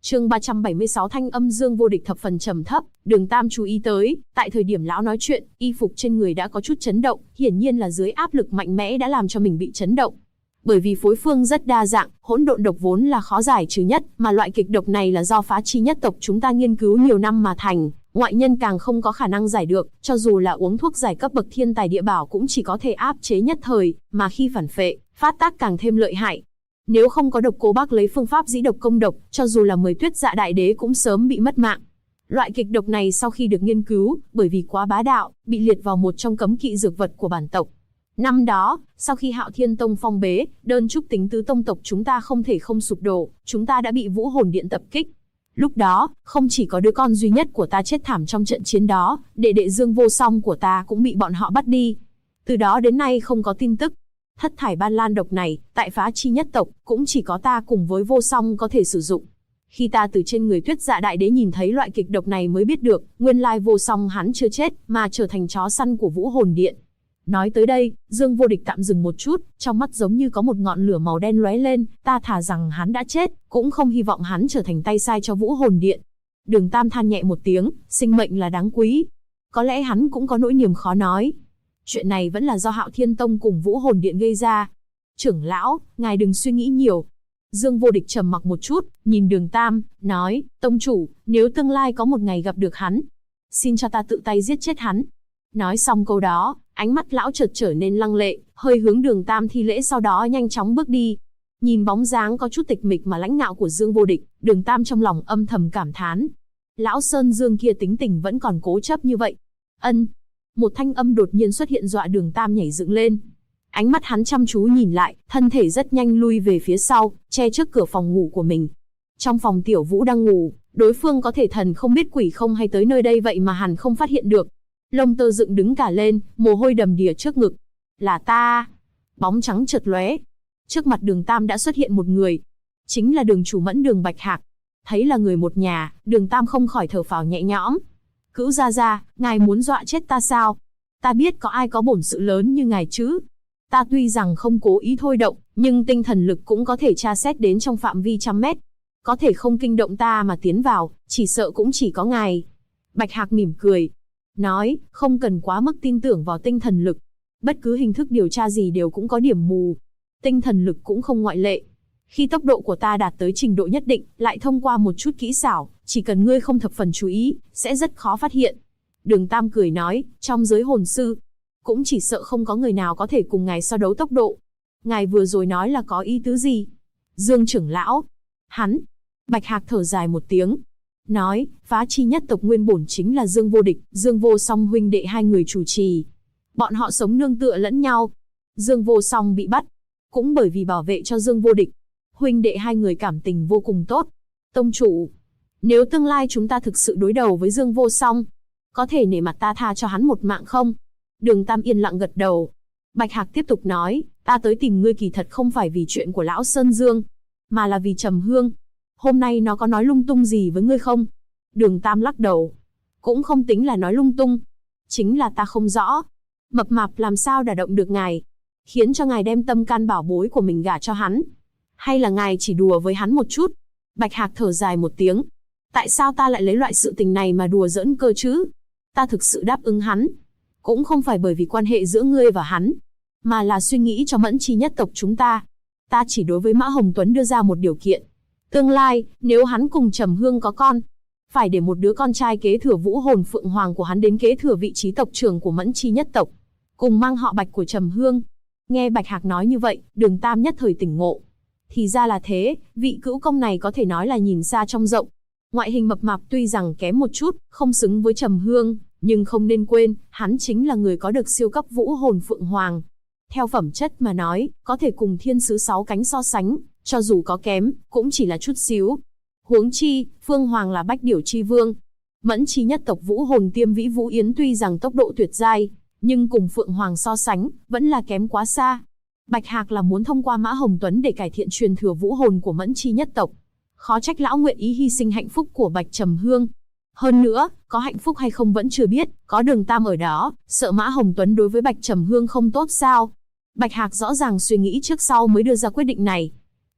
Chương 376 thanh âm Dương Vô Địch thập phần trầm thấp, Đường Tam chú ý tới, tại thời điểm lão nói chuyện, y phục trên người đã có chút chấn động, hiển nhiên là dưới áp lực mạnh mẽ đã làm cho mình bị chấn động. Bởi vì phối phương rất đa dạng, hỗn độn độc vốn là khó giải trừ nhất, mà loại kịch độc này là do phá chi nhất tộc chúng ta nghiên cứu nhiều năm mà thành, ngoại nhân càng không có khả năng giải được, cho dù là uống thuốc giải cấp bậc thiên tài địa bảo cũng chỉ có thể áp chế nhất thời, mà khi phản phệ, phát tác càng thêm lợi hại. Nếu không có Độc Cô Bác lấy phương pháp dĩ độc công độc, cho dù là 10 Tuyết Dạ Đại Đế cũng sớm bị mất mạng. Loại kịch độc này sau khi được nghiên cứu, bởi vì quá bá đạo, bị liệt vào một trong cấm kỵ dược vật của bản tộc. Năm đó, sau khi Hạo Thiên Tông phong bế, đơn trúc tính tứ tông tộc chúng ta không thể không sụp đổ, chúng ta đã bị Vũ Hồn Điện tập kích. Lúc đó, không chỉ có đứa con duy nhất của ta chết thảm trong trận chiến đó, đệ đệ Dương Vô Song của ta cũng bị bọn họ bắt đi. Từ đó đến nay không có tin tức. Thất thải ban lan độc này, tại phá chi nhất tộc, cũng chỉ có ta cùng với Vô Song có thể sử dụng. Khi ta từ trên người Tuyết Dạ Đại Đế nhìn thấy loại kịch độc này mới biết được, nguyên lai Vô Song hắn chưa chết, mà trở thành chó săn của Vũ Hồn Điện. Nói tới đây, Dương Vô Địch tạm dừng một chút, trong mắt giống như có một ngọn lửa màu đen lóe lên, ta thà rằng hắn đã chết, cũng không hy vọng hắn trở thành tay sai cho Vũ Hồn Điện. Đường Tam than nhẹ một tiếng, sinh mệnh là đáng quý. Có lẽ hắn cũng có nỗi niềm khó nói. Chuyện này vẫn là do Hạo Thiên Tông cùng Vũ Hồn Điện gây ra. Trưởng lão, ngài đừng suy nghĩ nhiều. Dương Vô Địch trầm mặc một chút, nhìn Đường Tam, nói, tông chủ, nếu tương lai có một ngày gặp được hắn, xin cho ta tự tay giết chết hắn. Nói xong câu đó, ánh mắt lão chợt trở nên lăng lệ, hơi hướng Đường Tam thi lễ sau đó nhanh chóng bước đi. Nhìn bóng dáng có chút tịch mịch mà lãnh ngạo của Dương Vô Địch, Đường Tam trong lòng âm thầm cảm thán. Lão Sơn Dương kia tính tình vẫn còn cố chấp như vậy. Ân. Một thanh âm đột nhiên xuất hiện dọa Đường Tam nhảy dựng lên. Ánh mắt hắn chăm chú nhìn lại, thân thể rất nhanh lui về phía sau, che trước cửa phòng ngủ của mình. Trong phòng Tiểu Vũ đang ngủ, đối phương có thể thần không biết quỷ không hay tới nơi đây vậy mà hắn không phát hiện được. Lông tơ dựng đứng cả lên, mồ hôi đầm đìa trước ngực. Là ta. Bóng trắng chợt lóe. Trước mặt Đường Tam đã xuất hiện một người. Chính là Đường chủ Mẫn Đường Bạch Hạc. Thấy là người một nhà, Đường Tam không khỏi thở phào nhẹ nhõm. Cữu gia, ngài muốn dọa chết ta sao? Ta biết có ai có bổn sự lớn như ngài chứ. Ta tuy rằng không cố ý thôi động, nhưng tinh thần lực cũng có thể tra xét đến trong phạm vi trăm mét. Có thể không kinh động ta mà tiến vào, chỉ sợ cũng chỉ có ngài. Bạch Hạc mỉm cười. Nói, không cần quá mức tin tưởng vào tinh thần lực. Bất cứ hình thức điều tra gì đều cũng có điểm mù. Tinh thần lực cũng không ngoại lệ. Khi tốc độ của ta đạt tới trình độ nhất định, lại thông qua một chút kỹ xảo, chỉ cần ngươi không thập phần chú ý, sẽ rất khó phát hiện. Đường Tam cười nói, trong giới hồn sư, cũng chỉ sợ không có người nào có thể cùng ngài so đấu tốc độ. Ngài vừa rồi nói là có ý tứ gì? Dương trưởng lão. Hắn. Bạch Hạc thở dài một tiếng. Nói, phá chi nhất tộc nguyên bổn chính là Dương Vô Địch, Dương Vô Song huynh đệ hai người chủ trì. Bọn họ sống nương tựa lẫn nhau. Dương Vô Song bị bắt, cũng bởi vì bảo vệ cho Dương Vô Địch. Huynh đệ hai người cảm tình vô cùng tốt. Tông chủ, nếu tương lai chúng ta thực sự đối đầu với Dương Vô Song, có thể nể mặt ta tha cho hắn một mạng không? Đường Tam yên lặng gật đầu. Bạch Hạc tiếp tục nói, ta tới tìm ngươi kỳ thật không phải vì chuyện của lão Sơn Dương, mà là vì Trầm Hương. Hôm nay nó có nói lung tung gì với ngươi không? Đường Tam lắc đầu. Cũng không tính là nói lung tung. Chính là ta không rõ. Mập mạp làm sao đả động được ngài, khiến cho ngài đem tâm can bảo bối của mình gả cho hắn? Hay là ngài chỉ đùa với hắn một chút? Bạch Hạc thở dài một tiếng. Tại sao ta lại lấy loại sự tình này mà đùa giỡn cơ chứ? Ta thực sự đáp ứng hắn, cũng không phải bởi vì quan hệ giữa ngươi và hắn, mà là suy nghĩ cho Mẫn Chi nhất tộc chúng ta. Ta chỉ đối với Mã Hồng Tuấn đưa ra một điều kiện. Tương lai, nếu hắn cùng Trầm Hương có con, phải để một đứa con trai kế thừa Vũ Hồn Phượng Hoàng của hắn đến kế thừa vị trí tộc trưởng của Mẫn Chi nhất tộc, cùng mang họ Bạch của Trầm Hương. Nghe Bạch Hạc nói như vậy, Đường Tam nhất thời tỉnh ngộ. Thì ra là thế, vị cữu công này có thể nói là nhìn xa trông rộng. Ngoại hình mập mạp tuy rằng kém một chút, không xứng với Trầm Hương, nhưng không nên quên, hắn chính là người có được siêu cấp Vũ Hồn Phượng Hoàng. Theo phẩm chất mà nói, có thể cùng thiên sứ 6 cánh so sánh, cho dù có kém, cũng chỉ là chút xíu. Huống chi, Phương Hoàng là Bách Điểu Chi Vương. Mẫn Chi nhất tộc Vũ Hồn Tiêm Vĩ Vũ Yến tuy rằng tốc độ tuyệt giai, nhưng cùng Phượng Hoàng so sánh, vẫn là kém quá xa. Bạch Hạc là muốn thông qua Mã Hồng Tuấn để cải thiện truyền thừa Vũ Hồn của Mẫn Chi nhất tộc. Khó trách lão nguyện ý hy sinh hạnh phúc của Bạch Trầm Hương. Hơn nữa, có hạnh phúc hay không vẫn chưa biết, có Đường Tam ở đó, sợ Mã Hồng Tuấn đối với Bạch Trầm Hương không tốt sao? Bạch Hạc rõ ràng suy nghĩ trước sau mới đưa ra quyết định này.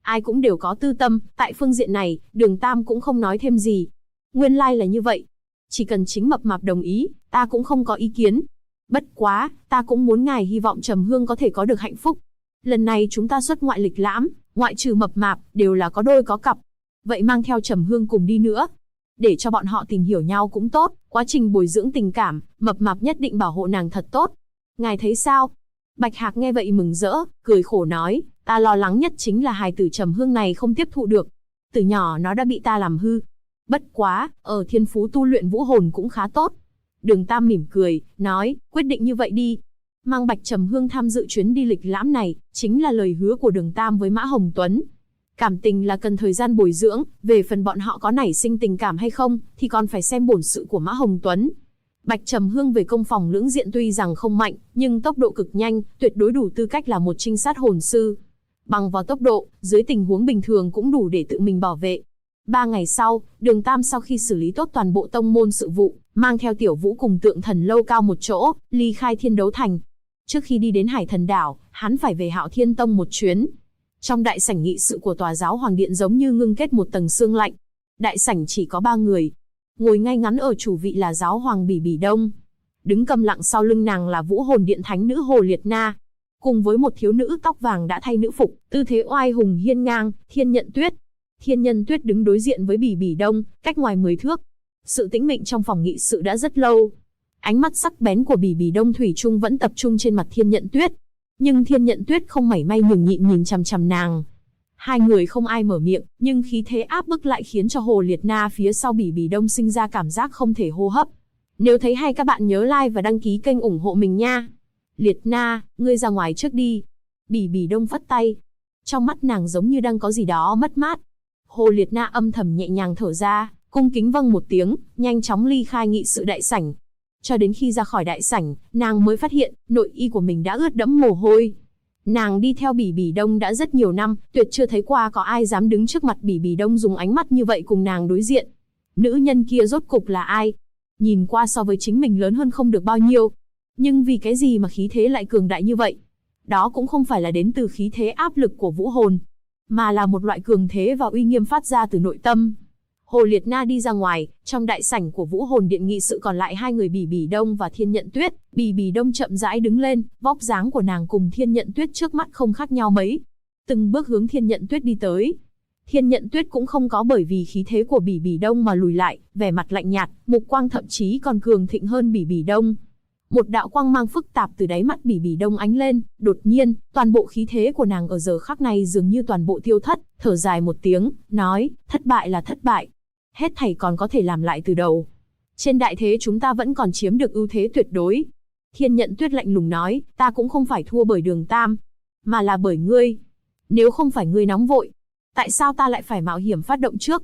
ai cũng đều có tư tâm, tại phương diện này, Đường Tam cũng không nói thêm gì. Nguyên lai là như vậy. Chỉ cần chính Mập Mạp đồng ý, ta cũng không có ý kiến. Bất quá, ta cũng muốn ngài hy vọng Trầm Hương có thể có được hạnh phúc. Lần này chúng ta xuất ngoại lịch lãm, ngoại trừ Mập Mạp, đều là có đôi có cặp. Vậy mang theo Trầm Hương cùng đi nữa. Để cho bọn họ tìm hiểu nhau cũng tốt, quá trình bồi dưỡng tình cảm, Mập Mạp nhất định bảo hộ nàng thật tốt. Ngài thấy sao? Bạch Hạc nghe vậy mừng rỡ, cười khổ nói, ta lo lắng nhất chính là hài tử Trầm Hương này không tiếp thụ được. Từ nhỏ nó đã bị ta làm hư. Bất quá, ở thiên phú tu luyện vũ hồn cũng khá tốt. Đường Tam mỉm cười, nói, quyết định như vậy đi. Mang Bạch Trầm Hương tham dự chuyến đi lịch lãm này, chính là lời hứa của Đường Tam với Mã Hồng Tuấn. Cảm tình là cần thời gian bồi dưỡng, về phần bọn họ có nảy sinh tình cảm hay không, thì còn phải xem bổn sự của Mã Hồng Tuấn. Bạch Trầm Hương về công phòng lưỡng diện tuy rằng không mạnh, nhưng tốc độ cực nhanh, tuyệt đối đủ tư cách là một trinh sát hồn sư. Bằng vào tốc độ, dưới tình huống bình thường cũng đủ để tự mình bảo vệ. 3 ngày sau, Đường Tam sau khi xử lý tốt toàn bộ tông môn sự vụ, mang theo Tiểu Vũ cùng Tượng Thần Lâu Cao một chỗ, ly khai Thiên Đấu Thành. Trước khi đi đến Hải Thần Đảo, hắn phải về Hạo Thiên Tông một chuyến. Trong đại sảnh nghị sự của tòa giáo hoàng điện giống như ngưng kết một tầng sương lạnh. Đại sảnh chỉ có 3 người. Ngồi ngay ngắn ở chủ vị là giáo hoàng Bỉ Bỉ Đông. Đứng câm lặng sau lưng nàng là Vũ Hồn Điện Thánh nữ Hồ Liệt Na. Cùng với một thiếu nữ tóc vàng đã thay nữ phục, tư thế oai hùng hiên ngang, Thiên Nhận Tuyết. Thiên Nhân Tuyết đứng đối diện với Bỉ Bỉ Đông, cách ngoài 10 thước. Sự tĩnh mịch trong phòng nghị sự đã rất lâu. Ánh mắt sắc bén của Bỉ Bỉ Đông thủy chung vẫn tập trung trên mặt Thiên Nhận Tuyết. Nhưng Thiên Nhận Tuyết không mảy may nhường nhịn nhìn chằm chằm nàng. Hai người không ai mở miệng, nhưng khí thế áp bức lại khiến cho Hồ Liệt Na phía sau Bỉ Bỉ Đông sinh ra cảm giác không thể hô hấp. Nếu thấy hay các bạn nhớ like và đăng ký kênh ủng hộ mình nha. Liệt Na, ngươi ra ngoài trước đi. Bỉ Bỉ Đông phất tay. Trong mắt nàng giống như đang có gì đó mất mát. Hồ Liệt Na âm thầm nhẹ nhàng thở ra, cung kính vâng một tiếng, nhanh chóng ly khai nghị sự đại sảnh. Cho đến khi ra khỏi đại sảnh, nàng mới phát hiện, nội y của mình đã ướt đẫm mồ hôi. Nàng đi theo Bỉ Bỉ Đông đã rất nhiều năm, tuyệt chưa thấy qua có ai dám đứng trước mặt Bỉ Bỉ Đông dùng ánh mắt như vậy cùng nàng đối diện. Nữ nhân kia rốt cục là ai? Nhìn qua so với chính mình lớn hơn không được bao nhiêu. Nhưng vì cái gì mà khí thế lại cường đại như vậy? Đó cũng không phải là đến từ khí thế áp lực của vũ hồn, mà là một loại cường thế và uy nghiêm phát ra từ nội tâm. Hồ Liệt Na đi ra ngoài, trong đại sảnh của Vũ Hồn Điện nghị sự còn lại hai người Bỉ Bỉ Đông và Thiên Nhận Tuyết. Bỉ Bỉ Đông chậm rãi đứng lên, vóc dáng của nàng cùng Thiên Nhận Tuyết trước mắt không khác nhau mấy. Từng bước hướng Thiên Nhận Tuyết đi tới. Thiên Nhận Tuyết cũng không có bởi vì khí thế của Bỉ Bỉ Đông mà lùi lại, vẻ mặt lạnh nhạt, mục quang thậm chí còn cường thịnh hơn Bỉ Bỉ Đông. Một đạo quang mang phức tạp từ đáy mắt Bỉ Bỉ Đông ánh lên, đột nhiên, toàn bộ khí thế của nàng ở giờ khắc này dường như toàn bộ tiêu thất, thở dài một tiếng, nói, thất bại là thất bại. Hết thảy còn có thể làm lại từ đầu. Trên đại thế chúng ta vẫn còn chiếm được ưu thế tuyệt đối. Thiên Nhận Tuyết lạnh lùng nói, ta cũng không phải thua bởi Đường Tam, mà là bởi ngươi. Nếu không phải ngươi nóng vội, tại sao ta lại phải mạo hiểm phát động trước?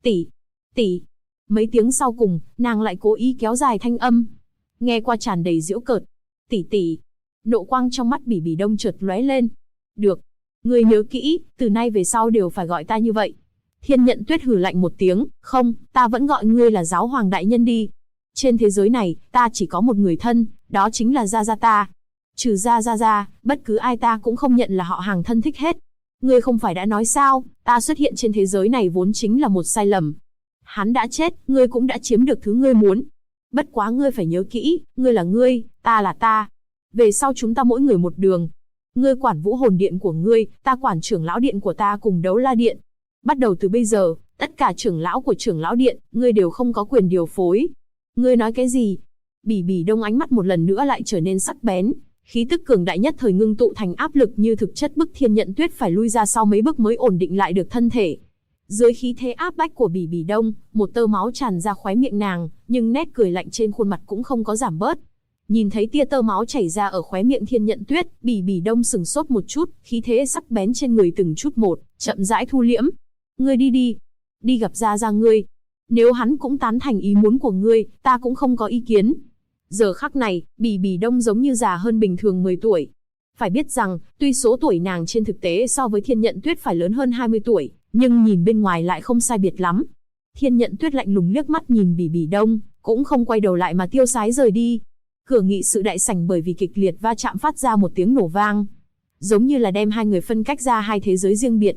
Tỷ. Mấy tiếng sau cùng, nàng lại cố ý kéo dài thanh âm. Nghe qua tràn đầy giễu cợt. Tỷ. Nộ quang trong mắt Bỉ Bỉ Đông chợt lóe lên. Được. Ngươi nhớ kỹ, từ nay về sau đều phải gọi ta như vậy. Thiên Nhận Tuyết hừ lạnh một tiếng, không, ta vẫn gọi ngươi là giáo hoàng đại nhân đi. Trên thế giới này, ta chỉ có một người thân, đó chính là Gia Gia ta. Trừ Gia, bất cứ ai ta cũng không nhận là họ hàng thân thích hết. Ngươi không phải đã nói sao, ta xuất hiện trên thế giới này vốn chính là một sai lầm. Hắn đã chết, ngươi cũng đã chiếm được thứ ngươi muốn. Bất quá ngươi phải nhớ kỹ, ngươi là ngươi, ta là ta. Về sau chúng ta mỗi người một đường. Ngươi quản Vũ Hồn Điện của ngươi, ta quản trưởng lão điện của ta cùng Đấu La Điện. Bắt đầu từ bây giờ, tất cả trưởng lão của trưởng lão điện, ngươi đều không có quyền điều phối. Ngươi nói cái gì? Bỉ Bỉ Đông ánh mắt một lần nữa lại trở nên sắc bén, khí tức cường đại nhất thời ngưng tụ thành áp lực như thực chất bức Thiên Nhận Tuyết phải lui ra sau mấy bước mới ổn định lại được thân thể. Dưới khí thế áp bách của Bỉ Bỉ Đông, một tơ máu tràn ra khóe miệng nàng, nhưng nét cười lạnh trên khuôn mặt cũng không có giảm bớt. Nhìn thấy tia tơ máu chảy ra ở khóe miệng Thiên Nhận Tuyết, Bỉ Bỉ Đông sừng sốt một chút, khí thế sắc bén trên người từng chút một, chậm rãi thu liễm. Ngươi đi gặp Gia Gia ngươi. Nếu hắn cũng tán thành ý muốn của ngươi, ta cũng không có ý kiến. Giờ khắc này, Bỉ Bỉ Đông giống như già hơn bình thường 10 tuổi. Phải biết rằng, tuy số tuổi nàng trên thực tế so với Thiên Nhận Tuyết phải lớn hơn 20 tuổi, nhưng nhìn bên ngoài lại không sai biệt lắm. Thiên Nhận Tuyết lạnh lùng liếc mắt nhìn Bỉ Bỉ Đông, cũng không quay đầu lại mà tiêu sái rời đi. Cửa nghị sự đại sảnh bởi vì kịch liệt va chạm phát ra một tiếng nổ vang, giống như là đem hai người phân cách ra hai thế giới riêng biệt.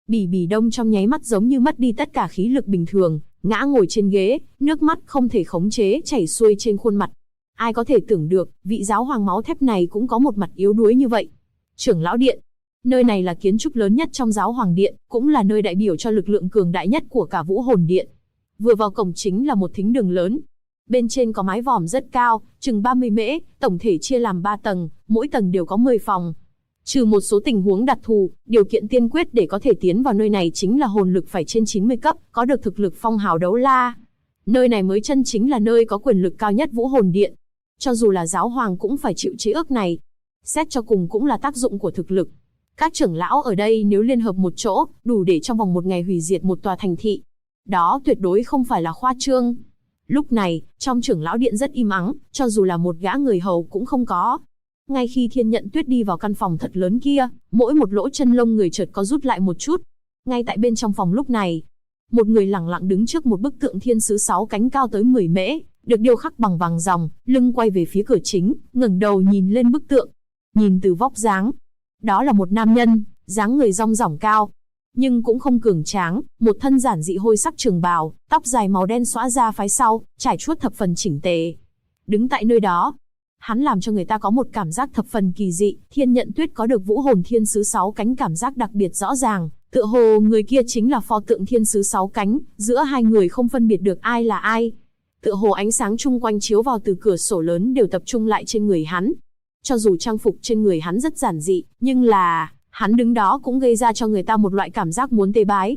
Bỉ Bỉ Đông trong nháy mắt giống như mất đi tất cả khí lực bình thường, ngã ngồi trên ghế, nước mắt không thể khống chế chảy xuôi trên khuôn mặt. Ai có thể tưởng được, vị giáo hoàng máu thép này cũng có một mặt yếu đuối như vậy. Trưởng lão điện. Nơi này là kiến trúc lớn nhất trong giáo hoàng điện, cũng là nơi đại biểu cho lực lượng cường đại nhất của cả Vũ Hồn Điện. Vừa vào cổng chính là một thính đường lớn. Bên trên có mái vòm rất cao, chừng 30 mễ, tổng thể chia làm 3 tầng, mỗi tầng đều có 10 phòng. Trừ một số tình huống đặc thù, điều kiện tiên quyết để có thể tiến vào nơi này chính là hồn lực phải trên 90 cấp, có được thực lực phong hào đấu la. Nơi này mới chân chính là nơi có quyền lực cao nhất Vũ Hồn Điện. Cho dù là giáo hoàng cũng phải chịu chế ước này. Xét cho cùng cũng là tác dụng của thực lực. Các trưởng lão ở đây nếu liên hợp một chỗ, đủ để trong vòng một ngày hủy diệt một tòa thành thị. Đó tuyệt đối không phải là khoa trương. Lúc này, trong trưởng lão điện rất im ắng, cho dù là một gã người hầu cũng không có. Ngay khi Thiên Nhận Tuyết đi vào căn phòng thật lớn kia, mỗi một lỗ chân lông người chợt có rút lại một chút. Ngay tại bên trong phòng lúc này, một người lẳng lặng đứng trước một bức tượng thiên sứ 6 cánh cao tới 10 mễ, được điêu khắc bằng vàng ròng, lưng quay về phía cửa chính, ngẩng đầu nhìn lên bức tượng. Nhìn từ vóc dáng, đó là một nam nhân, dáng người rong rỏng cao, nhưng cũng không cường tráng, một thân giản dị hôi sắc trường bào, tóc dài màu đen xõa ra phái sau, trải chuốt thập phần chỉnh tề. Đứng tại nơi đó, hắn làm cho người ta có một cảm giác thập phần kỳ dị. Thiên Nhận Tuyết có được vũ hồn thiên sứ 6 cánh cảm giác đặc biệt rõ ràng, tựa hồ người kia chính là pho tượng thiên sứ 6 cánh, giữa hai người không phân biệt được ai là ai. Tựa hồ ánh sáng chung quanh chiếu vào từ cửa sổ lớn đều tập trung lại trên người hắn. Cho dù trang phục trên người hắn rất giản dị, nhưng là hắn đứng đó cũng gây ra cho người ta một loại cảm giác muốn tế bái.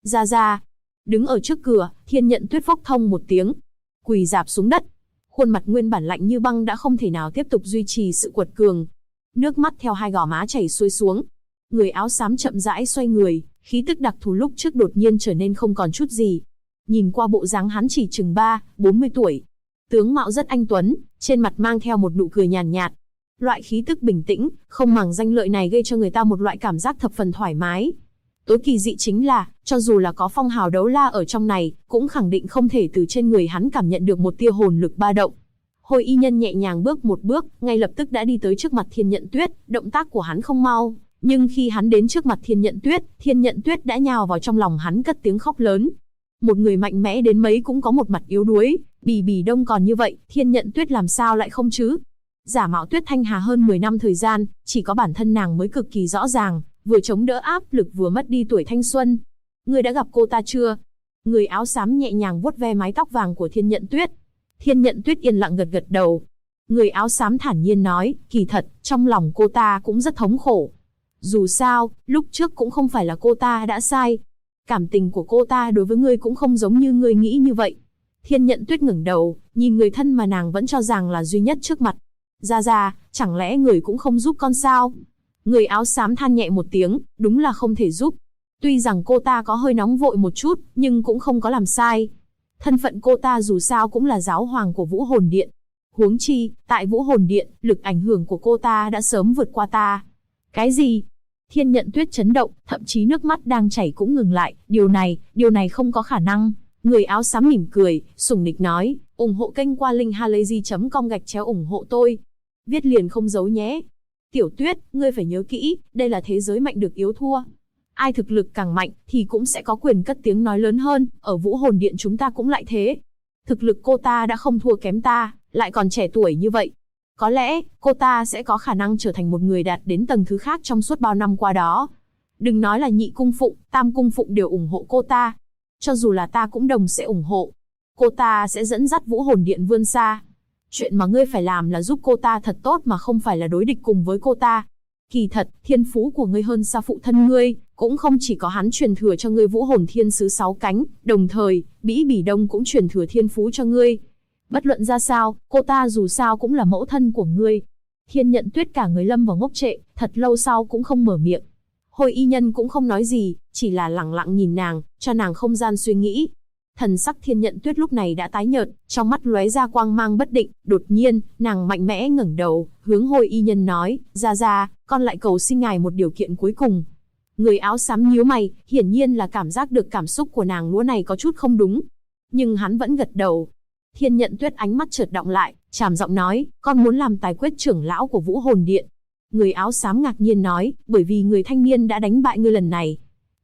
Ra. Đứng ở trước cửa, Thiên Nhận Tuyết phốc thông một tiếng, quỳ rạp xuống đất. Khuôn mặt nguyên bản lạnh như băng đã không thể nào tiếp tục duy trì sự quật cường. Nước mắt theo hai gò má chảy xuôi xuống. Người áo xám chậm rãi xoay người, khí tức đặc thù lúc trước đột nhiên trở nên không còn chút gì. Nhìn qua bộ dáng hắn chỉ chừng 40 tuổi. Tướng mạo rất anh tuấn, trên mặt mang theo một nụ cười nhàn nhạt. Loại khí tức bình tĩnh, không màng danh lợi này gây cho người ta một loại cảm giác thập phần thoải mái. Tối kỳ dị chính là, cho dù là có phong hào đấu la ở trong này, cũng khẳng định không thể từ trên người hắn cảm nhận được một tia hồn lực ba động. Hồi y nhân nhẹ nhàng bước một bước, ngay lập tức đã đi tới trước mặt Thiên Nhận Tuyết, động tác của hắn không mau, nhưng khi hắn đến trước mặt Thiên Nhận Tuyết đã nhào vào trong lòng hắn cất tiếng khóc lớn. Một người mạnh mẽ đến mấy cũng có một mặt yếu đuối, Bỉ Bỉ Đông còn như vậy, Thiên Nhận Tuyết làm sao lại không chứ? Giả mạo Tuyết Thanh Hà hơn 10 năm thời gian, chỉ có bản thân nàng mới cực kỳ rõ ràng, vừa chống đỡ áp lực vừa mất đi tuổi thanh xuân. Ngươi đã gặp cô ta chưa? Người áo xám nhẹ nhàng vuốt ve mái tóc vàng của Thiên Nhận Tuyết. Thiên Nhận Tuyết yên lặng gật gật đầu. Người áo xám thản nhiên nói, kỳ thật, trong lòng cô ta cũng rất thống khổ. Dù sao, lúc trước cũng không phải là cô ta đã sai. Cảm tình của cô ta đối với ngươi cũng không giống như ngươi nghĩ như vậy. Thiên Nhận Tuyết ngẩng đầu, nhìn người thân mà nàng vẫn cho rằng là duy nhất trước mặt. Ra, chẳng lẽ người cũng không giúp con sao? Người áo xám than nhẹ một tiếng, đúng là không thể giúp. Tuy rằng cô ta có hơi nóng vội một chút, nhưng cũng không có làm sai. Thân phận cô ta dù sao cũng là giáo hoàng của Vũ Hồn Điện. Huống chi, tại Vũ Hồn Điện, lực ảnh hưởng của cô ta đã sớm vượt qua ta. Cái gì? Thiên Nhận Tuyết chấn động, thậm chí nước mắt đang chảy cũng ngừng lại. Điều này không có khả năng. Người áo xám mỉm cười, sủng nịch nói, ủng hộ kênh qua linkhalazy.com/ủng hộ tôi. Viết liền không giấu nhé. Tiểu Tuyết, ngươi phải nhớ kỹ, đây là thế giới mạnh được yếu thua. Ai thực lực càng mạnh, thì cũng sẽ có quyền cất tiếng nói lớn hơn, ở Vũ Hồn Điện chúng ta cũng lại thế. Thực lực cô ta đã không thua kém ta, lại còn trẻ tuổi như vậy. Có lẽ, cô ta sẽ có khả năng trở thành một người đạt đến tầng thứ khác trong suốt bao năm qua đó. Đừng nói là Nhị Cung Phụng, Tam Cung Phụng đều ủng hộ cô ta. Cho dù là ta cũng đồng sẽ ủng hộ. Cô ta sẽ dẫn dắt Vũ Hồn Điện vươn xa. Chuyện mà ngươi phải làm là giúp cô ta thật tốt mà không phải là đối địch cùng với cô ta. Kỳ thật, thiên phú của ngươi hơn xa phụ thân ngươi, cũng không chỉ có hắn truyền thừa cho ngươi vũ hồn thiên sứ 6 cánh, đồng thời, Bỉ Bỉ Đông cũng truyền thừa thiên phú cho ngươi. Bất luận ra sao, cô ta dù sao cũng là mẫu thân của ngươi. Thiên Nhận Tuyết cả người lâm vào ngốc trệ, thật lâu sau cũng không mở miệng. Hồi y nhân cũng không nói gì, chỉ là lẳng lặng nhìn nàng, cho nàng không gian suy nghĩ. Thần sắc Thiên Nhận Tuyết lúc này đã tái nhợt, trong mắt lóe ra quang mang bất định, đột nhiên, nàng mạnh mẽ ngẩng đầu, hướng Hồi y nhân nói, ra, con lại cầu xin ngài một điều kiện cuối cùng. Người áo xám nhíu mày, hiển nhiên là cảm giác được cảm xúc của nàng lúa này có chút không đúng. Nhưng hắn vẫn gật đầu. Thiên Nhận Tuyết ánh mắt chợt động lại, trầm giọng nói, con muốn làm tài quyết trưởng lão của Vũ Hồn Điện. Người áo xám ngạc nhiên nói, bởi vì người thanh niên đã đánh bại ngươi lần này.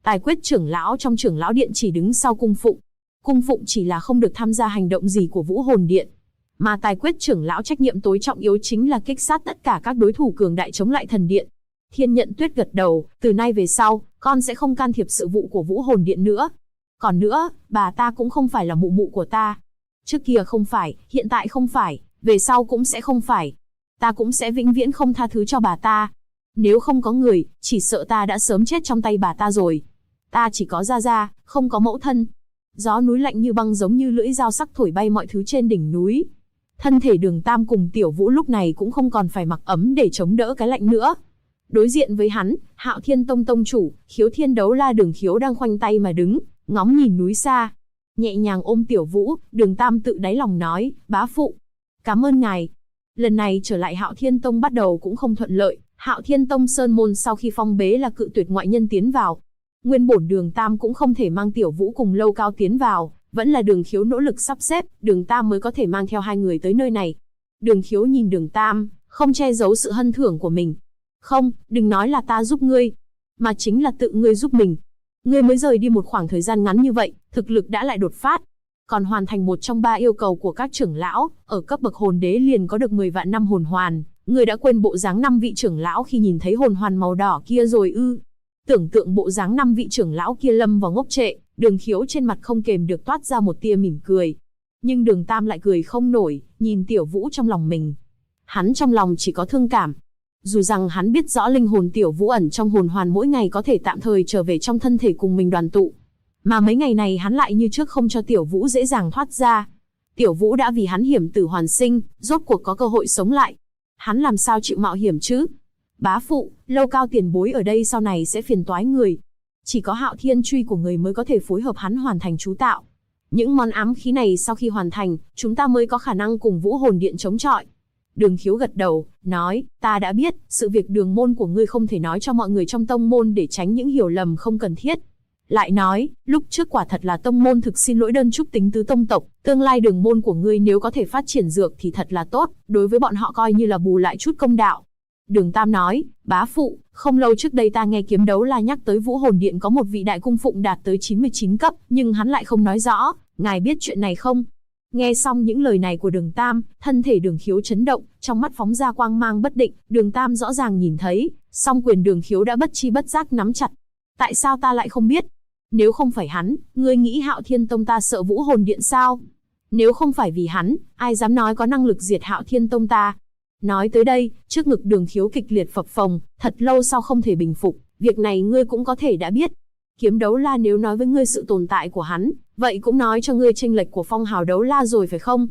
Tài quyết trưởng lão trong trưởng lão điện chỉ đứng sau cung phụng. Cung phụng chỉ là không được tham gia hành động gì của Vũ Hồn Điện. Mà tài quyết trưởng lão trách nhiệm tối trọng yếu chính là kích sát tất cả các đối thủ cường đại chống lại thần điện. Thiên Nhận Tuyết gật đầu, từ nay về sau, con sẽ không can thiệp sự vụ của Vũ Hồn Điện nữa. Còn nữa, bà ta cũng không phải là mụ mụ của ta. Trước kia không phải, hiện tại không phải, về sau cũng sẽ không phải. Ta cũng sẽ vĩnh viễn không tha thứ cho bà ta. Nếu không có người, chỉ sợ ta đã sớm chết trong tay bà ta rồi. Ta chỉ có gia gia, không có mẫu thân. Gió núi lạnh như băng giống như lưỡi dao sắc thổi bay mọi thứ trên đỉnh núi. Thân thể Đường Tam cùng Tiểu Vũ lúc này cũng không còn phải mặc ấm để chống đỡ cái lạnh nữa. Đối diện với hắn, Hạo Thiên Tông tông chủ, Khiếu Thiên Đấu La Đường Khiếu đang khoanh tay mà đứng, ngóng nhìn núi xa. Nhẹ nhàng ôm Tiểu Vũ, Đường Tam tự đáy lòng nói, bá phụ. Cảm ơn ngài. Lần này trở lại Hạo Thiên Tông bắt đầu cũng không thuận lợi. Hạo Thiên Tông sơn môn sau khi phong bế là cự tuyệt ngoại nhân tiến vào. Nguyên bổn Đường Tam cũng không thể mang Tiểu Vũ cùng Lâu Cao tiến vào, vẫn là Đường Khiếu nỗ lực sắp xếp, Đường Tam mới có thể mang theo hai người tới nơi này. Đường Khiếu nhìn Đường Tam, không che giấu sự hân thưởng của mình. Không, đừng nói là ta giúp ngươi, mà chính là tự ngươi giúp mình. Ngươi mới rời đi một khoảng thời gian ngắn như vậy, thực lực đã lại đột phát. Còn hoàn thành một trong 3 yêu cầu của các trưởng lão, ở cấp bậc hồn đế liền có được 10 vạn năm hồn hoàn. Ngươi đã quên bộ dáng 5 vị trưởng lão khi nhìn thấy hồn hoàn màu đỏ kia rồi ư? Tưởng tượng bộ dáng 5 vị trưởng lão kia lâm vào ngốc trệ, Đường Khiếu trên mặt không kềm được toát ra một tia mỉm cười. Nhưng Đường Tam lại cười không nổi, nhìn Tiểu Vũ trong lòng mình. Hắn trong lòng chỉ có thương cảm. Dù rằng hắn biết rõ linh hồn Tiểu Vũ ẩn trong hồn hoàn mỗi ngày có thể tạm thời trở về trong thân thể cùng mình đoàn tụ. Mà mấy ngày này hắn lại như trước không cho Tiểu Vũ dễ dàng thoát ra. Tiểu Vũ đã vì hắn hiểm tử hoàn sinh, rốt cuộc có cơ hội sống lại. Hắn làm sao chịu mạo hiểm chứ? Bá phụ, Lâu Cao tiền bối ở đây sau này sẽ phiền toái người. Chỉ có Hạo Thiên truy của người mới có thể phối hợp hắn hoàn thành chú tạo. Những món ám khí này sau khi hoàn thành, chúng ta mới có khả năng cùng Vũ Hồn Điện chống chọi. Đường Khiếu gật đầu, nói, ta đã biết, sự việc đường môn của ngươi không thể nói cho mọi người trong tông môn để tránh những hiểu lầm không cần thiết. Lại nói, lúc trước quả thật là tông môn thực xin lỗi đơn chúc tính tứ tông tộc, tương lai đường môn của ngươi nếu có thể phát triển dược thì thật là tốt, đối với bọn họ coi như là bù lại chút công đạo. Đường Tam nói, bá phụ, không lâu trước đây ta nghe Kiếm Đấu La nhắc tới Vũ Hồn Điện có một vị đại cung phụng đạt tới 99 cấp, nhưng hắn lại không nói rõ, ngài biết chuyện này không? Nghe xong những lời này của Đường Tam, thân thể Đường Khiếu chấn động, trong mắt phóng ra quang mang bất định, Đường Tam rõ ràng nhìn thấy, song quyền Đường Khiếu đã bất chi bất giác nắm chặt. Tại sao ta lại không biết? Nếu không phải hắn, ngươi nghĩ Hạo Thiên Tông ta sợ Vũ Hồn Điện sao? Nếu không phải vì hắn, ai dám nói có năng lực diệt Hạo Thiên Tông ta? Nói tới đây, trước ngực Đường Khiếu kịch liệt phập phồng, thật lâu sau không thể bình phục, việc này ngươi cũng có thể đã biết. Kiếm Đấu La nếu nói với ngươi sự tồn tại của hắn, vậy cũng nói cho ngươi chênh lệch của phong hào đấu la rồi phải không?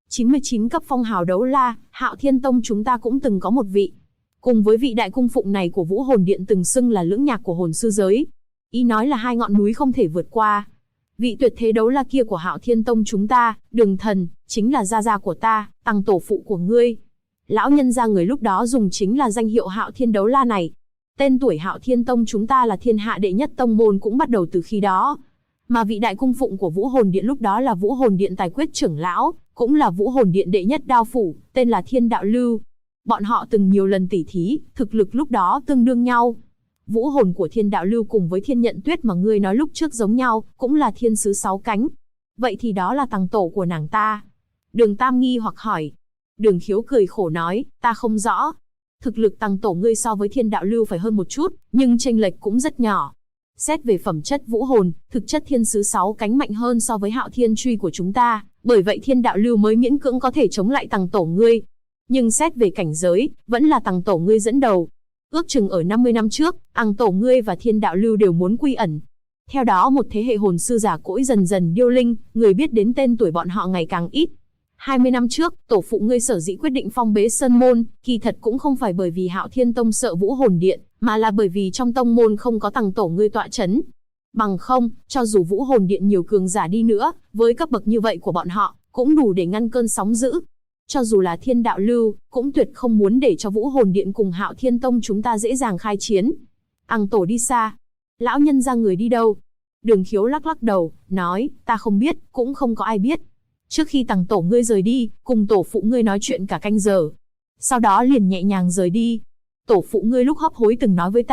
99 cấp phong hào đấu la, Hạo Thiên Tông chúng ta cũng từng có một vị. Cùng với vị đại cung phụng này của Vũ Hồn Điện từng xưng là lưỡng nhạc của hồn sư giới. Ý nói là 2 ngọn núi không thể vượt qua. Vị tuyệt thế đấu la kia của Hạo Thiên Tông chúng ta, Đường Thần, chính là gia gia của ta, tăng tổ phụ của ngươi. Lão nhân gia người lúc đó dùng chính là danh hiệu Hạo Thiên Đấu La này. Tên tuổi Hạo Thiên Tông chúng ta là thiên hạ đệ nhất tông môn cũng bắt đầu từ khi đó. Mà vị đại cung phụng của Vũ Hồn Điện lúc đó là Vũ Hồn Điện tài quyết trưởng lão, cũng là Vũ Hồn Điện đệ nhất đao phủ, tên là Thiên Đạo Lưu. Bọn họ từng nhiều lần tỉ thí, thực lực lúc đó tương đương nhau. Vũ hồn của Thiên Đạo Lưu cùng với Thiên Nhận Tuyết mà ngươi nói lúc trước giống nhau, cũng là thiên sứ 6 cánh. Vậy thì đó là tàng tổ của nàng ta. Đường Tam nghi hoặc hỏi. Đường Khiếu cười khổ nói, ta không rõ. Thực lực tàng tổ ngươi so với Thiên Đạo Lưu phải hơn một chút, nhưng chênh lệch cũng rất nhỏ. Xét về phẩm chất vũ hồn, thực chất thiên sứ 6 cánh mạnh hơn so với Hạo Thiên truy của chúng ta, bởi vậy Thiên Đạo Lưu mới miễn cưỡng có thể chống lại tàng tổ ngươi. Nhưng xét về cảnh giới, vẫn là tàng tổ ngươi dẫn đầu. Ước chừng ở 50 năm trước, tàng tổ ngươi và Thiên Đạo Lưu đều muốn quy ẩn. Theo đó một thế hệ hồn sư giả cỗi dần dần điêu linh, người biết đến tên tuổi bọn họ ngày càng ít. 20 năm trước, tổ phụ ngươi sở dĩ quyết định phong bế sơn môn, kỳ thật cũng không phải bởi vì Hạo Thiên Tông sợ Vũ Hồn Điện, mà là bởi vì trong tông môn không có tàng tổ ngươi tọa chấn. Bằng không, cho dù Vũ Hồn Điện nhiều cường giả đi nữa, với cấp bậc như vậy của bọn họ, cũng đủ để ngăn cơn sóng dữ. Cho dù là Thiên Đạo Lưu, cũng tuyệt không muốn để cho Vũ Hồn Điện cùng Hạo Thiên Tông chúng ta dễ dàng khai chiến. Tàng tổ đi xa. Lão nhân ra người đi đâu? Đường Khiếu lắc lắc đầu, nói, ta không biết, cũng không có ai biết. Trước khi tàng tổ ngươi rời đi, cùng tổ phụ ngươi nói chuyện cả canh giờ. Sau đó liền nhẹ nhàng rời đi. Tổ phụ ngươi lúc hấp hối từng nói với ta,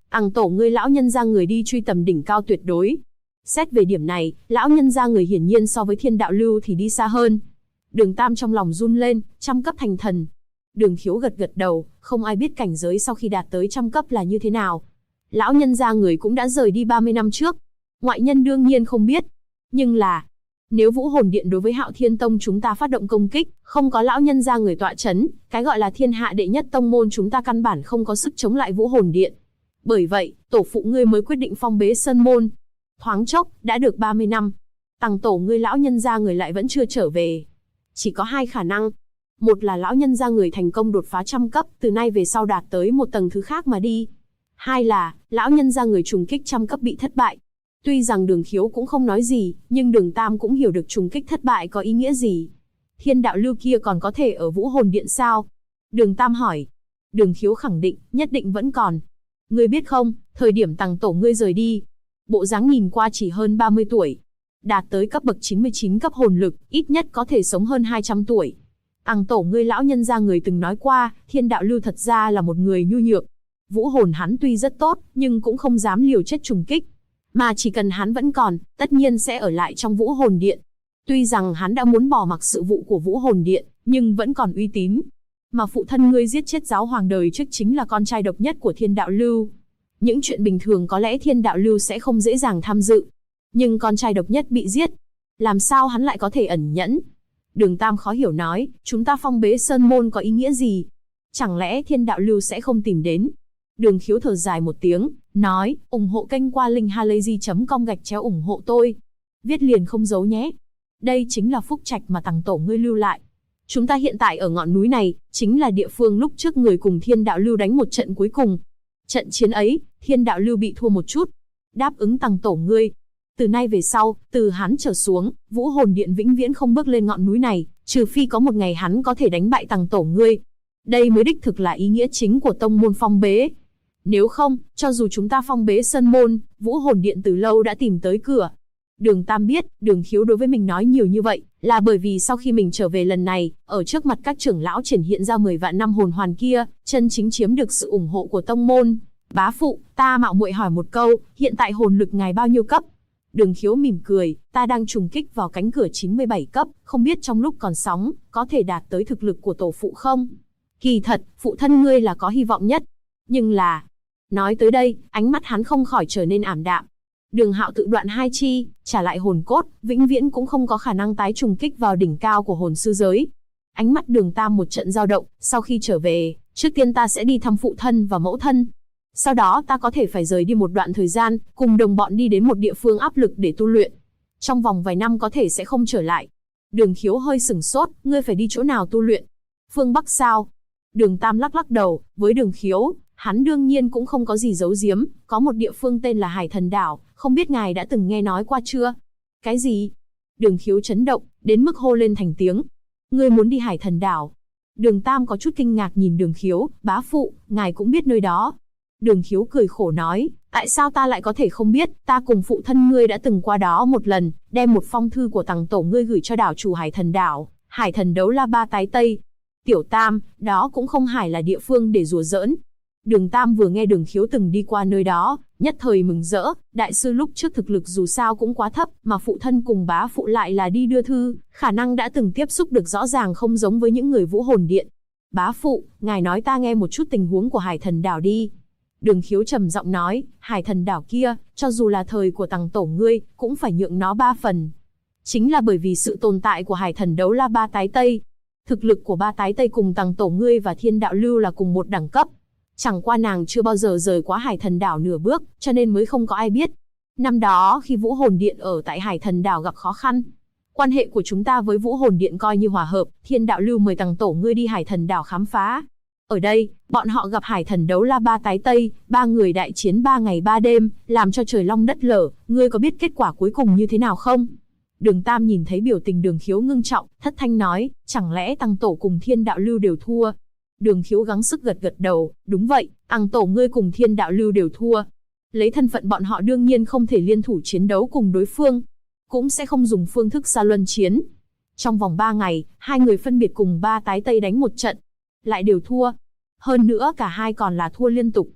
Tằng tổ ngươi lão nhân ra người đi truy tầm đỉnh cao tuyệt đối. Xét về điểm này, lão nhân ra người hiển nhiên so với Thiên Đạo Lưu thì đi xa hơn. Đường Tam trong lòng run lên, trăm cấp thành thần. Đường Khiếu gật gật đầu, không ai biết cảnh giới sau khi đạt tới trăm cấp là như thế nào. Lão nhân gia người cũng đã rời đi 30 năm trước. Ngoại nhân đương nhiên không biết. Nhưng là, nếu Vũ Hồn Điện đối với Hạo Thiên Tông chúng ta phát động công kích, không có lão nhân gia người tọa chấn, cái gọi là thiên hạ đệ nhất tông môn chúng ta căn bản không có sức chống lại Vũ Hồn Điện. Bởi vậy, tổ phụ ngươi mới quyết định phong bế sơn môn. Thoáng chốc, đã được 30 năm. Tằng tổ ngươi lão nhân gia người lại vẫn chưa trở về. Chỉ có hai khả năng. Một là lão nhân gia người thành công đột phá trăm cấp, từ nay về sau đạt tới một tầng thứ khác mà đi. Hai là, lão nhân gia người trùng kích trăm cấp bị thất bại. Tuy rằng Đường Khiếu cũng không nói gì, nhưng Đường Tam cũng hiểu được trùng kích thất bại có ý nghĩa gì. Thiên Đạo Lưu kia còn có thể ở Vũ Hồn Điện sao? Đường Tam hỏi. Đường Khiếu khẳng định, nhất định vẫn còn. Ngươi biết không, thời điểm tằng tổ ngươi rời đi, bộ dáng nhìn qua chỉ hơn 30 tuổi. Đạt tới cấp bậc 99 cấp hồn lực, ít nhất có thể sống hơn 200 tuổi. Tằng tổ ngươi lão nhân gia người từng nói qua, Thiên Đạo Lưu thật ra là một người nhu nhược. Vũ hồn hắn tuy rất tốt, nhưng cũng không dám liều chết trùng kích. Mà chỉ cần hắn vẫn còn, tất nhiên sẽ ở lại trong Vũ Hồn Điện. Tuy rằng hắn đã muốn bỏ mặc sự vụ của Vũ Hồn Điện, nhưng vẫn còn uy tín. Mà phụ thân ngươi giết chết giáo hoàng đời trước chính là con trai độc nhất của Thiên Đạo Lưu. Những chuyện bình thường có lẽ Thiên Đạo Lưu sẽ không dễ dàng tham dự. Nhưng con trai độc nhất bị giết, làm sao hắn lại có thể ẩn nhẫn? Đường Tam khó hiểu nói, chúng ta phong bế sơn môn có ý nghĩa gì? Chẳng lẽ Thiên Đạo Lưu sẽ không tìm đến? Đường Khiếu thở dài một tiếng, nói, ủng hộ kênh qua linkhalazy.com ủng hộ tôi. Viết liền không giấu nhé. Đây chính là phúc trạch mà tằng tổ ngươi lưu lại. Chúng ta hiện tại ở ngọn núi này, chính là địa phương lúc trước người cùng Thiên Đạo Lưu đánh một trận cuối cùng. Trận chiến ấy, Thiên Đạo Lưu bị thua một chút. Đáp ứng tằng tổ ngươi. Từ nay về sau, từ hắn trở xuống, Vũ Hồn Điện vĩnh viễn không bước lên ngọn núi này, trừ phi có một ngày hắn có thể đánh bại tằng tổ ngươi. Đây mới đích thực là ý nghĩa chính của tông môn phong bế. Nếu không, cho dù chúng ta phong bế sơn môn, Vũ Hồn Điện từ lâu đã tìm tới cửa. Đường Tam biết, Đường Khiếu đối với mình nói nhiều như vậy, là bởi vì sau khi mình trở về lần này, ở trước mặt các trưởng lão triển hiện ra 10 vạn năm hồn hoàn kia, chân chính chiếm được sự ủng hộ của tông môn. Bá phụ, ta mạo muội hỏi một câu, hiện tại hồn lực ngài bao nhiêu cấp? Đường Khiếu mỉm cười, ta đang trùng kích vào cánh cửa 97 cấp, không biết trong lúc còn sống, có thể đạt tới thực lực của tổ phụ không? Kỳ thật, phụ thân ngươi là có hy vọng nhất. Nhưng là... Nói tới đây, ánh mắt hắn không khỏi trở nên ảm đạm. Đường Hạo tự đoạn hai chi, trả lại hồn cốt, vĩnh viễn cũng không có khả năng tái trùng kích vào đỉnh cao của hồn sư giới. Ánh mắt Đường Tam một trận dao động, sau khi trở về, trước tiên ta sẽ đi thăm phụ thân và mẫu thân. Sau đó ta có thể phải rời đi một đoạn thời gian, cùng đồng bọn đi đến một địa phương áp lực để tu luyện. Trong vòng vài năm có thể sẽ không trở lại. Đường Khiếu hơi sửng sốt, ngươi phải đi chỗ nào tu luyện? Phương Bắc sao? Đường Tam lắc lắc đầu, với Đường Khiếu, hắn đương nhiên cũng không có gì giấu giếm, có một địa phương tên là Hải Thần Đảo, không biết ngài đã từng nghe nói qua chưa? Cái gì? Đường Khiếu chấn động, đến mức hô lên thành tiếng. Ngươi muốn đi Hải Thần Đảo? Đường Tam có chút kinh ngạc nhìn Đường Khiếu, bá phụ, ngài cũng biết nơi đó. Đường Khiếu cười khổ nói, tại sao ta lại có thể không biết, ta cùng phụ thân ngươi đã từng qua đó một lần, đem một phong thư của tằng tổ ngươi gửi cho đảo chủ Hải Thần Đảo, Hải Thần Đấu La Ba Tái Tây. Tiểu Tam, đó cũng không phải là địa phương để đùa giỡn. Đường Tam vừa nghe Đường Khiếu từng đi qua nơi đó, nhất thời mừng rỡ, đại sư lúc trước thực lực dù sao cũng quá thấp, mà phụ thân cùng bá phụ lại là đi đưa thư, khả năng đã từng tiếp xúc được rõ ràng không giống với những người Vũ Hồn Điện. Bá phụ, ngài nói ta nghe một chút tình huống của Hải Thần Đảo đi. Đường Khiếu trầm giọng nói, Hải Thần Đảo kia, cho dù là thời của tằng tổ ngươi, cũng phải nhượng nó 3 phần. Chính là bởi vì sự tồn tại của Hải Thần Đấu La Ba Tái Tây. Thực lực của Ba Tái Tây cùng tằng tổ ngươi và Thiên Đạo Lưu là cùng một đẳng cấp. Chẳng qua nàng chưa bao giờ rời quá Hải Thần Đảo nửa bước, cho nên mới không có ai biết. Năm đó khi Vũ Hồn Điện ở tại Hải Thần Đảo gặp khó khăn, quan hệ của chúng ta với Vũ Hồn Điện coi như hòa hợp, Thiên Đạo Lưu mời tằng tổ ngươi đi Hải Thần Đảo khám phá. Ở đây, bọn họ gặp Hải Thần Đấu La Ba Tái Tây, 3 người đại chiến 3 ngày 3 đêm, làm cho trời long đất lở, ngươi có biết kết quả cuối cùng như thế nào không? Đường Tam nhìn thấy biểu tình Đường Khiếu ngưng trọng, thất thanh nói, chẳng lẽ tằng tổ cùng Thiên Đạo Lưu đều thua? Đường Khiếu gắng sức gật gật đầu, đúng vậy, tằng tổ ngươi cùng Thiên Đạo Lưu đều thua. Lấy thân phận bọn họ đương nhiên không thể liên thủ chiến đấu cùng đối phương, cũng sẽ không dùng phương thức xa luân chiến. Trong vòng 3 ngày, hai người phân biệt cùng Ba Tái Tây đánh một trận, lại đều thua. Hơn nữa cả hai còn là thua liên tục.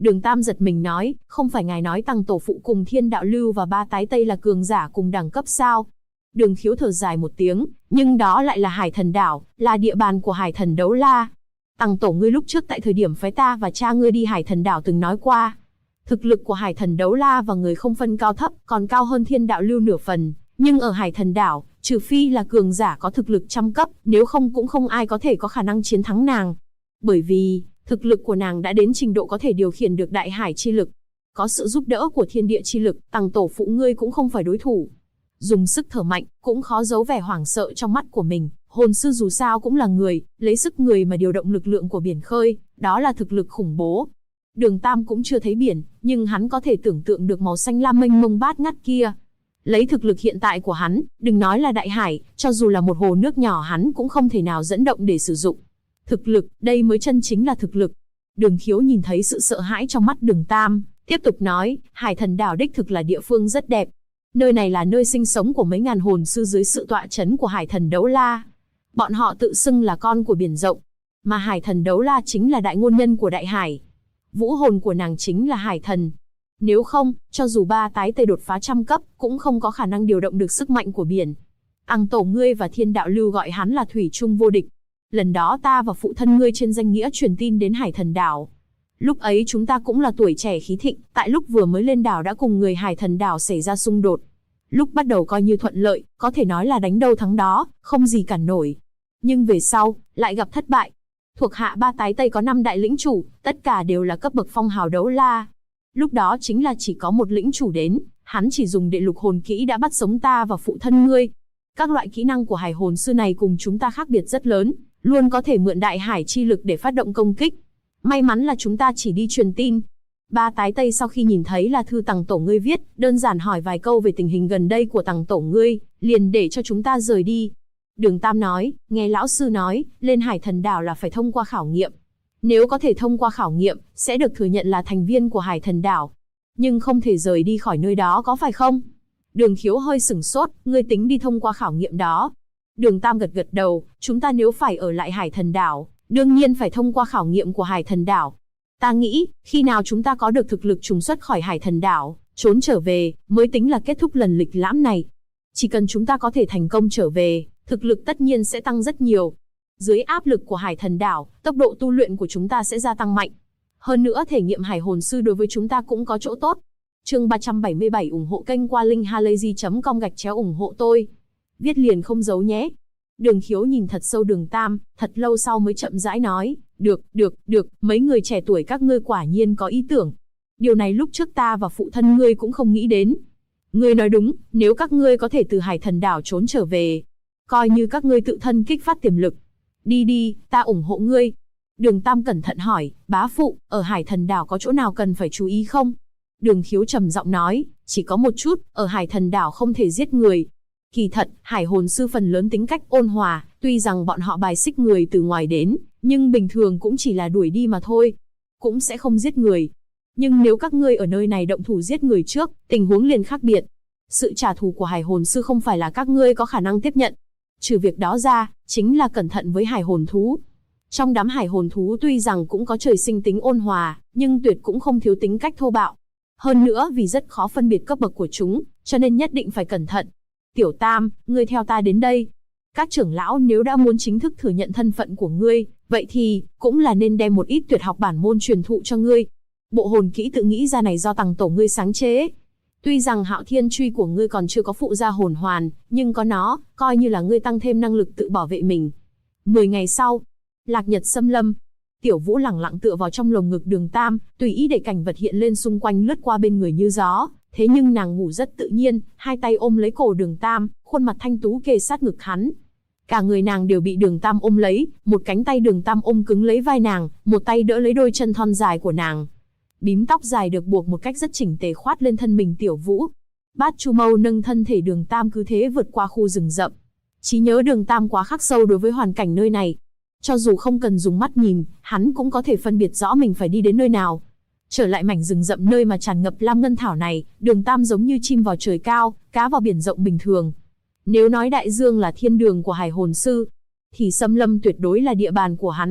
Đường Tam giật mình nói, không phải ngài nói Tăng tổ phụ cùng Thiên Đạo Lưu và Ba Tái Tây là cường giả cùng đẳng cấp sao? Đường Khiếu thở dài một tiếng, nhưng đó lại là Hải Thần Đảo, là địa bàn của Hải Thần Đấu La. Tăng tổ ngươi lúc trước tại thời điểm phái ta và cha ngươi đi Hải Thần Đảo từng nói qua. Thực lực của Hải Thần Đấu La và người không phân cao thấp, còn cao hơn Thiên Đạo Lưu nửa phần. Nhưng ở Hải Thần Đảo, trừ phi là cường giả có thực lực trăm cấp, nếu không cũng không ai có thể có khả năng chiến thắng nàng. Bởi vì, thực lực của nàng đã đến trình độ có thể điều khiển được đại hải chi lực. Có sự giúp đỡ của thiên địa chi lực, Tăng tổ phụ ngươi cũng không phải đối thủ. Dùng sức thở mạnh, cũng khó giấu vẻ hoảng sợ trong mắt của mình. Hồn sư dù sao cũng là người, lấy sức người mà điều động lực lượng của biển khơi, đó là thực lực khủng bố. Đường Tam cũng chưa thấy biển, nhưng hắn có thể tưởng tượng được màu xanh lam mênh mông bát ngát kia. Lấy thực lực hiện tại của hắn, đừng nói là đại hải, cho dù là một hồ nước nhỏ hắn cũng không thể nào dẫn động để sử dụng. Thực lực, đây mới chân chính là thực lực. Đường Khiếu nhìn thấy sự sợ hãi trong mắt Đường Tam, tiếp tục nói, Hải Thần Đảo đích thực là địa phương rất đẹp. Nơi này là nơi sinh sống của mấy ngàn hồn sư dưới sự tọa chấn của Hải Thần Đấu La. Bọn họ tự xưng là con của biển rộng, mà Hải Thần Đấu La chính là đại ngôn nhân của đại hải. Vũ hồn của nàng chính là hải thần. Nếu không, cho dù Ba Tái Tây đột phá trăm cấp, cũng không có khả năng điều động được sức mạnh của biển. Tăng tổ ngươi và Thiên Đạo Lưu gọi hắn là thủy chung vô địch. Lần đó ta và phụ thân ngươi trên danh nghĩa truyền tin đến Hải Thần Đảo. Lúc ấy chúng ta cũng là tuổi trẻ khí thịnh, tại lúc vừa mới lên đảo đã cùng người Hải Thần Đảo xảy ra xung đột. Lúc bắt đầu coi như thuận lợi, có thể nói là đánh đâu thắng đó, không gì cản nổi. Nhưng về sau, lại gặp thất bại. Thuộc hạ Ba Tái Tây có 5 đại lĩnh chủ, tất cả đều là cấp bậc phong hào đấu la. Lúc đó chính là chỉ có một lĩnh chủ đến, hắn chỉ dùng đệ lục hồn kỹ đã bắt sống ta và phụ thân ngươi. Các loại kỹ năng của hải hồn sư này cùng chúng ta khác biệt rất lớn, luôn có thể mượn đại hải chi lực để phát động công kích. May mắn là chúng ta chỉ đi truyền tin. Ba Tái Tây sau khi nhìn thấy là thư Tăng tổ ngươi viết, đơn giản hỏi vài câu về tình hình gần đây của Tăng tổ ngươi, liền để cho chúng ta rời đi. Đường Tam nói, nghe lão sư nói, lên Hải Thần Đảo là phải thông qua khảo nghiệm. Nếu có thể thông qua khảo nghiệm, sẽ được thừa nhận là thành viên của Hải Thần Đảo. Nhưng không thể rời đi khỏi nơi đó có phải không? Đường Khiếu hơi sửng sốt, ngươi tính đi thông qua khảo nghiệm đó. Đường Tam gật gật đầu, chúng ta nếu phải ở lại Hải Thần Đảo, đương nhiên phải thông qua khảo nghiệm của Hải Thần Đảo. Ta nghĩ, khi nào chúng ta có được thực lực trùng xuất khỏi Hải Thần Đảo, trốn trở về, mới tính là kết thúc lần lịch lãm này. Chỉ cần chúng ta có thể thành công trở về, thực lực tất nhiên sẽ tăng rất nhiều. Dưới áp lực của Hải Thần Đảo, tốc độ tu luyện của chúng ta sẽ gia tăng mạnh. Hơn nữa thể nghiệm hải hồn sư đối với chúng ta cũng có chỗ tốt. Chương 377 ủng hộ kênh qua linkhalazy.com/ủng hộ tôi. Viết liền không giấu nhé. Đường Khiếu nhìn thật sâu Đường Tam, thật lâu sau mới chậm rãi nói, được, mấy người trẻ tuổi các ngươi quả nhiên có ý tưởng. Điều này lúc trước ta và phụ thân ngươi cũng không nghĩ đến. Ngươi nói đúng, nếu các ngươi có thể từ Hải Thần Đảo trốn trở về, coi như các ngươi tự thân kích phát tiềm lực. Đi, ta ủng hộ ngươi. Đường Tam cẩn thận hỏi, bá phụ, ở Hải Thần Đảo có chỗ nào cần phải chú ý không? Đường Khiếu trầm giọng nói, chỉ có một chút, ở Hải Thần Đảo không thể giết người. Kỳ thật, hải hồn sư phần lớn tính cách ôn hòa, tuy rằng bọn họ bài xích người từ ngoài đến, nhưng bình thường cũng chỉ là đuổi đi mà thôi. Cũng sẽ không giết người. Nhưng nếu các ngươi ở nơi này động thủ giết người trước, tình huống liền khác biệt. Sự trả thù của hải hồn sư không phải là các ngươi có khả năng tiếp nhận. Trừ việc đó ra, chính là cẩn thận với hải hồn thú. Trong đám hải hồn thú tuy rằng cũng có trời sinh tính ôn hòa, nhưng tuyệt cũng không thiếu tính cách thô bạo. Hơn nữa vì rất khó phân biệt cấp bậc của chúng, cho nên nhất định phải cẩn thận. Tiểu Tam, ngươi theo ta đến đây. Các trưởng lão nếu đã muốn chính thức thừa nhận thân phận của ngươi, vậy thì, cũng là nên đem một ít tuyệt học bản môn truyền thụ cho ngươi. Bộ hồn kỹ tự nghĩ ra này do Tăng tổ ngươi sáng chế. Tuy rằng Hạo Thiên Truy của ngươi còn chưa có phụ gia hồn hoàn, nhưng có nó, coi như là ngươi tăng thêm năng lực tự bảo vệ mình. 10 ngày sau, Lạc Nhật Xâm Lâm. Tiểu Vũ lẳng lặng tựa vào trong lồng ngực Đường Tam, tùy ý để cảnh vật hiện lên xung quanh lướt qua bên người như gió. Thế nhưng nàng ngủ rất tự nhiên, hai tay ôm lấy cổ Đường Tam, khuôn mặt thanh tú kề sát ngực hắn. Cả người nàng đều bị Đường Tam ôm lấy, một cánh tay Đường Tam ôm cứng lấy vai nàng, một tay đỡ lấy đôi chân thon dài của nàng. Bím tóc dài được buộc một cách rất chỉnh tề khoát lên thân mình Tiểu Vũ. Bát Chu Mâu nâng thân thể Đường Tam cứ thế vượt qua khu rừng rậm. Trí nhớ Đường Tam quá khắc sâu đối với hoàn cảnh nơi này. Cho dù không cần dùng mắt nhìn, hắn cũng có thể phân biệt rõ mình phải đi đến nơi nào. Trở lại mảnh rừng rậm nơi mà tràn ngập lam ngân thảo này, Đường Tam giống như chim vào trời cao, cá vào biển rộng bình thường. Nếu nói đại dương là thiên đường của hải hồn sư, thì xâm lâm tuyệt đối là địa bàn của hắn.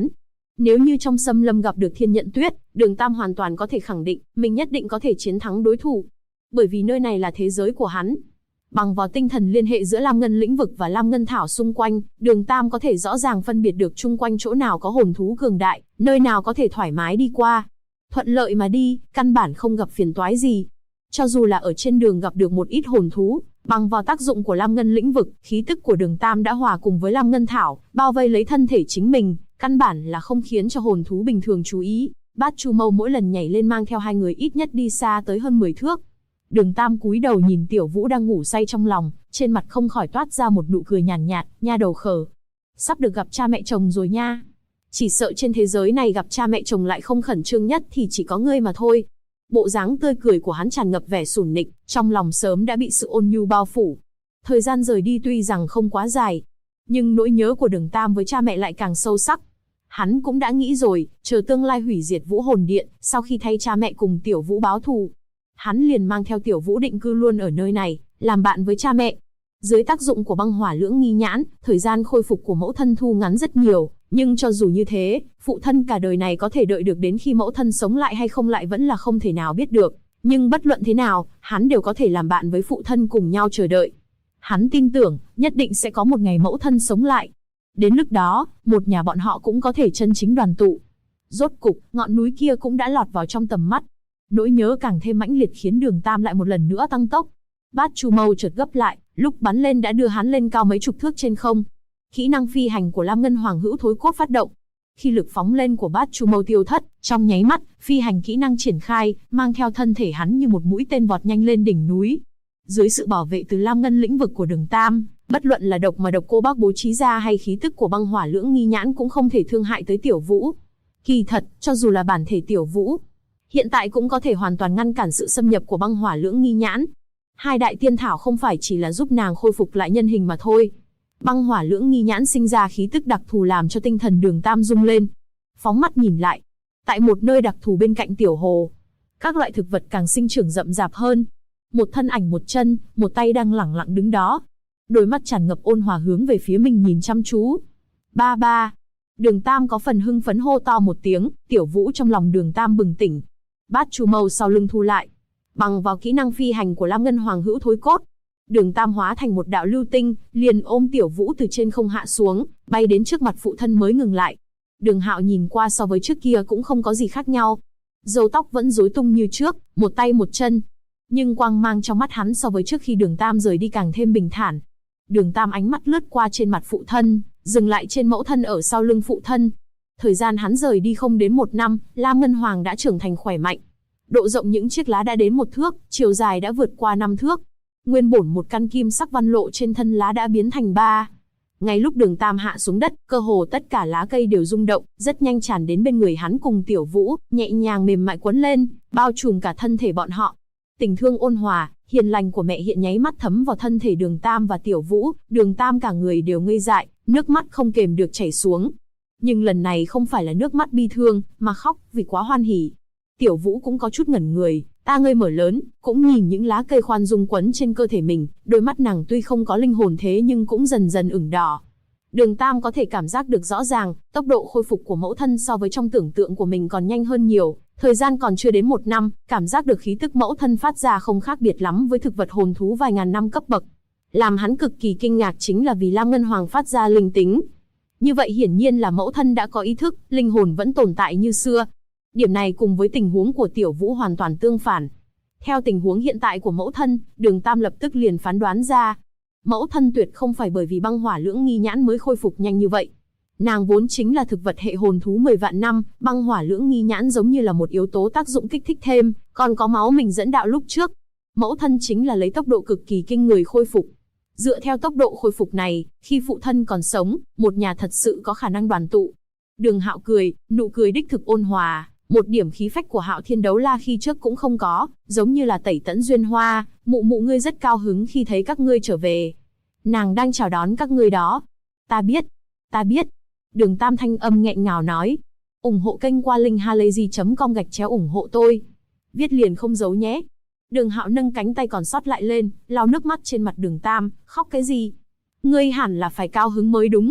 Nếu như trong xâm lâm gặp được Thiên Nhận Tuyết, Đường Tam hoàn toàn có thể khẳng định, mình nhất định có thể chiến thắng đối thủ. Bởi vì nơi này là thế giới của hắn. Bằng vào tinh thần liên hệ giữa Lam Ngân lĩnh vực và Lam Ngân thảo xung quanh, Đường Tam có thể rõ ràng phân biệt được chung quanh chỗ nào có hồn thú cường đại, nơi nào có thể thoải mái đi qua. Thuận lợi mà đi, căn bản không gặp phiền toái gì. Cho dù là ở trên đường gặp được một ít hồn thú, bằng vào tác dụng của Lam Ngân lĩnh vực, khí tức của Đường Tam đã hòa cùng với Lam Ngân thảo, bao vây lấy thân thể chính mình, căn bản là không khiến cho hồn thú bình thường chú ý. Bát Chu Mâu mỗi lần nhảy lên mang theo hai người ít nhất đi xa tới hơn 10 thước. Đường Tam cúi đầu nhìn Tiểu Vũ đang ngủ say trong lòng, trên mặt không khỏi toát ra một nụ cười nhàn nhạt, nha đầu khờ. Sắp được gặp cha mẹ chồng rồi nha. Chỉ sợ trên thế giới này gặp cha mẹ chồng lại không khẩn trương nhất thì chỉ có ngươi mà thôi. Bộ dáng tươi cười của hắn tràn ngập vẻ sủn nịnh, trong lòng sớm đã bị sự ôn nhu bao phủ. Thời gian rời đi tuy rằng không quá dài, nhưng nỗi nhớ của Đường Tam với cha mẹ lại càng sâu sắc. Hắn cũng đã nghĩ rồi, chờ tương lai hủy diệt Vũ Hồn Điện, sau khi thay cha mẹ cùng Tiểu Vũ báo thù, hắn liền mang theo Tiểu Vũ định cư luôn ở nơi này, làm bạn với cha mẹ. Dưới tác dụng của băng hỏa lưỡng nghi nhãn, thời gian khôi phục của mẫu thân thu ngắn rất nhiều, nhưng cho dù như thế, phụ thân cả đời này có thể đợi được đến khi mẫu thân sống lại hay không lại vẫn là không thể nào biết được. Nhưng bất luận thế nào, hắn đều có thể làm bạn với phụ thân cùng nhau chờ đợi. Hắn tin tưởng, nhất định sẽ có một ngày mẫu thân sống lại. Đến lúc đó, một nhà bọn họ cũng có thể chân chính đoàn tụ. Rốt cục, ngọn núi kia cũng đã lọt vào trong tầm mắt. Nỗi nhớ càng thêm mãnh liệt khiến Đường Tam lại một lần nữa tăng tốc. Bát Chu Mâu chợt gấp lại, lúc bắn lên đã đưa hắn lên cao mấy chục thước trên không. Kỹ năng phi hành của Lam Ngân Hoàng Hữu Thối Cốt phát động. Khi lực phóng lên của Bát Chu Mâu tiêu thất, trong nháy mắt, phi hành kỹ năng triển khai, mang theo thân thể hắn như một mũi tên vọt nhanh lên đỉnh núi. Dưới sự bảo vệ từ Lam Ngân lĩnh vực của Đường Tam, bất luận là độc mà Độc Cô Bác bố trí ra hay khí tức của băng hỏa lưỡng nghi nhãn cũng không thể thương hại tới Tiểu Vũ. Kỳ thật, cho dù là bản thể Tiểu Vũ, hiện tại cũng có thể hoàn toàn ngăn cản sự xâm nhập của băng hỏa lưỡng nghi nhãn. Hai đại tiên thảo không phải chỉ là giúp nàng khôi phục lại nhân hình mà thôi. Băng hỏa lưỡng nghi nhãn sinh ra khí tức đặc thù làm cho tinh thần Đường Tam rung lên. Phóng mắt nhìn lại, tại một nơi đặc thù bên cạnh tiểu hồ, các loại thực vật càng sinh trưởng rậm rạp hơn. Một thân ảnh một chân, một tay đang lẳng lặng đứng đó. Đôi mắt tràn ngập ôn hòa hướng về phía mình nhìn chăm chú. Ba ba. Đường Tam có phần hưng phấn hô to một tiếng, Tiểu Vũ trong lòng Đường Tam bừng tỉnh. Bát Chu Mâu sau lưng thu lại. Bằng vào kỹ năng phi hành của Lam Ngân Hoàng Hữu Thối Cốt, Đường Tam hóa thành một đạo lưu tinh, liền ôm Tiểu Vũ từ trên không hạ xuống, bay đến trước mặt phụ thân mới ngừng lại. Đường Hạo nhìn qua so với trước kia cũng không có gì khác nhau. Râu tóc vẫn rối tung như trước, một tay một chân. Nhưng quang mang trong mắt hắn so với trước khi Đường Tam rời đi càng thêm bình thản. Đường Tam ánh mắt lướt qua trên mặt phụ thân, dừng lại trên mẫu thân ở sau lưng phụ thân. Thời gian hắn rời đi không đến 1 năm, Lam Ngân Hoàng đã trưởng thành khỏe mạnh. Độ rộng những chiếc lá đã đến 1 thước, chiều dài đã vượt qua 5 thước. Nguyên bổn một căn kim sắc văn lộ trên thân lá đã biến thành 3. Ngay lúc Đường Tam hạ xuống đất, cơ hồ tất cả lá cây đều rung động, rất nhanh tràn đến bên người hắn cùng Tiểu Vũ, nhẹ nhàng mềm mại quấn lên, bao trùm cả thân thể bọn họ. Tình thương ôn hòa, hiền lành của mẹ hiện nháy mắt thấm vào thân thể Đường Tam và Tiểu Vũ, Đường Tam cả người đều ngây dại, nước mắt không kềm được chảy xuống. Nhưng lần này không phải là nước mắt bi thương, mà khóc vì quá hoan hỉ. Tiểu Vũ cũng có chút ngẩn người, ta ngây mở lớn, cũng nhìn những lá cây khoan dung quấn trên cơ thể mình, đôi mắt nàng tuy không có linh hồn thế nhưng cũng dần dần ửng đỏ. Đường Tam có thể cảm giác được rõ ràng, tốc độ khôi phục của mẫu thân so với trong tưởng tượng của mình còn nhanh hơn nhiều. Thời gian còn chưa đến 1 năm, cảm giác được khí tức mẫu thân phát ra không khác biệt lắm với thực vật hồn thú vài ngàn năm cấp bậc. Làm hắn cực kỳ kinh ngạc chính là vì Lam Ngân Hoàng phát ra linh tính. Như vậy hiển nhiên là mẫu thân đã có ý thức, linh hồn vẫn tồn tại như xưa. Điểm này cùng với tình huống của Tiểu Vũ hoàn toàn tương phản. Theo tình huống hiện tại của mẫu thân, Đường Tam lập tức liền phán đoán ra. Mẫu thân tuyệt không phải bởi vì băng hỏa lưỡng nghi nhãn mới khôi phục nhanh như vậy. Nàng vốn chính là thực vật hệ hồn thú 10 vạn năm, băng hỏa lưỡng nghi nhãn giống như là một yếu tố tác dụng kích thích thêm, còn có máu mình dẫn đạo lúc trước. Mẫu thân chính là lấy tốc độ cực kỳ kinh người khôi phục. Dựa theo tốc độ khôi phục này, khi phụ thân còn sống, một nhà thật sự có khả năng đoàn tụ. Đường Hạo cười, nụ cười đích thực ôn hòa, một điểm khí phách của Hạo Thiên Đấu La khi trước cũng không có, giống như là tẩy tẫn duyên hoa, mụ mụ ngươi rất cao hứng khi thấy các ngươi trở về. Nàng đang chào đón các ngươi đó. Ta biết, ta biết. Đường Tam thanh âm nghẹn ngào nói. Ủng hộ kênh qua linkhalazy.com ủng hộ tôi. Viết liền không giấu nhé. Đường Hạo nâng cánh tay còn sót lại lên, lau nước mắt trên mặt Đường Tam, khóc cái gì? Ngươi hẳn là phải cao hứng mới đúng.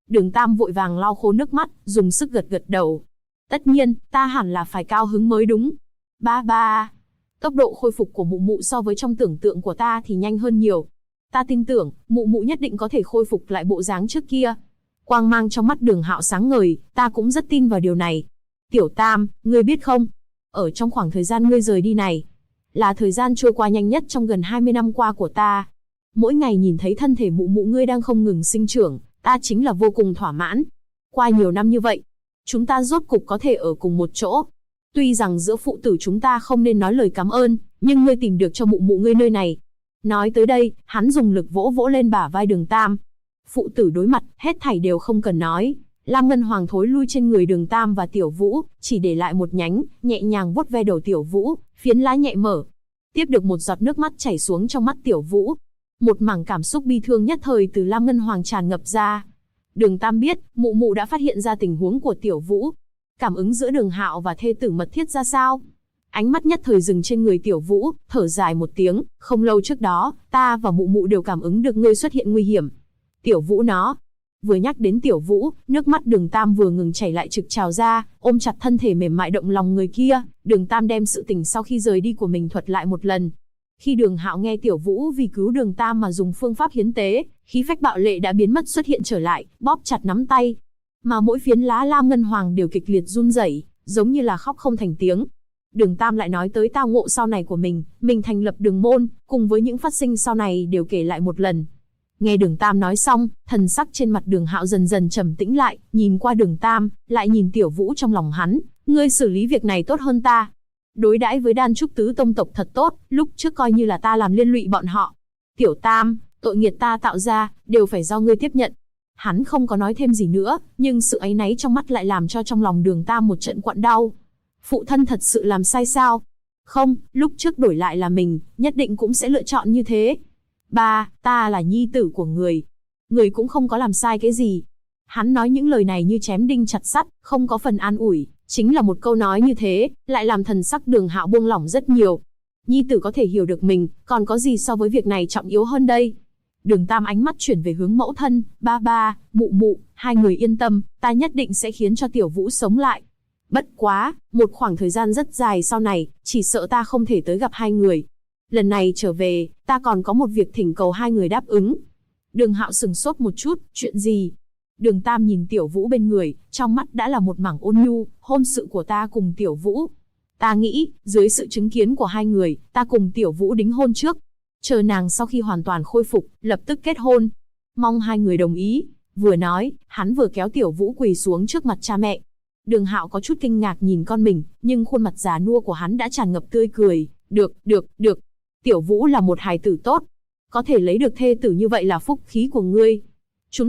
Đường Tam vội vàng lau khô nước mắt, dùng sức gật gật đầu. Tất nhiên, ta hẳn là phải cao hứng mới đúng. Ba ba. Tốc độ khôi phục của mụ mụ so với trong tưởng tượng của ta thì nhanh hơn nhiều. Ta tin tưởng, mụ mụ nhất định có thể khôi phục lại bộ dáng trước kia. Quang mang trong mắt Đường Hạo sáng ngời, ta cũng rất tin vào điều này. Tiểu Tam, ngươi biết không? Ở trong khoảng thời gian ngươi rời đi này, là thời gian trôi qua nhanh nhất trong gần 20 năm qua của ta. Mỗi ngày nhìn thấy thân thể mụ mụ ngươi đang không ngừng sinh trưởng, ta chính là vô cùng thỏa mãn. Qua nhiều năm như vậy, chúng ta rốt cục có thể ở cùng một chỗ. Tuy rằng giữa phụ tử chúng ta không nên nói lời cảm ơn, nhưng ngươi tìm được cho mụ mụ ngươi nơi này. Nói tới đây, hắn dùng lực vỗ vỗ lên bả vai Đường Tam. Phụ tử đối mặt, hết thảy đều không cần nói. Lam Ngân Hoàng thối lui trên người Đường Tam và Tiểu Vũ, chỉ để lại một nhánh, nhẹ nhàng vuốt ve đầu Tiểu Vũ, phiến lá nhẹ mở. Tiếp được một giọt nước mắt chảy xuống trong mắt Tiểu Vũ. Một mảng cảm xúc bi thương nhất thời từ Lam Ngân Hoàng tràn ngập ra. Đường Tam biết, mụ mụ đã phát hiện ra tình huống của Tiểu Vũ. Cảm ứng giữa Đường Hạo và thê tử mật thiết ra sao? Ánh mắt nhất thời dừng trên người Tiểu Vũ, thở dài một tiếng, không lâu trước đó, ta và mụ mụ đều cảm ứng được ngươi xuất hiện nguy hiểm. Tiểu Vũ nó. Vừa nhắc đến Tiểu Vũ, nước mắt Đường Tam vừa ngừng chảy lại trực trào ra, ôm chặt thân thể mềm mại động lòng người kia, Đường Tam đem sự tình sau khi rời đi của mình thuật lại một lần. Khi Đường Hạo nghe Tiểu Vũ vì cứu Đường Tam mà dùng phương pháp hiến tế, khí phách bạo lệ đã biến mất xuất hiện trở lại, bóp chặt nắm tay. Mà mỗi phiến lá Lam Ngân Hoàng đều kịch liệt run rẩy, giống như là khóc không thành tiếng. Đường Tam lại nói tới tao ngộ sau này của mình thành lập Đường môn, cùng với những phát sinh sau này đều kể lại một lần. Nghe Đường Tam nói xong, thần sắc trên mặt Đường Hạo dần dần trầm tĩnh lại, nhìn qua Đường Tam, lại nhìn Tiểu Vũ trong lòng hắn, ngươi xử lý việc này tốt hơn ta. Đối đãi với Đan Trúc tứ tông tộc thật tốt, lúc trước coi như là ta làm liên lụy bọn họ. Tiểu Tam, tội nghiệt ta tạo ra, đều phải do ngươi tiếp nhận. Hắn không có nói thêm gì nữa, nhưng sự áy náy trong mắt lại làm cho trong lòng Đường Tam một trận quặn đau. Phụ thân thật sự làm sai sao? Không, lúc trước đổi lại là mình, nhất định cũng sẽ lựa chọn như thế. Ba, ta là nhi tử của người. Người cũng không có làm sai cái gì. Hắn nói những lời này như chém đinh chặt sắt, không có phần an ủi. Chính là một câu nói như thế, lại làm thần sắc Đường Hạo buông lỏng rất nhiều. Nhi tử có thể hiểu được mình, còn có gì so với việc này trọng yếu hơn đây? Đường Tam ánh mắt chuyển về hướng mẫu thân, ba ba, mụ mụ, hai người yên tâm, ta nhất định sẽ khiến cho Tiểu Vũ sống lại. Bất quá, một khoảng thời gian rất dài sau này, chỉ sợ ta không thể tới gặp hai người. Lần này trở về, ta còn có một việc thỉnh cầu hai người đáp ứng. Đường Hạo sừng sốt một chút, chuyện gì? Đường Tam nhìn Tiểu Vũ bên người, trong mắt đã là một mảng ôn nhu, hôn sự của ta cùng Tiểu Vũ. Ta nghĩ, dưới sự chứng kiến của hai người, ta cùng Tiểu Vũ đính hôn trước. Chờ nàng sau khi hoàn toàn khôi phục, lập tức kết hôn. Mong hai người đồng ý. Vừa nói, hắn vừa kéo Tiểu Vũ quỳ xuống trước mặt cha mẹ. Đường Hạo có chút kinh ngạc nhìn con mình, nhưng khuôn mặt già nua của hắn đã tràn ngập tươi cười. Được. Tiểu Vũ là một hài tử tốt. Có thể lấy được thê tử như vậy là phúc khí của ngươi. Chúng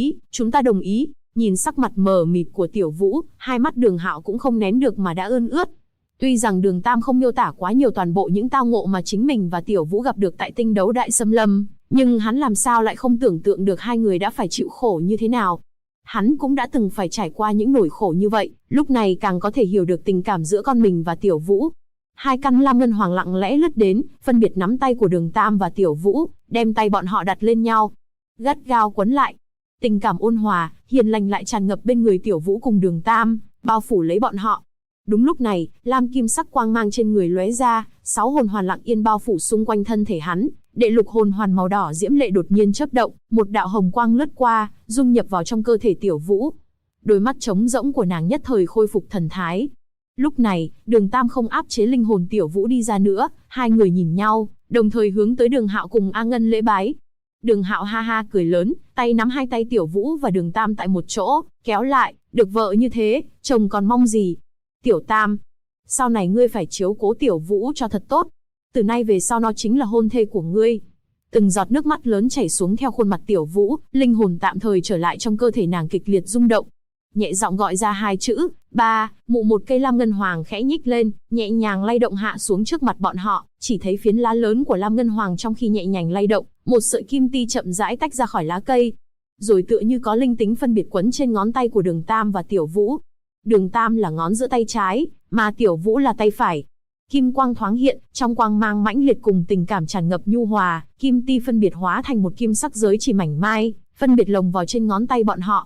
ta đồng ý. Nhìn sắc mặt mờ mịt của Tiểu Vũ, hai mắt Đường Hạo cũng không nén được mà đã ươn ướt. Tuy rằng Đường Tam không miêu tả quá nhiều toàn bộ những tao ngộ mà chính mình và Tiểu Vũ gặp được tại Tinh Đấu Đại Xâm Lâm, nhưng hắn làm sao lại không tưởng tượng được hai người đã phải chịu khổ như thế nào. Hắn cũng đã từng phải trải qua những nỗi khổ như vậy, lúc này càng có thể hiểu được tình cảm giữa con mình và Tiểu Vũ. Hai căn Lam Ngân Hoàng lặng lẽ lướt đến, phân biệt nắm tay của Đường Tam và Tiểu Vũ, đem tay bọn họ đặt lên nhau, gắt gao quấn lại. Tình cảm ôn hòa, hiền lành lại tràn ngập bên người Tiểu Vũ cùng Đường Tam, bao phủ lấy bọn họ. Đúng lúc này, lam kim sắc quang mang trên người lóe ra, 6 hồn hoàn lặng yên bao phủ xung quanh thân thể hắn. Đệ lục hồn hoàn màu đỏ diễm lệ đột nhiên chớp động, một đạo hồng quang lướt qua, dung nhập vào trong cơ thể Tiểu Vũ. Đôi mắt trống rỗng của nàng nhất thời khôi phục thần thái. Lúc này, Đường Tam không áp chế linh hồn Tiểu Vũ đi ra nữa, hai người nhìn nhau, đồng thời hướng tới Đường Hạo cùng A Ngân lễ bái. Đường Hạo ha ha cười lớn, tay nắm hai tay Tiểu Vũ và Đường Tam tại một chỗ, kéo lại, được vợ như thế, chồng còn mong gì? Tiểu Tam, sau này ngươi phải chiếu cố Tiểu Vũ cho thật tốt. Từ nay về sau nó chính là hôn thê của ngươi. Từng giọt nước mắt lớn chảy xuống theo khuôn mặt Tiểu Vũ, linh hồn tạm thời trở lại trong cơ thể nàng kịch liệt rung động. Nhẹ giọng gọi ra hai chữ, ba, mụ. Một cây lam ngân hoàng khẽ nhích lên, nhẹ nhàng lay động hạ xuống trước mặt bọn họ, chỉ thấy phiến lá lớn của lam ngân hoàng trong khi nhẹ nhàng lay động, một sợi kim ti chậm rãi tách ra khỏi lá cây. Rồi tựa như có linh tính phân biệt quấn trên ngón tay của Đường Tam và Tiểu Vũ. Đường Tam là ngón giữa tay trái, mà Tiểu Vũ là tay phải. Kim quang thoáng hiện, trong quang mang mãnh liệt cùng tình cảm tràn ngập nhu hòa, kim ti phân biệt hóa thành một kim sắc giới chỉ mảnh mai, phân biệt lồng vào trên ngón tay bọn họ.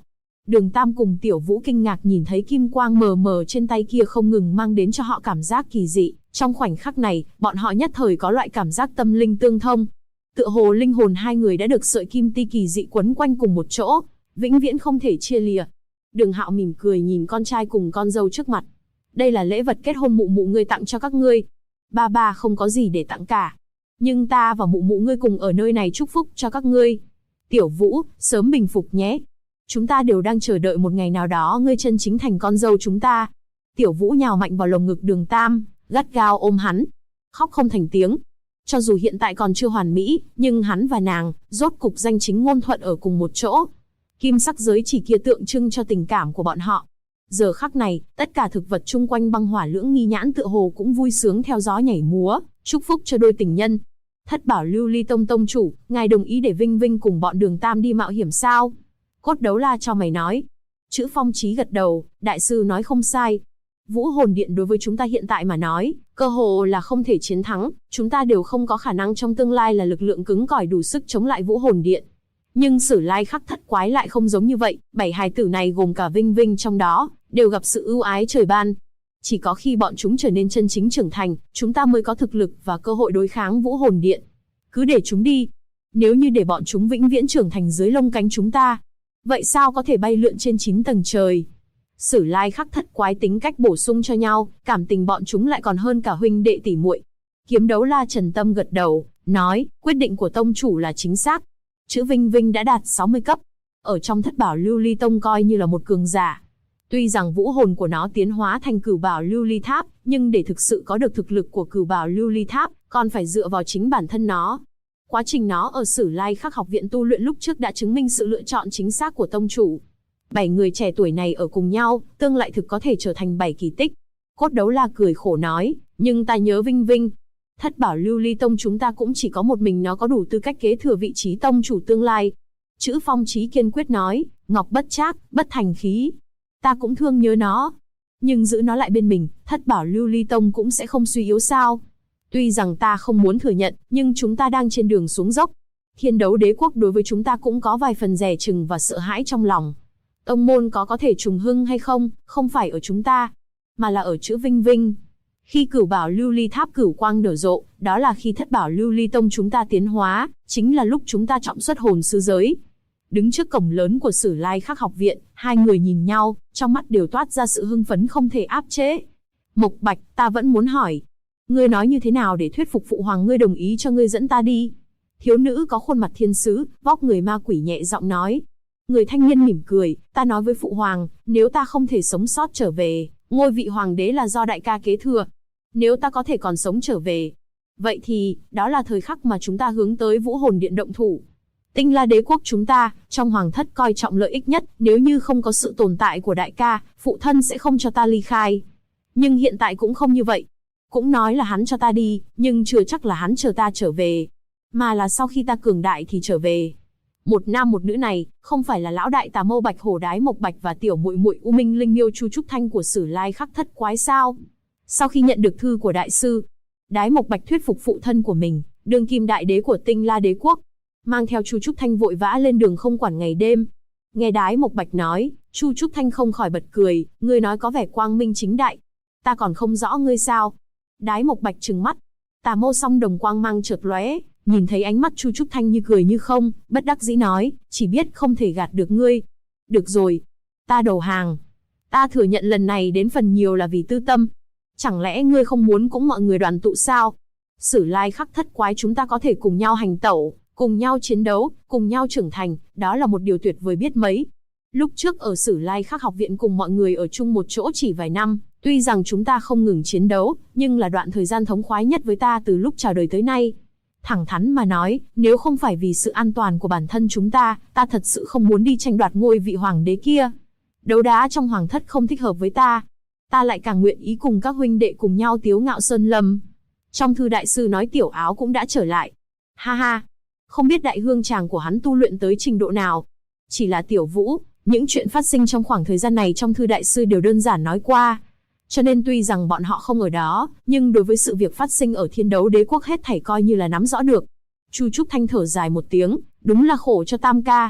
Đường Tam cùng Tiểu Vũ kinh ngạc nhìn thấy kim quang mờ mờ trên tay kia không ngừng mang đến cho họ cảm giác kỳ dị. Trong khoảnh khắc này, bọn họ nhất thời có loại cảm giác tâm linh tương thông. Tựa hồ linh hồn hai người đã được sợi kim ti kỳ dị quấn quanh cùng một chỗ, vĩnh viễn không thể chia lìa. Đường Hạo mỉm cười nhìn con trai cùng con dâu trước mặt. Đây là lễ vật kết hôn mụ mụ ngươi tặng cho các ngươi. Ba không có gì để tặng cả. Nhưng ta và mụ mụ ngươi cùng ở nơi này chúc phúc cho các ngươi. Tiểu Vũ, sớm bình phục nhé. Chúng ta đều đang chờ đợi một ngày nào đó ngươi chân chính thành con dâu chúng ta. Tiểu Vũ nhào mạnh vào lồng ngực Đường Tam, gắt gao ôm hắn, khóc không thành tiếng. Cho dù hiện tại còn chưa hoàn mỹ, nhưng hắn và nàng, rốt cục danh chính ngôn thuận ở cùng một chỗ. Kim sắc giới chỉ kia tượng trưng cho tình cảm của bọn họ. Giờ khắc này, tất cả thực vật chung quanh băng hỏa lưỡng nghi nhãn tựa hồ cũng vui sướng theo gió nhảy múa, chúc phúc cho đôi tình nhân. Thất Bảo Lưu Ly Tông tông chủ, ngài đồng ý để Vinh Vinh cùng bọn Đường Tam đi mạo hiểm sao? Cốt Đấu La cho mày nói. Chữ Phong Chí gật đầu, đại sư nói không sai. Vũ Hồn Điện đối với chúng ta hiện tại mà nói, cơ hồ là không thể chiến thắng, chúng ta đều không có khả năng trong tương lai là lực lượng cứng cỏi đủ sức chống lại Vũ Hồn Điện. Nhưng Sử Lai Khắc Thất Quái lại không giống như vậy, 7 hài tử này gồm cả Vinh Vinh trong đó, đều gặp sự ưu ái trời ban. Chỉ có khi bọn chúng trở nên chân chính trưởng thành, chúng ta mới có thực lực và cơ hội đối kháng Vũ Hồn Điện. Cứ để chúng đi. Nếu như để bọn chúng vĩnh viễn trưởng thành dưới lông cánh chúng ta, vậy sao có thể bay lượn trên 9 tầng trời? Sử Lai Khắc Thất Quái tính cách bổ sung cho nhau, cảm tình bọn chúng lại còn hơn cả huynh đệ tỷ muội. Kiếm Đấu La Trần Tâm gật đầu, nói, quyết định của tông chủ là chính xác. Chữ Vinh Vinh đã đạt 60 cấp. Ở trong Thất Bảo Lưu Ly Tông coi như là một cường giả. Tuy rằng vũ hồn của nó tiến hóa thành Cửu Bảo Lưu Ly Tháp, nhưng để thực sự có được thực lực của Cửu Bảo Lưu Ly Tháp, còn phải dựa vào chính bản thân nó. Quá trình nó ở Sử Lai Khắc học viện tu luyện lúc trước đã chứng minh sự lựa chọn chính xác của tông chủ. 7 người trẻ tuổi này ở cùng nhau, tương lại thực có thể trở thành 7 kỳ tích. Cốt Đấu La cười khổ nói, nhưng ta nhớ Vinh Vinh. Thất Bảo Lưu Ly Tông chúng ta cũng chỉ có một mình nó có đủ tư cách kế thừa vị trí tông chủ tương lai. Chữ Phong Chí kiên quyết nói, ngọc bất trác, bất thành khí. Ta cũng thương nhớ nó. Nhưng giữ nó lại bên mình, Thất Bảo Lưu Ly Tông cũng sẽ không suy yếu sao. Tuy rằng ta không muốn thừa nhận, nhưng chúng ta đang trên đường xuống dốc. Thiên Đấu Đế Quốc đối với chúng ta cũng có vài phần dè chừng và sợ hãi trong lòng. Tông môn có thể trùng hưng hay không, không phải ở chúng ta, mà là ở chữ Vinh Vinh. Khi Cửu Bảo Lưu Ly Tháp cửu quang nở rộ, đó là khi Thất Bảo Lưu Ly Tông chúng ta tiến hóa, chính là lúc chúng ta trọng xuất hồn sư giới. Đứng trước cổng lớn của Sử Lai Khắc học viện, hai người nhìn nhau, trong mắt đều toát ra sự hưng phấn không thể áp chế. Mộc Bạch, ta vẫn muốn hỏi, ngươi nói như thế nào để thuyết phục phụ hoàng ngươi đồng ý cho ngươi dẫn ta đi? Thiếu nữ có khuôn mặt thiên sứ, vóc người ma quỷ nhẹ giọng nói. Người thanh niên mỉm cười, ta nói với phụ hoàng, nếu ta không thể sống sót trở về, ngôi vị hoàng đế là do đại ca kế thừa. Nếu ta có thể còn sống trở về, vậy thì, đó là thời khắc mà chúng ta hướng tới Vũ Hồn Điện động thủ. Tinh La Đế Quốc chúng ta, trong hoàng thất coi trọng lợi ích nhất, nếu như không có sự tồn tại của đại ca, phụ thân sẽ không cho ta ly khai. Nhưng hiện tại cũng không như vậy. Cũng nói là hắn cho ta đi, nhưng chưa chắc là hắn chờ ta trở về, mà là sau khi ta cường đại thì trở về. Một nam một nữ này, không phải là lão đại tà mâu Bạch Hổ Đái Mộc Bạch và tiểu muội muội U Minh Linh Miêu Chu Trúc Thanh của Sử Lai Khắc Thất Quái sao? Sau khi nhận được thư của đại sư, Đái Mộc Bạch thuyết phục phụ thân của mình, đương kim đại đế của Tinh La Đế Quốc, mang theo Chu Trúc Thanh vội vã lên đường không quản ngày đêm. Nghe Đái Mộc Bạch nói, Chu Trúc Thanh không khỏi bật cười, ngươi nói có vẻ quang minh chính đại, ta còn không rõ ngươi sao? Đái Mộc Bạch trừng mắt, tà mâu song đồng quang mang chợt lóe, nhìn thấy ánh mắt Chu Trúc Thanh như cười như không, bất đắc dĩ nói, chỉ biết không thể gạt được ngươi. Được rồi, ta đầu hàng. Ta thừa nhận lần này đến phần nhiều là vì tư tâm. Chẳng lẽ ngươi không muốn cũng mọi người đoàn tụ sao? Sử Lai Khắc Thất Quái chúng ta có thể cùng nhau hành tẩu, cùng nhau chiến đấu, cùng nhau trưởng thành, đó là một điều tuyệt vời biết mấy. Lúc trước ở Sử Lai Khắc học viện cùng mọi người ở chung một chỗ chỉ vài năm, tuy rằng chúng ta không ngừng chiến đấu, nhưng là đoạn thời gian thống khoái nhất với ta từ lúc chào đời tới nay. Thẳng thắn mà nói, nếu không phải vì sự an toàn của bản thân chúng ta, ta thật sự không muốn đi tranh đoạt ngôi vị hoàng đế kia. Đấu đá trong hoàng thất không thích hợp với ta. Ta lại càng nguyện ý cùng các huynh đệ cùng nhau tiếu ngạo sơn lâm. Trong thư đại sư nói Tiểu Áo cũng đã trở lại. Ha ha, không biết đại hương tràng của hắn tu luyện tới trình độ nào. Chỉ là Tiểu Vũ, những chuyện phát sinh trong khoảng thời gian này trong thư đại sư đều đơn giản nói qua. Cho nên tuy rằng bọn họ không ở đó, nhưng đối với sự việc phát sinh ở Thiên Đấu Đế Quốc hết thảy coi như là nắm rõ được. Chu Trúc Thanh thở dài một tiếng, đúng là khổ cho Tam ca.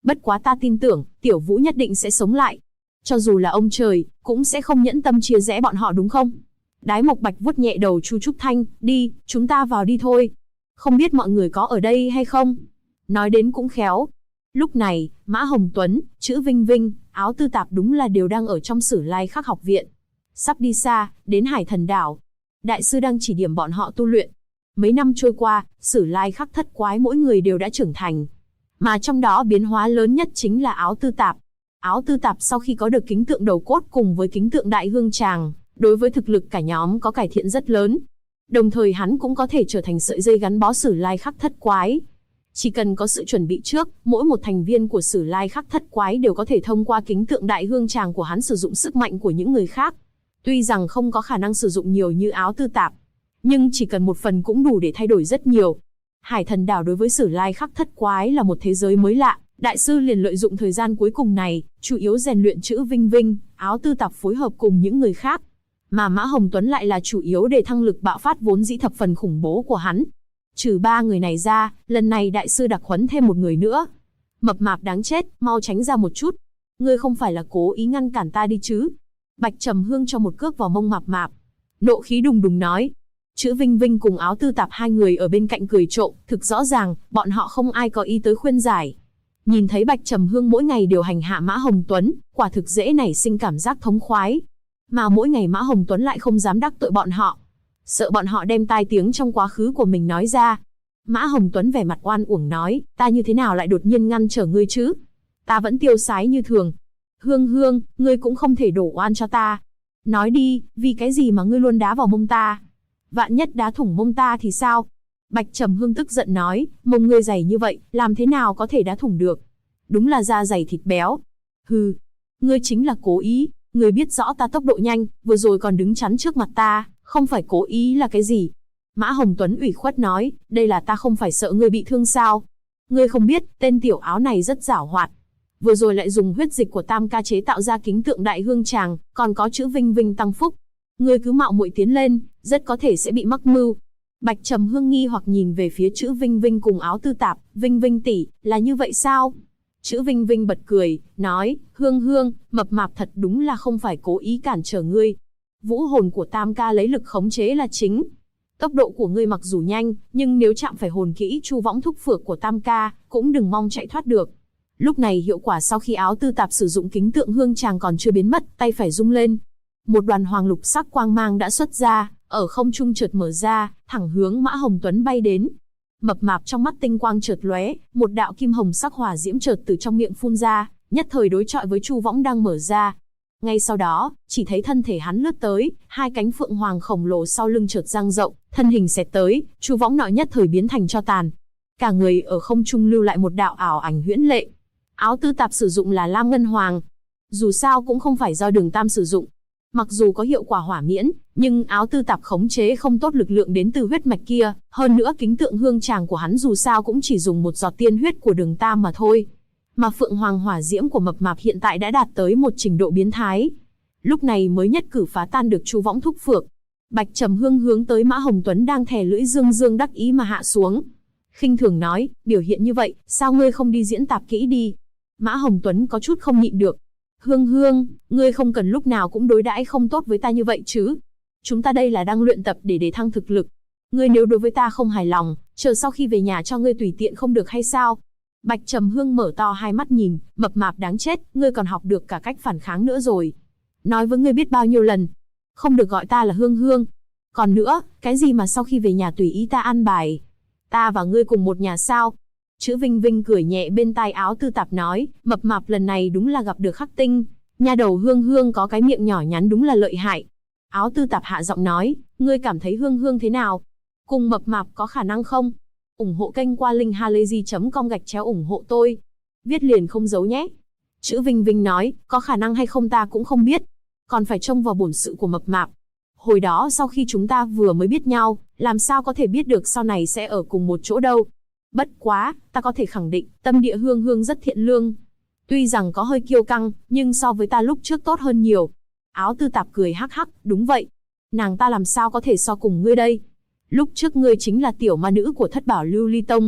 Bất quá ta tin tưởng, Tiểu Vũ nhất định sẽ sống lại. Cho dù là ông trời, cũng sẽ không nhẫn tâm chia rẽ bọn họ đúng không? Đái Mộc Bạch vuốt nhẹ đầu Chu Trúc Thanh, đi, chúng ta vào đi thôi. Không biết mọi người có ở đây hay không? Nói đến cũng khéo. Lúc này, Mã Hồng Tuấn, Chữ Vinh Vinh, Áo Tư Tạp đúng là đều đang ở trong Sử Lai Khắc học viện. Sắp đi xa, đến Hải Thần Đảo. Đại sư đang chỉ điểm bọn họ tu luyện. Mấy năm trôi qua, Sử Lai Khắc thất quái mỗi người đều đã trưởng thành. Mà trong đó biến hóa lớn nhất chính là Áo Tư Tạp. Áo Tư Tạp sau khi có được kính tượng đầu cốt cùng với kính tượng đại hương tràng, đối với thực lực cả nhóm có cải thiện rất lớn. Đồng thời hắn cũng có thể trở thành sợi dây gắn bó Sử Lai Khắc thất quái. Chỉ cần có sự chuẩn bị trước, mỗi một thành viên của Sử Lai Khắc thất quái đều có thể thông qua kính tượng đại hương tràng của hắn sử dụng sức mạnh của những người khác. Tuy rằng không có khả năng sử dụng nhiều như Áo Tư Tạp, nhưng chỉ cần một phần cũng đủ để thay đổi rất nhiều. Hải Thần Đảo đối với Sử Lai Khắc thất quái là một thế giới mới lạ, đại sư liền lợi dụng thời gian cuối cùng này, chủ yếu rèn luyện Chữ Vinh Vinh, Áo Tư Tạp phối hợp cùng những người khác. Mà Mã Hồng Tuấn lại là chủ yếu để thăng lực bạo phát vốn dĩ thập phần khủng bố của hắn. Trừ ba người này ra, lần này đại sư đặc huấn thêm một người nữa. Mập mạp đáng chết, mau tránh ra một chút. Ngươi không phải là cố ý ngăn cản ta đi chứ? Bạch Trầm Hương cho một cước vào mông mập mạp. Nộ khí đùng đùng nói. Chữ Vinh Vinh cùng Áo Tư Tạp hai người ở bên cạnh cười trộm, thực rõ ràng, bọn họ không ai có ý tới khuyên giải. Nhìn thấy Bạch Trầm Hương mỗi ngày đều hành hạ Mã Hồng Tuấn, quả thực dễ nảy sinh cảm giác thống khoái. Mà mỗi ngày Mã Hồng Tuấn lại không dám đắc tội bọn họ. Sợ bọn họ đem tai tiếng trong quá khứ của mình nói ra. Mã Hồng Tuấn vẻ mặt oan uổng nói, ta như thế nào lại đột nhiên ngăn trở ngươi chứ? Ta vẫn tiêu sái như thường. Hương Hương, ngươi cũng không thể đổ oan cho ta. Nói đi, vì cái gì mà ngươi luôn đá vào mông ta? Vạn nhất đá thủng mông ta thì sao? Bạch Trầm Hương tức giận nói, mông ngươi dày như vậy, làm thế nào có thể đá thủng được? Đúng là da dày thịt béo. Hừ, ngươi chính là cố ý, ngươi biết rõ ta tốc độ nhanh, vừa rồi còn đứng chắn trước mặt ta, không phải cố ý là cái gì? Mã Hồng Tuấn ủy khuất nói, đây là ta không phải sợ ngươi bị thương sao? Ngươi không biết, tên tiểu áo này rất giảo hoạt. Vừa rồi lại dùng huyết dịch của Tam Ca chế tạo ra kính tượng đại hương tràng, còn có Chữ Vinh Vinh tăng phúc. Ngươi cứ mạo muội tiến lên, rất có thể sẽ bị mắc mưu. Bạch Trầm Hương nghi hoặc nhìn về phía Chữ Vinh Vinh cùng Áo Tư Tạp, Vinh Vinh tỷ, là như vậy sao? Chữ Vinh Vinh bật cười, nói, Hương Hương, mập mạp thật đúng là không phải cố ý cản trở ngươi. Vũ hồn của Tam Ca lấy lực khống chế là chính. Tốc độ của ngươi mặc dù nhanh, nhưng nếu chạm phải hồn kỹ Chu Võng Thúc Phược của Tam Ca, cũng đừng mong chạy thoát được. Lúc này hiệu quả sau khi Áo Tư Tạp sử dụng kính tượng hương tràng còn chưa biến mất, tay phải rung lên. Một đoàn hoàng lục sắc quang mang đã xuất ra, ở không trung chợt mở ra, thẳng hướng Mã Hồng Tuấn bay đến. Mập mạp trong mắt tinh quang chợt lóe, một đạo kim hồng sắc hỏa diễm chợt từ trong miệng phun ra, nhất thời đối chọi với Chu Võng đang mở ra. Ngay sau đó, chỉ thấy thân thể hắn lướt tới, hai cánh phượng hoàng khổng lồ sau lưng chợt dang rộng, thân hình xẹt tới, Chu Võng nọ nhất thời biến thành tro tàn. Cả người ở không trung lưu lại một đạo ảo ảnh huyễn lệ. Áo Tư Tạp sử dụng là Lam Ngân Hoàng. Dù sao cũng không phải do Đường Tam sử dụng. Mặc dù có hiệu quả hỏa miễn, nhưng Áo Tư Tạp khống chế không tốt lực lượng đến từ huyết mạch kia, hơn nữa kính tượng hương tràng của hắn dù sao cũng chỉ dùng một giọt tiên huyết của Đường Tam mà thôi. Mà Phượng Hoàng hỏa diễm của mập mạp hiện tại đã đạt tới một trình độ biến thái. Lúc này mới nhất cử phá tan được Chu Võng Thúc Phược. Bạch Trầm Hương hướng tới Mã Hồng Tuấn đang thè lưỡi dương dương đắc ý mà hạ xuống. Khinh thường nói, biểu hiện như vậy, sao ngươi không đi diễn tạp kỹ đi? Mã Hồng Tuấn có chút không nhịn được. Hương Hương, ngươi không cần lúc nào cũng đối đãi không tốt với ta như vậy chứ. Chúng ta đây là đang luyện tập để thăng thực lực. Ngươi nếu đối với ta không hài lòng, chờ sau khi về nhà cho ngươi tùy tiện không được hay sao? Bạch Trầm Hương mở to hai mắt nhìn, mập mạp đáng chết, ngươi còn học được cả cách phản kháng nữa rồi. Nói với ngươi biết bao nhiêu lần, không được gọi ta là Hương Hương. Còn nữa, cái gì mà sau khi về nhà tùy ý ta ăn bài? Ta và ngươi cùng một nhà sao? Chữ Vinh Vinh cười nhẹ bên tai Áo Tư Tạp nói, mập mạp lần này đúng là gặp được khắc tinh. Nhà đầu Hương Hương có cái miệng nhỏ nhắn đúng là lợi hại. Áo Tư Tạp hạ giọng nói, ngươi cảm thấy Hương Hương thế nào? Cùng mập mạp có khả năng không? Ủng hộ kênh qua link halayzi.com ủng hộ tôi. Viết liền không giấu nhé. Chữ Vinh Vinh nói, có khả năng hay không ta cũng không biết. Còn phải trông vào bổn sự của mập mạp. Hồi đó sau khi chúng ta vừa mới biết nhau, làm sao có thể biết được sau này sẽ ở cùng một chỗ đâu. Bất quá, ta có thể khẳng định, tâm địa Hương Hương rất thiện lương. Tuy rằng có hơi kiêu căng, nhưng so với ta lúc trước tốt hơn nhiều. Áo Tư Tạp cười hắc hắc, đúng vậy. Nàng ta làm sao có thể so cùng ngươi đây? Lúc trước ngươi chính là tiểu ma nữ của Thất Bảo Lưu Ly Tông.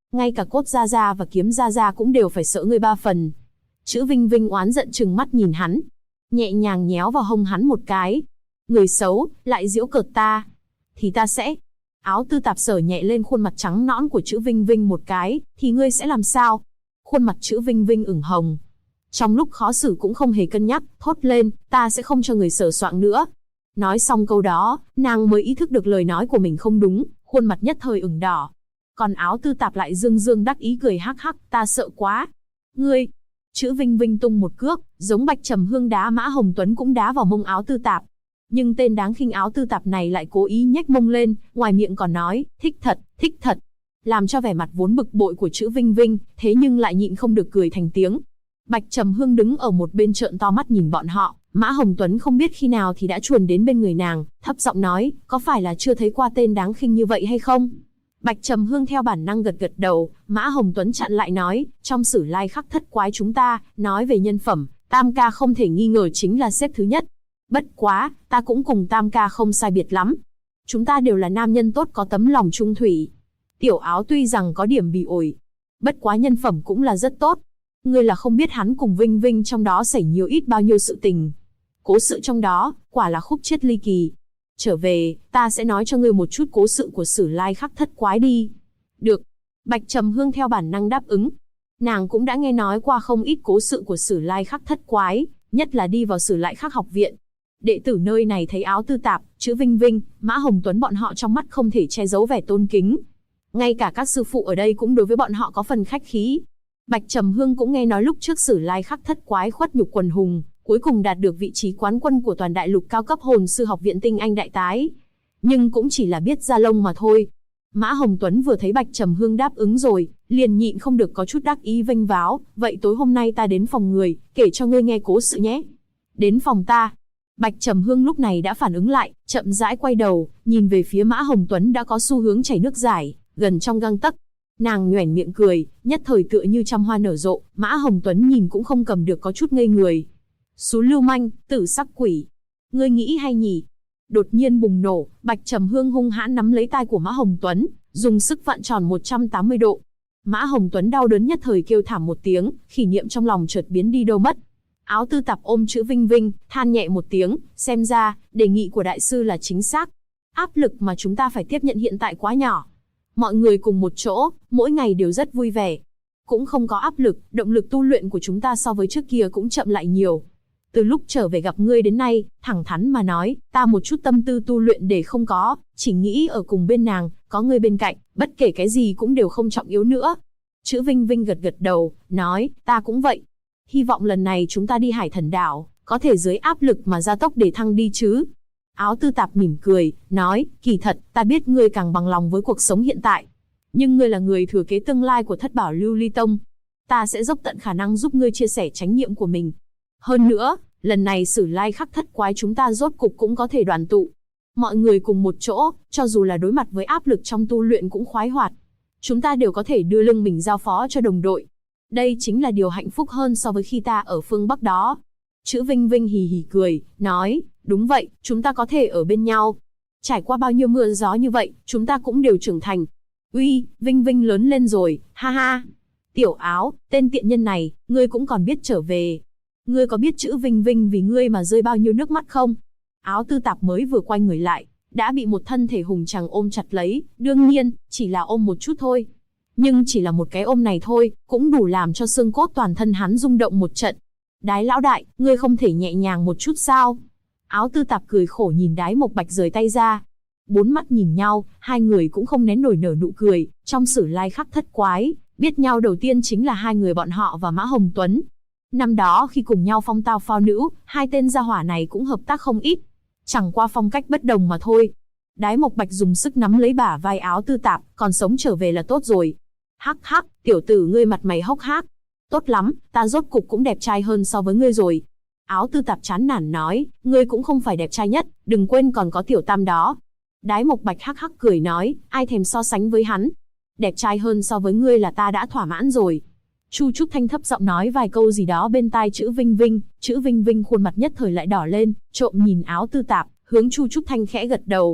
Ngay cả Cốt Gia Gia và Kiếm Gia Gia cũng đều phải sợ ngươi 3 phần. Chữ Vinh Vinh oán giận trừng mắt nhìn hắn, nhẹ nhàng nhéo vào hông hắn một cái. Người xấu, lại giễu cợt ta. Thì ta sẽ... Áo Tư Tạp sờ nhẹ lên khuôn mặt trắng nõn của chữ Vinh Vinh một cái, thì ngươi sẽ làm sao? Khuôn mặt chữ Vinh Vinh ửng hồng. Trong lúc khó xử cũng không hề cân nhắc, thốt lên, ta sẽ không cho người sờ soạng nữa. Nói xong câu đó, nàng mới ý thức được lời nói của mình không đúng, khuôn mặt nhất thời ửng đỏ. Còn Áo Tư Tạp lại dương dương đắc ý cười hắc hắc, ta sợ quá. Ngươi... Chữ Vinh Vinh tung một cước, giống Bạch Trầm Hương đá Mã Hồng Tuấn cũng đá vào mông Áo Tư Tạp. Nhưng tên đáng khinh Áo Tư Tạp này lại cố ý nhếch mông lên, ngoài miệng còn nói, thích thật. Làm cho vẻ mặt vốn bực bội của chữ Vinh Vinh, thế nhưng lại nhịn không được cười thành tiếng. Bạch Trầm Hương đứng ở một bên trợn to mắt nhìn bọn họ, Mã Hồng Tuấn không biết khi nào thì đã chuồn đến bên người nàng, thấp giọng nói, có phải là chưa thấy qua tên đáng khinh như vậy hay không? Bạch Trầm Hương theo bản năng gật đầu, Mã Hồng Tuấn chặn lại nói, trong Sử Lai Khắc Thất Quái chúng ta, nói về nhân phẩm, Tam ca không thể nghi ngờ chính là xếp thứ nhất. Bất quá, ta cũng cùng Tam ca không sai biệt lắm. Chúng ta đều là nam nhân tốt có tấm lòng trung thủy. Tiểu Áo tuy rằng có điểm bị ổi, bất quá nhân phẩm cũng là rất tốt. Ngươi là không biết hắn cùng Vinh Vinh trong đó xảy nhiều ít bao nhiêu sự tình. Cố sự trong đó, quả là khúc chiết ly kỳ. Trở về, ta sẽ nói cho ngươi một chút cố sự của Sử Lai Khắc Thất Quái đi. Được. Bạch Trầm Hương theo bản năng đáp ứng. Nàng cũng đã nghe nói qua không ít cố sự của Sử Lai Khắc Thất Quái, nhất là đi vào Sử Lai Khắc học viện. Đệ tử nơi này thấy Áo Tư Tạp, chữ Vinh Vinh, Mã Hồng Tuấn bọn họ trong mắt không thể che giấu vẻ tôn kính. Ngay cả các sư phụ ở đây cũng đối với bọn họ có phần khách khí. Bạch Trầm Hương cũng nghe nói lúc trước Sử Lai Khắc Thất Quái khuất nhục quần hùng, cuối cùng đạt được vị trí quán quân của toàn đại lục cao cấp hồn sư học viện tinh anh đại tái. Nhưng cũng chỉ là biết da lông mà thôi. Mã Hồng Tuấn vừa thấy Bạch Trầm Hương đáp ứng rồi, liền nhịn không được có chút đắc ý vênh váo, vậy tối hôm nay ta đến phòng người, kể cho ngươi nghe cố sự nhé. Đến phòng ta. Bạch Trầm Hương lúc này đã phản ứng lại, chậm rãi quay đầu, nhìn về phía Mã Hồng Tuấn đã có xu hướng chảy nước rải, gần trong gang tấc. Nàng nhoẻn miệng cười, nhất thời tựa như trăm hoa nở rộ, Mã Hồng Tuấn nhìn cũng không cầm được có chút ngây người. Xú lưu manh, tử sắc quỷ. Ngươi nghĩ hay nhỉ? Đột nhiên bùng nổ, Bạch Trầm Hương hung hãn nắm lấy tai của Mã Hồng Tuấn, dùng sức vặn tròn 180 độ. Mã Hồng Tuấn đau đớn nhất thời kêu thảm một tiếng, kỷ niệm trong lòng chợt biến đi đâu mất. Áo Tư Tạp ôm chữ Vinh Vinh, than nhẹ một tiếng, xem ra, đề nghị của đại sư là chính xác. Áp lực mà chúng ta phải tiếp nhận hiện tại quá nhỏ. Mọi người cùng một chỗ, mỗi ngày đều rất vui vẻ. Cũng không có áp lực, động lực tu luyện của chúng ta so với trước kia cũng chậm lại nhiều. Từ lúc trở về gặp ngươi đến nay, thẳng thắn mà nói, ta một chút tâm tư tu luyện để không có, chỉ nghĩ ở cùng bên nàng, có ngươi bên cạnh, bất kể cái gì cũng đều không trọng yếu nữa. Chữ Vinh Vinh gật gật đầu, nói, ta cũng vậy. Hy vọng lần này chúng ta đi Hải Thần Đảo, có thể dưới áp lực mà gia tốc để thăng đi chứ. Áo Tư Tạp mỉm cười, nói, kỳ thật, ta biết ngươi càng bằng lòng với cuộc sống hiện tại. Nhưng ngươi là người thừa kế tương lai của Thất Bảo Lưu Ly Tông. Ta sẽ dốc tận khả năng giúp ngươi chia sẻ chánh nhiệm của mình. Hơn nữa, lần này Sử Lai Khắc Thất Quái chúng ta rốt cục cũng có thể đoàn tụ. Mọi người cùng một chỗ, cho dù là đối mặt với áp lực trong tu luyện cũng khoái hoạt. Chúng ta đều có thể đưa lưng mình giao phó cho đồng đội. Đây chính là điều hạnh phúc hơn so với khi ta ở phương Bắc đó. Chữ Vinh Vinh hì hì cười, nói, đúng vậy, chúng ta có thể ở bên nhau. Trải qua bao nhiêu mưa gió như vậy, chúng ta cũng đều trưởng thành. Uy, Vinh Vinh lớn lên rồi, ha ha. Tiểu Áo, tên tiện nhân này, ngươi cũng còn biết trở về. Ngươi có biết chữ Vinh Vinh vì ngươi mà rơi bao nhiêu nước mắt không? Áo Tư Tạp mới vừa quay người lại, đã bị một thân thể hùng tráng ôm chặt lấy, đương nhiên, chỉ là ôm một chút thôi. Nhưng chỉ là một cái ôm này thôi, cũng đủ làm cho xương cốt toàn thân hắn rung động một trận. Đái lão đại, ngươi không thể nhẹ nhàng một chút sao? Áo Tư Tạp cười khổ nhìn Đái Mộc Bạch rời tay ra. Bốn mắt nhìn nhau, hai người cũng không nén nổi nở nụ cười. Trong Sử Lai Khắc Thất Quái, biết nhau đầu tiên chính là hai người bọn họ và Mã Hồng Tuấn. Năm đó khi cùng nhau phong tao phao nữ, hai tên gia hỏa này cũng hợp tác không ít. Chẳng qua phong cách bất đồng mà thôi. Đái Mộc Bạch dùng sức nắm lấy bả vai Áo Tư Tạp, còn sống trở về là tốt rồi. Hắc hắc, tiểu tử ngươi mặt mày hốc hác. Tốt lắm, ta rốt cục cũng đẹp trai hơn so với ngươi rồi. Áo Tư Tạp chán nản nói, ngươi cũng không phải đẹp trai nhất, đừng quên còn có tiểu tam đó. Đái Mộc Bạch hắc hắc cười nói, ai thèm so sánh với hắn. Đẹp trai hơn so với ngươi là ta đã thỏa mãn rồi. Chu Trúc Thanh thấp giọng nói vài câu gì đó bên tai chữ Vinh Vinh, chữ Vinh Vinh khuôn mặt nhất thời lại đỏ lên, trộm nhìn Áo Tư Tạp, hướng Chu Trúc Thanh khẽ gật đầu.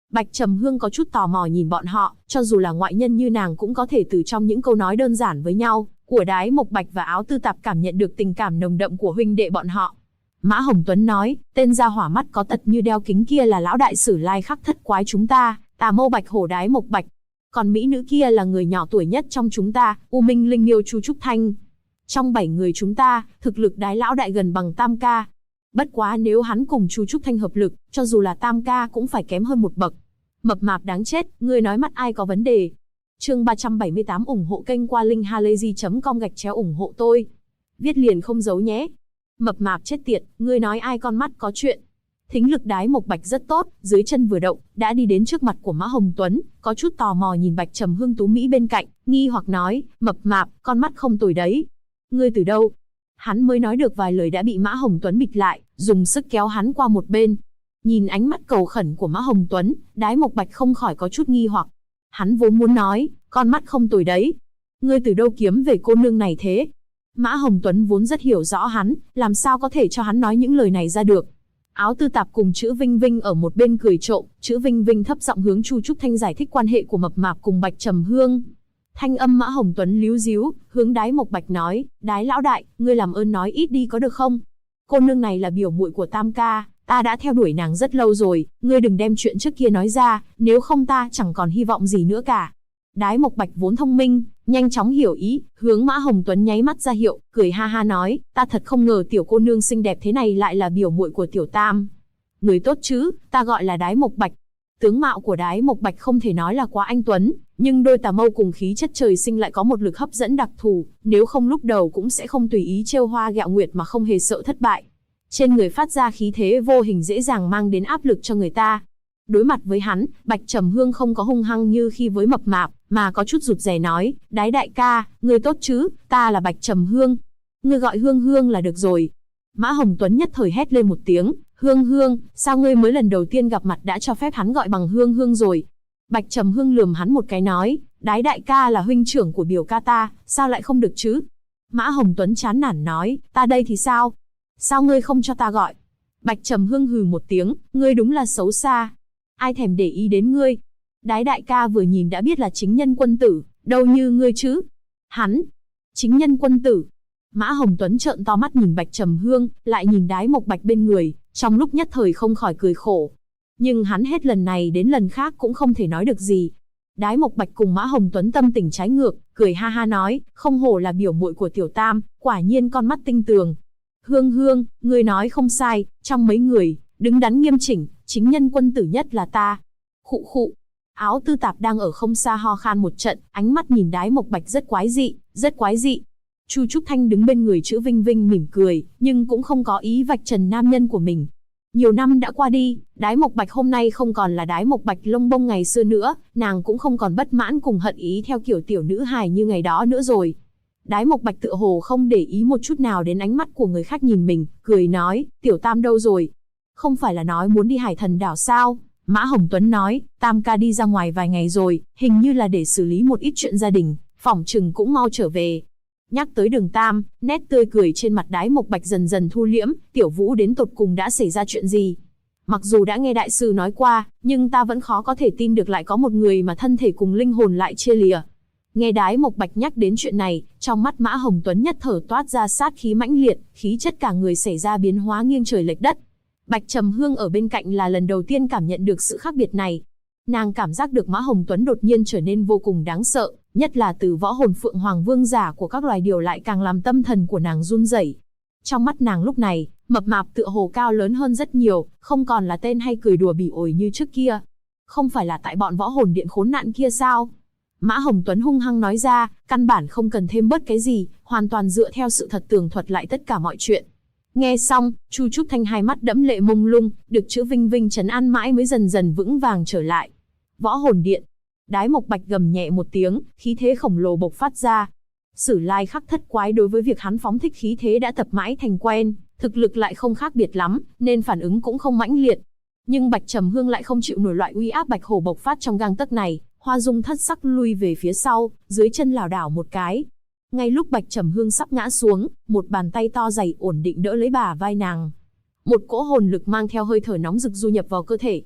Bạch Trầm Hương có chút tò mò nhìn bọn họ, cho dù là ngoại nhân như nàng cũng có thể từ trong những câu nói đơn giản với nhau của Đái Mộc Bạch và Áo Tư Tạp cảm nhận được tình cảm nồng đậm của huynh đệ bọn họ. Mã Hồng Tuấn nói, tên gia hỏa mắt có tật như đeo kính kia là lão đại Sử Lai Khắc Thất Quái chúng ta, Tà Mâu Bạch Hổ Đái Mộc Bạch. Còn mỹ nữ kia là người nhỏ tuổi nhất trong chúng ta, U Minh Linh Miêu Chu Trúc Thanh. Trong 7 người chúng ta, thực lực Đái lão đại gần bằng Tam ca. Bất quá nếu hắn cùng Chu Trúc Thanh hợp lực, cho dù là Tam ca cũng phải kém hơn một bậc. Mập mạp đáng chết, ngươi nói mắt ai có vấn đề. Chương 378 ủng hộ kênh qua linkhalazy.com/ủng hộ tôi. Viết liền không giấu nhé. Mập mạp chết tiệt, ngươi nói ai con mắt có chuyện. Thính lực Đái Mộc Bạch rất tốt, dưới chân vừa động, đã đi đến trước mặt của Mã Hồng Tuấn, có chút tò mò nhìn Bạch Trầm Hương tú mỹ bên cạnh, nghi hoặc nói, mập mạp, con mắt không tồi đấy. Ngươi từ đâu? Hắn mới nói được vài lời đã bị Mã Hồng Tuấn bịt lại, dùng sức kéo hắn qua một bên. Nhìn ánh mắt cầu khẩn của Mã Hồng Tuấn, Đái Mộc Bạch không khỏi có chút nghi hoặc. Hắn vốn muốn nói, con mắt không tồi đấy. Ngươi từ đâu kiếm về cô nương này thế? Mã Hồng Tuấn vốn rất hiểu rõ hắn, làm sao có thể cho hắn nói những lời này ra được. Áo Tư Tạp cùng chữ Vinh Vinh ở một bên cười trộm, chữ Vinh Vinh thấp giọng hướng Chu Trúc Thanh giải thích quan hệ của mập mạp cùng Bạch Trầm Hương. Thanh âm Mã Hồng Tuấn líu díu, hướng Đái Mộc Bạch nói, Đái lão đại, ngươi làm ơn nói ít đi có được không? Cô nương này là biểu muội của Tam ca, ta đã theo đuổi nàng rất lâu rồi, ngươi đừng đem chuyện trước kia nói ra, nếu không ta chẳng còn hy vọng gì nữa cả. Đái Mộc Bạch vốn thông minh, nhanh chóng hiểu ý, hướng Mã Hồng Tuấn nháy mắt ra hiệu, cười ha ha nói, ta thật không ngờ tiểu cô nương xinh đẹp thế này lại là biểu muội của tiểu Tam. Người tốt chứ, ta gọi là Đái Mộc Bạch. Tướng mạo của Đái Mộc Bạch không thể nói là quá anh tuấn, nhưng đôi tà mâu cùng khí chất trời sinh lại có một lực hấp dẫn đặc thù, nếu không lúc đầu cũng sẽ không tùy ý trêu hoa ghẹo nguyệt mà không hề sợ thất bại. Trên người phát ra khí thế vô hình dễ dàng mang đến áp lực cho người ta. Đối mặt với hắn, Bạch Trầm Hương không có hung hăng như khi với mập mạp, mà có chút rụt rè nói, Đái đại ca, ngươi tốt chứ, ta là Bạch Trầm Hương. Ngươi gọi Hương Hương là được rồi. Mã Hồng Tuấn nhất thời hét lên một tiếng, Hương Hương, sao ngươi mới lần đầu tiên gặp mặt đã cho phép hắn gọi bằng Hương Hương rồi? Bạch Trầm Hương lườm hắn một cái nói, Đái đại ca là huynh trưởng của biểu ca ta, sao lại không được chứ? Mã Hồng Tuấn chán nản nói, ta đây thì sao? Sao ngươi không cho ta gọi? Bạch Trầm Hương hừ một tiếng, ngươi đúng là xấu xa. Ai thèm để ý đến ngươi? Đái đại ca vừa nhìn đã biết là chính nhân quân tử, đâu như ngươi chứ? Hắn, chính nhân quân tử. Mã Hồng Tuấn trợn to mắt nhìn Bạch Trầm Hương, lại nhìn Đái Mộc Bạch bên người, trong lúc nhất thời không khỏi cười khổ. Nhưng hắn hết lần này đến lần khác cũng không thể nói được gì. Đái Mộc Bạch cùng Mã Hồng Tuấn tâm tình trái ngược, cười ha ha nói, không hổ là biểu muội của tiểu Tam, quả nhiên con mắt tinh tường. Hương Hương, ngươi nói không sai, trong mấy người, đứng đắn nghiêm chỉnh, chính nhân quân tử nhất là ta. Khụ khụ. Áo Tư Tạp đang ở không xa ho khan một trận, ánh mắt nhìn Đái Mộc Bạch rất quái dị, rất quái dị. Chu Trúc Thanh đứng bên người chữ Vinh Vinh mỉm cười, nhưng cũng không có ý vạch trần nam nhân của mình. Nhiều năm đã qua đi, Đái Mộc Bạch hôm nay không còn là Đái Mộc Bạch lông bông ngày xưa nữa, nàng cũng không còn bất mãn cùng hận ý theo kiểu tiểu nữ hài như ngày đó nữa rồi. Đái Mộc Bạch tựa hồ không để ý một chút nào đến ánh mắt của người khác nhìn mình, cười nói, tiểu Tam đâu rồi? Không phải là nói muốn đi Hải Thần đảo sao? Mã Hồng Tuấn nói, Tam ca đi ra ngoài vài ngày rồi, hình như là để xử lý một ít chuyện gia đình, phỏng chừng cũng mau trở về. Nhắc tới Đường Tam, nét tươi cười trên mặt Đái Mộc Bạch dần dần thu liễm, Tiểu Vũ đến tột cùng đã xảy ra chuyện gì? Mặc dù đã nghe đại sư nói qua, nhưng ta vẫn khó có thể tin được lại có một người mà thân thể cùng linh hồn lại chia lìa. Nghe Đái Mộc Bạch nhắc đến chuyện này, trong mắt Mã Hồng Tuấn nhất thở toát ra sát khí mãnh liệt, khí chất cả người xảy ra biến hóa nghiêng trời lệch đất. Bạch Trầm Hương ở bên cạnh là lần đầu tiên cảm nhận được sự khác biệt này. Nàng cảm giác được Mã Hồng Tuấn đột nhiên trở nên vô cùng đáng sợ, nhất là từ võ hồn Phượng Hoàng Vương giả của các loài điều lại càng làm tâm thần của nàng run rẩy. Trong mắt nàng lúc này, mập mạp tựa hồ cao lớn hơn rất nhiều, không còn là tên hay cười đùa bỉ ổi như trước kia. Không phải là tại bọn võ hồn điện khốn nạn kia sao? Mã Hồng Tuấn hung hăng nói ra, căn bản không cần thêm bớt cái gì, hoàn toàn dựa theo sự thật tường thuật lại tất cả mọi chuyện. Nghe xong, Chu Trúc Thanh hai mắt đẫm lệ mông lung, được chữ Vinh Vinh trấn an mãi mới dần dần vững vàng trở lại. Võ hồn điện. Đái Mộc Bạch gầm nhẹ một tiếng, khí thế khổng lồ bộc phát ra. Sử Lai Khắc Thất Quái đối với việc hắn phóng thích khí thế đã tập mãi thành quen, thực lực lại không khác biệt lắm, nên phản ứng cũng không mãnh liệt. Nhưng Bạch Trầm Hương lại không chịu nổi loại uy áp bạch hổ bộc phát trong gang tấc này, Hoa Dung thất sắc lui về phía sau, dưới chân lảo đảo một cái. Ngay lúc Bạch Trầm Hương sắp ngã xuống, một bàn tay to dày ổn định đỡ lấy bả vai nàng. Một cỗ hồn lực mang theo hơi thở nóng rực du nhập vào cơ thể.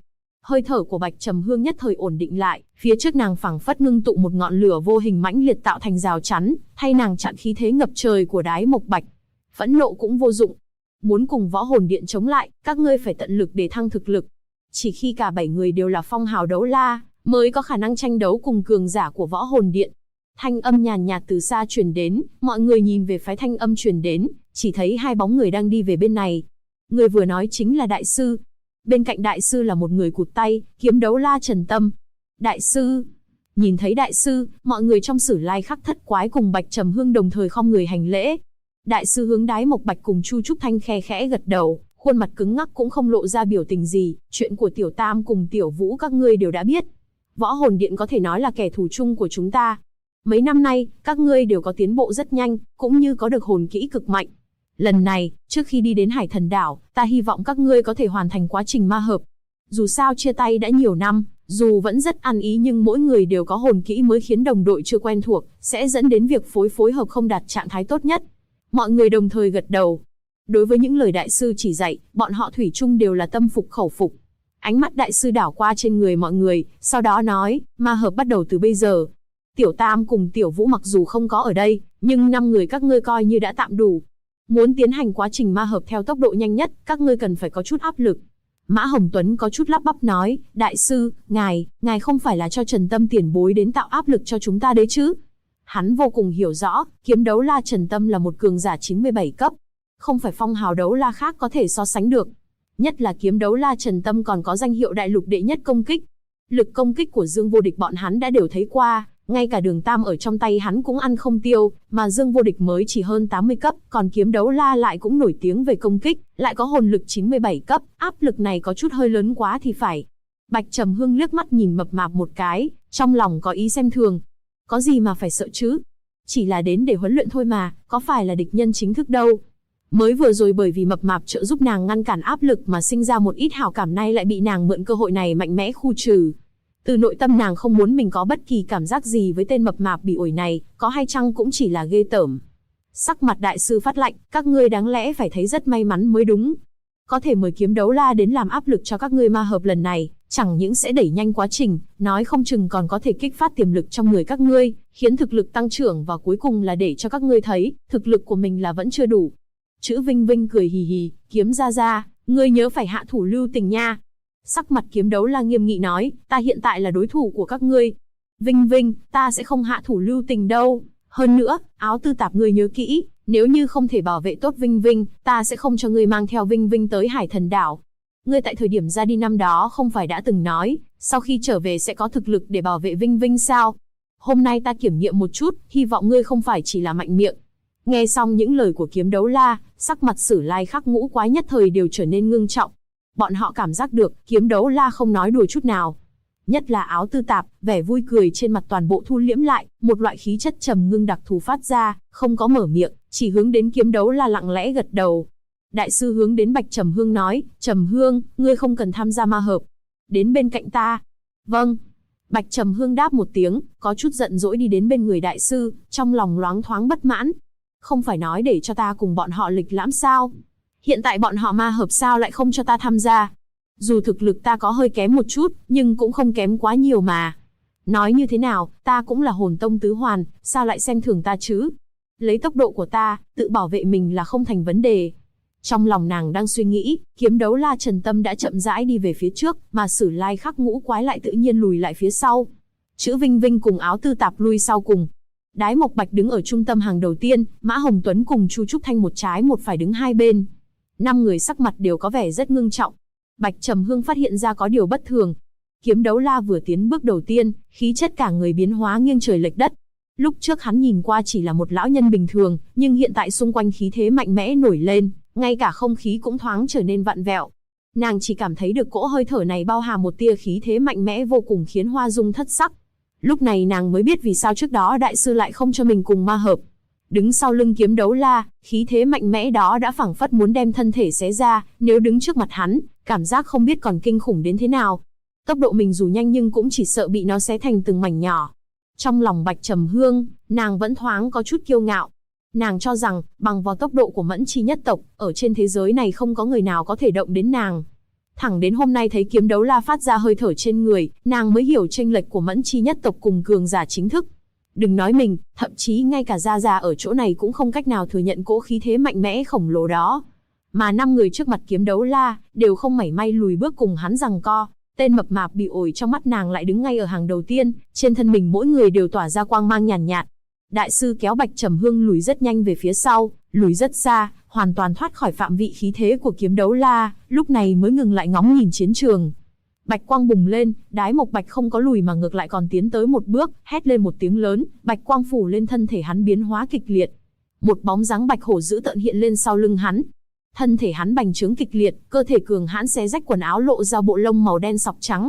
Hơi thở của Bạch Trầm Hương nhất thời ổn định lại, phía trước nàng phảng phất ngưng tụ một ngọn lửa vô hình mãnh liệt tạo thành rào chắn, thay nàng chặn khí thế ngập trời của Đái Mộc Bạch. Phẫn nộ cũng vô dụng. Muốn cùng Võ Hồn Điện chống lại, các ngươi phải tận lực để thăng thực lực. Chỉ khi cả 7 người đều là phong hào đấu la, mới có khả năng tranh đấu cùng cường giả của Võ Hồn Điện. Thanh âm nhàn nhạt từ xa truyền đến, mọi người nhìn về phái thanh âm truyền đến, chỉ thấy 2 bóng người đang đi về bên này. Người vừa nói chính là đại sư. Bên cạnh đại sư là một người cụt tay, kiếm đấu la Trần Tâm. Đại sư. Nhìn thấy đại sư, mọi người trong Sử Lai Khắc Thất Quái cùng Bạch Trầm Hương đồng thời khom người hành lễ. Đại sư hướng Đái Mộc Bạch cùng Chu Trúc Thanh khe khẽ gật đầu, khuôn mặt cứng ngắc cũng không lộ ra biểu tình gì. Chuyện của Tiểu Tam cùng Tiểu Vũ các ngươi đều đã biết. Võ Hồn Điện có thể nói là kẻ thù chung của chúng ta. Mấy năm nay, các ngươi đều có tiến bộ rất nhanh, cũng như có được hồn kỹ cực mạnh. Lần này, trước khi đi đến Hải Thần Đảo, ta hy vọng các ngươi có thể hoàn thành quá trình ma hợp. Dù sao chia tay đã nhiều năm, dù vẫn rất ăn ý nhưng mỗi người đều có hồn kỹ mới khiến đồng đội chưa quen thuộc, sẽ dẫn đến việc phối hợp không đạt trạng thái tốt nhất. Mọi người đồng thời gật đầu. Đối với những lời đại sư chỉ dạy, bọn họ thủy chung đều là tâm phục khẩu phục. Ánh mắt đại sư đảo qua trên người mọi người, sau đó nói, ma hợp bắt đầu từ bây giờ. Tiểu Tam cùng Tiểu Vũ mặc dù không có ở đây, nhưng 5 người các ngươi coi như đã tạm đủ. Muốn tiến hành quá trình ma hợp theo tốc độ nhanh nhất, các ngươi cần phải có chút áp lực. Mã Hồng Tuấn có chút lắp bắp nói, đại sư, ngài không phải là cho Trần Tâm tiền bối đến tạo áp lực cho chúng ta đấy chứ? Hắn vô cùng hiểu rõ, kiếm đấu la Trần Tâm là một cường giả 97 cấp. Không phải phong hào đấu la khác có thể so sánh được. Nhất là kiếm đấu la Trần Tâm còn có danh hiệu đại lục đệ nhất công kích. Lực công kích của Dương Vô Địch bọn hắn đã đều thấy qua, ngay cả Đường Tam ở trong tay hắn cũng ăn không tiêu, mà Dương Vô Địch mới chỉ hơn 80 cấp, còn kiếm đấu la lại cũng nổi tiếng về công kích, lại có hồn lực 97 cấp, áp lực này có chút hơi lớn quá thì phải. Bạch Trầm Hương liếc mắt nhìn mập mạp một cái, trong lòng có ý xem thường. Có gì mà phải sợ chứ? Chỉ là đến để huấn luyện thôi mà, có phải là địch nhân chính thức đâu. Mới vừa rồi bởi vì mập mạp trợ giúp nàng ngăn cản áp lực mà sinh ra một ít hảo cảm, nay lại bị nàng mượn cơ hội này mạnh mẽ khu trừ. Từ nội tâm nàng không muốn mình có bất kỳ cảm giác gì với tên mập mạp bị ổi này, có hay chăng cũng chỉ là ghê tởm. Sắc mặt đại sư phát lạnh, các ngươi đáng lẽ phải thấy rất may mắn mới đúng. Có thể mời kiếm đấu la đến làm áp lực cho các ngươi ma hợp lần này, chẳng những sẽ đẩy nhanh quá trình, nói không chừng còn có thể kích phát tiềm lực trong người các ngươi, khiến thực lực tăng trưởng, và cuối cùng là để cho các ngươi thấy, thực lực của mình là vẫn chưa đủ. Chữ Vinh Vinh cười hì hì, kiếm ra, ngươi nhớ phải hạ thủ lưu tình nha. Sắc mặt kiếm đấu la nghiêm nghị nói, ta hiện tại là đối thủ của các ngươi. Vinh Vinh, ta sẽ không hạ thủ lưu tình đâu. Hơn nữa, Áo Tư Tạp ngươi nhớ kỹ, nếu như không thể bảo vệ tốt Vinh Vinh, ta sẽ không cho ngươi mang theo Vinh Vinh tới Hải Thần Đảo. Ngươi tại thời điểm ra đi năm đó không phải đã từng nói, sau khi trở về sẽ có thực lực để bảo vệ Vinh Vinh sao? Hôm nay ta kiểm nghiệm một chút, hy vọng ngươi không phải chỉ là mạnh miệng. Nghe xong những lời của kiếm đấu la, sắc mặt Sử Lai Khắc Ngũ Quái nhất thời đều trở nên ngưng trọng. Bọn họ cảm giác được, kiếm đấu la không nói đùa chút nào. Nhất là Áo Tư Tạp, vẻ vui cười trên mặt toàn bộ thu liễm lại, một loại khí chất trầm ngưng đặc thù phát ra, không có mở miệng, chỉ hướng đến kiếm đấu la lặng lẽ gật đầu. Đại sư hướng đến Bạch Trầm Hương nói, Trầm Hương, ngươi không cần tham gia ma hợp. Đến bên cạnh ta. Vâng. Bạch Trầm Hương đáp một tiếng, có chút giận dỗi đi đến bên người đại sư, trong lòng loáng thoáng bất mãn. Không phải nói để cho ta cùng bọn họ lịch lãm sao? Hiện tại bọn họ ma hợp sao lại không cho ta tham gia? Dù thực lực ta có hơi kém một chút, nhưng cũng không kém quá nhiều mà. Nói như thế nào, ta cũng là hồn tông tứ hoàn, sao lại xem thường ta chứ? Lấy tốc độ của ta, tự bảo vệ mình là không thành vấn đề. Trong lòng nàng đang suy nghĩ, kiếm đấu la Trần Tâm đã chậm rãi đi về phía trước, mà Sử Lai Khắc Ngũ Quái lại tự nhiên lùi lại phía sau. Chữ Vinh Vinh cùng Áo Tư Tạp lui sau cùng. Đái Mộc Bạch đứng ở trung tâm hàng đầu tiên, Mã Hồng Tuấn cùng Chu Trúc Thanh một trái một phải đứng hai bên. 5 người sắc mặt đều có vẻ rất ngưng trọng. Bạch Trầm Hương phát hiện ra có điều bất thường. Kiếm đấu la vừa tiến bước đầu tiên, khí chất cả người biến hóa nghiêng trời lệch đất. Lúc trước hắn nhìn qua chỉ là một lão nhân bình thường, nhưng hiện tại xung quanh khí thế mạnh mẽ nổi lên, ngay cả không khí cũng thoáng trở nên vặn vẹo. Nàng chỉ cảm thấy được cỗ hơi thở này bao hàm một tia khí thế mạnh mẽ vô cùng khiến Hoa Dung thất sắc. Lúc này nàng mới biết vì sao trước đó đại sư lại không cho mình cùng ma hợp. Đứng sau lưng kiếm đấu la, khí thế mạnh mẽ đó đã phảng phất muốn đem thân thể xé ra, nếu đứng trước mặt hắn, cảm giác không biết còn kinh khủng đến thế nào. Tốc độ mình dù nhanh nhưng cũng chỉ sợ bị nó xé thành từng mảnh nhỏ. Trong lòng Bạch Trầm Hương, nàng vẫn thoáng có chút kiêu ngạo. Nàng cho rằng, bằng vào tốc độ của Mẫn Chi nhất tộc, ở trên thế giới này không có người nào có thể động đến nàng. Thẳng đến hôm nay thấy kiếm đấu la phát ra hơi thở trên người, nàng mới hiểu chênh lệch của Mẫn Chi nhất tộc cùng cường giả chính thức. Đừng nói mình, thậm chí ngay cả Gia Gia ở chỗ này cũng không cách nào thừa nhận cỗ khí thế mạnh mẽ khổng lồ đó. Mà 5 người trước mặt kiếm đấu la, đều không mảy may lùi bước cùng hắn giằng co. Tên mập mạp bị ổi trong mắt nàng lại đứng ngay ở hàng đầu tiên, trên thân mình mỗi người đều tỏa ra quang mang nhàn nhạt. Đại sư kéo Bạch Trầm Hương lùi rất nhanh về phía sau, lùi rất xa, hoàn toàn thoát khỏi phạm vị khí thế của kiếm đấu la, lúc này mới ngừng lại ngóng nhìn chiến trường. Bạch quang bùng lên, Đái Mộc Bạch không có lùi mà ngược lại còn tiến tới một bước, hét lên một tiếng lớn, bạch quang phủ lên thân thể hắn biến hóa kịch liệt. Một bóng dáng bạch hổ dữ tợn hiện lên sau lưng hắn. Thân thể hắn bành trướng kịch liệt, cơ thể cường hãn xé rách quần áo lộ ra bộ lông màu đen sọc trắng.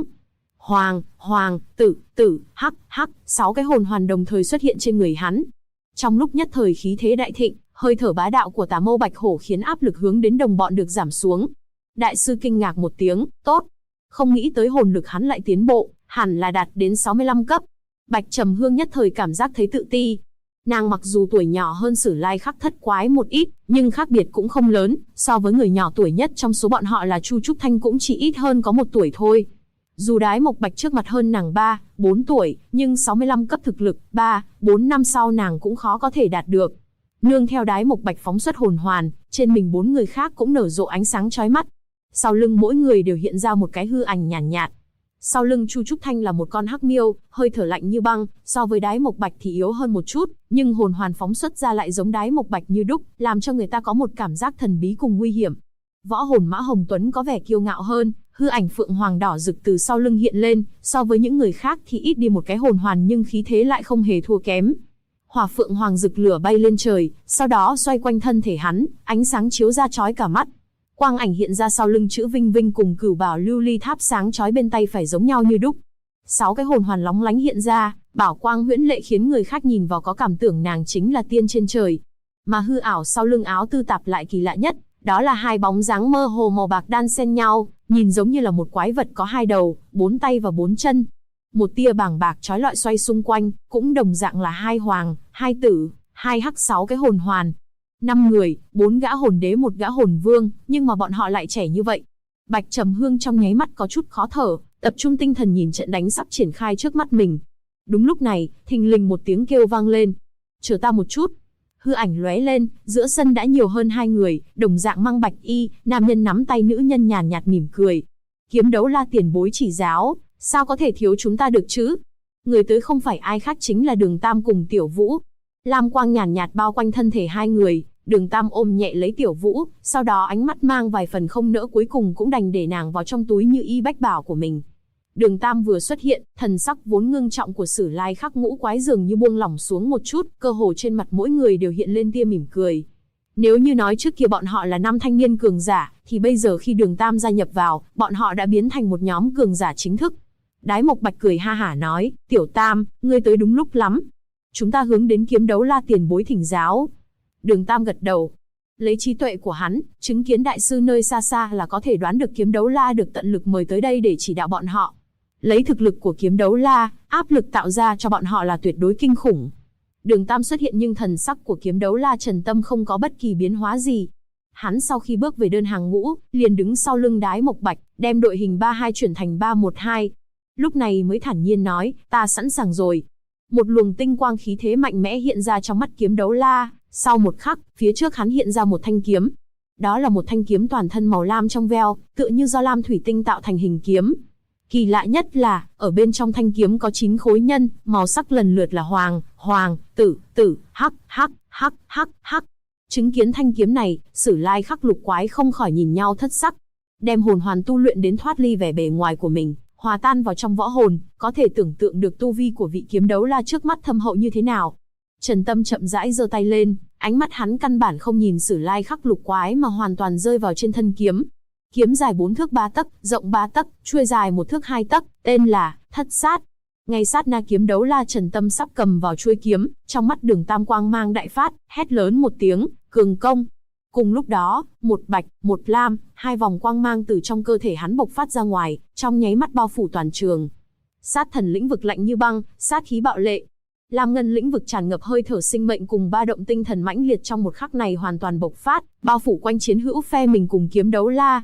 Hoàng, tử, hắc, 6 cái hồn hoàn đồng thời xuất hiện trên người hắn. Trong lúc nhất thời khí thế đại thịnh, hơi thở bá đạo của Tà Mâu Bạch Hổ khiến áp lực hướng đến đồng bọn được giảm xuống. Đại sư kinh ngạc một tiếng, tốt. Không nghĩ tới hồn lực hắn lại tiến bộ, hẳn là đạt đến 65 cấp. Bạch Trầm Hương nhất thời cảm giác thấy tự ti. Nàng mặc dù tuổi nhỏ hơn Sử Lai Khắc Thất Quái một ít, nhưng khác biệt cũng không lớn, so với người nhỏ tuổi nhất trong số bọn họ là Chu Trúc Thanh cũng chỉ ít hơn có 1 tuổi thôi. Dù Đái Mộc Bạch trước mặt hơn nàng 3-4 tuổi, nhưng 65 cấp thực lực, 3-4 năm sau nàng cũng khó có thể đạt được. Nương theo Đái Mộc Bạch phóng xuất hồn hoàn, trên mình 4 người khác cũng nở rộ ánh sáng chói mắt. Sau lưng mỗi người đều hiện ra một cái hư ảnh nhàn nhạt. Sau lưng Chu Trúc Thanh là một con hắc miêu, hơi thở lạnh như băng, so với Đái Mộc Bạch thì yếu hơn một chút, nhưng hồn hoàn phóng xuất ra lại giống Đái Mộc Bạch như đúc, làm cho người ta có một cảm giác thần bí cùng nguy hiểm. Võ hồn Mã Hồng Tuấn có vẻ kiêu ngạo hơn, hư ảnh phượng hoàng đỏ rực từ sau lưng hiện lên, so với những người khác thì ít đi một cái hồn hoàn nhưng khí thế lại không hề thua kém. Hỏa phượng hoàng rực lửa bay lên trời, sau đó xoay quanh thân thể hắn, ánh sáng chiếu ra chói cả mắt. Quang ảnh hiện ra sau lưng chữ Vinh Vinh cùng Cửu Bảo Lưu Ly Tháp sáng chói bên tay phải giống nhau như đúc. 6 cái hồn hoàn lóng lánh hiện ra, bảo quang huyễn lệ khiến người khác nhìn vào có cảm tưởng nàng chính là tiên trên trời. Mà hư ảo sau lưng áo tư tạp lại kỳ lạ nhất, đó là 2 bóng dáng mơ hồ màu bạc đan xen nhau, nhìn giống như là một quái vật có 2 đầu, 4 tay và 4 chân. Một tia bảng bạc chói lọi xoay xung quanh, cũng đồng dạng là 2 hoàng, 2 tử, 2 hắc 6 cái hồn hoàn. 5 người, 4 gã hồn đế 1 gã hồn vương, nhưng mà bọn họ lại trẻ như vậy. Bạch Trầm Hương trong nháy mắt có chút khó thở, tập trung tinh thần nhìn trận đánh sắp triển khai trước mắt mình. Đúng lúc này, thình lình một tiếng kêu vang lên. Chờ ta một chút. Hư ảnh lóe lên, giữa sân đã nhiều hơn 2 người, đồng dạng mang bạch y, nam nhân nắm tay nữ nhân nhàn nhạt mỉm cười. Kiếm đấu la tiền bối chỉ giáo, sao có thể thiếu chúng ta được chứ? Người tới không phải ai khác chính là Đường Tam cùng Tiểu Vũ. Lam quang nhàn nhạt bao quanh thân thể 2 người, Đường Tam ôm nhẹ lấy Tiểu Vũ, sau đó ánh mắt mang vài phần không nỡ cuối cùng cũng đành để nàng vào trong túi như y bách bảo của mình. Đường Tam vừa xuất hiện, thần sắc vốn ngưng trọng của Sử Lai Khắc Ngũ Quái dường như buông lỏng xuống một chút, cơ hồ trên mặt mỗi người đều hiện lên tia mỉm cười. Nếu như nói trước kia bọn họ là 5 thanh niên cường giả, thì bây giờ khi Đường Tam gia nhập vào, bọn họ đã biến thành một nhóm cường giả chính thức. Đái Mộc Bạch cười ha hả nói, Tiểu Tam, ngươi tới đúng lúc lắm. Chúng ta hướng đến kiếm đấu la tiền bối thỉnh giáo. Đường Tam gật đầu. Lấy trí tuệ của hắn, chứng kiến đại sư nơi xa xa là có thể đoán được kiếm đấu la được tận lực mời tới đây để chỉ đạo bọn họ. Lấy thực lực của kiếm đấu la, áp lực tạo ra cho bọn họ là tuyệt đối kinh khủng. Đường Tam xuất hiện nhưng thần sắc của kiếm đấu la Trần Tâm không có bất kỳ biến hóa gì. Hắn sau khi bước về đơn hàng ngũ, liền đứng sau lưng Đái Mộc Bạch, đem đội hình 3-2 chuyển thành 3-1-2. Lúc này mới thản nhiên nói, ta sẵn sàng rồi. Một luồng tinh quang khí thế mạnh mẽ hiện ra trong mắt kiếm đấu la, sau một khắc, phía trước hắn hiện ra một thanh kiếm. Đó là một thanh kiếm toàn thân màu lam trong veo, tựa như do lam thủy tinh tạo thành hình kiếm. Kỳ lạ nhất là, ở bên trong thanh kiếm có 9 khối nhân, màu sắc lần lượt là hoàng, tử, hắc. Chứng kiến thanh kiếm này, Sử Lai Khắc Lục Quái không khỏi nhìn nhau thất sắc. Đem hồn hoàn tu luyện đến thoát ly vẻ bề ngoài của mình, hòa tan vào trong võ hồn, có thể tưởng tượng được tu vi của vị kiếm đấu la trước mắt thâm hậu như thế nào. Trần Tâm chậm rãi giơ tay lên, ánh mắt hắn căn bản không nhìn Sử Lai Khắc Lục Quái mà hoàn toàn rơi vào trên thân kiếm. Kiếm dài 4 thước 3 tấc, rộng 3 tấc, chuôi dài 1 thước 2 tấc, tên là Thất Sát. Ngay sát na kiếm đấu la Trần Tâm sắp cầm vào chuôi kiếm, trong mắt Đường Tam quang mang đại phát, hét lớn một tiếng, cường công. Cùng lúc đó, một bạch, một lam, 2 vòng quang mang từ trong cơ thể hắn bộc phát ra ngoài, trong nháy mắt bao phủ toàn trường. Sát thần lĩnh vực lạnh như băng, sát khí bạo lệ. Lam ngân lĩnh vực tràn ngập hơi thở sinh mệnh cùng ba động tinh thần mãnh liệt trong một khắc này hoàn toàn bộc phát, bao phủ quanh chiến hữu phe mình cùng kiếm đấu la.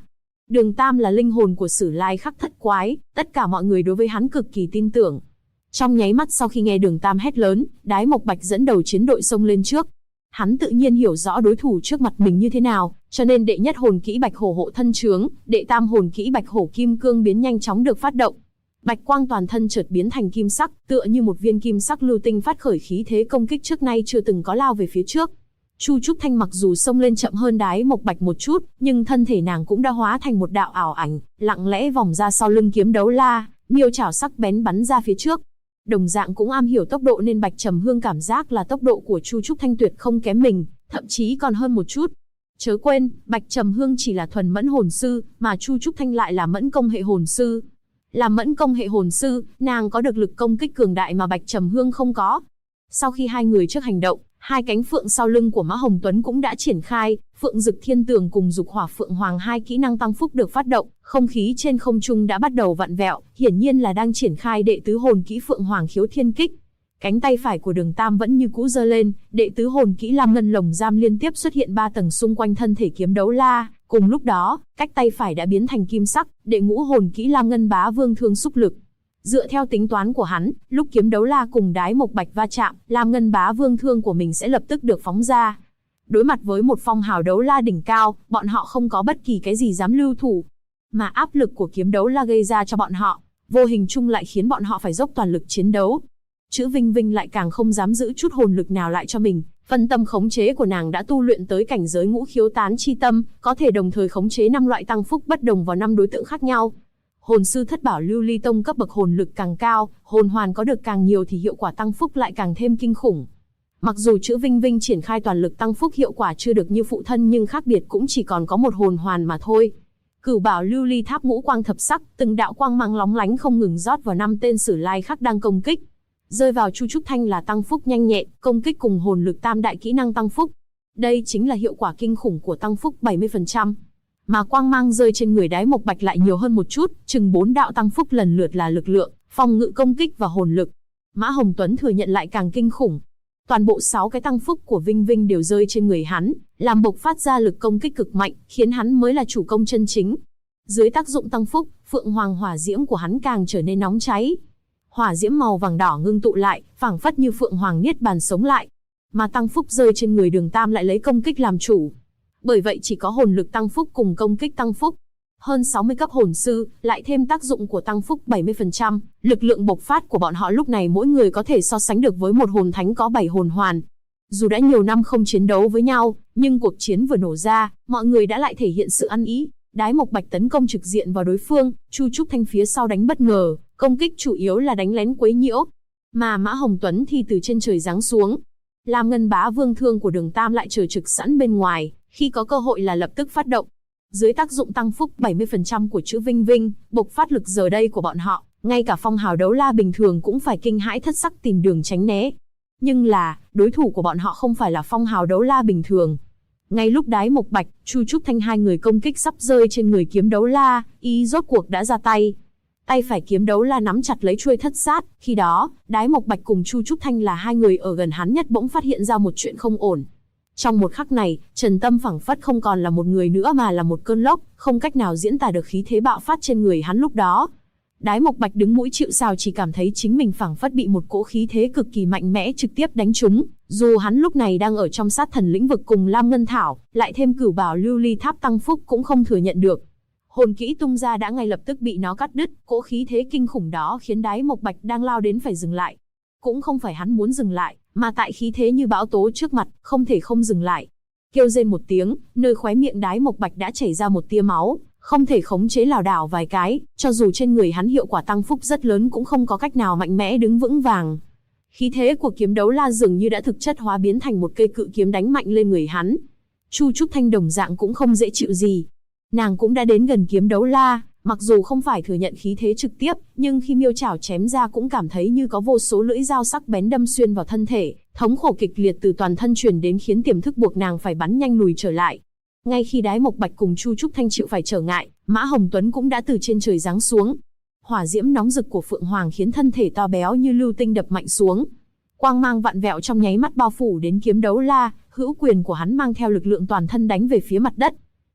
Đường Tam là linh hồn của Sử Lai Khắc Thất Quái, tất cả mọi người đối với hắn cực kỳ tin tưởng. Trong nháy mắt sau khi nghe Đường Tam hét lớn, Đái Mộc Bạch dẫn đầu chiến đội xông lên trước. Hắn tự nhiên hiểu rõ đối thủ trước mặt mình như thế nào, cho nên đệ nhất hồn kỹ Bạch Hổ hộ thân trướng, đệ tam hồn kỹ Bạch Hổ kim cương biến nhanh chóng được phát động. Bạch quang toàn thân chợt biến thành kim sắc, tựa như một viên kim sắc lưu tinh phát khởi khí thế công kích trước nay chưa từng có lao về phía trước. Chu Trúc Thanh mặc dù xông lên chậm hơn Đái Mộc Bạch một chút, nhưng thân thể nàng cũng đã hóa thành một đạo ảo ảnh, lặng lẽ vòng ra sau lưng kiếm đấu la, miêu chảo sắc bén bắn ra phía trước. Đồng dạng cũng am hiểu tốc độ nên Bạch Trầm Hương cảm giác là tốc độ của Chu Trúc Thanh tuyệt không kém mình, thậm chí còn hơn một chút. Chớ quên, Bạch Trầm Hương chỉ là thuần mẫn hồn sư, mà Chu Trúc Thanh lại là mẫn công hệ hồn sư. Là mẫn công hệ hồn sư, nàng có được lực công kích cường đại mà Bạch Trầm Hương không có. Sau khi hai người trước hành động, hai cánh phượng sau lưng của Mã Hồng Tuấn cũng đã triển khai, Phượng Dực Thiên Tường cùng Dục Hỏa Phượng Hoàng hai kỹ năng tăng phúc được phát động, không khí trên không trung đã bắt đầu vặn vẹo, hiển nhiên là đang triển khai đệ tứ hồn kỹ Phượng Hoàng Khiếu Thiên Kích. Cánh tay phải của Đường Tam vẫn như cũ giơ lên, đệ tứ hồn kỹ Lam Ngân Lồng Giam liên tiếp xuất hiện 3 tầng xung quanh thân thể kiếm đấu la, cùng lúc đó, cách tay phải đã biến thành kim sắc, đệ ngũ hồn kỹ Lam Ngân Bá Vương Thương Xúc Lực. Dựa theo tính toán của hắn, lúc kiếm đấu la cùng Đái Mộc Bạch va chạm, Lam Ngân Bá Vương Thương của mình sẽ lập tức được phóng ra. Đối mặt với một phong hào đấu la đỉnh cao, bọn họ không có bất kỳ cái gì dám lưu thủ. Mà áp lực của kiếm đấu la gây ra cho bọn họ, vô hình chung lại khiến bọn họ phải dốc toàn lực chiến đấu. Chữ Vinh Vinh lại càng không dám giữ chút hồn lực nào lại cho mình, phân tâm khống chế của nàng đã tu luyện tới cảnh giới ngũ khiếu tán chi tâm, có thể đồng thời khống chế 5 loại tăng phúc bất đồng vào 5 đối tượng khác nhau. Hồn sư thất bảo lưu ly tông cấp bậc hồn lực càng cao, hồn hoàn có được càng nhiều thì hiệu quả tăng phúc lại càng thêm kinh khủng. Mặc dù chữ Vinh Vinh triển khai toàn lực tăng phúc hiệu quả chưa được như phụ thân nhưng khác biệt cũng chỉ còn có một hồn hoàn mà thôi. Cửu bảo lưu ly tháp ngũ quang thập sắc, từng đạo quang mang lóng lánh không ngừng rót vào 5 tên Sử Lai Khắc đang công kích. Rơi vào Chu Trúc Thanh là tăng phúc nhanh nhẹn, công kích cùng hồn lực tam đại kỹ năng tăng phúc. Đây chính là hiệu quả kinh khủng của tăng phúc 70%. Mà quang mang rơi trên người Đái Mộc Bạch lại nhiều hơn một chút, chừng 4 đạo tăng phúc lần lượt là lực lượng, phòng ngự công kích và hồn lực. Mã Hồng Tuấn thừa nhận lại càng kinh khủng. Toàn bộ 6 cái tăng phúc của Vinh Vinh đều rơi trên người hắn, làm bộc phát ra lực công kích cực mạnh, khiến hắn mới là chủ công chân chính. Dưới tác dụng tăng phúc, Phượng Hoàng hỏa diễm của hắn càng trở nên nóng cháy. Hỏa diễm màu vàng đỏ ngưng tụ lại, phảng phất như Phượng Hoàng niết bàn sống lại. Mà tăng phúc rơi trên người Đường Tam lại lấy công kích làm chủ. Bởi vậy chỉ có hồn lực tăng phúc cùng công kích tăng phúc. Hơn 60 cấp hồn sư, lại thêm tác dụng của tăng phúc 70%, lực lượng bộc phát của bọn họ lúc này mỗi người có thể so sánh được với một hồn thánh có 7 hồn hoàn. Dù đã nhiều năm không chiến đấu với nhau, nhưng cuộc chiến vừa nổ ra, mọi người đã lại thể hiện sự ăn ý. Đái Mộc Bạch tấn công trực diện vào đối phương, Chu Trúc Thanh phía sau đánh bất ngờ, công kích chủ yếu là đánh lén quấy nhiễu. Mà Mã Hồng Tuấn thì từ trên trời giáng xuống. Lam Ngân Bá Vương Thương của Đường Tam lại chờ trực sẵn bên ngoài, khi có cơ hội là lập tức phát động. Dưới tác dụng tăng phúc 70% của chữ Vinh Vinh, bộc phát lực giờ đây của bọn họ, ngay cả phong hào đấu la bình thường cũng phải kinh hãi thất sắc tìm đường tránh né. Nhưng là, đối thủ của bọn họ không phải là phong hào đấu la bình thường. Ngay lúc Đái Mộc Bạch, Chu Trúc Thanh hai người công kích sắp rơi trên người kiếm đấu la, ý rốt cuộc đã ra tay. Tay phải kiếm đấu la nắm chặt lấy chuôi thất sát, khi đó, Đái Mộc Bạch cùng Chu Trúc Thanh là hai người ở gần hắn nhất bỗng phát hiện ra một chuyện không ổn. Trong một khắc này, Trần Tâm phảng phất không còn là một người nữa mà là một cơn lốc, không cách nào diễn tả được khí thế bạo phát trên người hắn lúc đó. Đái Mộc Bạch đứng mũi chịu sào chỉ cảm thấy chính mình phảng phất bị một cỗ khí thế cực kỳ mạnh mẽ trực tiếp đánh trúng, dù hắn lúc này đang ở trong sát thần lĩnh vực cùng Lam Ngân Thảo, lại thêm cửu bảo lưu ly tháp tăng phúc cũng không thừa nhận được. Hồn kỹ tung ra đã ngay lập tức bị nó cắt đứt, cỗ khí thế kinh khủng đó khiến Đái Mộc Bạch đang lao đến phải dừng lại. Cũng không phải hắn muốn dừng lại, mà tại khí thế như bão tố trước mặt, không thể không dừng lại. Kêu rên một tiếng, nơi khóe miệng Đái Mộc Bạch đã chảy ra một tia máu, không thể khống chế lảo đảo vài cái, cho dù trên người hắn hiệu quả tăng phúc rất lớn cũng không có cách nào mạnh mẽ đứng vững vàng. Khí thế của kiếm đấu la dường như đã thực chất hóa biến thành một cây cự kiếm đánh mạnh lên người hắn. Chu Trúc Thanh đồng dạng cũng không dễ chịu gì. Nàng cũng đã đến gần kiếm đấu la, mặc dù không phải thừa nhận khí thế trực tiếp, nhưng khi miêu chảo chém ra cũng cảm thấy như có vô số lưỡi dao sắc bén đâm xuyên vào thân thể, thống khổ kịch liệt từ toàn thân truyền đến khiến tiềm thức buộc nàng phải bắn nhanh lùi trở lại. Ngay khi Đái Mộc Bạch cùng Chu Trúc Thanh chịu phải trở ngại, Mã Hồng Tuấn cũng đã từ trên trời giáng xuống. Hỏa diễm nóng rực của Phượng Hoàng khiến thân thể to béo như lưu tinh đập mạnh xuống. Quang mang vặn vẹo trong nháy mắt bao phủ đến kiếm đấu la, hữu quyền của hắn mang theo lực lượng toàn thân đánh về phía mặt đất.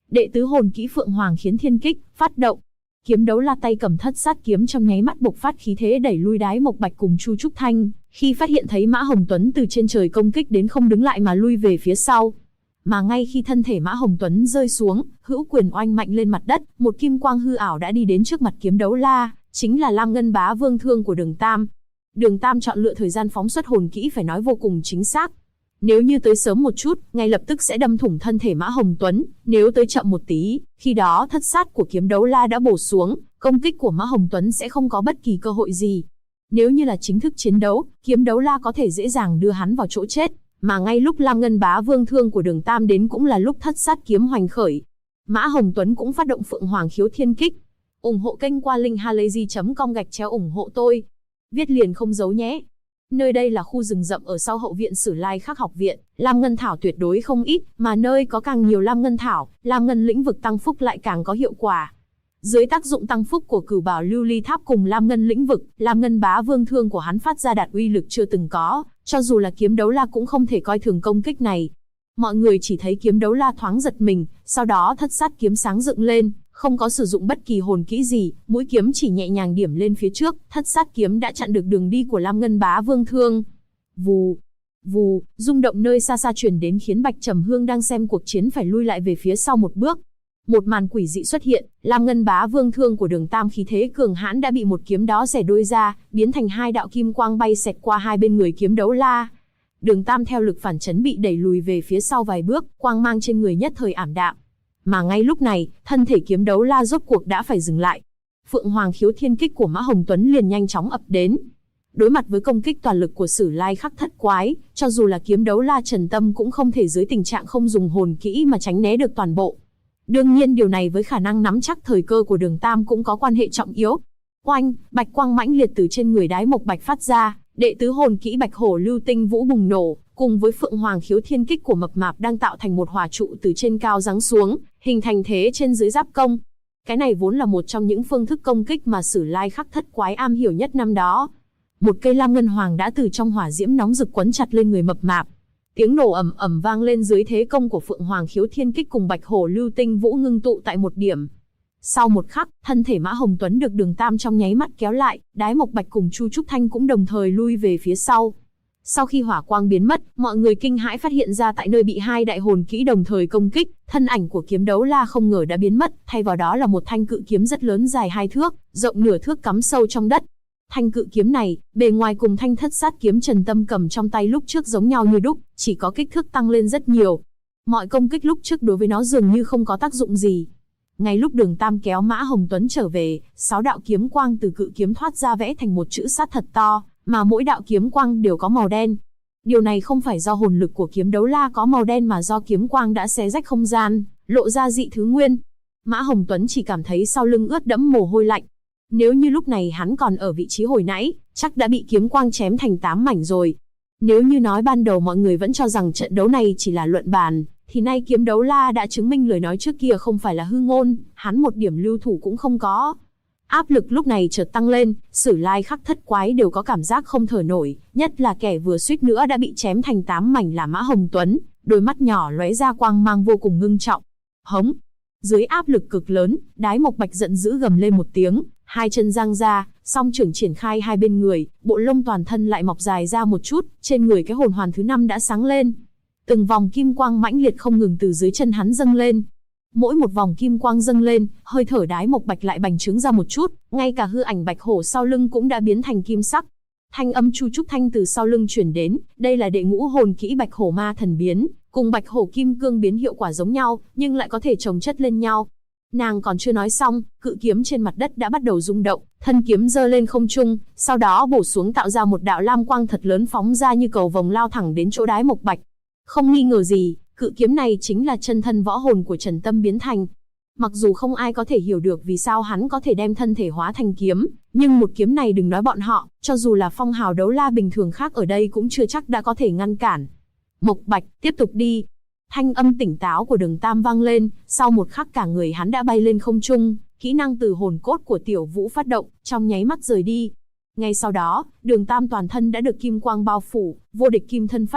Đệ tứ hồn kỹ Phượng Hoàng Khiếu Thiên Kích, phát động. Kiếm đấu la tay cầm thất sát kiếm trong nháy mắt bộc phát khí thế đẩy lui Đái Mộc Bạch cùng Chu Trúc Thanh, khi phát hiện thấy Mã Hồng Tuấn từ trên trời công kích đến không đứng lại mà lui về phía sau. Mà ngay khi thân thể Mã Hồng Tuấn rơi xuống, hữu quyền oanh mạnh lên mặt đất, một kim quang hư ảo đã đi đến trước mặt kiếm đấu la, chính là Lam Ngân Bá Vương Thương của Đường Tam. Đường Tam chọn lựa thời gian phóng xuất hồn kỹ phải nói vô cùng chính xác. Nếu như tới sớm một chút, ngay lập tức sẽ đâm thủng thân thể Mã Hồng Tuấn, nếu tới chậm một tí, khi đó thất sát của kiếm đấu la đã bổ xuống, công kích của Mã Hồng Tuấn sẽ không có bất kỳ cơ hội gì. Nếu như là chính thức chiến đấu, kiếm đấu la có thể dễ dàng đưa hắn vào chỗ chết, mà ngay lúc Lam Ngân Bá Vương Thương của Đường Tam đến cũng là lúc thất sát kiếm hoành khởi. Mã Hồng Tuấn cũng phát động Phượng Hoàng Khiếu Thiên Kích. Ủng hộ kênh qua linkhalazy.com/ủng hộ tôi. Viết liền không giấu nhé. Nơi đây là khu rừng rậm ở sau hậu viện Sử Lai Khắc học viện, Lam Ngân Thảo tuyệt đối không ít, mà nơi có càng nhiều Lam Ngân Thảo, Lam Ngân lĩnh vực tăng phúc lại càng có hiệu quả. Dưới tác dụng tăng phúc của Cửu Bảo Lưu Ly Tháp cùng Lam Ngân lĩnh vực, Lam Ngân Bá Vương Thương của hắn phát ra đạt uy lực chưa từng có, cho dù là kiếm đấu la cũng không thể coi thường công kích này. Mọi người chỉ thấy kiếm đấu la thoáng giật mình, sau đó thất sát kiếm sáng dựng lên, không có sử dụng bất kỳ hồn kỹ gì, mũi kiếm chỉ nhẹ nhàng điểm lên phía trước, thất sát kiếm đã chặn được đường đi của Lam Ngân Bá Vương Thương. Vù, vù, rung động nơi xa xa truyền đến khiến Bạch Trầm Hương đang xem cuộc chiến phải lui lại về phía sau một bước. Một màn quỷ dị xuất hiện, Lam Ngân Bá Vương Thương của Đường Tam khí thế cường hãn đã bị một kiếm đó xẻ đôi ra, biến thành hai đạo kim quang bay xẹt qua hai bên người kiếm đấu la. Đường Tam theo lực phản chấn bị đẩy lùi về phía sau vài bước, quang mang trên người nhất thời ảm đạm. Mà ngay lúc này, thân thể kiếm đấu la rốt cuộc đã phải dừng lại. Phượng Hoàng Khiếu Thiên Kích của Mã Hồng Tuấn liền nhanh chóng ập đến. Đối mặt với công kích toàn lực của Sử Lai Khắc Thất Quái, cho dù là kiếm đấu la Trần Tâm cũng không thể dưới tình trạng không dùng hồn kỹ mà tránh né được toàn bộ. Đương nhiên điều này với khả năng nắm chắc thời cơ của Đường Tam cũng có quan hệ trọng yếu. Oanh, bạch quang mãnh liệt từ trên người Đái Mộc Bạch phát ra, đệ tứ hồn kỹ Bạch Hổ Lưu Tinh Vũ bùng nổ, cùng với Phượng Hoàng Khiếu Thiên Kích của Mập Mạp đang tạo thành một hỏa trụ từ trên cao giáng xuống, hình thành thế trên dưới giáp công. Cái này vốn là một trong những phương thức công kích mà Sử Lai Khắc Thất Quái am hiểu nhất năm đó. Một cây lam ngân hoàng đã từ trong hỏa diễm nóng rực quấn chặt lên người Mập Mạp. Tiếng nổ ầm ầm vang lên dưới thế công của Phượng Hoàng Khiếu Thiên Kích cùng Bạch Hổ Lưu Tinh Vũ ngưng tụ tại một điểm. Sau một khắc, thân thể Mã Hồng Tuấn được Đường Tam trong nháy mắt kéo lại, Đái Mộc Bạch cùng Chu Trúc Thanh cũng đồng thời lui về phía sau. Sau khi hỏa quang biến mất, mọi người kinh hãi phát hiện ra tại nơi bị hai đại hồn kỹ đồng thời công kích, thân ảnh của kiếm đấu la không ngờ đã biến mất, thay vào đó là một thanh cự kiếm rất lớn dài 2 thước, rộng nửa thước cắm sâu trong đất. Thanh cự kiếm này, bề ngoài cùng thanh thất sát kiếm Trần Tâm cầm trong tay lúc trước giống nhau như đúc, chỉ có kích thước tăng lên rất nhiều. Mọi công kích lúc trước đối với nó dường như không có tác dụng gì. Ngay lúc Đường Tam kéo Mã Hồng Tuấn trở về, 6 đạo kiếm quang từ cự kiếm thoát ra vẽ thành một chữ sát thật to, mà mỗi đạo kiếm quang đều có màu đen. Điều này không phải do hồn lực của kiếm đấu la có màu đen mà do kiếm quang đã xé rách không gian, lộ ra dị thứ nguyên. Mã Hồng Tuấn chỉ cảm thấy sau lưng ướt đẫm mồ hôi lạnh. Nếu như lúc này hắn còn ở vị trí hồi nãy, chắc đã bị kiếm quang chém thành 8 mảnh rồi. Nếu như nói ban đầu mọi người vẫn cho rằng trận đấu này chỉ là luận bàn, thì nay kiếm đấu la đã chứng minh lời nói trước kia không phải là hư ngôn, hắn một điểm lưu thủ cũng không có. Áp lực lúc này chợt tăng lên, Sử Lai Khắc Thất Quái đều có cảm giác không thở nổi, nhất là kẻ vừa suýt nữa đã bị chém thành 8 mảnh là Mã Hồng Tuấn, đôi mắt nhỏ lóe ra quang mang vô cùng ngưng trọng. Hống! Dưới áp lực cực lớn, Đái Mộc Bạch giận dữ gầm lên một tiếng, hai chân giang ra, song trưởng triển khai hai bên người, bộ lông toàn thân lại mọc dài ra một chút, trên người cái hồn hoàn thứ 5 đã sáng lên. Từng vòng kim quang mãnh liệt không ngừng từ dưới chân hắn dâng lên. Mỗi một vòng kim quang dâng lên, hơi thở Đái Mộc Bạch lại bành trướng ra một chút, ngay cả hư ảnh Bạch Hổ sau lưng cũng đã biến thành kim sắc. Thanh âm Chu Trúc Thanh từ sau lưng truyền đến, đây là đệ ngũ hồn kỹ Bạch Hổ Ma Thần Biến, cùng Bạch Hổ Kim Cương Biến hiệu quả giống nhau, nhưng lại có thể chồng chất lên nhau. Nàng còn chưa nói xong, cự kiếm trên mặt đất đã bắt đầu rung động, thân kiếm giơ lên không trung, sau đó bổ xuống tạo ra một đạo lam quang thật lớn phóng ra như cầu vồng lao thẳng đến chỗ Đái Mộc Bạch. Không nghi ngờ gì, cự kiếm này chính là chân thân võ hồn của Trần Tâm biến thành. Mặc dù không ai có thể hiểu được vì sao hắn có thể đem thân thể hóa thành kiếm, nhưng một kiếm này đừng nói bọn họ, cho dù là phong hào đấu la bình thường khác ở đây cũng chưa chắc đã có thể ngăn cản. Mộc Bạch, tiếp tục đi. Thanh âm tỉnh táo của Đường Tam vang lên, sau một khắc cả người hắn đã bay lên không trung, kỹ năng từ hồn cốt của Tiểu Vũ phát động, trong nháy mắt rời đi. Ngay sau đó, Đường Tam toàn thân đã được kim quang bao phủ, vô địch kim thân phát động,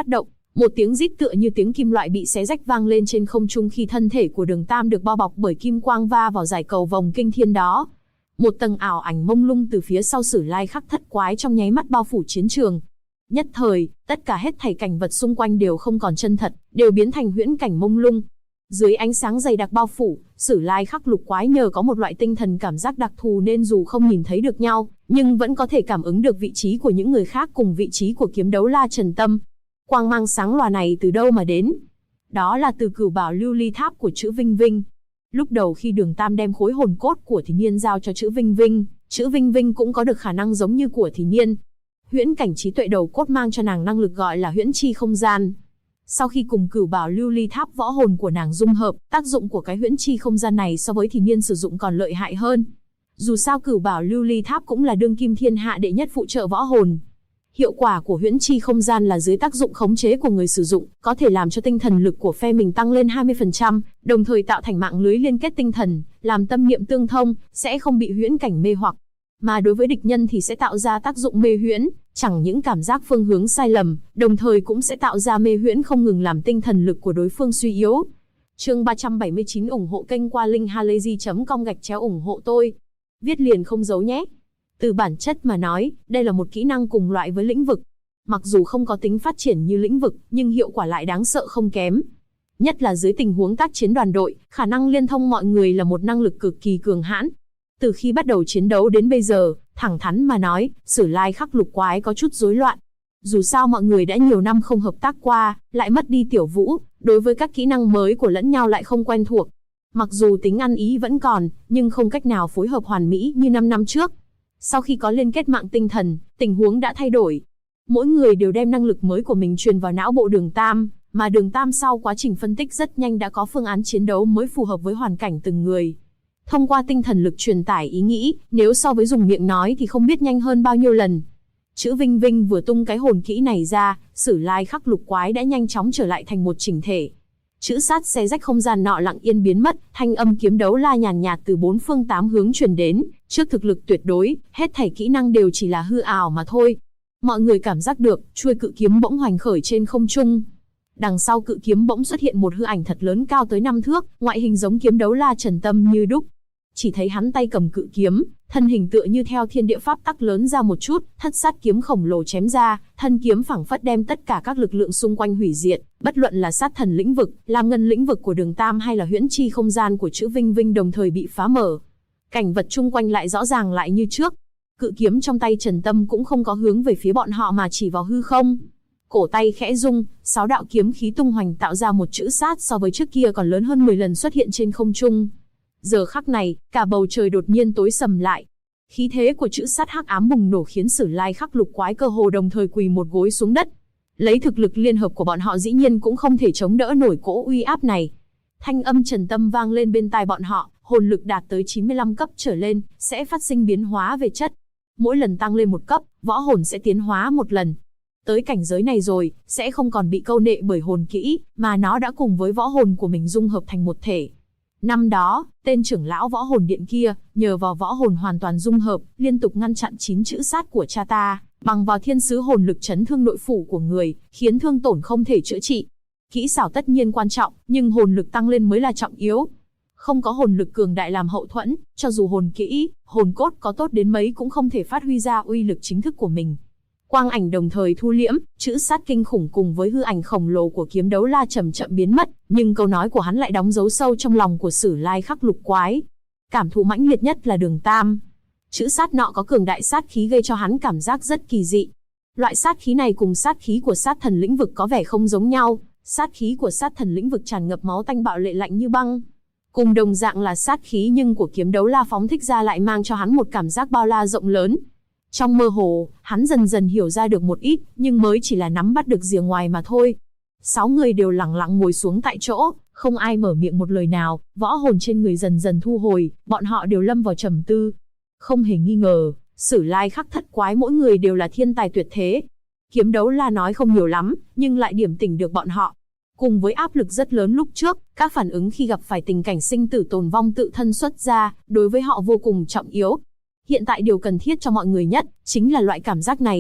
Một tiếng rít tựa như tiếng kim loại bị xé rách vang lên trên không trung khi thân thể của Đường Tam được bao bọc bởi kim quang va vào dải cầu vòng kinh thiên đó. Một tầng ảo ảnh mông lung từ phía sau Sử Lai Khắc thất quái trong nháy mắt bao phủ chiến trường. Nhất thời, tất cả hết thảy cảnh vật xung quanh đều không còn chân thật, đều biến thành huyễn cảnh mông lung. Dưới ánh sáng dày đặc bao phủ, Sử Lai Khắc lục quái nhờ có một loại tinh thần cảm giác đặc thù nên dù không nhìn thấy được nhau, nhưng vẫn có thể cảm ứng được vị trí của những người khác cùng vị trí của kiếm đấu la Trần Tâm. Quang mang sáng lòa này từ đâu mà đến? Đó là từ Cửu Bảo Lưu Ly Tháp của Chữ Vinh Vinh. Lúc đầu khi Đường Tam đem khối hồn cốt của Thì Niên giao cho Chữ Vinh Vinh, Chữ Vinh Vinh cũng có được khả năng giống như của Thì Niên. Huyễn cảnh trí tuệ đầu cốt mang cho nàng năng lực gọi là huyễn chi không gian. Sau khi cùng Cửu Bảo Lưu Ly Tháp võ hồn của nàng dung hợp, tác dụng của cái huyễn chi không gian này so với Thì Niên sử dụng còn lợi hại hơn. Dù sao Cửu Bảo Lưu Ly Tháp cũng là đương kim thiên hạ đệ nhất phụ trợ võ hồn. Hiệu quả của huyễn chi không gian là dưới tác dụng khống chế của người sử dụng, có thể làm cho tinh thần lực của phe mình tăng lên 20%, đồng thời tạo thành mạng lưới liên kết tinh thần, làm tâm niệm tương thông, sẽ không bị huyễn cảnh mê hoặc. Mà đối với địch nhân thì sẽ tạo ra tác dụng mê huyễn, chẳng những cảm giác phương hướng sai lầm, đồng thời cũng sẽ tạo ra mê huyễn không ngừng làm tinh thần lực của đối phương suy yếu. Chương 379 ủng hộ kênh qua linkhalazy.com ủng hộ tôi. Viết liền không giấu nhé. Từ bản chất mà nói, đây là một kỹ năng cùng loại với lĩnh vực. Mặc dù không có tính phát triển như lĩnh vực, nhưng hiệu quả lại đáng sợ không kém. Nhất là dưới tình huống tác chiến đoàn đội, khả năng liên thông mọi người là một năng lực cực kỳ cường hãn. Từ khi bắt đầu chiến đấu đến bây giờ, thẳng thắn mà nói, Sử Lai Khắc lục quái có chút rối loạn. Dù sao mọi người đã nhiều năm không hợp tác qua, lại mất đi Tiểu Vũ, đối với các kỹ năng mới của lẫn nhau lại không quen thuộc. Mặc dù tính ăn ý vẫn còn, nhưng không cách nào phối hợp hoàn mỹ như 5 năm trước. Sau khi có liên kết mạng tinh thần, tình huống đã thay đổi. Mỗi người đều đem năng lực mới của mình truyền vào não bộ Đường Tam, mà Đường Tam sau quá trình phân tích rất nhanh đã có phương án chiến đấu mới phù hợp với hoàn cảnh từng người. Thông qua tinh thần lực truyền tải ý nghĩ, nếu so với dùng miệng nói thì không biết nhanh hơn bao nhiêu lần. Chữ Vinh Vinh vừa tung cái hồn kỹ này ra, Sử Lai Khắc lục quái đã nhanh chóng trở lại thành một chỉnh thể. Chữ sát xé rách không gian nọ lặng yên biến mất, thanh âm kiếm đấu la nhàn nhạt từ bốn phương tám hướng truyền đến, trước thực lực tuyệt đối, hết thảy kỹ năng đều chỉ là hư ảo mà thôi. Mọi người cảm giác được, chuôi cự kiếm bỗng hoành khởi trên không trung. Đằng sau cự kiếm bỗng xuất hiện một hư ảnh thật lớn cao tới 5 thước, ngoại hình giống kiếm đấu la Trần Tâm như đúc. Chỉ thấy hắn tay cầm cự kiếm, thân hình tựa như theo thiên địa pháp tắc lớn ra một chút, thất sát kiếm khổng lồ chém ra, thân kiếm phảng phất đem tất cả các lực lượng xung quanh hủy diệt, bất luận là sát thần lĩnh vực, lam ngân lĩnh vực của Đường Tam hay là huyễn chi không gian của Chữ Vinh Vinh đồng thời bị phá mở. Cảnh vật chung quanh lại rõ ràng lại như trước. Cự kiếm trong tay Trần Tâm cũng không có hướng về phía bọn họ mà chỉ vào hư không. Cổ tay khẽ rung, 6 đạo kiếm khí tung hoành tạo ra một chữ sát so với trước kia còn lớn hơn 10 lần xuất hiện trên không trung. Giờ khắc này, cả bầu trời đột nhiên tối sầm lại. Khí thế của chữ sát hắc ám bùng nổ khiến Sử Lai Khắc lục quái cơ hồ đồng thời quỳ một gối xuống đất. Lấy thực lực liên hợp của bọn họ dĩ nhiên cũng không thể chống đỡ nổi cỗ uy áp này. Thanh âm Trần Tâm vang lên bên tai bọn họ, hồn lực đạt tới 95 cấp trở lên, sẽ phát sinh biến hóa về chất. Mỗi lần tăng lên một cấp, võ hồn sẽ tiến hóa một lần. Tới cảnh giới này rồi, sẽ không còn bị câu nệ bởi hồn kỹ, mà nó đã cùng với võ hồn của mình dung hợp thành một thể. Năm đó, tên trưởng lão võ hồn điện kia, nhờ vào võ hồn hoàn toàn dung hợp, liên tục ngăn chặn 9 chữ sát của cha ta, bằng vào thiên sứ hồn lực chấn thương nội phủ của người, khiến thương tổn không thể chữa trị. Kỹ xảo tất nhiên quan trọng, nhưng hồn lực tăng lên mới là trọng yếu. Không có hồn lực cường đại làm hậu thuẫn, cho dù hồn kỹ, hồn cốt có tốt đến mấy cũng không thể phát huy ra uy lực chính thức của mình. Quang ảnh đồng thời thu liễm, chữ sát kinh khủng cùng với hư ảnh khổng lồ của kiếm đấu la chậm chậm biến mất, nhưng câu nói của hắn lại đóng dấu sâu trong lòng của Sử Lai Khắc lục quái. Cảm thụ mãnh liệt nhất là Đường Tam. Chữ sát nọ có cường đại sát khí gây cho hắn cảm giác rất kỳ dị. Loại sát khí này cùng sát khí của sát thần lĩnh vực có vẻ không giống nhau. Sát khí của sát thần lĩnh vực tràn ngập máu tanh bạo lệ lạnh như băng. Cùng đồng dạng là sát khí nhưng của kiếm đấu la phóng thích ra lại mang cho hắn một cảm giác bao la rộng lớn. Trong mơ hồ, hắn dần dần hiểu ra được một ít, nhưng mới chỉ là nắm bắt được rìa ngoài mà thôi. 6 người đều lặng lặng ngồi xuống tại chỗ, không ai mở miệng một lời nào, võ hồn trên người dần dần thu hồi, bọn họ đều lâm vào trầm tư. Không hề nghi ngờ, Sử Lai Khắc thất quái mỗi người đều là thiên tài tuyệt thế. Kiếm đấu la nói không nhiều lắm, nhưng lại điểm tỉnh được bọn họ. Cùng với áp lực rất lớn lúc trước, các phản ứng khi gặp phải tình cảnh sinh tử tồn vong tự thân xuất ra, đối với họ vô cùng trọng yếu. Hiện tại điều cần thiết cho mọi người nhất, chính là loại cảm giác này.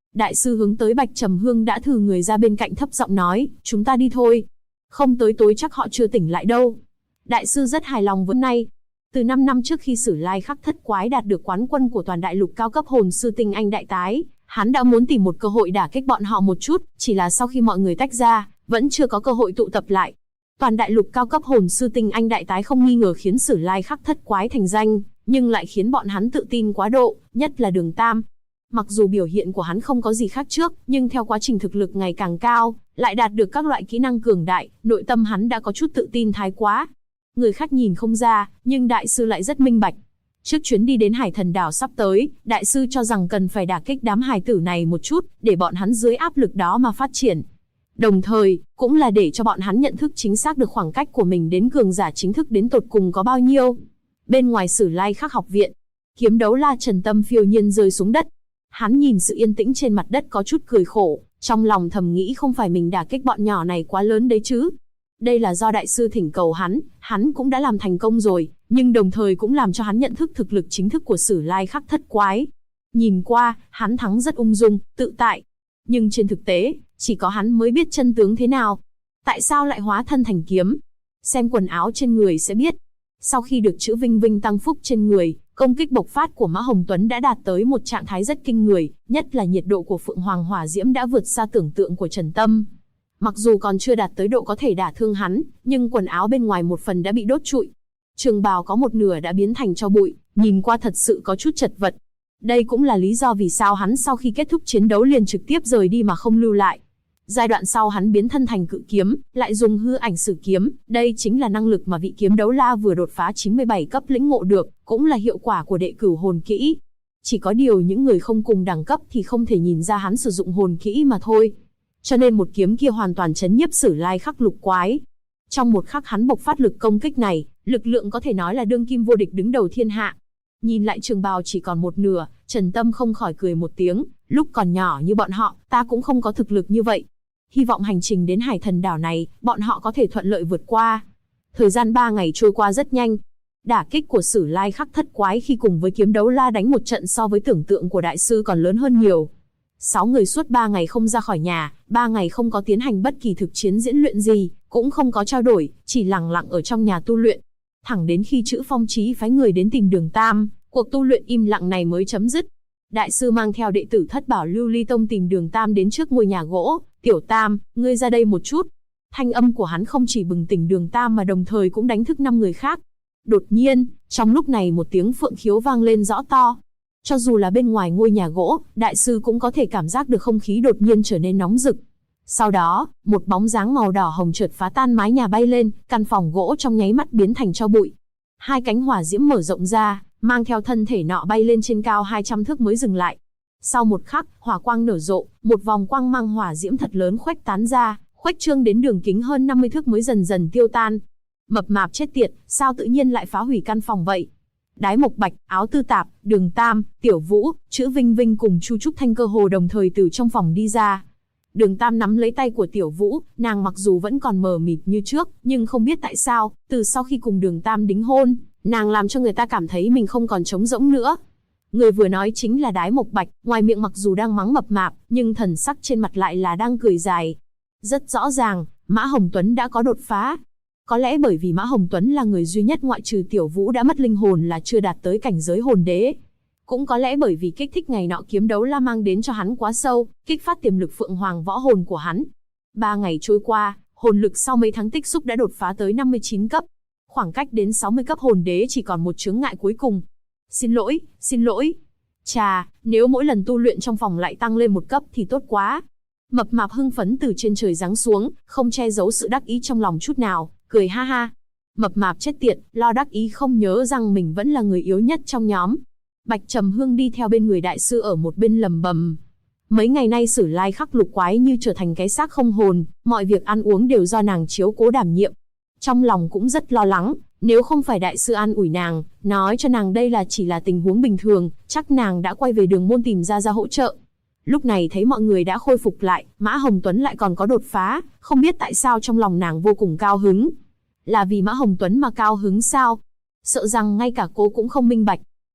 Đại sư hướng tới Bạch Trầm Hương đã thử người ra bên cạnh thấp giọng nói, chúng ta đi thôi. Không tới tối chắc họ chưa tỉnh lại đâu. Đại sư rất hài lòng với nay. Từ 5 năm trước khi Sử Lai Khắc Thất Quái đạt được quán quân của toàn đại lục cao cấp hồn sư tinh anh đại tái, hắn đã muốn tìm một cơ hội đả kích bọn họ một chút, chỉ là sau khi mọi người tách ra, vẫn chưa có cơ hội tụ tập lại. Toàn đại lục cao cấp hồn sư tinh anh đại tái không nghi ngờ khiến Sử Lai Khắc Thất Quái thành danh, nhưng lại khiến bọn hắn tự tin quá độ, nhất là Đường Tam. Mặc dù biểu hiện của hắn không có gì khác trước, nhưng theo quá trình thực lực ngày càng cao, lại đạt được các loại kỹ năng cường đại, nội tâm hắn đã có chút tự tin thái quá. Người khác nhìn không ra, nhưng đại sư lại rất minh bạch. Trước chuyến đi đến Hải Thần Đảo sắp tới, đại sư cho rằng cần phải đả kích đám hài tử này một chút, để bọn hắn dưới áp lực đó mà phát triển. Đồng thời, cũng là để cho bọn hắn nhận thức chính xác được khoảng cách của mình đến cường giả chính thức đến tột cùng có bao nhiêu. Bên ngoài Sử Lai Khắc học viện, kiếm đấu la Trần Tâm phiêu nhiên rơi xuống đất. Hắn nhìn sự yên tĩnh trên mặt đất có chút cười khổ, trong lòng thầm nghĩ không phải mình đả kích bọn nhỏ này quá lớn đấy chứ. Đây là do đại sư thỉnh cầu hắn cũng đã làm thành công rồi, nhưng đồng thời cũng làm cho hắn nhận thức thực lực chính thức của Sử Lai Khắc Thất Quái. Nhìn qua, hắn thắng rất ung dung, tự tại. Nhưng trên thực tế, chỉ có hắn mới biết chân tướng thế nào. Tại sao lại hóa thân thành kiếm? Xem quần áo trên người sẽ biết. Sau khi được chữ Vinh Vinh tăng phúc trên người, công kích bộc phát của Mã Hồng Tuấn đã đạt tới một trạng thái rất kinh người, nhất là nhiệt độ của Phượng Hoàng Hỏa Diễm đã vượt xa tưởng tượng của Trần Tâm. Mặc dù còn chưa đạt tới độ có thể đả thương hắn, nhưng quần áo bên ngoài một phần đã bị đốt trụi. Trường bào có một nửa đã biến thành tro bụi, nhìn qua thật sự có chút chật vật. Đây cũng là lý do vì sao hắn sau khi kết thúc chiến đấu liền trực tiếp rời đi mà không lưu lại. Giai đoạn sau hắn biến thân thành cự kiếm, lại dùng hư ảnh sử kiếm, đây chính là năng lực mà vị kiếm đấu la vừa đột phá 97 cấp lĩnh ngộ được, cũng là hiệu quả của đệ cửu hồn kỹ. Chỉ có điều những người không cùng đẳng cấp thì không thể nhìn ra hắn sử dụng hồn kỹ mà thôi. Cho nên một kiếm kia hoàn toàn chấn nhiếp Sử Lai Khắc Lục Quái. Trong một khắc hắn bộc phát lực công kích này, lực lượng có thể nói là đương kim vô địch đứng đầu thiên hạ. Nhìn lại trường bào chỉ còn một nửa, Trần Tâm không khỏi cười một tiếng, lúc còn nhỏ như bọn họ, ta cũng không có thực lực như vậy. Hy vọng hành trình đến Hải Thần Đảo này, bọn họ có thể thuận lợi vượt qua. Thời gian 3 ngày trôi qua rất nhanh. Đả kích của Sử Lai Khắc Thất Quái khi cùng với kiếm đấu la đánh một trận so với tưởng tượng của đại sư còn lớn hơn nhiều. 6 người suốt 3 ngày không ra khỏi nhà, 3 ngày không có tiến hành bất kỳ thực chiến diễn luyện gì, cũng không có trao đổi, chỉ lặng lặng ở trong nhà tu luyện. Thẳng đến khi Chữ Phong Chí phái người đến tìm Đường Tam, cuộc tu luyện im lặng này mới chấm dứt. Đại sư mang theo đệ tử Thất Bảo Lưu Ly Tông tìm Đường Tam đến trước ngôi nhà gỗ. Tiểu Tam, ngươi ra đây một chút. Thanh âm của hắn không chỉ bừng tỉnh Đường Tam mà đồng thời cũng đánh thức 5 người khác. Đột nhiên, trong lúc này một tiếng phượng khiếu vang lên rõ to. Cho dù là bên ngoài ngôi nhà gỗ, đại sư cũng có thể cảm giác được không khí đột nhiên trở nên nóng rực. Sau đó, một bóng dáng màu đỏ hồng chợt phá tan mái nhà bay lên, căn phòng gỗ trong nháy mắt biến thành tro bụi. Hai cánh hỏa diễm mở rộng ra, mang theo thân thể nọ bay lên trên cao 200 thước mới dừng lại. Sau một khắc, hỏa quang nở rộ, một vòng quang mang hỏa diễm thật lớn khuếch tán ra, khuếch trương đến đường kính hơn 50 thước mới dần dần tiêu tan. Mập mạp chết tiệt, sao tự nhiên lại phá hủy căn phòng vậy? Đái Mộc Bạch, Áo Tư Tạp, Đường Tam, Tiểu Vũ, Chữ Vinh Vinh cùng Chu Trúc Thanh cơ hồ đồng thời từ trong phòng đi ra. Đường Tam nắm lấy tay của Tiểu Vũ, nàng mặc dù vẫn còn mờ mịt như trước, nhưng không biết tại sao, từ sau khi cùng Đường Tam đính hôn, nàng làm cho người ta cảm thấy mình không còn trống rỗng nữa. Người vừa nói chính là Đái Mộc Bạch, ngoài miệng mặc dù đang mắng mập mạp, nhưng thần sắc trên mặt lại là đang cười dài. Rất rõ ràng, Mã Hồng Tuấn đã có đột phá. Có lẽ bởi vì Mã Hồng Tuấn là người duy nhất ngoại trừ Tiểu Vũ đã mất linh hồn là chưa đạt tới cảnh giới hồn đế. Cũng có lẽ bởi vì kích thích ngày nọ kiếm đấu la mang đến cho hắn quá sâu, kích phát tiềm lực Phượng Hoàng võ hồn của hắn. 3 ngày trôi qua, hồn lực sau mấy tháng tích xúc đã đột phá tới 59 cấp. Khoảng cách đến 60 cấp hồn đế chỉ còn một chướng ngại cuối cùng. Xin lỗi. Chà, nếu mỗi lần tu luyện trong phòng lại tăng lên một cấp thì tốt quá. Mập mạp hưng phấn từ trên trời giáng xuống, không che giấu sự đắc ý trong lòng chút nào, cười ha ha. Mập mạp chết tiệt, lo đắc ý không nhớ rằng mình vẫn là người yếu nhất trong nhóm. Bạch Trầm Hương đi theo bên người đại sư ở một bên lầm bầm. Mấy ngày nay Sử Lai Khắc Lục Quái như trở thành cái xác không hồn, mọi việc ăn uống đều do nàng chiếu cố đảm nhiệm. Trong lòng cũng rất lo lắng, nếu không phải đại sư an ủi nàng, nói cho nàng đây là chỉ là tình huống bình thường, chắc nàng đã quay về Đường Môn tìm ra hỗ trợ. Lúc này thấy mọi người đã khôi phục lại, Mã Hồng Tuấn lại còn có đột phá, không biết tại sao trong lòng nàng vô cùng cao hứng. Là vì Mã Hồng Tuấn mà cao hứng sao? Sợ rằng ngay cả cô cũng không minh bạch.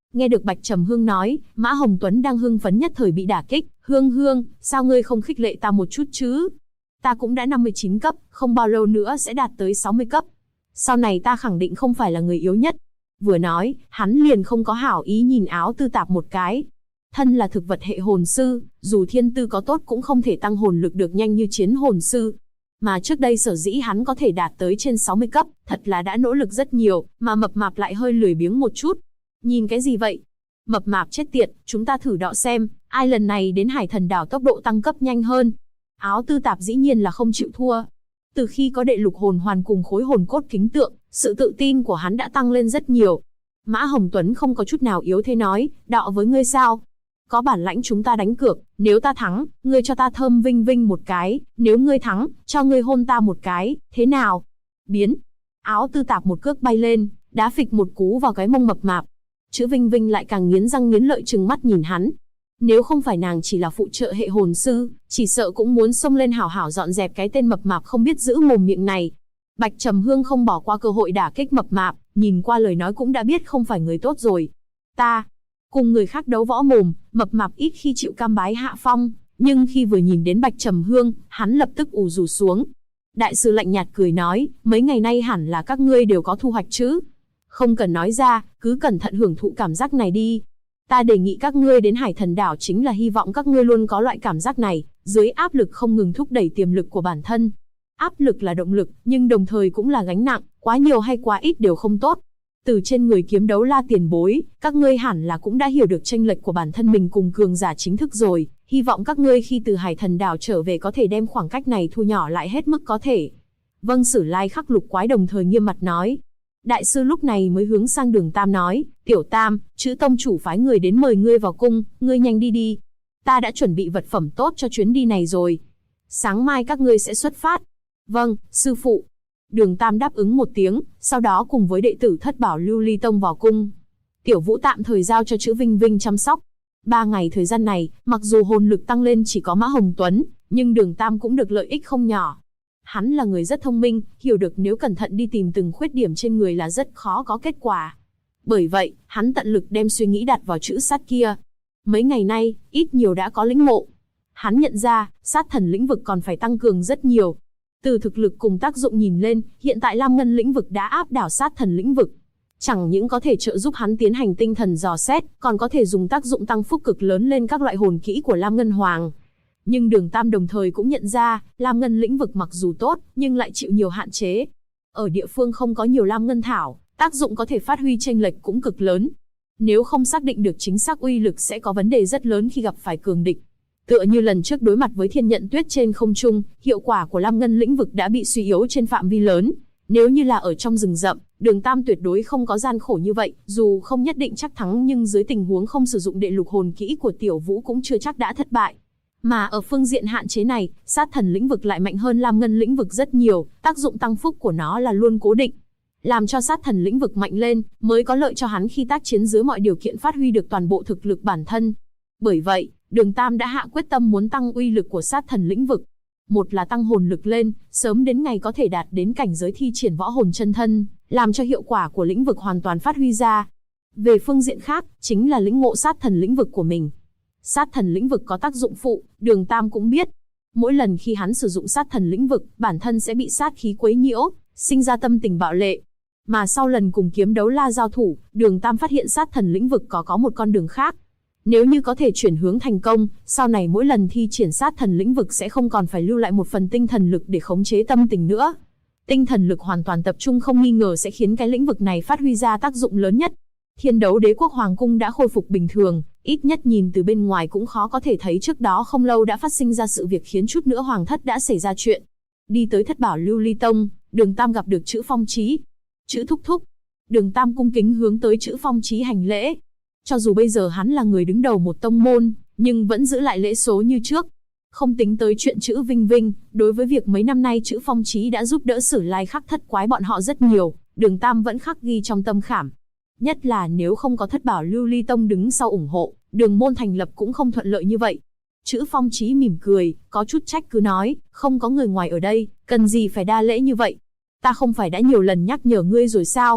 Nghe được Bạch Trầm Hương nói, Mã Hồng Tuấn đang hưng phấn nhất thời bị đả kích. Hương, sao ngươi không khích lệ ta một chút chứ? Ta cũng đã 59 cấp, không bao lâu nữa sẽ đạt tới 60 cấp. Sau này ta khẳng định không phải là người yếu nhất. Vừa nói, hắn liền không có hảo ý nhìn Áo Tư Tạp một cái. Thân là thực vật hệ hồn sư, dù thiên tư có tốt cũng không thể tăng hồn lực được nhanh như chiến hồn sư. Mà trước đây sở dĩ hắn có thể đạt tới trên 60 cấp, thật là đã nỗ lực rất nhiều, mà Mập Mạp lại hơi lười biếng một chút. Nhìn cái gì vậy? Mập Mạp chết tiệt, chúng ta thử đọ xem, ai lần này đến Hải Thần Đảo tốc độ tăng cấp nhanh hơn. Áo Tư Tạp dĩ nhiên là không chịu thua. Từ khi có đệ lục hồn hoàn cùng khối hồn cốt kính tượng, sự tự tin của hắn đã tăng lên rất nhiều. Mã Hồng Tuấn không có chút nào yếu thế nói, đọ với ngươi sao? Có bản lãnh chúng ta đánh cược, nếu ta thắng, ngươi cho ta thơm vinh vinh một cái, nếu ngươi thắng, cho ngươi hôn ta một cái, thế nào? Biến! Áo Tư Tạp một cước bay lên, đá phịch một cú vào cái mông Mập Mạp. Chữ Vinh Vinh lại càng nghiến răng nghiến lợi trừng mắt nhìn hắn. Nếu không phải nàng chỉ là phụ trợ hệ hồn sư, chỉ sợ cũng muốn xông lên hảo hảo dọn dẹp cái tên Mập Mạp không biết giữ mồm miệng này. Bạch Trầm Hương không bỏ qua cơ hội đả kích Mập Mạp, nhìn qua lời nói cũng đã biết không phải người tốt rồi. Ta cùng người khác đấu võ mồm, Mập Mạp ít khi chịu cam bái hạ phong, nhưng khi vừa nhìn đến Bạch Trầm Hương, hắn lập tức ù rù xuống. Đại sư lạnh nhạt cười nói, mấy ngày nay hẳn là các ngươi đều có thu hoạch chứ? Không cần nói ra, cứ cẩn thận hưởng thụ cảm giác này đi. Ta đề nghị các ngươi đến Hải Thần Đảo chính là hy vọng các ngươi luôn có loại cảm giác này, dưới áp lực không ngừng thúc đẩy tiềm lực của bản thân. Áp lực là động lực, nhưng đồng thời cũng là gánh nặng, quá nhiều hay quá ít đều không tốt. Từ trên người Kiếm Đấu La tiền bối, các ngươi hẳn là cũng đã hiểu được chênh lệch của bản thân mình cùng cường giả chính thức rồi, hy vọng các ngươi khi từ Hải Thần Đảo trở về có thể đem khoảng cách này thu nhỏ lại hết mức có thể. Vâng. Sử Lai Khắc Lục Quái đồng thời nghiêm mặt nói. Đại sư lúc này mới hướng sang Đường Tam nói, Tiểu Tam, chữ tông chủ phái người đến mời ngươi vào cung, ngươi nhanh đi đi. Ta đã chuẩn bị vật phẩm tốt cho chuyến đi này rồi. Sáng mai các ngươi sẽ xuất phát. Vâng, sư phụ. Đường Tam đáp ứng một tiếng, sau đó cùng với đệ tử Thất Bảo Lưu Ly Tông vào cung. Tiểu Vũ tạm thời giao cho chữ Vinh Vinh chăm sóc. 3 ngày thời gian này, mặc dù hồn lực tăng lên chỉ có Mã Hồng Tuấn, nhưng Đường Tam cũng được lợi ích không nhỏ. Hắn là người rất thông minh, hiểu được nếu cẩn thận đi tìm từng khuyết điểm trên người là rất khó có kết quả. Bởi vậy, hắn tận lực đem suy nghĩ đặt vào chữ sát kia. Mấy ngày nay, ít nhiều đã có lĩnh ngộ. Hắn nhận ra, sát thần lĩnh vực còn phải tăng cường rất nhiều. Từ thực lực cùng tác dụng nhìn lên, hiện tại Lam Ngân lĩnh vực đã áp đảo sát thần lĩnh vực. Chẳng những có thể trợ giúp hắn tiến hành tinh thần dò xét, còn có thể dùng tác dụng tăng phúc cực lớn lên các loại hồn kỹ của Lam Ngân Hoàng. Nhưng Đường Tam đồng thời cũng nhận ra, Lam Ngân lĩnh vực mặc dù tốt, nhưng lại chịu nhiều hạn chế. Ở địa phương không có nhiều Lam Ngân thảo, tác dụng có thể phát huy chênh lệch cũng cực lớn. Nếu không xác định được chính xác uy lực sẽ có vấn đề rất lớn khi gặp phải cường địch. Tựa như lần trước đối mặt với Thiên Nhận Tuyết trên không trung, hiệu quả của Lam Ngân lĩnh vực đã bị suy yếu trên phạm vi lớn. Nếu như là ở trong rừng rậm, Đường Tam tuyệt đối không có gian khổ như vậy, dù không nhất định chắc thắng nhưng dưới tình huống không sử dụng đệ lục hồn kỹ của Tiểu Vũ cũng chưa chắc đã thất bại. Mà ở phương diện hạn chế này, sát thần lĩnh vực lại mạnh hơn Lam Ngân lĩnh vực rất nhiều, tác dụng tăng phúc của nó là luôn cố định. Làm cho sát thần lĩnh vực mạnh lên, mới có lợi cho hắn khi tác chiến dưới mọi điều kiện phát huy được toàn bộ thực lực bản thân. Bởi vậy, Đường Tam đã hạ quyết tâm muốn tăng uy lực của sát thần lĩnh vực. Một là tăng hồn lực lên, sớm đến ngày có thể đạt đến cảnh giới thi triển võ hồn chân thân, làm cho hiệu quả của lĩnh vực hoàn toàn phát huy ra. Về phương diện khác, chính là lĩnh ngộ sát thần lĩnh vực của mình. Sát thần lĩnh vực có tác dụng phụ, Đường Tam cũng biết. Mỗi lần khi hắn sử dụng sát thần lĩnh vực, bản thân sẽ bị sát khí quấy nhiễu, sinh ra tâm tình bạo lệ. Mà sau lần cùng Kiếm Đấu La giao thủ, Đường Tam phát hiện sát thần lĩnh vực có một con đường khác. Nếu như có thể chuyển hướng thành công, sau này mỗi lần thi triển sát thần lĩnh vực sẽ không còn phải lưu lại một phần tinh thần lực để khống chế tâm tình nữa. Tinh thần lực hoàn toàn tập trung không nghi ngờ sẽ khiến cái lĩnh vực này phát huy ra tác dụng lớn nhất. Thiên Đấu Đế quốc Hoàng cung đã khôi phục bình thường, ít nhất nhìn từ bên ngoài cũng khó có thể thấy trước đó không lâu đã phát sinh ra sự việc khiến chút nữa Hoàng thất đã xảy ra chuyện. Đi tới Thất Bảo Lưu Ly Tông, Đường Tam gặp được Chữ Phong Chí. Chữ thúc thúc. Đường Tam cung kính hướng tới Chữ Phong Chí hành lễ. Cho dù bây giờ hắn là người đứng đầu một tông môn, nhưng vẫn giữ lại lễ số như trước. Không tính tới chuyện Chữ Vinh Vinh, đối với việc mấy năm nay Chữ Phong Chí đã giúp đỡ Sử Lai Khắc Thất Quái bọn họ rất nhiều, Đường Tam vẫn khắc ghi trong tâm khảm. Nhất là nếu không có Thất Bảo Lưu Ly Tông đứng sau ủng hộ, Đường môn thành lập cũng không thuận lợi như vậy. Chữ Phong Chí mỉm cười, có chút trách cứ nói, không có người ngoài ở đây, cần gì phải đa lễ như vậy? Ta không phải đã nhiều lần nhắc nhở ngươi rồi sao?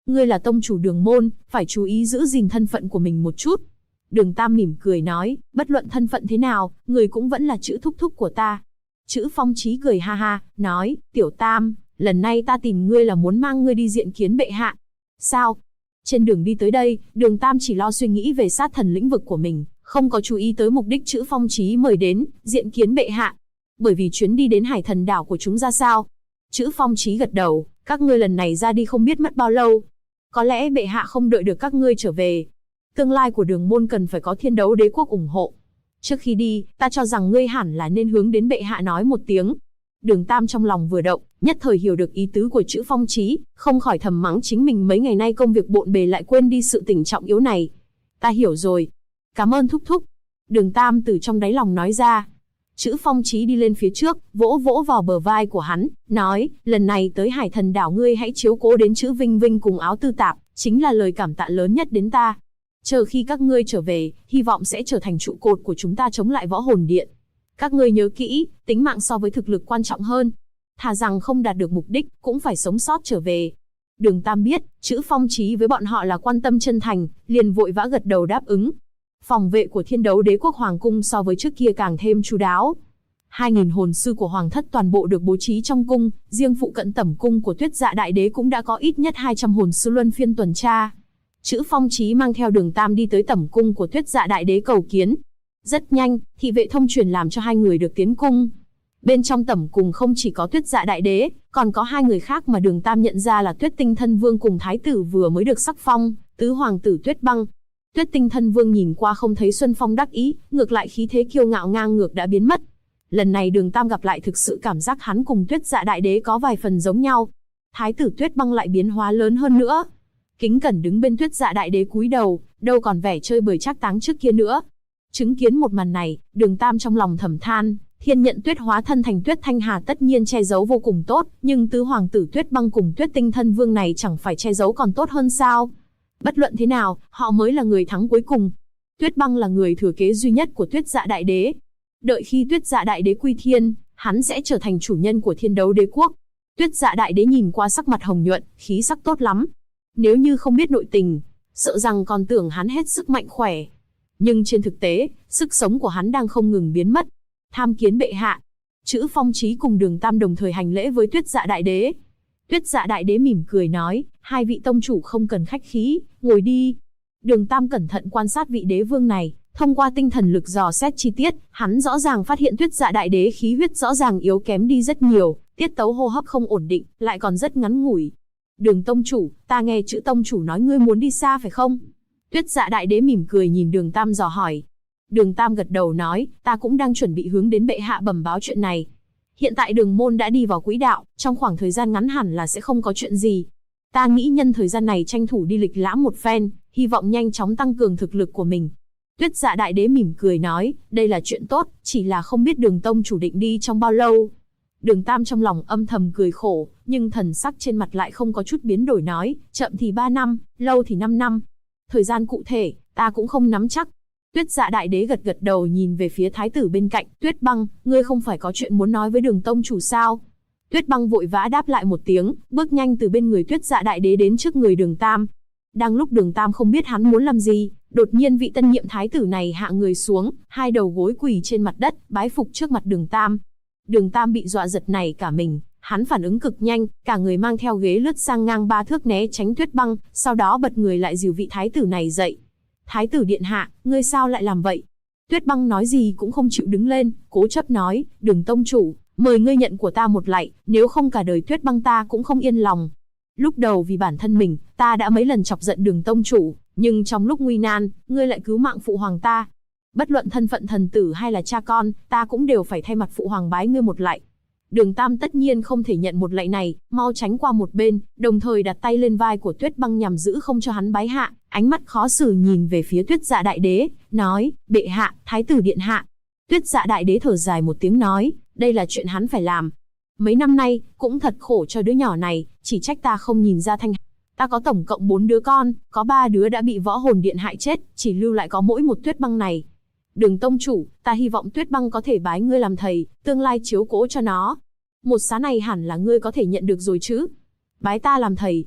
Ngươi là tông chủ Đường môn, phải chú ý giữ gìn thân phận của mình một chút. Đường Tam mỉm cười nói, bất luận thân phận thế nào, người cũng vẫn là chữ thúc thúc của ta. Chữ Phong Chí cười ha ha, nói, Tiểu Tam, lần này ta tìm ngươi là muốn mang ngươi đi diện kiến bệ hạ. Sao? Trên đường đi tới đây, Đường Tam chỉ lo suy nghĩ về sát thần lĩnh vực của mình, không có chú ý tới mục đích chữ Phong Chí mời đến, diện kiến bệ hạ. Bởi vì chuyến đi đến Hải Thần đảo của chúng ra sao? Chữ Phong Chí gật đầu, các ngươi lần này ra đi không biết mất bao lâu. Có lẽ bệ hạ không đợi được các ngươi trở về. Tương lai của Đường môn cần phải có Thiên Đấu Đế quốc ủng hộ. Trước khi đi, ta cho rằng ngươi hẳn là nên hướng đến bệ hạ nói một tiếng. Đường Tam trong lòng vừa động, nhất thời hiểu được ý tứ của chữ Phong Chí, không khỏi thầm mắng chính mình mấy ngày nay công việc bộn bề lại quên đi sự tình trọng yếu này. Ta hiểu rồi. Cảm ơn thúc thúc. Đường Tam từ trong đáy lòng nói ra. Chữ Phong Chí đi lên phía trước, vỗ vỗ vào bờ vai của hắn, nói, lần này tới Hải Thần đảo ngươi hãy chiếu cố đến chữ Vinh Vinh cùng Áo Tư Tạp, chính là lời cảm tạ lớn nhất đến ta. Chờ khi các ngươi trở về, hy vọng sẽ trở thành trụ cột của chúng ta chống lại Võ Hồn Điện. Các ngươi nhớ kỹ, tính mạng so với thực lực quan trọng hơn. Thà rằng không đạt được mục đích, cũng phải sống sót trở về. Đường Tam biết, chữ Phong Chí với bọn họ là quan tâm chân thành, liền vội vã gật đầu đáp ứng. Phòng vệ của Thiên Đấu Đế quốc Hoàng cung so với trước kia càng thêm chu đáo. 2.000 hồn sư của Hoàng thất toàn bộ được bố trí trong cung, riêng phụ cận tẩm cung của Tuyết Dạ Đại Đế cũng đã có ít nhất 200 hồn sư luân phiên tuần tra. Chữ Phong Chí mang theo Đường Tam đi tới tẩm cung của Tuyết Dạ Đại Đế cầu kiến. Rất nhanh, thị vệ thông truyền làm cho hai người được tiến cung. Bên trong tẩm cung không chỉ có Tuyết Dạ Đại Đế, còn có hai người khác mà Đường Tam nhận ra là Tuyết Tinh Thân Vương cùng Thái tử vừa mới được sắc phong, tứ hoàng tử Tuyết Băng. Tuyết Tinh Thân Vương nhìn qua không thấy Xuân Phong đắc ý, ngược lại khí thế kiêu ngạo ngang ngược đã biến mất. Lần này Đường Tam gặp lại thực sự cảm giác hắn cùng Tuyết Dạ Đại Đế có vài phần giống nhau. Thái tử Tuyết Băng lại biến hóa lớn hơn nữa. Kính cẩn đứng bên Tuyết Dạ Đại Đế cúi đầu, đâu còn vẻ chơi bời trác táng trước kia nữa. Chứng kiến một màn này, Đường Tam trong lòng thầm than, Thiên Nhận Tuyết hóa thân thành Tuyết Thanh Hà tất nhiên che giấu vô cùng tốt, nhưng tứ hoàng tử Tuyết Băng cùng Tuyết Tinh Thân Vương này chẳng phải che giấu còn tốt hơn sao? Bất luận thế nào, họ mới là người thắng cuối cùng. Tuyết Băng là người thừa kế duy nhất của Tuyết Dạ Đại Đế. Đợi khi Tuyết Dạ Đại Đế quy thiên, hắn sẽ trở thành chủ nhân của Thiên Đấu Đế quốc. Tuyết Dạ Đại Đế nhìn qua sắc mặt hồng nhuận, khí sắc tốt lắm. Nếu như không biết nội tình, sợ rằng còn tưởng hắn hết sức mạnh khỏe. Nhưng trên thực tế, sức sống của hắn đang không ngừng biến mất. Tham kiến bệ hạ. Chữ Phong Chí cùng Đường Tam đồng thời hành lễ với Tuyết Dạ Đại Đế. Tuyết Dạ Đại Đế mỉm cười nói, hai vị tông chủ không cần khách khí, ngồi đi. Đường Tam cẩn thận quan sát vị đế vương này, thông qua tinh thần lực dò xét chi tiết, hắn rõ ràng phát hiện Tuyết Dạ Đại Đế khí huyết rõ ràng yếu kém đi rất nhiều, tiết tấu hô hấp không ổn định, lại còn rất ngắn ngủi. Đường tông chủ, ta nghe chữ tông chủ nói ngươi muốn đi xa phải không? Tuyết Dạ Đại Đế mỉm cười nhìn Đường Tam dò hỏi. Đường Tam gật đầu nói, ta cũng đang chuẩn bị hướng đến bệ hạ bẩm báo chuyện này. Hiện tại Đường môn đã đi vào quỹ đạo, trong khoảng thời gian ngắn hẳn là sẽ không có chuyện gì. Ta nghĩ nhân thời gian này tranh thủ đi lịch lãm một phen, hy vọng nhanh chóng tăng cường thực lực của mình. Tuyết Dạ Đại Đế mỉm cười nói, đây là chuyện tốt, chỉ là không biết Đường tông chủ định đi trong bao lâu. Đường Tam trong lòng âm thầm cười khổ, nhưng thần sắc trên mặt lại không có chút biến đổi nói, chậm thì 3 năm, lâu thì 5 năm. Thời gian cụ thể, ta cũng không nắm chắc. Tuyết Dạ Đại Đế gật gật đầu nhìn về phía thái tử bên cạnh, Tuyết Băng, ngươi không phải có chuyện muốn nói với Đường tông chủ sao? Tuyết Băng vội vã đáp lại một tiếng, bước nhanh từ bên người Tuyết Dạ Đại Đế đến trước người Đường Tam. Đang lúc Đường Tam không biết hắn muốn làm gì, đột nhiên vị tân nhiệm thái tử này hạ người xuống, hai đầu gối quỳ trên mặt đất, bái phục trước mặt Đường Tam. Đường Tam bị dọa giật nảy cả mình, hắn phản ứng cực nhanh, cả người mang theo ghế lướt sang ngang 3 thước né tránh Tuyết Băng, sau đó bật người lại dìu vị thái tử này dậy. Thái tử điện hạ, ngươi sao lại làm vậy? Tuyết Băng nói gì cũng không chịu đứng lên, cố chấp nói, Đường tông chủ, mời ngươi nhận của ta một lạy, nếu không cả đời Tuyết Băng ta cũng không yên lòng. Lúc đầu vì bản thân mình, ta đã mấy lần chọc giận Đường tông chủ, nhưng trong lúc nguy nan, ngươi lại cứu mạng phụ hoàng ta. Bất luận thân phận thần tử hay là cha con, ta cũng đều phải thay mặt phụ hoàng bái ngươi một lạy. Đường Tam tất nhiên không thể nhận một lạy này, mau tránh qua một bên, đồng thời đặt tay lên vai của Tuyết Băng nhằm giữ không cho hắn bái hạ, ánh mắt khó xử nhìn về phía Tuyết Dạ Đại Đế, nói, bệ hạ, thái tử điện hạ. Tuyết Dạ Đại Đế thở dài một tiếng nói, đây là chuyện hắn phải làm. Mấy năm nay, cũng thật khổ cho đứa nhỏ này, chỉ trách ta không nhìn ra thanh. Ta có tổng cộng 4 đứa con, có 3 đứa đã bị Võ Hồn Điện hại chết, chỉ lưu lại có mỗi một Tuyết Băng này. Đường tông chủ, ta hy vọng Tuyết Băng có thể bái ngươi làm thầy, tương lai chiếu cố cho nó. Một xá này hẳn là ngươi có thể nhận được rồi chứ? Bái ta làm thầy.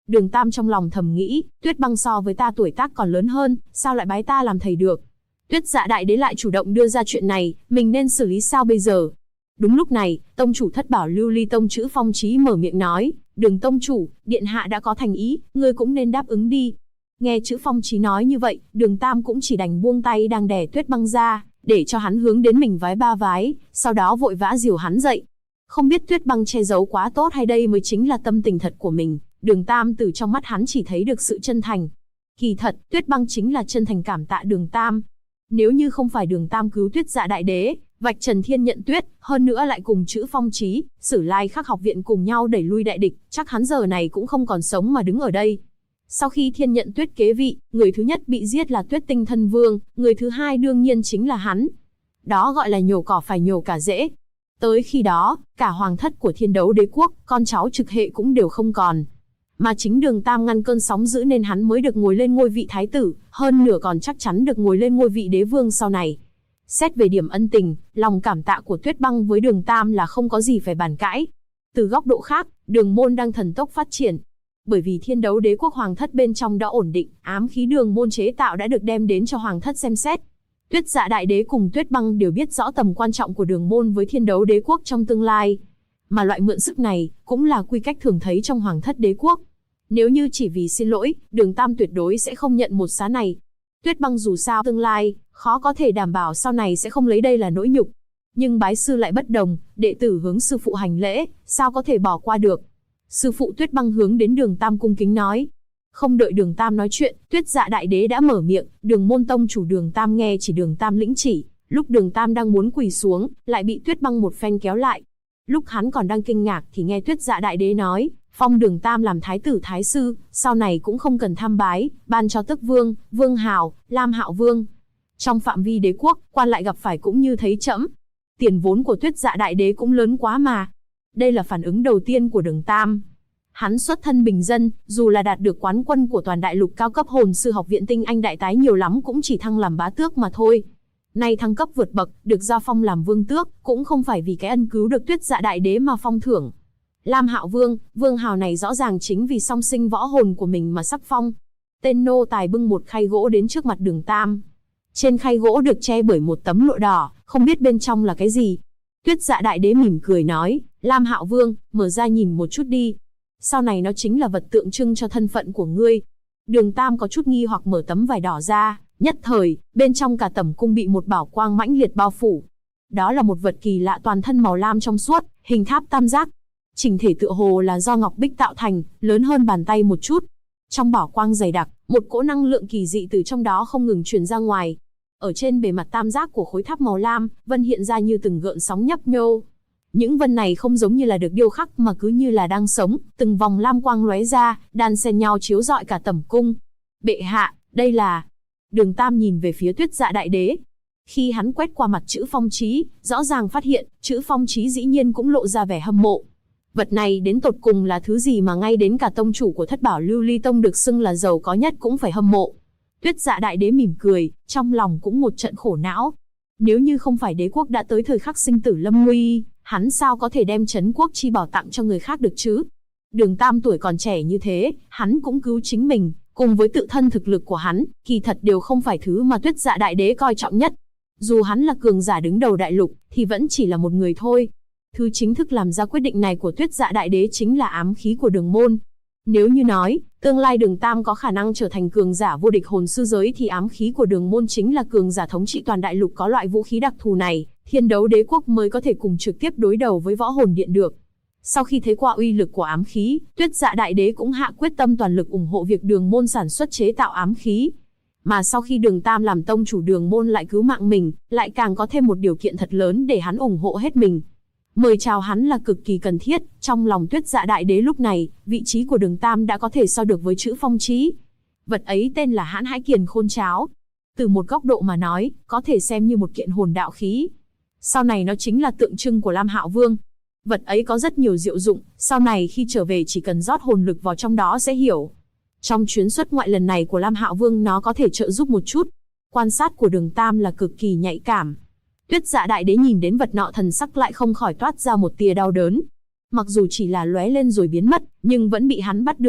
Đường Tam trong lòng thầm nghĩ, Tuyết Băng so với ta tuổi tác còn lớn hơn, sao lại bái ta làm thầy được? Tuyết Dạ Đại Đế lại chủ động đưa ra chuyện này, mình nên xử lý sao bây giờ? Đúng lúc này, tông chủ Thất Bảo Lưu Ly Tông Chữ Phong Chí mở miệng nói, Đường tông chủ, điện hạ đã có thành ý, ngươi cũng nên đáp ứng đi. Nghe Chữ Phong Chí nói như vậy, Đường Tam cũng chỉ đành buông tay đang đè Tuyết Băng ra, để cho hắn hướng đến mình vái 3 vái, sau đó vội vã dìu hắn dậy. Không biết Tuyết Băng che giấu quá tốt hay đây mới chính là tâm tình thật của mình, Đường Tam từ trong mắt hắn chỉ thấy được sự chân thành. Kỳ thật, Tuyết Băng chính là chân thành cảm tạ Đường Tam. Nếu như không phải Đường Tam cứu Tuyết Dạ Đại Đế, vạch trần Thiên Nhận Tuyết, hơn nữa lại cùng Chữ Phong Chí, Sử Lai Khắc học viện cùng nhau đẩy lui đại địch, chắc hắn giờ này cũng không còn sống mà đứng ở đây. Sau khi Thiên Nhận Tuyết kế vị, người thứ nhất bị giết là Tuyết Tinh Thân Vương, người thứ hai đương nhiên chính là hắn. Đó gọi là nhổ cỏ phải nhổ cả rễ. Tới khi đó, cả hoàng thất của Thiên Đấu Đế quốc, con cháu trực hệ cũng đều không còn. Mà chính Đường Tam ngăn cơn sóng dữ nên hắn mới được ngồi lên ngôi vị thái tử, hơn nửa còn chắc chắn được ngồi lên ngôi vị đế vương sau này. Xét về điểm ân tình, lòng cảm tạ của Tuyết Băng với Đường Tam là không có gì phải bàn cãi. Từ góc độ khác, Đường môn đang thần tốc phát triển. Bởi vì Thiên Đấu Đế quốc hoàng thất bên trong đã ổn định, ám khí Đường môn chế tạo đã được đem đến cho hoàng thất xem xét. Tuyết Dạ Đại Đế cùng Tuyết Băng đều biết rõ tầm quan trọng của Đường môn với Thiên Đấu Đế quốc trong tương lai. Mà loại mượn sức này, cũng là quy cách thường thấy trong hoàng thất đế quốc. Nếu như chỉ vì xin lỗi, Đường Tam tuyệt đối sẽ không nhận một giá này. Tuyết Băng dù sao tương lai, khó có thể đảm bảo sau này sẽ không lấy đây là nỗi nhục. Nhưng bái sư lại bất đồng, đệ tử hướng sư phụ hành lễ, sao có thể bỏ qua được. Sư phụ Tuyết Băng hướng đến Đường Tam cung kính nói. Không đợi Đường Tam nói chuyện, Tuyết Dạ Đại Đế đã mở miệng, Đường môn tông chủ Đường Tam nghe chỉ Đường Tam lĩnh chỉ. Lúc Đường Tam đang muốn quỳ xuống, lại bị Tuyết Băng một phen kéo lại. Lúc hắn còn đang kinh ngạc thì nghe Tuyết Dạ Đại Đế nói, phong Đường Tam làm thái tử thái sư, sau này cũng không cần tham bái, ban cho Tức Vương, Vương Hào, Lam Hạo Vương. Trong phạm vi đế quốc, quan lại gặp phải cũng như thấy trẫm. Tiền vốn của Tuyết Dạ Đại Đế cũng lớn quá mà. Đây là phản ứng đầu tiên của Đường Tam. Hắn xuất thân bình dân, dù là đạt được quán quân của toàn đại lục cao cấp hồn sư học viện tinh anh đại tái nhiều lắm cũng chỉ thăng làm bá tước mà thôi. Nay thăng cấp vượt bậc, được gia phong làm vương tước, cũng không phải vì cái ân cứu được Tuyết Dạ Đại Đế mà phong thưởng. Lam Hạo Vương, Vương Hào này rõ ràng chính vì song sinh võ hồn của mình mà sắc phong. Tên nô tài bưng một khay gỗ đến trước mặt Đường Tam. Trên khay gỗ được che bởi một tấm lụa đỏ, không biết bên trong là cái gì. Tuyết Dạ Đại Đế mỉm cười nói, Lam Hạo Vương, mở ra nhìn một chút đi. Sau này nó chính là vật tượng trưng cho thân phận của ngươi. Đường Tam có chút nghi hoặc mở tấm vải đỏ ra, nhất thời, bên trong cả tẩm cung bị một bảo quang mãnh liệt bao phủ. Đó là một vật kỳ lạ toàn thân màu lam trong suốt, hình tháp tam giác. Chỉnh thể tựa hồ là do ngọc bích tạo thành, lớn hơn bàn tay một chút. Trong bảo quang dày đặc, một cỗ năng lượng kỳ dị từ trong đó không ngừng truyền ra ngoài. Ở trên bề mặt tam giác của khối tháp màu lam, vân hiện ra như từng gợn sóng nhấp nhô. Những vân này không giống như là được điêu khắc mà cứ như là đang sống, từng vòng lam quang lóe ra, đan xen nhau chiếu rọi cả tẩm cung. Bệ hạ, đây là... Đường Tam nhìn về phía Tuyết Dạ Đại Đế. Khi hắn quét qua mặt Chữ Phong Chí, rõ ràng phát hiện, Chữ Phong Chí dĩ nhiên cũng lộ ra vẻ hâm mộ. Vật này đến tột cùng là thứ gì mà ngay đến cả tông chủ của Thất Bảo Lưu Ly Tông được xưng là giàu có nhất cũng phải hâm mộ. Tuyết Dạ Đại Đế mỉm cười, trong lòng cũng một trận khổ não. Nếu như không phải đế quốc đã tới thời khắc sinh tử lâm nguy, hắn sao có thể đem trấn quốc chi bảo tặng cho người khác được chứ? Đường Tam tuổi còn trẻ như thế, hắn cũng cứu chính mình, cùng với tự thân thực lực của hắn, kỳ thật đều không phải thứ mà Tuyết Dạ Đại Đế coi trọng nhất. Dù hắn là cường giả đứng đầu đại lục, thì vẫn chỉ là một người thôi. Thứ chính thức làm ra quyết định này của Tuyết Dạ Đại Đế chính là ám khí của Đường môn. Nếu như nói, tương lai Đường Tam có khả năng trở thành cường giả vô địch hồn sư giới thì ám khí của Đường môn chính là cường giả thống trị toàn đại lục có loại vũ khí đặc thù này, Thiên Đấu Đế quốc mới có thể cùng trực tiếp đối đầu với Võ Hồn Điện được. Sau khi thấy qua uy lực của ám khí, Tuyết Dạ Đại Đế cũng hạ quyết tâm toàn lực ủng hộ việc Đường môn sản xuất chế tạo ám khí. Mà sau khi Đường Tam làm tông chủ Đường môn lại cứu mạng mình, lại càng có thêm một điều kiện thật lớn để hắn ủng hộ hết mình. Mời chào hắn là cực kỳ cần thiết, trong lòng Tuyết Dạ Đại Đế lúc này, vị trí của Đường Tam đã có thể so được với Chữ Phong Chí. Vật ấy tên là Hãn Hãi Kiền Khôn Cháo. Từ một góc độ mà nói, có thể xem như một kiện hồn đạo khí. Sau này nó chính là tượng trưng của Lam Hạo Vương. Vật ấy có rất nhiều diệu dụng, sau này khi trở về chỉ cần rót hồn lực vào trong đó sẽ hiểu. Trong chuyến xuất ngoại lần này của Lam Hạo Vương nó có thể trợ giúp một chút. Quan sát của Đường Tam là cực kỳ nhạy cảm. Tuyết Dạ Đại Đế nhìn đến vật nọ thần sắc lại không khỏi toát ra một tia đau đớn. Mặc dù chỉ là lóe lên rồi biến mất, nhưng vẫn bị hắn bắt được.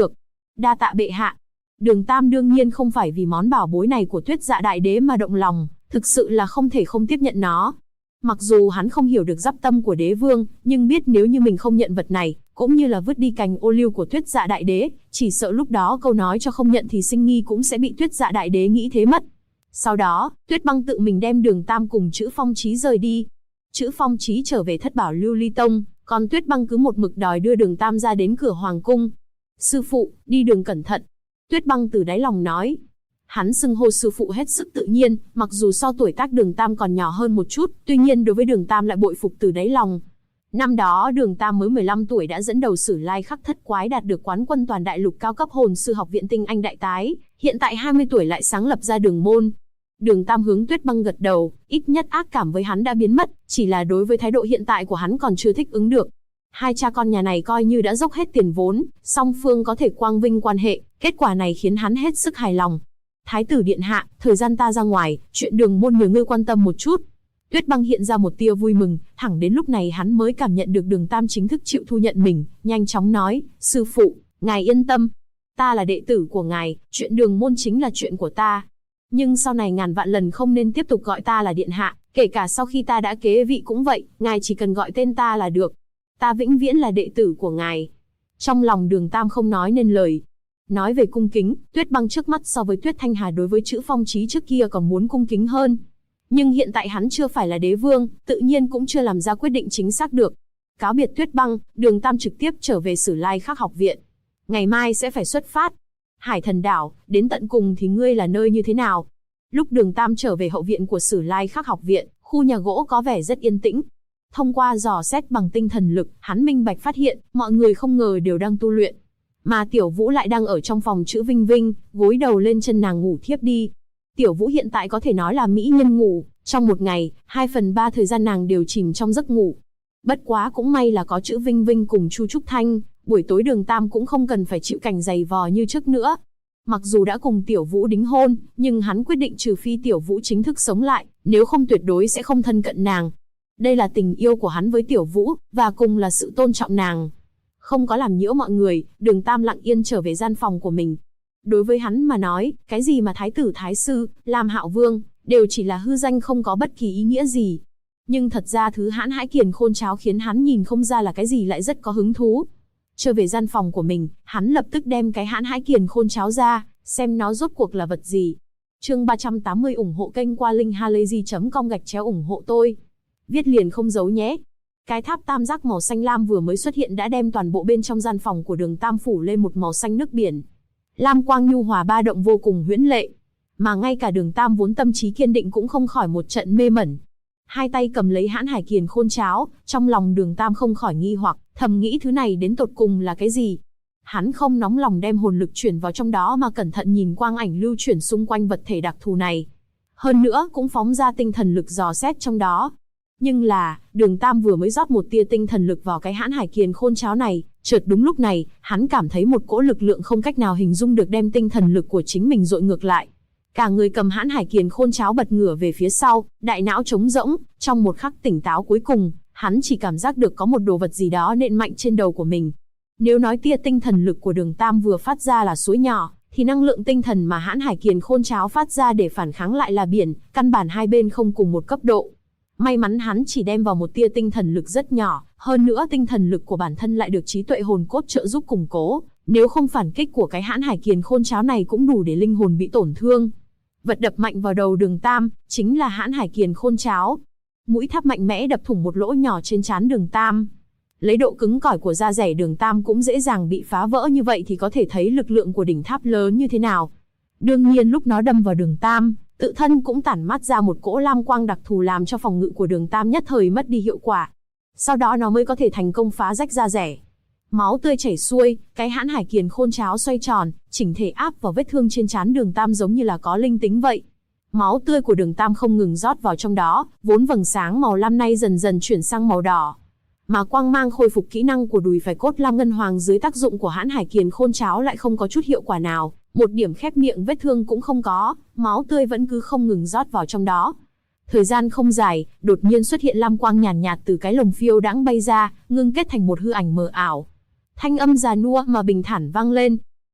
Đa tạ bệ hạ. Đường Tam đương nhiên không phải vì món bảo bối này của Tuyết Dạ Đại Đế mà động lòng, thực sự là không thể không tiếp nhận nó. Mặc dù hắn không hiểu được dắp tâm của đế vương, nhưng biết nếu như mình không nhận vật này, cũng như là vứt đi cành ô liu của Tuyết Dạ Đại Đế, chỉ sợ lúc đó câu nói cho không nhận thì sinh nghi cũng sẽ bị Tuyết Dạ Đại Đế nghĩ thế mất. Sau đó, Tuyết Băng tự mình đem Đường Tam cùng Chữ Phong Chí rời đi. Chữ Phong Chí trở về Thất Bảo Lưu Ly Tông, còn Tuyết Băng cứ một mực đòi đưa Đường Tam ra đến cửa hoàng cung. Sư phụ, đi đường cẩn thận. Tuyết Băng từ đáy lòng nói. Hắn xưng hô sư phụ hết sức tự nhiên, mặc dù so tuổi tác Đường Tam còn nhỏ hơn một chút, tuy nhiên đối với Đường Tam lại bội phục từ đáy lòng. Năm đó Đường Tam mới 15 tuổi đã dẫn đầu Sử Lai Khắc Thất Quái đạt được quán quân toàn đại lục cao cấp hồn sư học viện tinh anh đại tái, hiện tại 20 tuổi lại sáng lập ra Đường môn. Đường Tam hướng Tuyết Băng gật đầu, ít nhất ác cảm với hắn đã biến mất, chỉ là đối với thái độ hiện tại của hắn còn chưa thích ứng được. Hai cha con nhà này coi như đã dốc hết tiền vốn, song phương có thể quang vinh quan hệ, kết quả này khiến hắn hết sức hài lòng. Thái tử điện hạ, thời gian ta ra ngoài, chuyện Đường môn nhờ ngươi quan tâm một chút. Tuyết Băng hiện ra một tia vui mừng, thẳng đến lúc này hắn mới cảm nhận được Đường Tam chính thức chịu thu nhận mình, nhanh chóng nói, sư phụ, ngài yên tâm. Ta là đệ tử của ngài, chuyện Đường môn chính là chuyện của ta. Nhưng sau này ngàn vạn lần không nên tiếp tục gọi ta là điện hạ, kể cả sau khi ta đã kế vị cũng vậy, ngài chỉ cần gọi tên ta là được. Ta vĩnh viễn là đệ tử của ngài. Trong lòng Đường Tam không nói nên lời. Nói về cung kính, Tuyết Băng trước mắt so với Tuyết Thanh Hà đối với Chữ Phong Chí trước kia còn muốn cung kính hơn. Nhưng hiện tại hắn chưa phải là đế vương, tự nhiên cũng chưa làm ra quyết định chính xác được. Cáo biệt Tuyết Băng, Đường Tam trực tiếp trở về Sử Lai Khắc học viện. Ngày mai sẽ phải xuất phát. Hải Thần đảo, đến tận cùng thì ngươi là nơi như thế nào? Lúc Đường Tam trở về hậu viện của Sử Lai Khắc học viện, khu nhà gỗ có vẻ rất yên tĩnh. Thông qua dò xét bằng tinh thần lực, hắn minh bạch phát hiện, mọi người không ngờ đều đang tu luyện. Mà Tiểu Vũ lại đang ở trong phòng Chữ Vinh Vinh, gối đầu lên chân nàng ngủ thiếp đi. Tiểu Vũ hiện tại có thể nói là mỹ nhân ngủ, trong một ngày, 2/3 thời gian nàng đều chìm trong giấc ngủ. Bất quá cũng may là có Chữ Vinh Vinh cùng Chu Trúc Thanh, buổi tối Đường Tam cũng không cần phải chịu cảnh giày vò như trước nữa. Mặc dù đã cùng Tiểu Vũ đính hôn, nhưng hắn quyết định trừ phi Tiểu Vũ chính thức sống lại, nếu không tuyệt đối sẽ không thân cận nàng. Đây là tình yêu của hắn với Tiểu Vũ, và cùng là sự tôn trọng nàng. Không có làm nhiễu mọi người, Đường Tam lặng yên trở về gian phòng của mình. Đối với hắn mà nói, cái gì mà thái tử thái sư, Lam Hạo Vương, đều chỉ là hư danh không có bất kỳ ý nghĩa gì. Nhưng thật ra thứ hãn hãi kiền khôn cháo khiến hắn nhìn không ra là cái gì lại rất có hứng thú. Trở về gian phòng của mình, hắn lập tức đem cái hãn hãi kiền khôn cháo ra, xem nó rốt cuộc là vật gì. Chương 380 ủng hộ kênh qua linkhalazy.com ủng hộ tôi. Viết liền không giấu nhé. Cái tháp tam giác màu xanh lam vừa mới xuất hiện đã đem toàn bộ bên trong gian phòng của Đường Tam phủ lên một màu xanh nước biển. Lam quang nhu hòa ba động vô cùng huyễn lệ. Mà ngay cả Đường Tam vốn tâm trí kiên định cũng không khỏi một trận mê mẩn. Hai tay cầm lấy hãn hải kiền khôn cháo, trong lòng Đường Tam không khỏi nghi hoặc, thầm nghĩ thứ này đến tột cùng là cái gì. Hắn không nóng lòng đem hồn lực chuyển vào trong đó mà cẩn thận nhìn quang ảnh lưu chuyển xung quanh vật thể đặc thù này. Hơn nữa cũng phóng ra tinh thần lực dò xét trong đó. Nhưng là, Đường Tam vừa mới rót một tia tinh thần lực vào cái hãn hải kiền khôn cháo này, chợt đúng lúc này, hắn cảm thấy một cỗ lực lượng không cách nào hình dung được đem tinh thần lực của chính mình dội ngược lại. Cả người cầm hãn hải kiền khôn cháo bật ngửa về phía sau, đại não trống rỗng, trong một khắc tỉnh táo cuối cùng, hắn chỉ cảm giác được có một đồ vật gì đó nện mạnh trên đầu của mình. Nếu nói tia tinh thần lực của Đường Tam vừa phát ra là suối nhỏ, thì năng lượng tinh thần mà hãn hải kiền khôn cháo phát ra để phản kháng lại là biển, căn bản hai bên không cùng một cấp độ. May mắn hắn chỉ đem vào một tia tinh thần lực rất nhỏ, hơn nữa tinh thần lực của bản thân lại được trí tuệ hồn cốt trợ giúp củng cố, nếu không phản kích của cái hãn hải kiền khôn cháo này cũng đủ để linh hồn bị tổn thương. Vật đập mạnh vào đầu Đường Tam, chính là hãn hải kiền khôn cháo. Mũi tháp mạnh mẽ đập thủng một lỗ nhỏ trên trán Đường Tam. Lấy độ cứng cỏi của da dẻ Đường Tam cũng dễ dàng bị phá vỡ như vậy thì có thể thấy lực lượng của đỉnh tháp lớn như thế nào. Đương nhiên lúc nó đâm vào Đường Tam, tự thân cũng tản mát ra một cỗ lam quang đặc thù làm cho phòng ngự của Đường Tam nhất thời mất đi hiệu quả. Sau đó nó mới có thể thành công phá rách da dẻ. Máu tươi chảy xuôi, cái hãn hải kiền khôn cháo xoay tròn, chỉnh thể áp vào vết thương trên trán Đường Tam giống như là có linh tính vậy. Máu tươi của Đường Tam không ngừng rót vào trong đó, vốn vầng sáng màu lam nay dần dần chuyển sang màu đỏ. Mà quang mang khôi phục kỹ năng của đùi phải cốt lam ngân hoàng dưới tác dụng của hãn hải kiền khôn cháo lại không có chút hiệu quả nào, một điểm khép miệng vết thương cũng không có, máu tươi vẫn cứ không ngừng rót vào trong đó. Thời gian không dài, đột nhiên xuất hiện lam quang nhàn nhạt từ cái lồng phiêu đãng bay ra, ngưng kết thành một hư ảnh mờ ảo. Thanh âm già nua mà bình thản vang lên.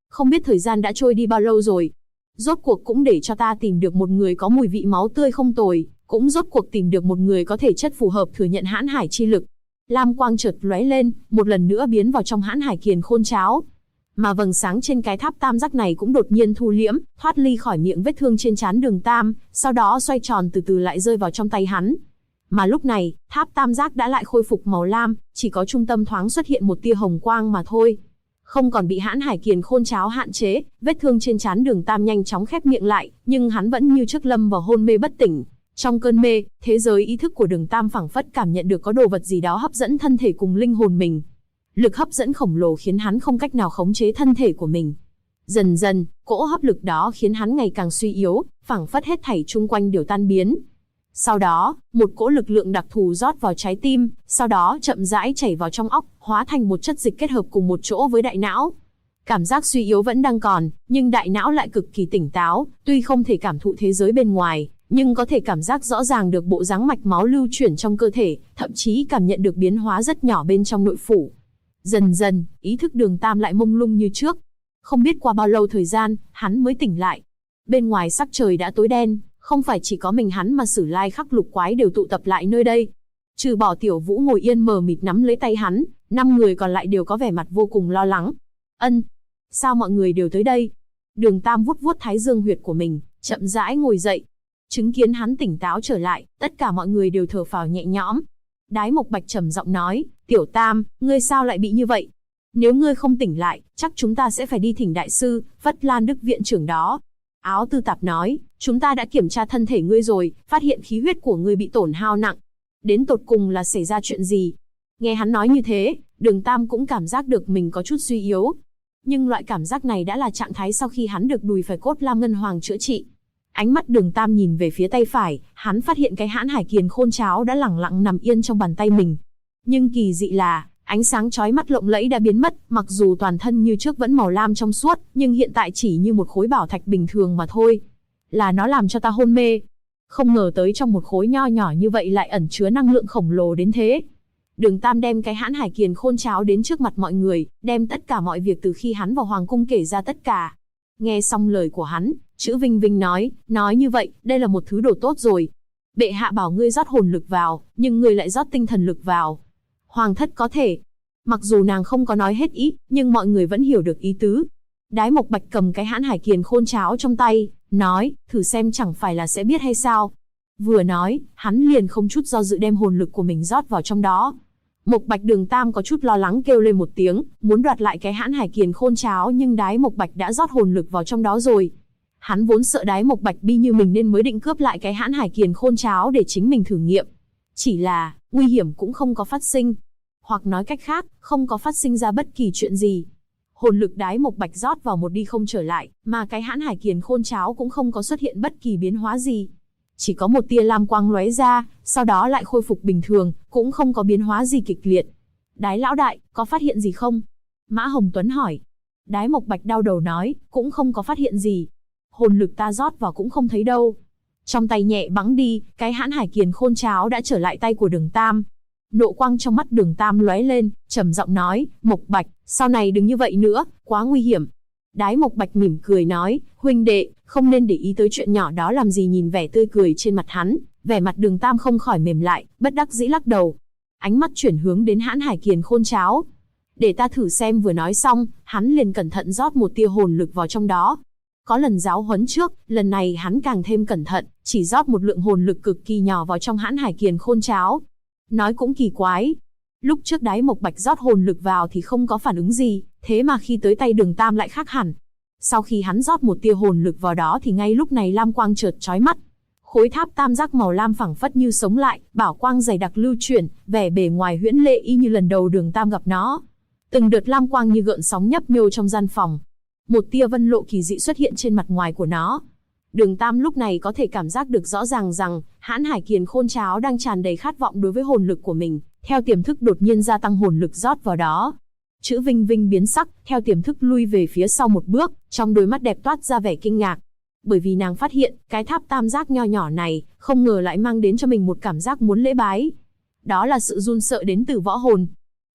Không biết thời gian đã trôi đi bao lâu rồi. Rốt cuộc cũng để cho ta tìm được một người có mùi vị máu tươi không tồi, cũng rốt cuộc tìm được một người có thể chất phù hợp thừa nhận hãn hải chi lực. Lam quang chợt lóe lên, một lần nữa biến vào trong hãn hải kiền khôn cháo. Mà vầng sáng trên cái tháp tam giác này cũng đột nhiên thu liễm, thoát ly khỏi miệng vết thương trên trán Đường Tam, sau đó xoay tròn từ từ lại rơi vào trong tay hắn. Mà lúc này, tháp tam giác đã lại khôi phục màu lam, chỉ có trung tâm thoáng xuất hiện một tia hồng quang mà thôi. Không còn bị hãn hải kiền khôn cháo hạn chế, vết thương trên trán Đường Tam nhanh chóng khép miệng lại, nhưng hắn vẫn như trước lâm vào hôn mê bất tỉnh. Trong cơn mê, thế giới ý thức của Đường Tam phảng phất cảm nhận được có đồ vật gì đó hấp dẫn thân thể cùng linh hồn mình. Lực hấp dẫn khổng lồ khiến hắn không cách nào khống chế thân thể của mình. Dần dần, cỗ hấp lực đó khiến hắn ngày càng suy yếu, phảng phất hết thảy chung quanh đều tan biến. Sau đó, một cỗ lực lượng đặc thù rót vào trái tim, sau đó chậm rãi chảy vào trong óc, hóa thành một chất dịch kết hợp cùng một chỗ với đại não. Cảm giác suy yếu vẫn đang còn, nhưng đại não lại cực kỳ tỉnh táo, tuy không thể cảm thụ thế giới bên ngoài, nhưng có thể cảm giác rõ ràng được bộ dáng mạch máu lưu chuyển trong cơ thể, thậm chí cảm nhận được biến hóa rất nhỏ bên trong nội phủ. Dần dần, ý thức Đường Tam lại mông lung như trước. Không biết qua bao lâu thời gian, hắn mới tỉnh lại. Bên ngoài sắc trời đã tối đen, không phải chỉ có mình hắn mà Sử Lai Khắc Lục Quái đều tụ tập lại nơi đây. Trừ bỏ Tiểu Vũ ngồi yên mờ mịt nắm lấy tay hắn, 5 người còn lại đều có vẻ mặt vô cùng lo lắng. Ân, sao mọi người đều tới đây? Đường Tam vuốt vuốt thái dương huyệt của mình, chậm rãi ngồi dậy. Chứng kiến hắn tỉnh táo trở lại, tất cả mọi người đều thở phào nhẹ nhõm. Đái Mộc Bạch trầm giọng nói, Tiểu Tam, ngươi sao lại bị như vậy? Nếu ngươi không tỉnh lại, chắc chúng ta sẽ phải đi thỉnh đại sư, Phất Lan Đức viện trưởng đó. Áo Tư Tạp nói, chúng ta đã kiểm tra thân thể ngươi rồi, phát hiện khí huyết của ngươi bị tổn hao nặng. Đến tột cùng là xảy ra chuyện gì? Nghe hắn nói như thế, Đường Tam cũng cảm giác được mình có chút suy yếu. Nhưng loại cảm giác này đã là trạng thái sau khi hắn được đùi phải cốt lam ngân hoàng chữa trị. Ánh mắt Đường Tam nhìn về phía tay phải, hắn phát hiện cái hãn hải kiền khôn cháo đã lẳng lặng nằm yên trong bàn tay mình. Nhưng kỳ dị là, ánh sáng chói mắt lộng lẫy đã biến mất, mặc dù toàn thân như trước vẫn màu lam trong suốt, nhưng hiện tại chỉ như một khối bảo thạch bình thường mà thôi. Là nó làm cho ta hôn mê. Không ngờ tới trong một khối nho nhỏ như vậy lại ẩn chứa năng lượng khổng lồ đến thế. Đường Tam đem cái hãn hải kiền khôn cháo đến trước mặt mọi người, đem tất cả mọi việc từ khi hắn vào hoàng cung kể ra tất cả. Nghe xong lời của hắn, Chữ Vinh Vinh nói như vậy, đây là một thứ đồ tốt rồi. Bệ hạ bảo ngươi rót hồn lực vào, nhưng ngươi lại rót tinh thần lực vào. Hoàng thất có thể. Mặc dù nàng không có nói hết ý, nhưng mọi người vẫn hiểu được ý tứ. Đái Mộc Bạch cầm cái hãn hải kiền khôn cháo trong tay, nói, thử xem chẳng phải là sẽ biết hay sao. Vừa nói, hắn liền không chút do dự đem hồn lực của mình rót vào trong đó. Mộc Bạch Đường Tam có chút lo lắng kêu lên một tiếng, muốn đoạt lại cái hãn hải kiền khôn cháo, nhưng Đái Mộc Bạch đã rót hồn lực vào trong đó rồi. Hắn vốn sợ Đái Mộc Bạch bi như mình nên mới định cướp lại cái hãn hải kiền khôn cháo để chính mình thử nghiệm. Chỉ là, nguy hiểm cũng không có phát sinh. Hoặc nói cách khác, không có phát sinh ra bất kỳ chuyện gì. Hồn lực Đái Mộc Bạch rót vào một đi không trở lại, mà cái hãn hải kiền khôn cháo cũng không có xuất hiện bất kỳ biến hóa gì. Chỉ có một tia lam quang lóe ra, sau đó lại khôi phục bình thường, cũng không có biến hóa gì kịch liệt. Đái lão đại, có phát hiện gì không? Mã Hồng Tuấn hỏi. Đái Mộc Bạch đau đầu nói, cũng không có phát hiện gì. Hồn lực ta rót vào cũng không thấy đâu. Trong tay nhẹ bắn đi, cái hãn hải kiền khôn cháo đã trở lại tay của Đường Tam. Nộ quang trong mắt Đường Tam lóe lên, trầm giọng nói, Mộc Bạch, sau này đừng như vậy nữa, quá nguy hiểm. Đái Mộc Bạch mỉm cười nói, huynh đệ, không nên để ý tới chuyện nhỏ đó làm gì. Nhìn vẻ tươi cười trên mặt hắn, vẻ mặt Đường Tam không khỏi mềm lại, bất đắc dĩ lắc đầu. Ánh mắt chuyển hướng đến hãn hải kiền khôn cháo. Để ta thử xem. Vừa nói xong, hắn liền cẩn thận rót một tia hồn lực vào trong đó. Có lần giáo huấn trước, lần này hắn càng thêm cẩn thận, chỉ rót một lượng hồn lực cực kỳ nhỏ vào trong hãn hải kiền khôn cháo. Nói cũng kỳ quái. Lúc trước Đái Mộc Bạch rót hồn lực vào thì không có phản ứng gì, thế mà khi tới tay Đường Tam lại khác hẳn. Sau khi hắn rót một tia hồn lực vào đó thì ngay lúc này lam quang chợt chói mắt. Khối tháp tam giác màu lam phẳng phất như sống lại, bảo quang dày đặc lưu chuyển, vẻ bề ngoài huyễn lệ y như lần đầu Đường Tam gặp nó. Từng đợt lam quang như gợn sóng nhấp nhô trong gian phòng. Một tia vân lộ kỳ dị xuất hiện trên mặt ngoài của nó. Đường Tam lúc này có thể cảm giác được rõ ràng rằng hãn hải kiền khôn cháo đang tràn đầy khát vọng đối với hồn lực của mình, theo tiềm thức đột nhiên gia tăng hồn lực rót vào đó. Chữ Vinh Vinh biến sắc, theo tiềm thức lui về phía sau một bước, trong đôi mắt đẹp toát ra vẻ kinh ngạc. Bởi vì nàng phát hiện, cái tháp tam giác nho nhỏ này, không ngờ lại mang đến cho mình một cảm giác muốn lễ bái. Đó là sự run sợ đến từ võ hồn.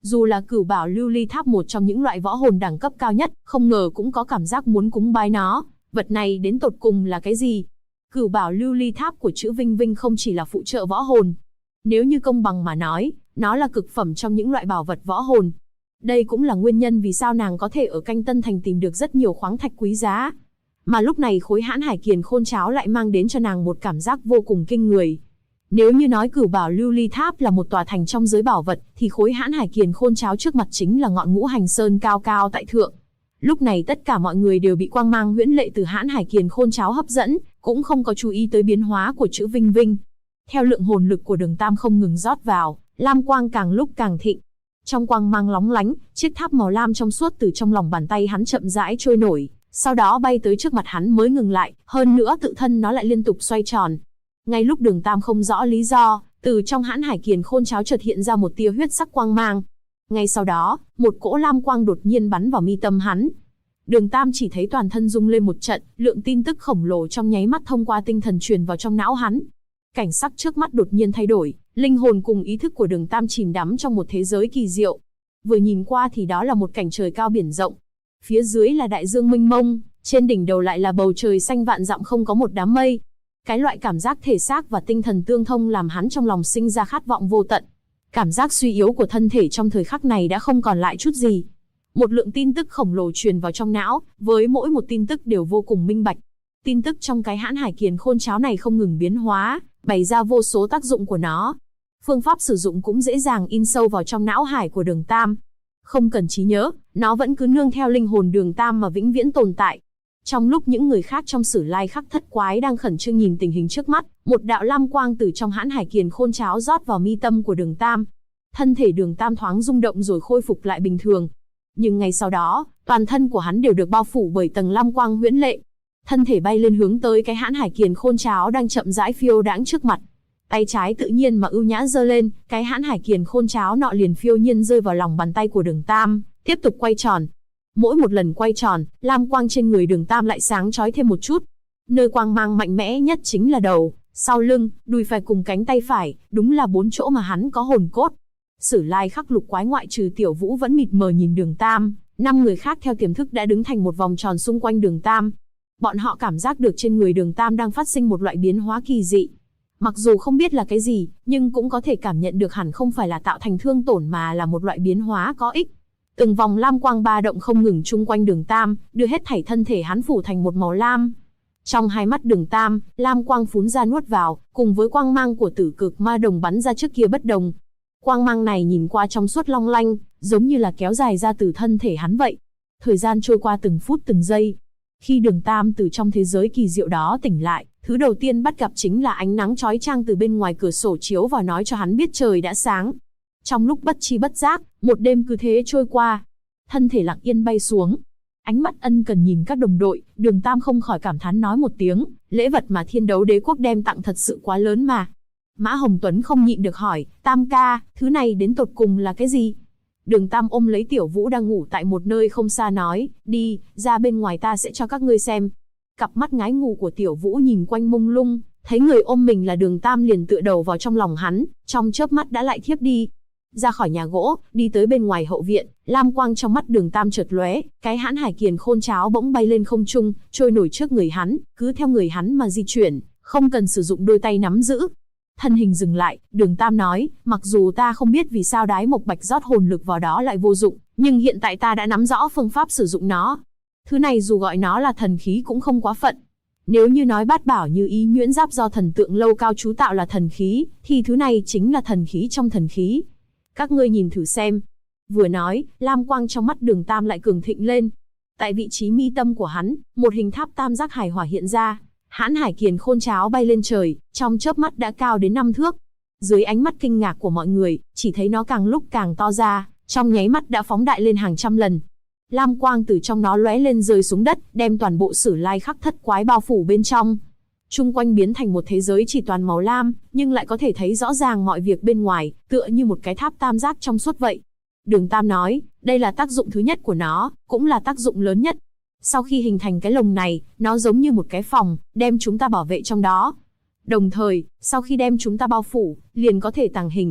Dù là Cửu Bảo Lưu Ly Tháp, một trong những loại võ hồn đẳng cấp cao nhất, không ngờ cũng có cảm giác muốn cúng bái nó. Vật này đến tột cùng là cái gì? Cửu Bảo Lưu Ly Tháp của chữ Vinh Vinh không chỉ là phụ trợ võ hồn. Nếu như công bằng mà nói, nó là cực phẩm trong những loại bảo vật võ hồn. Đây cũng là nguyên nhân vì sao nàng có thể ở Canh Tân Thành tìm được rất nhiều khoáng thạch quý giá. Mà lúc này khối Hãn Hải Kiền Khôn Cháo lại mang đến cho nàng một cảm giác vô cùng kinh người. Nếu như nói Cửu Bảo Lưu Ly Tháp là một tòa thành trong giới bảo vật, thì khối Hãn Hải Kiền Khôn Cháo trước mặt chính là ngọn Ngũ Hành Sơn cao cao tại thượng. Lúc này tất cả mọi người đều bị quang mang huyễn lệ từ Hãn Hải Kiền Khôn Cháo hấp dẫn, cũng không có chú ý tới biến hóa của chữ Vinh Vinh. Theo lượng hồn lực của Đường Tam không ngừng rót vào, lam quang càng lúc càng thịnh. Trong quang mang lóng lánh, chiếc tháp màu lam trong suốt từ trong lòng bàn tay hắn chậm rãi trôi nổi, sau đó bay tới trước mặt hắn mới ngừng lại, hơn nữa tự thân nó lại liên tục xoay tròn. Ngay lúc Đường Tam không rõ lý do, từ trong Hãn Hải Kiền Khôn Cháo chợt hiện ra một tia huyết sắc quang mang. Ngay sau đó, một cỗ lam quang đột nhiên bắn vào mi tâm hắn. Đường Tam chỉ thấy toàn thân rung lên một trận, lượng tin tức khổng lồ trong nháy mắt thông qua tinh thần truyền vào trong não hắn. Cảnh sắc trước mắt đột nhiên thay đổi, linh hồn cùng ý thức của Đường Tam chìm đắm trong một thế giới kỳ diệu. Vừa nhìn qua thì đó là một cảnh trời cao biển rộng. Phía dưới là đại dương mênh mông, trên đỉnh đầu lại là bầu trời xanh vạn dặm không có một đám mây. Cái loại cảm giác thể xác và tinh thần tương thông làm hắn trong lòng sinh ra khát vọng vô tận. Cảm giác suy yếu của thân thể trong thời khắc này đã không còn lại chút gì. Một lượng tin tức khổng lồ truyền vào trong não, với mỗi một tin tức đều vô cùng minh bạch. Tin tức trong cái Hãn Hải Kiền Khôn Cháo này không ngừng biến hóa, bày ra vô số tác dụng của nó. Phương pháp sử dụng cũng dễ dàng in sâu vào trong não hải của Đường Tam. Không cần trí nhớ, nó vẫn cứ nương theo linh hồn Đường Tam mà vĩnh viễn tồn tại. Trong lúc những người khác trong Sử Lai Khắc Thất Quái đang khẩn trương nhìn tình hình trước mắt, một đạo lam quang từ trong Hãn Hải Kiền Khôn Cháo rót vào mi tâm của Đường Tam. Thân thể Đường Tam thoáng rung động rồi khôi phục lại bình thường. Nhưng ngay sau đó, toàn thân của hắn đều được bao phủ bởi tầng lam quang huyễn lệ. Thân thể bay lên hướng tới cái Hãn Hải Kiền Khôn Cháo đang chậm rãi phiêu đãng trước mặt. Tay trái tự nhiên mà ưu nhã giơ lên, cái Hãn Hải Kiền Khôn Cháo nọ liền phiêu nhiên rơi vào lòng bàn tay của Đường Tam, tiếp tục quay tròn. Mỗi một lần quay tròn, lam quang trên người Đường Tam lại sáng chói thêm một chút. Nơi quang mang mạnh mẽ nhất chính là đầu, sau lưng, đùi phải cùng cánh tay phải, đúng là 4 chỗ mà hắn có hồn cốt. Sử Lai Khắc Lục Quái ngoại trừ Tiểu Vũ vẫn mịt mờ nhìn Đường Tam, 5 người khác theo tiềm thức đã đứng thành một vòng tròn xung quanh Đường Tam. Bọn họ cảm giác được trên người Đường Tam đang phát sinh một loại biến hóa kỳ dị. Mặc dù không biết là cái gì, nhưng cũng có thể cảm nhận được hẳn không phải là tạo thành thương tổn mà là một loại biến hóa có ích. Từng vòng lam quang ba động không ngừng chung quanh Đường Tam, đưa hết thảy thân thể hắn phủ thành một màu lam. Trong hai mắt Đường Tam, lam quang phún ra nuốt vào, cùng với quang mang của Tử Cực Ma Đồng bắn ra trước kia bất đồng. Quang mang này nhìn qua trong suốt long lanh, giống như là kéo dài ra từ thân thể hắn vậy. Thời gian trôi qua từng phút từng giây. Khi Đường Tam từ trong thế giới kỳ diệu đó tỉnh lại, thứ đầu tiên bắt gặp chính là ánh nắng chói chang từ bên ngoài cửa sổ chiếu vào nói cho hắn biết trời đã sáng. Trong lúc bất chi bất giác, một đêm cứ thế trôi qua. Thân thể lặng yên bay xuống. Ánh mắt ân cần nhìn các đồng đội, Đường Tam không khỏi cảm thán nói một tiếng, lễ vật mà Thiên Đấu Đế Quốc đem tặng thật sự quá lớn mà. Mã Hồng Tuấn không nhịn được hỏi, Tam ca, thứ này đến tột cùng là cái gì? Đường Tam ôm lấy Tiểu Vũ đang ngủ tại một nơi không xa nói, đi, ra bên ngoài ta sẽ cho các ngươi xem. Cặp mắt ngái ngủ của Tiểu Vũ nhìn quanh mông lung, thấy người ôm mình là Đường Tam liền tựa đầu vào trong lòng hắn, trong chớp mắt đã lại thiếp đi. Ra khỏi nhà gỗ, đi tới bên ngoài hậu viện, lam quang trong mắt Đường Tam chợt lóe, cái Hãn Hải Kiền Khôn Cháo bỗng bay lên không trung, trôi nổi trước người hắn, cứ theo người hắn mà di chuyển, không cần sử dụng đôi tay nắm giữ. Thân hình dừng lại, Đường Tam nói, mặc dù ta không biết vì sao đái mộc bạch rót hồn lực vào đó lại vô dụng, nhưng hiện tại ta đã nắm rõ phương pháp sử dụng nó. Thứ này dù gọi nó là thần khí cũng không quá phận. Nếu như nói bát bảo như ý nhuyễn giáp do thần tượng lâu cao chú tạo là thần khí, thì thứ này chính là thần khí trong thần khí. Các ngươi nhìn thử xem. Vừa nói, lam quang trong mắt Đường Tam lại cường thịnh lên. Tại vị trí mi tâm của hắn, một hình tháp tam giác hài hỏa hiện ra. Hãn Hải Kiền Khôn Cháo bay lên trời, trong chớp mắt đã cao đến 5 thước. Dưới ánh mắt kinh ngạc của mọi người, chỉ thấy nó càng lúc càng to ra, trong nháy mắt đã phóng đại lên hàng trăm lần. Lam quang từ trong nó lóe lên rơi xuống đất, đem toàn bộ Sử Lai Khắc Thất Quái bao phủ bên trong. Chung quanh biến thành một thế giới chỉ toàn màu lam, nhưng lại có thể thấy rõ ràng mọi việc bên ngoài, tựa như một cái tháp tam giác trong suốt vậy. Đường Tam nói, đây là tác dụng thứ nhất của nó, cũng là tác dụng lớn nhất. Sau khi hình thành cái lồng này, nó giống như một cái phòng, đem chúng ta bảo vệ trong đó. Đồng thời, sau khi đem chúng ta bao phủ, liền có thể tàng hình.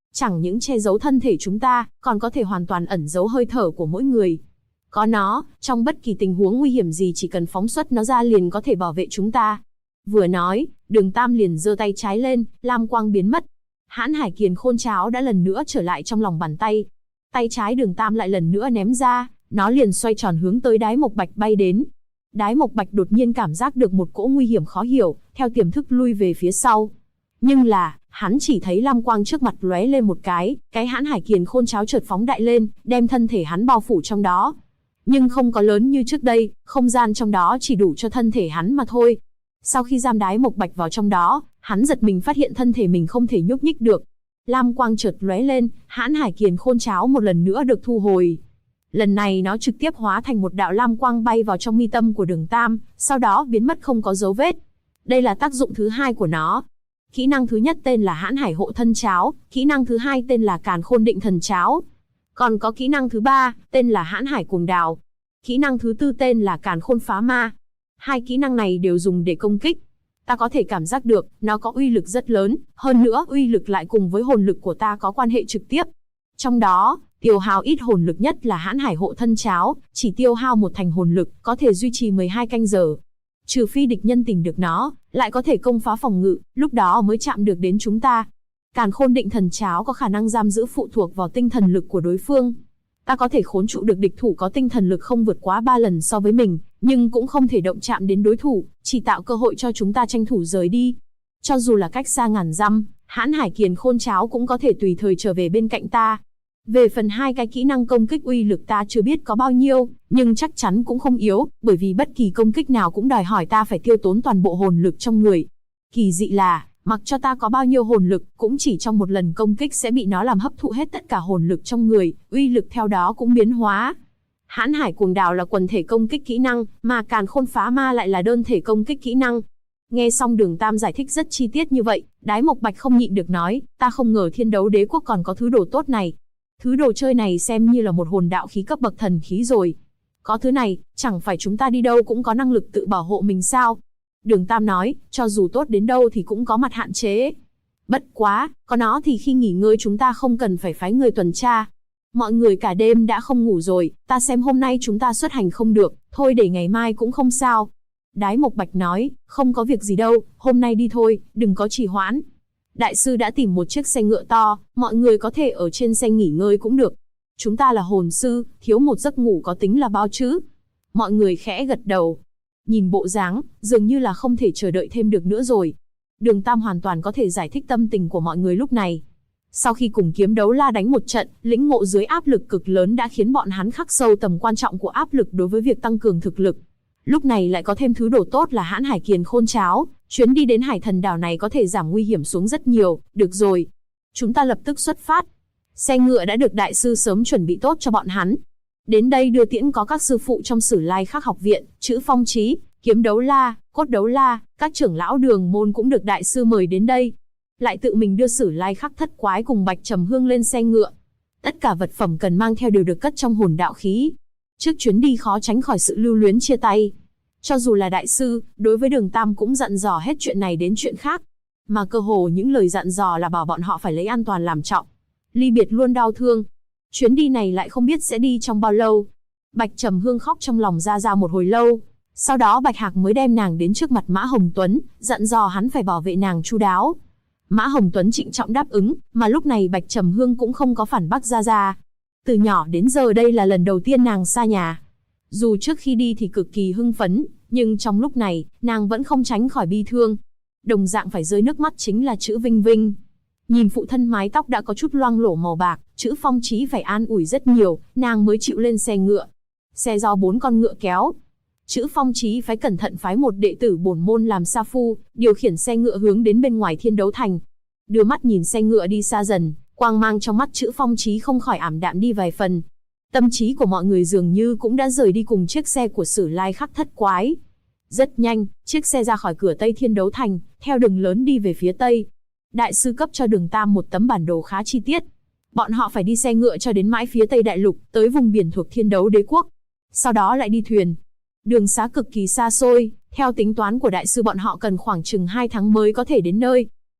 Chẳng những che giấu thân thể chúng ta, còn có thể hoàn toàn ẩn giấu hơi thở của mỗi người. Có nó, trong bất kỳ tình huống nguy hiểm gì chỉ cần phóng xuất nó ra liền có thể bảo vệ chúng ta. Vừa nói, Đường Tam liền giơ tay trái lên, lam quang biến mất. Hãn Hải Kiền Khôn Cháo đã lần nữa trở lại trong lòng bàn tay. Tay trái Đường Tam lại lần nữa ném ra, nó liền xoay tròn hướng tới Đái Mộc Bạch bay đến. Đái Mộc Bạch đột nhiên cảm giác được một cỗ nguy hiểm khó hiểu, theo tiềm thức lui về phía sau. Nhưng là, hắn chỉ thấy lam quang trước mặt lóe lên một cái Hãn Hải Kiền Khôn Cháo chợt phóng đại lên, đem thân thể hắn bao phủ trong đó. Nhưng không có lớn như trước đây, không gian trong đó chỉ đủ cho thân thể hắn mà thôi. Sau khi giam Đái Mộc Bạch vào trong đó, hắn giật mình phát hiện thân thể mình không thể nhúc nhích được. Lam quang chợt lóe lên, Hãn Hải Kiền Khôn Cháo một lần nữa được thu hồi. Lần này nó trực tiếp hóa thành một đạo lam quang bay vào trong mi tâm của Đường Tam, sau đó biến mất không có dấu vết. Đây là tác dụng thứ hai của nó. Kỹ năng thứ nhất tên là Hãn Hải Hộ Thân Cháo, kỹ năng thứ hai tên là Càn Khôn Định Thần Cháo. Còn có kỹ năng thứ ba, tên là Hãn Hải Cuồng Đào. Kỹ năng thứ tư tên là Càn Khôn Phá Ma. Hai kỹ năng này đều dùng để công kích. Ta có thể cảm giác được, nó có uy lực rất lớn, hơn nữa uy lực lại cùng với hồn lực của ta có quan hệ trực tiếp. Trong đó, tiêu hao ít hồn lực nhất là Hãn Hải Hộ Thân Cháo, chỉ tiêu hao một thành hồn lực, có thể duy trì 12 canh giờ. Trừ phi địch nhân tìm được nó, lại có thể công phá phòng ngự, lúc đó mới chạm được đến chúng ta. Càn Khôn Định Thần Cháo có khả năng giam giữ phụ thuộc vào tinh thần lực của đối phương. Ta có thể khốn trụ được địch thủ có tinh thần lực không vượt quá 3 lần so với mình, nhưng cũng không thể động chạm đến đối thủ, chỉ tạo cơ hội cho chúng ta tranh thủ rời đi. Cho dù là cách xa ngàn dặm, Hãn Hải Kiền Khôn Cháo cũng có thể tùy thời trở về bên cạnh ta. Về phần hai cái kỹ năng công kích uy lực ta chưa biết có bao nhiêu, nhưng chắc chắn cũng không yếu, bởi vì bất kỳ công kích nào cũng đòi hỏi ta phải tiêu tốn toàn bộ hồn lực trong người. Kỳ dị là, mặc cho ta có bao nhiêu hồn lực, cũng chỉ trong một lần công kích sẽ bị nó làm hấp thụ hết tất cả hồn lực trong người, uy lực theo đó cũng biến hóa. Hãn Hải Cuồng Đào là quần thể công kích kỹ năng, mà Càn Khôn Phá Ma lại là đơn thể công kích kỹ năng. Nghe xong Đường Tam giải thích rất chi tiết như vậy, Đái Mộc Bạch không nhịn được nói, ta không ngờ Thiên Đấu Đế Quốc còn có thứ đồ tốt này. Thứ đồ chơi này xem như là một hồn đạo khí cấp bậc thần khí rồi. Có thứ này, chẳng phải chúng ta đi đâu cũng có năng lực tự bảo hộ mình sao? Đường Tam nói, cho dù tốt đến đâu thì cũng có mặt hạn chế. Bất quá, có nó thì khi nghỉ ngơi chúng ta không cần phải phái người tuần tra. Mọi người cả đêm đã không ngủ rồi, ta xem hôm nay chúng ta xuất hành không được, thôi để ngày mai cũng không sao. Đái Mộc Bạch nói, không có việc gì đâu, hôm nay đi thôi, đừng có trì hoãn. Đại sư đã tìm một chiếc xe ngựa to, mọi người có thể ở trên xe nghỉ ngơi cũng được. Chúng ta là hồn sư, thiếu một giấc ngủ có tính là bao chứ? Mọi người khẽ gật đầu. Nhìn bộ dáng, dường như là không thể chờ đợi thêm được nữa rồi. Đường Tam hoàn toàn có thể giải thích tâm tình của mọi người lúc này. Sau khi cùng Kiếm Đấu La đánh một trận, lĩnh ngộ dưới áp lực cực lớn đã khiến bọn hắn khắc sâu tầm quan trọng của áp lực đối với việc tăng cường thực lực. Lúc này lại có thêm thứ đồ tốt là Hãn Hải Kiền Khôn Cháo, chuyến đi đến Hải Thần Đảo này có thể giảm nguy hiểm xuống rất nhiều. Được rồi, chúng ta lập tức xuất phát. Xe ngựa đã được đại sư sớm chuẩn bị tốt cho bọn hắn. Đến đây đưa tiễn có các sư phụ trong Sử Lai Khắc học viện, Chữ Phong Chí, Kiếm Đấu La, Cốt Đấu La, các trưởng lão đường môn cũng được đại sư mời đến đây. Lại tự mình đưa Sử Lai Khắc Thất Quái cùng Bạch Trầm Hương lên xe ngựa. Tất cả vật phẩm cần mang theo đều được cất trong hồn đạo khí. Trước chuyến đi khó tránh khỏi sự lưu luyến chia tay. Cho dù là đại sư, đối với Đường Tam cũng dặn dò hết chuyện này đến chuyện khác. Mà cơ hồ những lời dặn dò là bảo bọn họ phải lấy an toàn làm trọng. Ly biệt luôn đau thương. Chuyến đi này lại không biết sẽ đi trong bao lâu. Bạch Trầm Hương khóc trong lòng ra một hồi lâu. Sau đó Bạch Hạc mới đem nàng đến trước mặt Mã Hồng Tuấn, dặn dò hắn phải bảo vệ nàng chu đáo. Mã Hồng Tuấn trịnh trọng đáp ứng, mà lúc này Bạch Trầm Hương cũng không có phản bác ra. Từ nhỏ đến giờ đây là lần đầu tiên nàng xa nhà. Dù trước khi đi thì cực kỳ hưng phấn, nhưng trong lúc này, nàng vẫn không tránh khỏi bi thương. Đồng dạng phải rơi nước mắt chính là Chữ Vinh Vinh. Nhìn phụ thân mái tóc đã có chút loang lổ màu bạc, Chữ Phong Chí phải an ủi rất nhiều, nàng mới chịu lên xe ngựa. Xe do 4 con ngựa kéo. Chữ Phong Chí phải cẩn thận phái một đệ tử bổn môn làm sa phu, điều khiển xe ngựa hướng đến bên ngoài Thiên Đấu Thành. Đưa mắt nhìn xe ngựa đi xa dần, quang mang trong mắt Chữ Phong Chí không khỏi ảm đạm đi vài phần. Tâm trí của mọi người dường như cũng đã rời đi cùng chiếc xe của Sử Lai Khắc Thất Quái. Rất nhanh, chiếc xe ra khỏi cửa Tây Thiên Đấu Thành, theo đường lớn đi về phía Tây. Đại sư cấp cho Đường Tam một tấm bản đồ khá chi tiết. Bọn họ phải đi xe ngựa cho đến mãi phía Tây Đại Lục, tới vùng biển thuộc Thiên Đấu Đế Quốc. Sau đó lại đi thuyền. Đường xá cực kỳ xa xôi, theo tính toán của đại sư bọn họ cần khoảng chừng 2 tháng mới có thể đến nơi.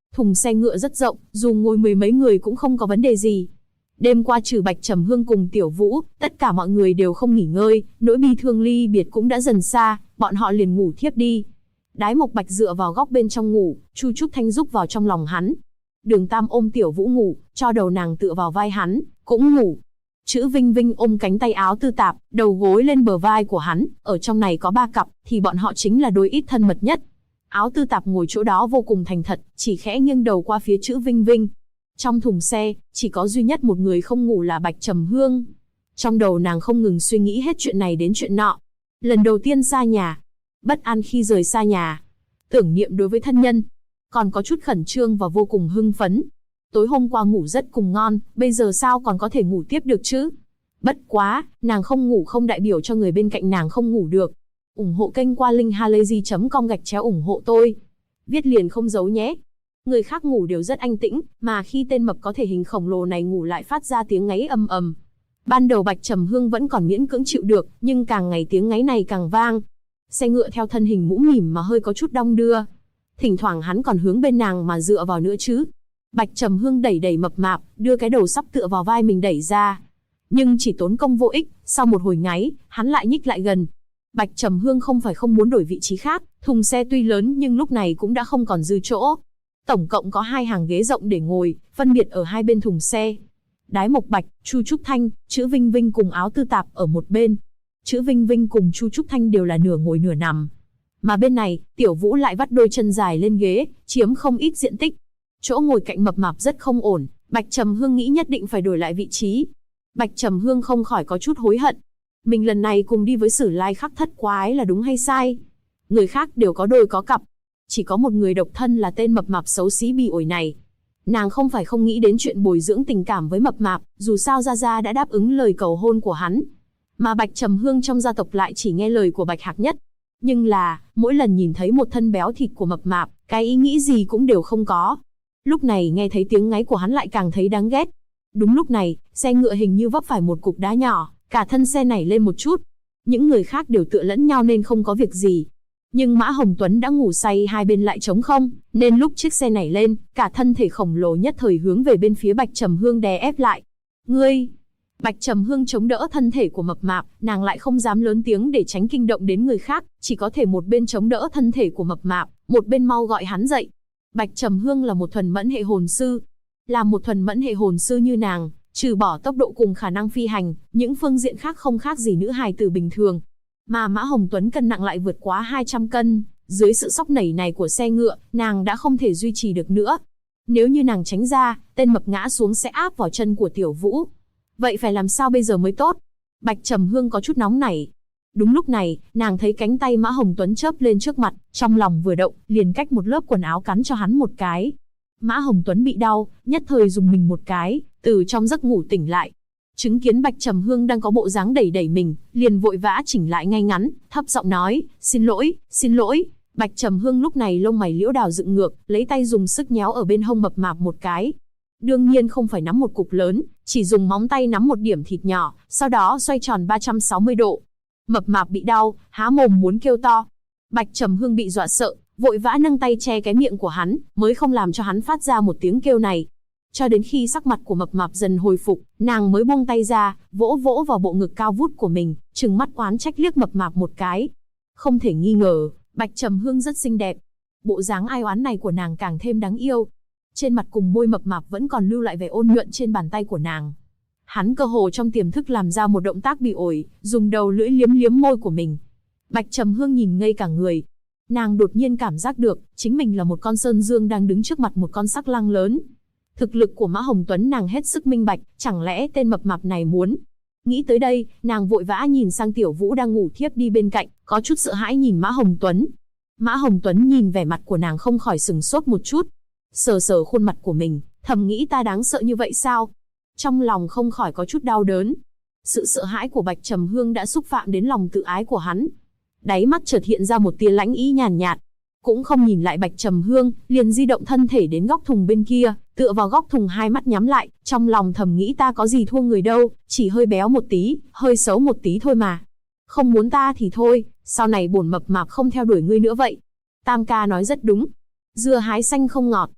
Thùng xe ngựa rất rộng, dù ngồi mười mấy người cũng không có vấn đề gì. Đêm qua trừ Bạch Trầm Hương cùng Tiểu Vũ, tất cả mọi người đều không nghỉ ngơi, nỗi bi thương ly biệt cũng đã dần xa, bọn họ liền ngủ thiếp đi. Đái Mộc Bạch dựa vào góc bên trong ngủ, Chu Trúc Thanh rúc vào trong lòng hắn. Đường Tam ôm Tiểu Vũ ngủ, cho đầu nàng tựa vào vai hắn, cũng ngủ. Chữ Vinh Vinh ôm cánh tay áo Tư Tạp, đầu gối lên bờ vai của hắn, ở trong này có 3 cặp, thì bọn họ chính là đôi ít thân mật nhất. Áo Tư Tạp ngồi chỗ đó vô cùng thành thật, chỉ khẽ nghiêng đầu qua phía chữ Vinh Vinh. Trong thùng xe, chỉ có duy nhất một người không ngủ là Bạch Trầm Hương. Trong đầu nàng không ngừng suy nghĩ hết chuyện này đến chuyện nọ. Lần đầu tiên xa nhà, bất an khi rời xa nhà, tưởng niệm đối với thân nhân, còn có chút khẩn trương và vô cùng hưng phấn. Tối hôm qua ngủ rất cùng ngon, bây giờ sao còn có thể ngủ tiếp được chứ? Bất quá, nàng không ngủ không đại biểu cho người bên cạnh nàng không ngủ được. Ủng hộ kênh qua linkhalazy.com/ủng hộ tôi. Viết liền không giấu nhé. Người khác ngủ đều rất an tĩnh, mà khi tên mập có thể hình khổng lồ này ngủ lại phát ra tiếng ngáy ầm ầm. Ban đầu Bạch Trầm Hương vẫn còn miễn cưỡng chịu được, nhưng càng ngày tiếng ngáy này càng vang. Xe ngựa theo thân hình mũm mỉm mà hơi có chút đong đưa. Thỉnh thoảng hắn còn hướng bên nàng mà dựa vào nữa chứ. Bạch Trầm Hương đẩy đẩy mập mạp, đưa cái đầu sắp tựa vào vai mình đẩy ra. Nhưng chỉ tốn công vô ích, sau một hồi ngáy, hắn lại nhích lại gần. Bạch Trầm Hương không phải không muốn đổi vị trí khác, thùng xe tuy lớn nhưng lúc này cũng đã không còn dư chỗ. Tổng cộng có 2 hàng ghế rộng để ngồi, phân biệt ở hai bên thùng xe. Đái Mộc Bạch, Chu Trúc Thanh, chữ Vinh Vinh cùng Áo Tư Tạp ở một bên. Chữ Vinh Vinh cùng Chu Trúc Thanh đều là nửa ngồi nửa nằm. Mà bên này, Tiểu Vũ lại vắt đôi chân dài lên ghế, chiếm không ít diện tích. Chỗ ngồi cạnh mập mạp rất không ổn, Bạch Trầm Hương nghĩ nhất định phải đổi lại vị trí. Bạch Trầm Hương không khỏi có chút hối hận. Mình lần này cùng đi với Sử Lai Khắc Thất Quái là đúng hay sai? Người khác đều có đôi có cặp. Chỉ có một người độc thân là tên mập mạp xấu xí bị ổi này. Nàng không phải không nghĩ đến chuyện bồi dưỡng tình cảm với mập mạp, dù sao Gia Gia đã đáp ứng lời cầu hôn của hắn. Mà Bạch Trầm Hương trong gia tộc lại chỉ nghe lời của Bạch Hạc Nhất. Nhưng là, mỗi lần nhìn thấy một thân béo thịt của mập mạp, cái ý nghĩ gì cũng đều không có. Lúc này nghe thấy tiếng ngáy của hắn lại càng thấy đáng ghét. Đúng lúc này, xe ngựa hình như vấp phải một cục đá nhỏ, cả thân xe nảy lên một chút. Những người khác đều tựa lẫn nhau nên không có việc gì. Nhưng Mã Hồng Tuấn đã ngủ say, hai bên lại trống không, nên lúc chiếc xe nảy lên, cả thân thể khổng lồ nhất thời hướng về bên phía Bạch Trầm Hương đè ép lại. Ngươi! Bạch Trầm Hương chống đỡ thân thể của mập mạp, nàng lại không dám lớn tiếng để tránh kinh động đến người khác, chỉ có thể một bên chống đỡ thân thể của mập mạp, một bên mau gọi hắn dậy. Bạch Trầm Hương là một thuần mẫn hệ hồn sư. Là một thuần mẫn hệ hồn sư như nàng, trừ bỏ tốc độ cùng khả năng phi hành, những phương diện khác không khác gì nữ hài tử bình thường. Mà Mã Hồng Tuấn cân nặng lại vượt quá 200 cân, dưới sự sóc nảy này của xe ngựa, nàng đã không thể duy trì được nữa. Nếu như nàng tránh ra, tên mập ngã xuống sẽ áp vào chân của Tiểu Vũ. Vậy phải làm sao bây giờ mới tốt? Bạch Trầm Hương có chút nóng nảy. Đúng lúc này, nàng thấy cánh tay Mã Hồng Tuấn chớp lên trước mặt, trong lòng vừa động, liền cách một lớp quần áo cắn cho hắn một cái. Mã Hồng Tuấn bị đau, nhất thời dùng mình một cái, từ trong giấc ngủ tỉnh lại. Chứng kiến Bạch Trầm Hương đang có bộ dáng đẩy đẩy mình, liền vội vã chỉnh lại ngay ngắn, thấp giọng nói, xin lỗi, xin lỗi. Bạch Trầm Hương lúc này lông mày liễu đào dựng ngược, lấy tay dùng sức nhéo ở bên hông mập mạp một cái. Đương nhiên không phải nắm một cục lớn, chỉ dùng móng tay nắm một điểm thịt nhỏ, sau đó xoay tròn 360 độ. Mập mạp bị đau, há mồm muốn kêu to. Bạch Trầm Hương bị dọa sợ, vội vã nâng tay che cái miệng của hắn, mới không làm cho hắn phát ra một tiếng kêu này. Cho đến khi sắc mặt của mập mạp dần hồi phục, nàng mới buông tay ra, vỗ vỗ vào bộ ngực cao vút của mình, trừng mắt oán trách liếc mập mạp một cái. Không thể nghi ngờ, Bạch Trầm Hương rất xinh đẹp. Bộ dáng ai oán này của nàng càng thêm đáng yêu. Trên mặt cùng môi mập mạp vẫn còn lưu lại vẻ ôn nhuận trên bàn tay của nàng. Hắn cơ hồ trong tiềm thức làm ra một động tác bị ổi, dùng đầu lưỡi liếm liếm môi của mình. Bạch Trầm Hương nhìn ngây cả người. Nàng đột nhiên cảm giác được, chính mình là một con sơn dương đang đứng trước mặt một con sắc lang lớn. Thực lực của Mã Hồng Tuấn nàng hết sức minh bạch, chẳng lẽ tên mập mạp này muốn. Nghĩ tới đây, nàng vội vã nhìn sang Tiểu Vũ đang ngủ thiếp đi bên cạnh, có chút sợ hãi nhìn Mã Hồng Tuấn. Mã Hồng Tuấn nhìn vẻ mặt của nàng không khỏi sừng sốt một chút. Sờ sờ khuôn mặt của mình, thầm nghĩ ta đáng sợ như vậy sao? Trong lòng không khỏi có chút đau đớn. Sự sợ hãi của Bạch Trầm Hương đã xúc phạm đến lòng tự ái của hắn. Đáy mắt chợt hiện ra một tia lãnh ý nhàn nhạt. Cũng không nhìn lại Bạch Trầm Hương, liền di động thân thể đến góc thùng bên kia, tựa vào góc thùng hai mắt nhắm lại, trong lòng thầm nghĩ ta có gì thua người đâu, chỉ hơi béo một tí, hơi xấu một tí thôi mà. Không muốn ta thì thôi, sau này bổn mập mạp không theo đuổi ngươi nữa vậy. Tam ca nói rất đúng. Dưa hái xanh không ngọt.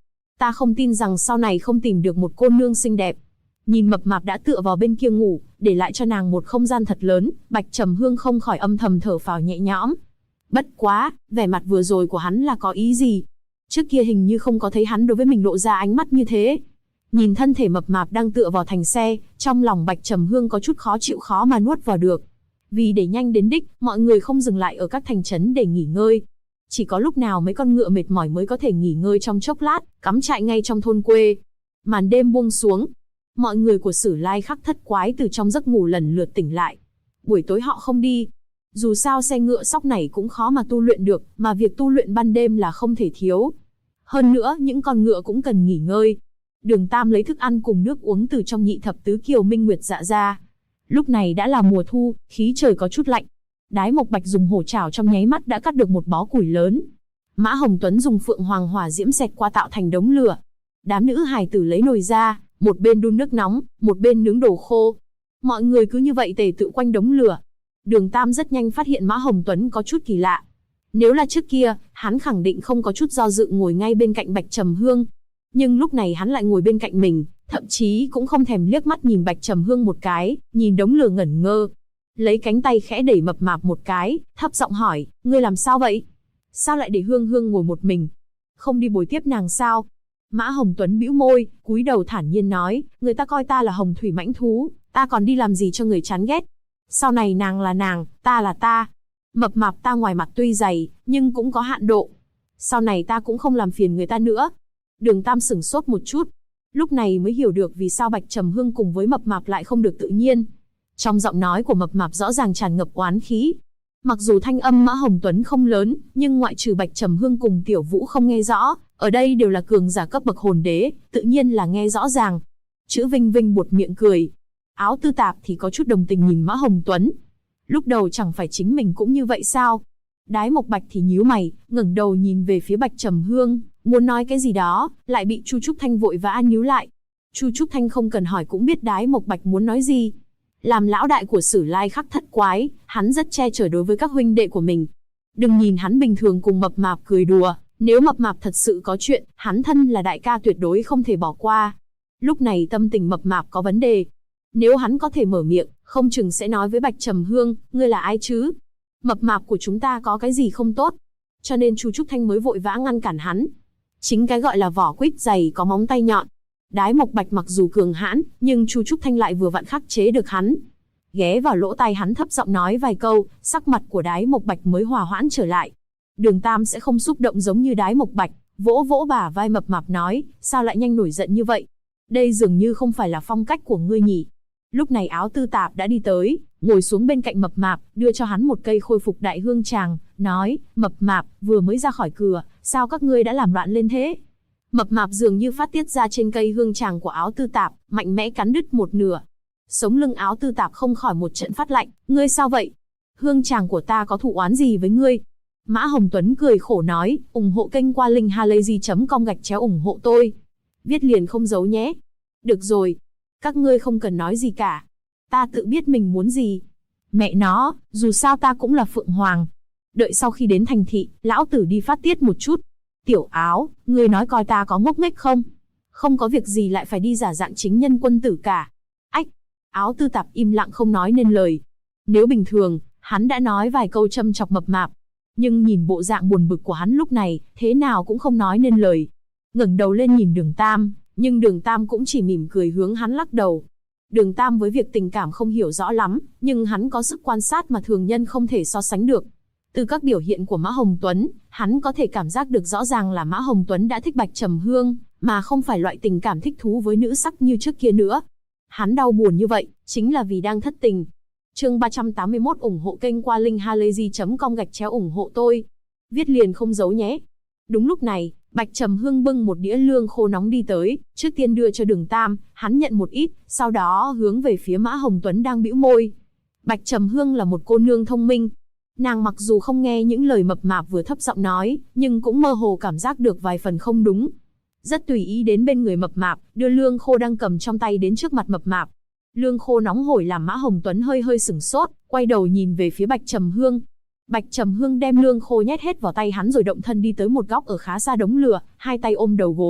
Ta không tin rằng sau này không tìm được một cô nương xinh đẹp. Nhìn mập mạp đã tựa vào bên kia ngủ, để lại cho nàng một không gian thật lớn, Bạch Trầm Hương không khỏi âm thầm thở phào nhẹ nhõm. Bất quá, vẻ mặt vừa rồi của hắn là có ý gì? Trước kia hình như không có thấy hắn đối với mình lộ ra ánh mắt như thế. Nhìn thân thể mập mạp đang tựa vào thành xe, trong lòng Bạch Trầm Hương có chút khó chịu khó mà nuốt vào được. Vì để nhanh đến đích, mọi người không dừng lại ở các thành trấn để nghỉ ngơi. Chỉ có lúc nào mấy con ngựa mệt mỏi mới có thể nghỉ ngơi trong chốc lát, cắm trại ngay trong thôn quê. Màn đêm buông xuống, mọi người của Sử Lai Khắc Thất Quái từ trong giấc ngủ lần lượt tỉnh lại. Buổi tối họ không đi. Dù sao xe ngựa sóc này cũng khó mà tu luyện được, mà việc tu luyện ban đêm là không thể thiếu. Hơn nữa, những con ngựa cũng cần nghỉ ngơi. Đường Tam lấy thức ăn cùng nước uống từ trong nhị thập tứ kiều minh nguyệt dạ ra. Lúc này đã là mùa thu, khí trời có chút lạnh. Đái Mộc Bạch dùng hổ chảo trong nháy mắt đã cắt được một bó củi lớn. Mã Hồng Tuấn dùng phượng hoàng hỏa diễm xẹt qua tạo thành đống lửa. Đám nữ hài tử lấy nồi ra, một bên đun nước nóng, một bên nướng đồ khô. Mọi người cứ như vậy tề tựu quanh đống lửa. Đường Tam rất nhanh phát hiện Mã Hồng Tuấn có chút kỳ lạ. Nếu là trước kia, hắn khẳng định không có chút do dự ngồi ngay bên cạnh Bạch Trầm Hương. Nhưng lúc này hắn lại ngồi bên cạnh mình, thậm chí cũng không thèm liếc mắt nhìn Bạch Trầm Hương một cái, nhìn đống lửa ngẩn ngơ. Lấy cánh tay khẽ đẩy mập mạp một cái, thấp giọng hỏi, ngươi làm sao vậy? Sao lại để Hương Hương ngồi một mình? Không đi bồi tiếp nàng sao? Mã Hồng Tuấn bĩu môi, cúi đầu thản nhiên nói, người ta coi ta là hồng thủy mãnh thú, ta còn đi làm gì cho người chán ghét. Sau này nàng là nàng, ta là ta. Mập mạp ta ngoài mặt tuy dày, nhưng cũng có hạn độ. Sau này ta cũng không làm phiền người ta nữa. Đường Tam sửng sốt một chút. Lúc này mới hiểu được vì sao Bạch Trầm Hương cùng với mập mạp lại không được tự nhiên. Trong giọng nói của mập mạp rõ ràng tràn ngập oán khí. Mặc dù thanh âm Mã Hồng Tuấn không lớn, nhưng ngoại trừ Bạch Trầm Hương cùng Tiểu Vũ không nghe rõ, ở đây đều là cường giả cấp bậc hồn đế, tự nhiên là nghe rõ ràng. Chữ Vinh Vinh buột miệng cười. Áo Tư Tạp thì có chút đồng tình nhìn Mã Hồng Tuấn. Lúc đầu chẳng phải chính mình cũng như vậy sao? Đái Mộc Bạch thì nhíu mày, ngẩng đầu nhìn về phía Bạch Trầm Hương, muốn nói cái gì đó, lại bị Chu Trúc Thanh vội vã níu lại. Chu Trúc Thanh không cần hỏi cũng biết Đái Mộc Bạch muốn nói gì. Làm lão đại của Sử Lai Khắc Thất Quái, hắn rất che chở đối với các huynh đệ của mình. Đừng nhìn hắn bình thường cùng mập mạp cười đùa, nếu mập mạp thật sự có chuyện, hắn thân là đại ca tuyệt đối không thể bỏ qua. Lúc này tâm tình mập mạp có vấn đề. Nếu hắn có thể mở miệng, không chừng sẽ nói với Bạch Trầm Hương, ngươi là ai chứ? Mập mạp của chúng ta có cái gì không tốt? Cho nên Chu Trúc Thanh mới vội vã ngăn cản hắn. Chính cái gọi là vỏ quýt dày có móng tay nhọn. Đái Mộc Bạch mặc dù cường hãn, nhưng Chu Trúc Thanh lại vừa vặn khắc chế được hắn. Ghé vào lỗ tai hắn thấp giọng nói vài câu, sắc mặt của Đái Mộc Bạch mới hòa hoãn trở lại. Đường Tam sẽ không xúc động giống như Đái Mộc Bạch, vỗ vỗ bả vai mập mạp nói, sao lại nhanh nổi giận như vậy? Đây dường như không phải là phong cách của ngươi nhỉ? Lúc này Áo Tư Tạp đã đi tới, ngồi xuống bên cạnh mập mạp, đưa cho hắn một cây khôi phục đại hương tràng, nói, mập mạp, vừa mới ra khỏi cửa, sao các ngươi đã làm loạn lên thế? Mập mạp dường như phát tiết ra trên cây hương tràng của Áo Tư Tạp, mạnh mẽ cắn đứt một nửa. Sống lưng Áo Tư Tạp không khỏi một trận phát lạnh, ngươi sao vậy? Hương tràng của ta có thù oán gì với ngươi? Mã Hồng Tuấn cười khổ nói, ủng hộ kênh qua link halayzi.com ủng hộ tôi. Viết liền không giấu nhé. Được rồi. Các ngươi không cần nói gì cả. Ta tự biết mình muốn gì. Mẹ nó, dù sao ta cũng là Phượng Hoàng. Đợi sau khi đến thành thị, lão tử đi phát tiết một chút. Tiểu Áo, ngươi nói coi ta có ngốc nghếch không? Không có việc gì lại phải đi giả dạng chính nhân quân tử cả. Ách! Áo Tư Tạp im lặng không nói nên lời. Nếu bình thường, hắn đã nói vài câu châm chọc mập mạp. Nhưng nhìn bộ dạng buồn bực của hắn lúc này, thế nào cũng không nói nên lời. Ngẩng đầu lên nhìn Đường Tam, nhưng Đường Tam cũng chỉ mỉm cười hướng hắn lắc đầu. Đường Tam với việc tình cảm không hiểu rõ lắm, nhưng hắn có sức quan sát mà thường nhân không thể so sánh được. Từ các biểu hiện của Mã Hồng Tuấn, hắn có thể cảm giác được rõ ràng là Mã Hồng Tuấn đã thích Bạch Trầm Hương, mà không phải loại tình cảm thích thú với nữ sắc như trước kia nữa. Hắn đau buồn như vậy, chính là vì đang thất tình. Chương 381 ủng hộ kênh qua link halayzi.com ủng hộ tôi. Viết liền không giấu nhé. Đúng lúc này, Bạch Trầm Hương bưng một đĩa lương khô nóng đi tới, trước tiên đưa cho Đường Tam, hắn nhận một ít, sau đó hướng về phía Mã Hồng Tuấn đang bĩu môi. Bạch Trầm Hương là một cô nương thông minh. Nàng mặc dù không nghe những lời mập mạp vừa thấp giọng nói, nhưng cũng mơ hồ cảm giác được vài phần không đúng. Rất tùy ý đến bên người mập mạp, đưa lương khô đang cầm trong tay đến trước mặt mập mạp. Lương khô nóng hổi làm Mã Hồng Tuấn hơi hơi sửng sốt, quay đầu nhìn về phía Bạch Trầm Hương. Bạch Trầm Hương đem lương khô nhét hết vào tay hắn rồi động thân đi tới một góc ở khá xa đống lửa, hai tay ôm đầu gối,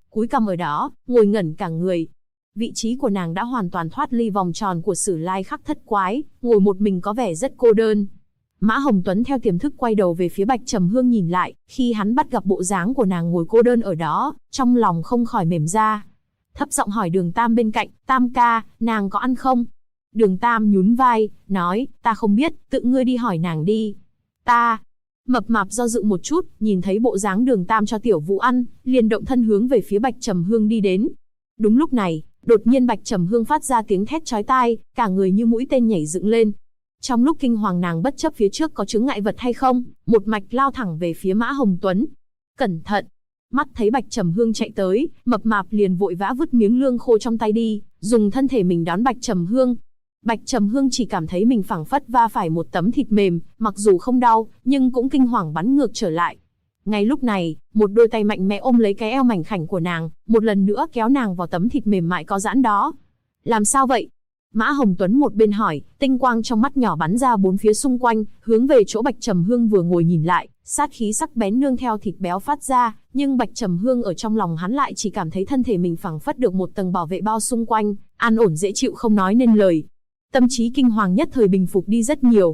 cúi cằm ở đó, ngồi ngẩn cả người. Vị trí của nàng đã hoàn toàn thoát ly vòng tròn của Sử Lai Khắc Thất Quái, ngồi một mình có vẻ rất cô đơn. Mã Hồng Tuấn theo tiềm thức quay đầu về phía Bạch Trầm Hương nhìn lại, khi hắn bắt gặp bộ dáng của nàng ngồi cô đơn ở đó, trong lòng không khỏi mềm ra. Thấp giọng hỏi Đường Tam bên cạnh, Tam ca, nàng có ăn không? Đường Tam nhún vai, nói, ta không biết, tự ngươi đi hỏi nàng đi. Ta. Mập mạp do dự một chút, nhìn thấy bộ dáng Đường Tam cho Tiểu Vũ ăn, liền động thân hướng về phía Bạch Trầm Hương đi đến. Đúng lúc này, đột nhiên Bạch Trầm Hương phát ra tiếng thét chói tai, cả người như mũi tên nhảy dựng lên. Trong lúc kinh hoàng nàng bất chấp phía trước có chướng ngại vật hay không, một mạch lao thẳng về phía Mã Hồng Tuấn. Cẩn thận! Mắt thấy Bạch Trầm Hương chạy tới, mập mạp liền vội vã vứt miếng lương khô trong tay đi, dùng thân thể mình đón Bạch Trầm Hương. Bạch Trầm Hương chỉ cảm thấy mình phảng phất va phải một tấm thịt mềm, mặc dù không đau, nhưng cũng kinh hoàng bắn ngược trở lại. Ngay lúc này, một đôi tay mạnh mẽ ôm lấy cái eo mảnh khảnh của nàng, một lần nữa kéo nàng vào tấm thịt mềm mại có giãn đó. Làm sao vậy? Mã Hồng Tuấn một bên hỏi, tinh quang trong mắt nhỏ bắn ra bốn phía xung quanh, hướng về chỗ Bạch Trầm Hương vừa ngồi nhìn lại, sát khí sắc bén nương theo thịt béo phát ra, nhưng Bạch Trầm Hương ở trong lòng hắn lại chỉ cảm thấy thân thể mình phảng phất được một tầng bảo vệ bao xung quanh, an ổn dễ chịu không nói nên lời. Tâm trí kinh hoàng nhất thời bình phục đi rất nhiều.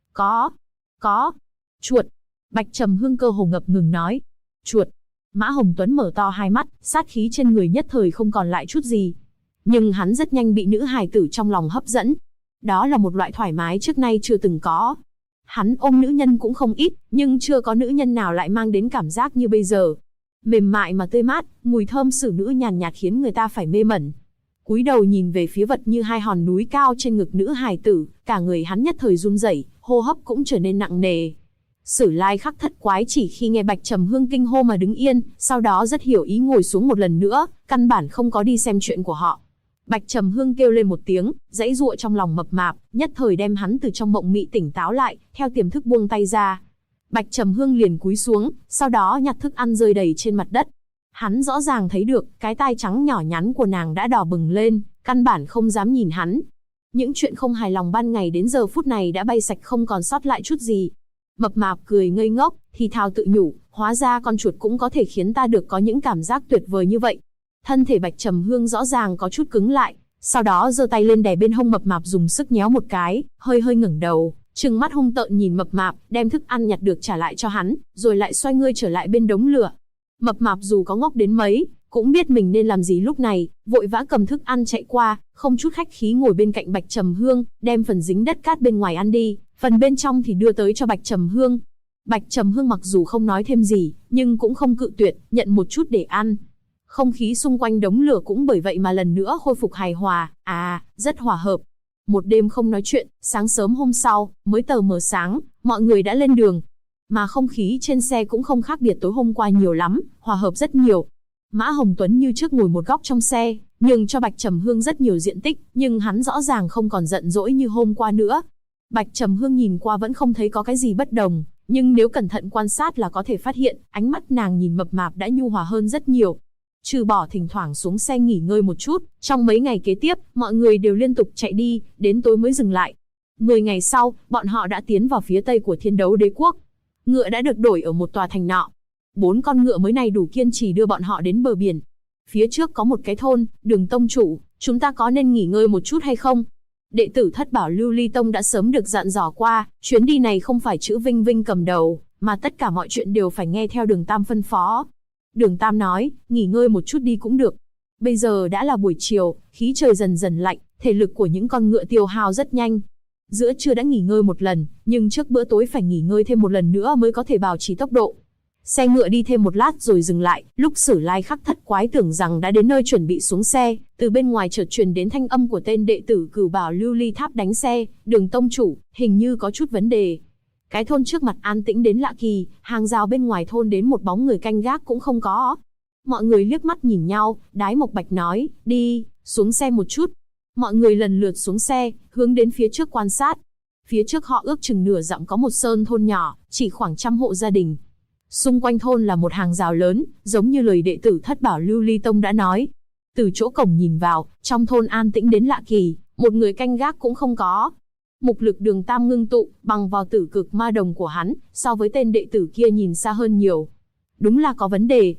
Có. Chuột. Bạch Trầm Hương cơ hồ ngập ngừng nói. Chuột. Mã Hồng Tuấn mở to hai mắt, sát khí trên người nhất thời không còn lại chút gì. Nhưng hắn rất nhanh bị nữ hài tử trong lòng hấp dẫn. Đó là một loại thoải mái trước nay chưa từng có. Hắn ôm nữ nhân cũng không ít, nhưng chưa có nữ nhân nào lại mang đến cảm giác như bây giờ. Mềm mại mà tươi mát, mùi thơm xử nữ nhàn nhạt khiến người ta phải mê mẩn. Cúi đầu nhìn về phía vật như hai hòn núi cao trên ngực nữ hài tử, cả người hắn nhất thời run rẩy, hô hấp cũng trở nên nặng nề. Sử Lai Khắc Thất Quái chỉ khi nghe Bạch Trầm Hương kinh hô mà đứng yên, sau đó rất hiểu ý ngồi xuống một lần nữa, căn bản không có đi xem chuyện của họ. Bạch Trầm Hương kêu lên một tiếng, giãy giụa trong lòng mập mạp, nhất thời đem hắn từ trong mộng mị tỉnh táo lại, theo tiềm thức buông tay ra. Bạch Trầm Hương liền cúi xuống, sau đó nhặt thức ăn rơi đầy trên mặt đất. Hắn rõ ràng thấy được, cái tai trắng nhỏ nhắn của nàng đã đỏ bừng lên, căn bản không dám nhìn hắn. Những chuyện không hài lòng ban ngày đến giờ phút này đã bay sạch không còn sót lại chút gì. Mập mạp cười ngây ngốc, thì thào tự nhủ, hóa ra con chuột cũng có thể khiến ta được có những cảm giác tuyệt vời như vậy. Thân thể Bạch Trầm Hương rõ ràng có chút cứng lại, sau đó giơ tay lên đè bên hông mập mạp dùng sức nhéo một cái, hơi ngẩng đầu, trừng mắt hung tợn nhìn mập mạp, đem thức ăn nhặt được trả lại cho hắn, rồi lại xoay người trở lại bên đống lửa. Mập mạp dù có ngốc đến mấy, cũng biết mình nên làm gì lúc này, vội vã cầm thức ăn chạy qua, không chút khách khí ngồi bên cạnh Bạch Trầm Hương, đem phần dính đất cát bên ngoài ăn đi, phần bên trong thì đưa tới cho Bạch Trầm Hương. Bạch Trầm Hương mặc dù không nói thêm gì, nhưng cũng không cự tuyệt, nhận một chút để ăn. Không khí xung quanh đống lửa cũng bởi vậy mà lần nữa khôi phục hài hòa, rất hòa hợp. Một đêm không nói chuyện, sáng sớm hôm sau, mới tờ mờ sáng, mọi người đã lên đường. Mà không khí trên xe cũng không khác biệt tối hôm qua nhiều lắm, hòa hợp rất nhiều. Mã Hồng Tuấn như trước ngồi một góc trong xe, nhường cho Bạch Trầm Hương rất nhiều diện tích, nhưng hắn rõ ràng không còn giận dỗi như hôm qua nữa. Bạch Trầm Hương nhìn qua vẫn không thấy có cái gì bất đồng, nhưng nếu cẩn thận quan sát là có thể phát hiện, ánh mắt nàng nhìn mập mạp đã nhu hòa hơn rất nhiều. Trừ bỏ thỉnh thoảng xuống xe nghỉ ngơi một chút, trong mấy ngày kế tiếp, mọi người đều liên tục chạy đi, đến tối mới dừng lại. 10 ngày sau, bọn họ đã tiến vào phía tây của Thiên Đấu Đế Quốc. Ngựa đã được đổi ở một tòa thành nọ. 4 con ngựa mới này đủ kiên trì đưa bọn họ đến bờ biển. Phía trước có một cái thôn, Đường tông chủ, chúng ta có nên nghỉ ngơi một chút hay không? Đệ tử Thất Bảo Lưu Ly Tông đã sớm được dặn dò qua, chuyến đi này không phải chữ Vinh Vinh cầm đầu, mà tất cả mọi chuyện đều phải nghe theo Đường Tam phân phó. Đường Tam nói, nghỉ ngơi một chút đi cũng được. Bây giờ đã là buổi chiều, khí trời dần dần lạnh, thể lực của những con ngựa tiêu hao rất nhanh. Giữa trưa đã nghỉ ngơi một lần, nhưng trước bữa tối phải nghỉ ngơi thêm một lần nữa mới có thể bảo trì tốc độ. Xe ngựa đi thêm một lát rồi dừng lại, lúc Sử Lai Khắc Thất Quái tưởng rằng đã đến nơi chuẩn bị xuống xe, từ bên ngoài chợt truyền đến thanh âm của tên đệ tử Cửu Bảo Lưu Ly Tháp đánh xe, Đường tông chủ, hình như có chút vấn đề. Cái thôn trước mặt an tĩnh đến lạ kỳ, hàng rào bên ngoài thôn đến một bóng người canh gác cũng không có. Mọi người liếc mắt nhìn nhau, Đái Mộc Bạch nói, đi, xuống xe một chút. Mọi người lần lượt xuống xe, hướng đến phía trước quan sát. Phía trước họ ước chừng nửa dặm có một sơn thôn nhỏ, chỉ khoảng 100 hộ gia đình. Xung quanh thôn là một hàng rào lớn, giống như lời đệ tử Thất Bảo Lưu Ly Tông đã nói. Từ chỗ cổng nhìn vào, trong thôn an tĩnh đến lạ kỳ, một người canh gác cũng không có. Mục lực Đường Tam ngưng tụ, bằng vào tử cực ma đồng của hắn, so với tên đệ tử kia nhìn xa hơn nhiều. Đúng là có vấn đề.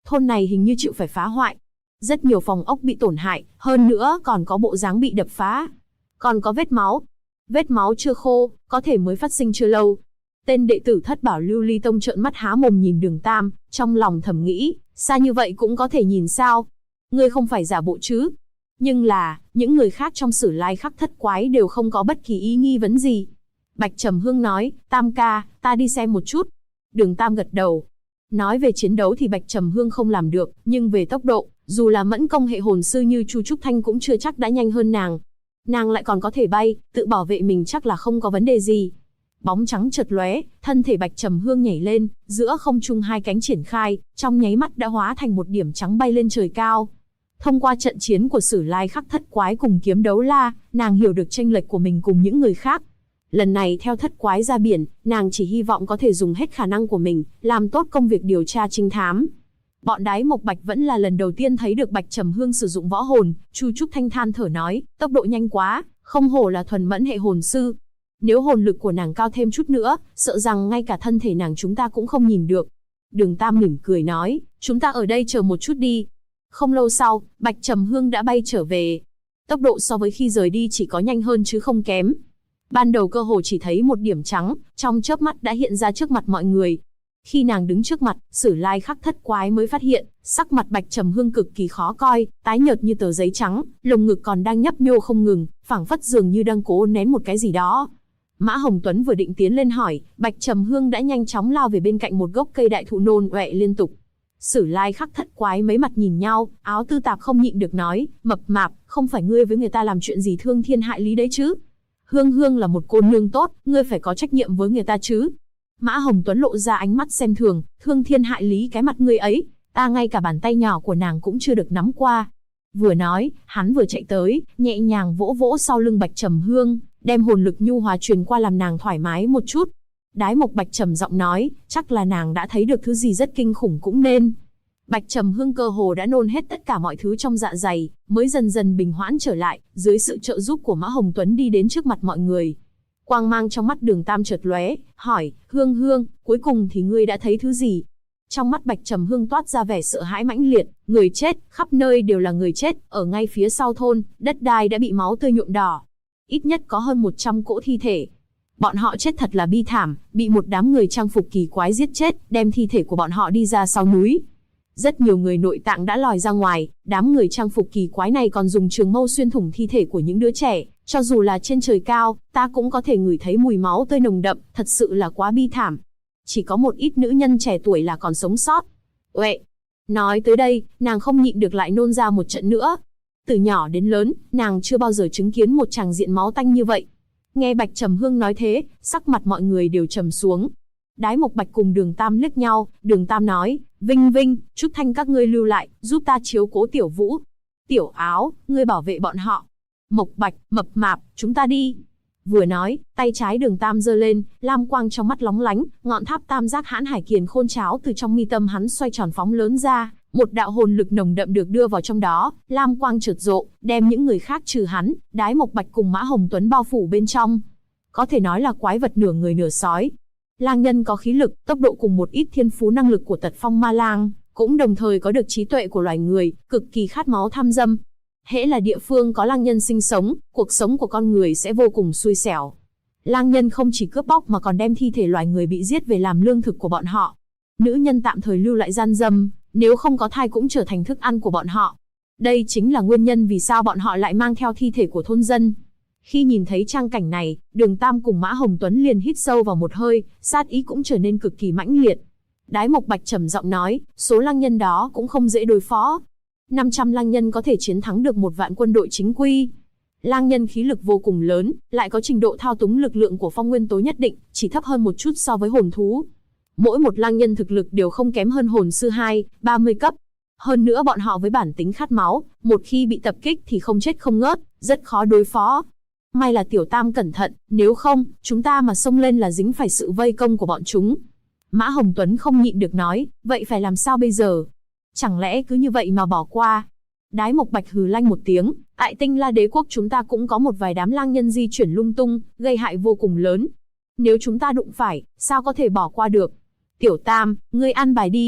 thôn này hình như chịu phải phá hoại. Rất nhiều phòng ốc bị tổn hại, hơn nữa còn có bộ dáng bị đập phá. Còn có vết máu. Vết máu chưa khô, có thể mới phát sinh chưa lâu. Tên đệ tử Thất Bảo Lưu Ly Tông trợn mắt há mồm nhìn Đường Tam, trong lòng thầm nghĩ, xa như vậy cũng có thể nhìn sao? Ngươi không phải giả bộ chứ? Nhưng là, những người khác trong Sử Lai Khắc Thất Quái đều không có bất kỳ ý nghi vấn gì. Bạch Trầm Hương nói, Tam ca, ta đi xem một chút. Đường Tam gật đầu. Nói về chiến đấu thì Bạch Trầm Hương không làm được, nhưng về tốc độ, dù là mẫn công hệ hồn sư như Chu Trúc Thanh cũng chưa chắc đã nhanh hơn nàng. Nàng lại còn có thể bay, tự bảo vệ mình chắc là không có vấn đề gì. Bóng trắng chợt lóe, thân thể Bạch Trầm Hương nhảy lên, giữa không trung hai cánh triển khai, trong nháy mắt đã hóa thành một điểm trắng bay lên trời cao. Thông qua trận chiến của Sử Lai Khắc Thất Quái cùng Kiếm Đấu La, nàng hiểu được chênh lệch của mình cùng những người khác. Lần này theo Thất Quái ra biển, nàng chỉ hy vọng có thể dùng hết khả năng của mình, làm tốt công việc điều tra trinh thám. Bọn Đái Mộc Bạch vẫn là lần đầu tiên thấy được Bạch Trầm Hương sử dụng võ hồn, Chu Trúc Thanh than thở nói, tốc độ nhanh quá, không hổ là thuần mẫn hệ hồn sư. Nếu hồn lực của nàng cao thêm chút nữa, sợ rằng ngay cả thân thể nàng chúng ta cũng không nhìn được. Đường Tam mỉm cười nói, chúng ta ở đây chờ một chút đi. Không lâu sau, Bạch Trầm Hương đã bay trở về. Tốc độ so với khi rời đi chỉ có nhanh hơn chứ không kém. Ban đầu cơ hồ chỉ thấy một điểm trắng, trong chớp mắt đã hiện ra trước mặt mọi người. Khi nàng đứng trước mặt, Sử Lai Khắc Thất Quái mới phát hiện, sắc mặt Bạch Trầm Hương cực kỳ khó coi, tái nhợt như tờ giấy trắng, lồng ngực còn đang nhấp nhô không ngừng, phảng phất dường như đang cố nén một cái gì đó. Mã Hồng Tuấn vừa định tiến lên hỏi, Bạch Trầm Hương đã nhanh chóng lao về bên cạnh một gốc cây đại thụ nôn ọe liên tục. Sử Lai Khắc Thất Quái mấy mặt nhìn nhau, Áo Tư Tạp không nhịn được nói, mập mạp, không phải ngươi với người ta làm chuyện gì thương thiên hại lý đấy chứ? Hương Hương là một cô nương tốt, ngươi phải có trách nhiệm với người ta chứ. Mã Hồng Tuấn lộ ra ánh mắt xem thường, thương thiên hại lý cái mặt ngươi ấy, ta ngay cả bàn tay nhỏ của nàng cũng chưa được nắm qua. Vừa nói, hắn vừa chạy tới, nhẹ nhàng vỗ vỗ sau lưng Bạch Trầm Hương, đem hồn lực nhu hòa truyền qua làm nàng thoải mái một chút. Đái Mộc Bạch trầm giọng nói, chắc là nàng đã thấy được thứ gì rất kinh khủng cũng nên. Bạch Trầm Hương cơ hồ đã nôn hết tất cả mọi thứ trong dạ dày, mới dần dần bình hoãn trở lại, dưới sự trợ giúp của Mã Hồng Tuấn đi đến trước mặt mọi người. Quang mang trong mắt Đường Tam chợt lóe, hỏi, Hương Hương, cuối cùng thì ngươi đã thấy thứ gì? Trong mắt Bạch Trầm Hương toát ra vẻ sợ hãi mãnh liệt, người chết, khắp nơi đều là người chết, ở ngay phía sau thôn, đất đai đã bị máu tươi nhuộm đỏ. Ít nhất có hơn 100 cỗ thi thể. Bọn họ chết thật là bi thảm, bị một đám người trang phục kỳ quái giết chết, đem thi thể của bọn họ đi ra sau núi. Rất nhiều người nội tạng đã lòi ra ngoài, đám người trang phục kỳ quái này còn dùng trường mâu xuyên thủng thi thể của những đứa trẻ, cho dù là trên trời cao, ta cũng có thể ngửi thấy mùi máu tươi nồng đậm, thật sự là quá bi thảm. Chỉ có một ít nữ nhân trẻ tuổi là còn sống sót. Uệ! Nói tới đây, nàng không nhịn được lại nôn ra một trận nữa. Từ nhỏ đến lớn, nàng chưa bao giờ chứng kiến một tràng diện máu tanh như vậy. Nghe Bạch Trầm Hương nói thế, sắc mặt mọi người đều trầm xuống. Đái Mộc Bạch cùng Đường Tam liếc nhau, Đường Tam nói, Vinh Vinh, Trúc Thanh các ngươi lưu lại, giúp ta chiếu cố Tiểu Vũ. Tiểu Áo, ngươi bảo vệ bọn họ. Mộc Bạch, Mập Mạp, chúng ta đi. Vừa nói, tay trái Đường Tam giơ lên, lam quang trong mắt lóng lánh, ngọn tháp tam giác hãn hải kiền khôn cháo từ trong mi tâm hắn xoay tròn phóng lớn ra, một đạo hồn lực nồng đậm được đưa vào trong đó, lam quang chợt rộ, đem những người khác trừ hắn, Đái Mộc Bạch cùng Mã Hồng Tuấn bao phủ bên trong. Có thể nói là quái vật nửa người nửa sói. Lang nhân có khí lực, tốc độ cùng một ít thiên phú năng lực của Tật Phong Ma Lang, cũng đồng thời có được trí tuệ của loài người, cực kỳ khát máu tham dâm. Hễ là địa phương có lang nhân sinh sống, cuộc sống của con người sẽ vô cùng xui xẻo. Lang nhân không chỉ cướp bóc mà còn đem thi thể loài người bị giết về làm lương thực của bọn họ. Nữ nhân tạm thời lưu lại gian dâm, nếu không có thai cũng trở thành thức ăn của bọn họ. Đây chính là nguyên nhân vì sao bọn họ lại mang theo thi thể của thôn dân. Khi nhìn thấy trang cảnh này, Đường Tam cùng Mã Hồng Tuấn liền hít sâu vào một hơi, sát ý cũng trở nên cực kỳ mãnh liệt. Đái Mộc Bạch trầm giọng nói, số lang nhân đó cũng không dễ đối phó. 500 lang nhân có thể chiến thắng được 1 vạn quân đội chính quy. Lang nhân khí lực vô cùng lớn, lại có trình độ thao túng lực lượng của phong nguyên tố nhất định, chỉ thấp hơn một chút so với hồn thú. Mỗi một lang nhân thực lực đều không kém hơn hồn sư 30 cấp. Hơn nữa bọn họ với bản tính khát máu, một khi bị tập kích thì không chết không ngớt, rất khó đối phó. May là Tiểu Tam cẩn thận, nếu không, chúng ta mà xông lên là dính phải sự vây công của bọn chúng. Mã Hồng Tuấn không nhịn được nói, vậy phải làm sao bây giờ? Chẳng lẽ cứ như vậy mà bỏ qua? Đái Mộc Bạch hừ lanh một tiếng, tại Tinh La Đế quốc chúng ta cũng có một vài đám lang nhân di chuyển lung tung, gây hại vô cùng lớn. Nếu chúng ta đụng phải, sao có thể bỏ qua được? Tiểu Tam, ngươi an bài đi.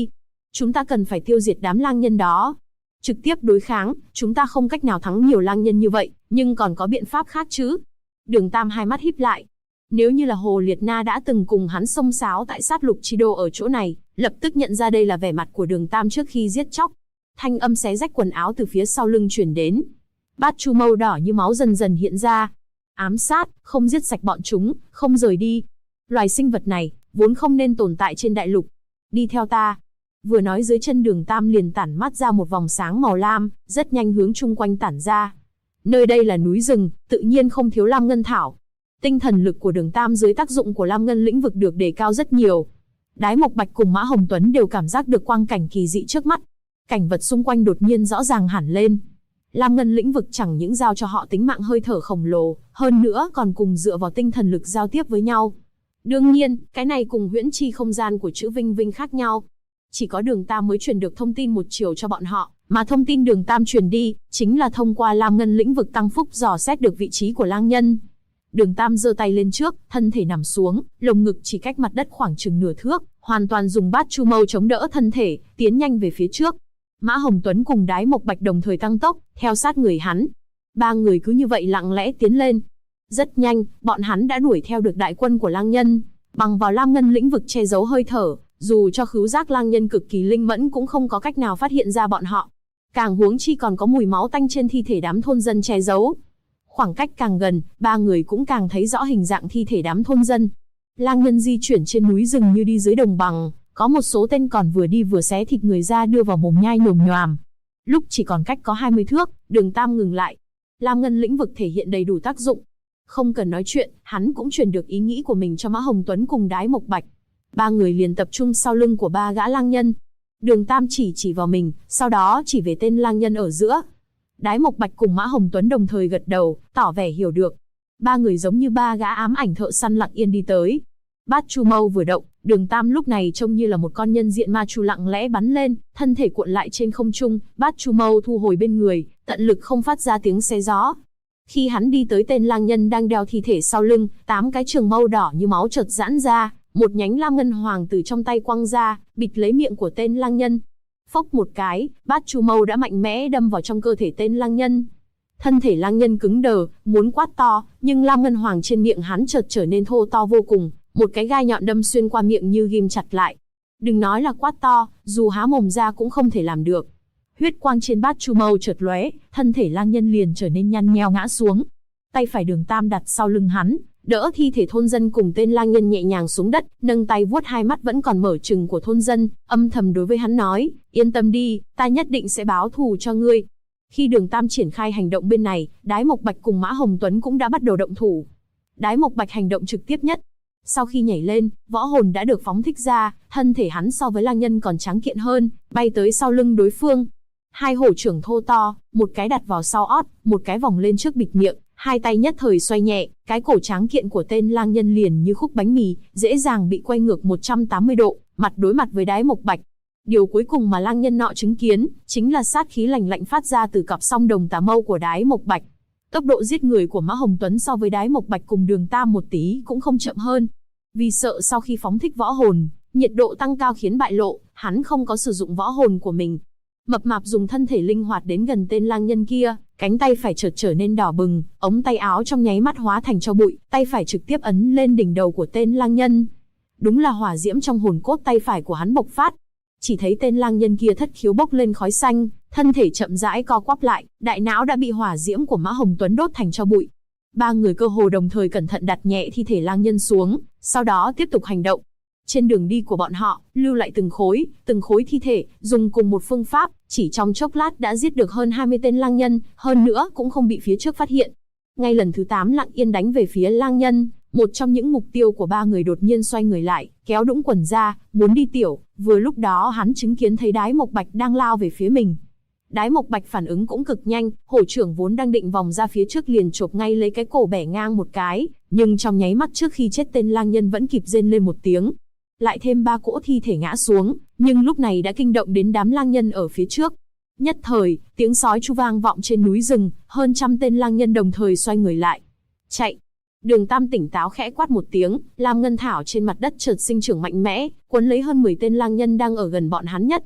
Chúng ta cần phải tiêu diệt đám lang nhân đó. Trực tiếp đối kháng, chúng ta không cách nào thắng nhiều lang nhân như vậy, nhưng còn có biện pháp khác chứ. Đường Tam hai mắt híp lại. Nếu như là Hồ Liệt Na đã từng cùng hắn xông xáo tại sát lục chi đô ở chỗ này, lập tức nhận ra đây là vẻ mặt của Đường Tam trước khi giết chóc. Thanh âm xé rách quần áo từ phía sau lưng truyền đến. Bát chu mâu đỏ như máu dần dần hiện ra. Ám sát, không giết sạch bọn chúng, không rời đi. Loài sinh vật này, vốn không nên tồn tại trên đại lục. Đi theo ta. Vừa nói dưới chân Đường Tam liền tản mát ra một vòng sáng màu lam, rất nhanh hướng chung quanh tản ra. Nơi đây là núi rừng, tự nhiên không thiếu lam ngân thảo. Tinh thần lực của Đường Tam dưới tác dụng của lam ngân lĩnh vực được đề cao rất nhiều. Đái Mộc Bạch cùng Mã Hồng Tuấn đều cảm giác được quang cảnh kỳ dị trước mắt. Cảnh vật xung quanh đột nhiên rõ ràng hẳn lên. Lam ngân lĩnh vực chẳng những giao cho họ tính mạng hơi thở khổng lồ, hơn nữa còn cùng dựa vào tinh thần lực giao tiếp với nhau. Đương nhiên, cái này cùng huyễn chi không gian của chữ Vinh Vinh khác nhau. Chỉ có Đường Tam mới truyền được thông tin một chiều cho bọn họ, mà thông tin Đường Tam truyền đi, chính là thông qua lam ngân lĩnh vực tăng phúc dò xét được vị trí của lang nhân. Đường Tam giơ tay lên trước, thân thể nằm xuống, lồng ngực chỉ cách mặt đất khoảng chừng nửa thước, hoàn toàn dùng bát chu mâu chống đỡ thân thể, tiến nhanh về phía trước. Mã Hồng Tuấn cùng Đái Mộc Bạch đồng thời tăng tốc, theo sát người hắn. Ba người cứ như vậy lặng lẽ tiến lên. Rất nhanh, bọn hắn đã đuổi theo được đại quân của lang nhân. Bằng vào lam ngân lĩnh vực che giấu hơi thở, dù cho khứu giác lang nhân cực kỳ linh mẫn cũng không có cách nào phát hiện ra bọn họ. Càng huống chi còn có mùi máu tanh trên thi thể đám thôn dân che giấu. Khoảng cách càng gần, ba người cũng càng thấy rõ hình dạng thi thể đám thôn dân. Lang nhân di chuyển trên núi rừng như đi dưới đồng bằng, có một số tên còn vừa đi vừa xé thịt người ra đưa vào mồm nhai nhồm nhoàm. Lúc chỉ còn cách có 20 thước, Đường Tam ngừng lại. Lam ngân lĩnh vực thể hiện đầy đủ tác dụng. Không cần nói chuyện, hắn cũng truyền được ý nghĩ của mình cho Mã Hồng Tuấn cùng Đái Mộc Bạch. Ba người liền tập trung sau lưng của ba gã lang nhân. Đường Tam chỉ vào mình, sau đó chỉ về tên lang nhân ở giữa. Đái Mộc Bạch cùng Mã Hồng Tuấn đồng thời gật đầu, tỏ vẻ hiểu được. Ba người giống như ba gã ám ảnh thợ săn lặng yên đi tới. Bát chu mâu vừa động, Đường Tam lúc này trông như là một con nhân diện ma chu lặng lẽ bắn lên, thân thể cuộn lại trên không trung, bát chu mâu thu hồi bên người, tận lực không phát ra tiếng xé gió. Khi hắn đi tới tên lang nhân đang đeo thi thể sau lưng, 8 cái trường mâu đỏ như máu chợt giãn ra, một nhánh lam ngân hoàng từ trong tay quăng ra, bịt lấy miệng của tên lang nhân. Phốc một cái, bát chu mâu đã mạnh mẽ đâm vào trong cơ thể tên lang nhân. Thân thể lang nhân cứng đờ, muốn quát to, nhưng lam ngân hoàng trên miệng hắn chợt trở nên thô to vô cùng, một cái gai nhọn đâm xuyên qua miệng như ghim chặt lại. Đừng nói là quát to, dù há mồm ra cũng không thể làm được. Huyết quang trên bát chu mâu chợt lóe, thân thể lang nhân liền trở nên nhăn nheo ngã xuống. Tay phải Đường Tam đặt sau lưng hắn, đỡ thi thể thôn dân cùng tên lang nhân nhẹ nhàng xuống đất, nâng tay vuốt hai mắt vẫn còn mở trừng của thôn dân, âm thầm đối với hắn nói, yên tâm đi, ta nhất định sẽ báo thù cho ngươi. Khi Đường Tam triển khai hành động bên này, Đái Mộc Bạch cùng Mã Hồng Tuấn cũng đã bắt đầu động thủ. Đái Mộc Bạch hành động trực tiếp nhất. Sau khi nhảy lên, võ hồn đã được phóng thích ra, thân thể hắn so với lang nhân còn tráng kiện hơn, bay tới sau lưng đối phương. Hai hổ trưởng thô to, một cái đặt vào sau ót, một cái vòng lên trước bịt miệng, hai tay nhất thời xoay nhẹ, cái cổ tráng kiện của tên lang nhân liền như khúc bánh mì, dễ dàng bị quay ngược 180 độ, mặt đối mặt với Đái Mộc Bạch. Điều cuối cùng mà lang nhân nọ chứng kiến, chính là sát khí lạnh lạnh phát ra từ cặp song đồng tà mâu của Đái Mộc Bạch. Tốc độ giết người của Mã Hồng Tuấn so với Đái Mộc Bạch cùng Đường Tam một tí cũng không chậm hơn. Vì sợ sau khi phóng thích võ hồn, nhiệt độ tăng cao khiến bại lộ, hắn không có sử dụng võ hồn của mình. Mập mạp dùng thân thể linh hoạt đến gần tên lang nhân kia, cánh tay phải chợt trở nên đỏ bừng, ống tay áo trong nháy mắt hóa thành tro bụi, tay phải trực tiếp ấn lên đỉnh đầu của tên lang nhân. Đúng là hỏa diễm trong hồn cốt tay phải của hắn bộc phát. Chỉ thấy tên lang nhân kia thất khiếu bốc lên khói xanh, thân thể chậm rãi co quắp lại, đại não đã bị hỏa diễm của Mã Hồng Tuấn đốt thành tro bụi. Ba người cơ hồ đồng thời cẩn thận đặt nhẹ thi thể lang nhân xuống, sau đó tiếp tục hành động. Trên đường đi của bọn họ, lưu lại từng khối thi thể, dùng cùng một phương pháp, chỉ trong chốc lát đã giết được hơn 20 tên lang nhân, hơn nữa cũng không bị phía trước phát hiện. Ngay lần thứ 8 lặng yên đánh về phía lang nhân, một trong những mục tiêu của ba người đột nhiên xoay người lại, kéo đũng quần ra, muốn đi tiểu, vừa lúc đó hắn chứng kiến thấy Đái Mộc Bạch đang lao về phía mình. Đái Mộc Bạch phản ứng cũng cực nhanh, hổ trưởng vốn đang định vòng ra phía trước liền chộp ngay lấy cái cổ bẻ ngang một cái, nhưng trong nháy mắt trước khi chết tên lang nhân vẫn kịp rên lên một tiếng. Lại thêm 3 cỗ thi thể ngã xuống, nhưng lúc này đã kinh động đến đám lang nhân ở phía trước. Nhất thời, tiếng sói chu vang vọng trên núi rừng, hơn trăm tên lang nhân đồng thời xoay người lại. Chạy! Đường Tam tỉnh táo khẽ quát một tiếng, lam ngân thảo trên mặt đất chợt sinh trưởng mạnh mẽ, cuốn lấy hơn 10 tên lang nhân đang ở gần bọn hắn nhất.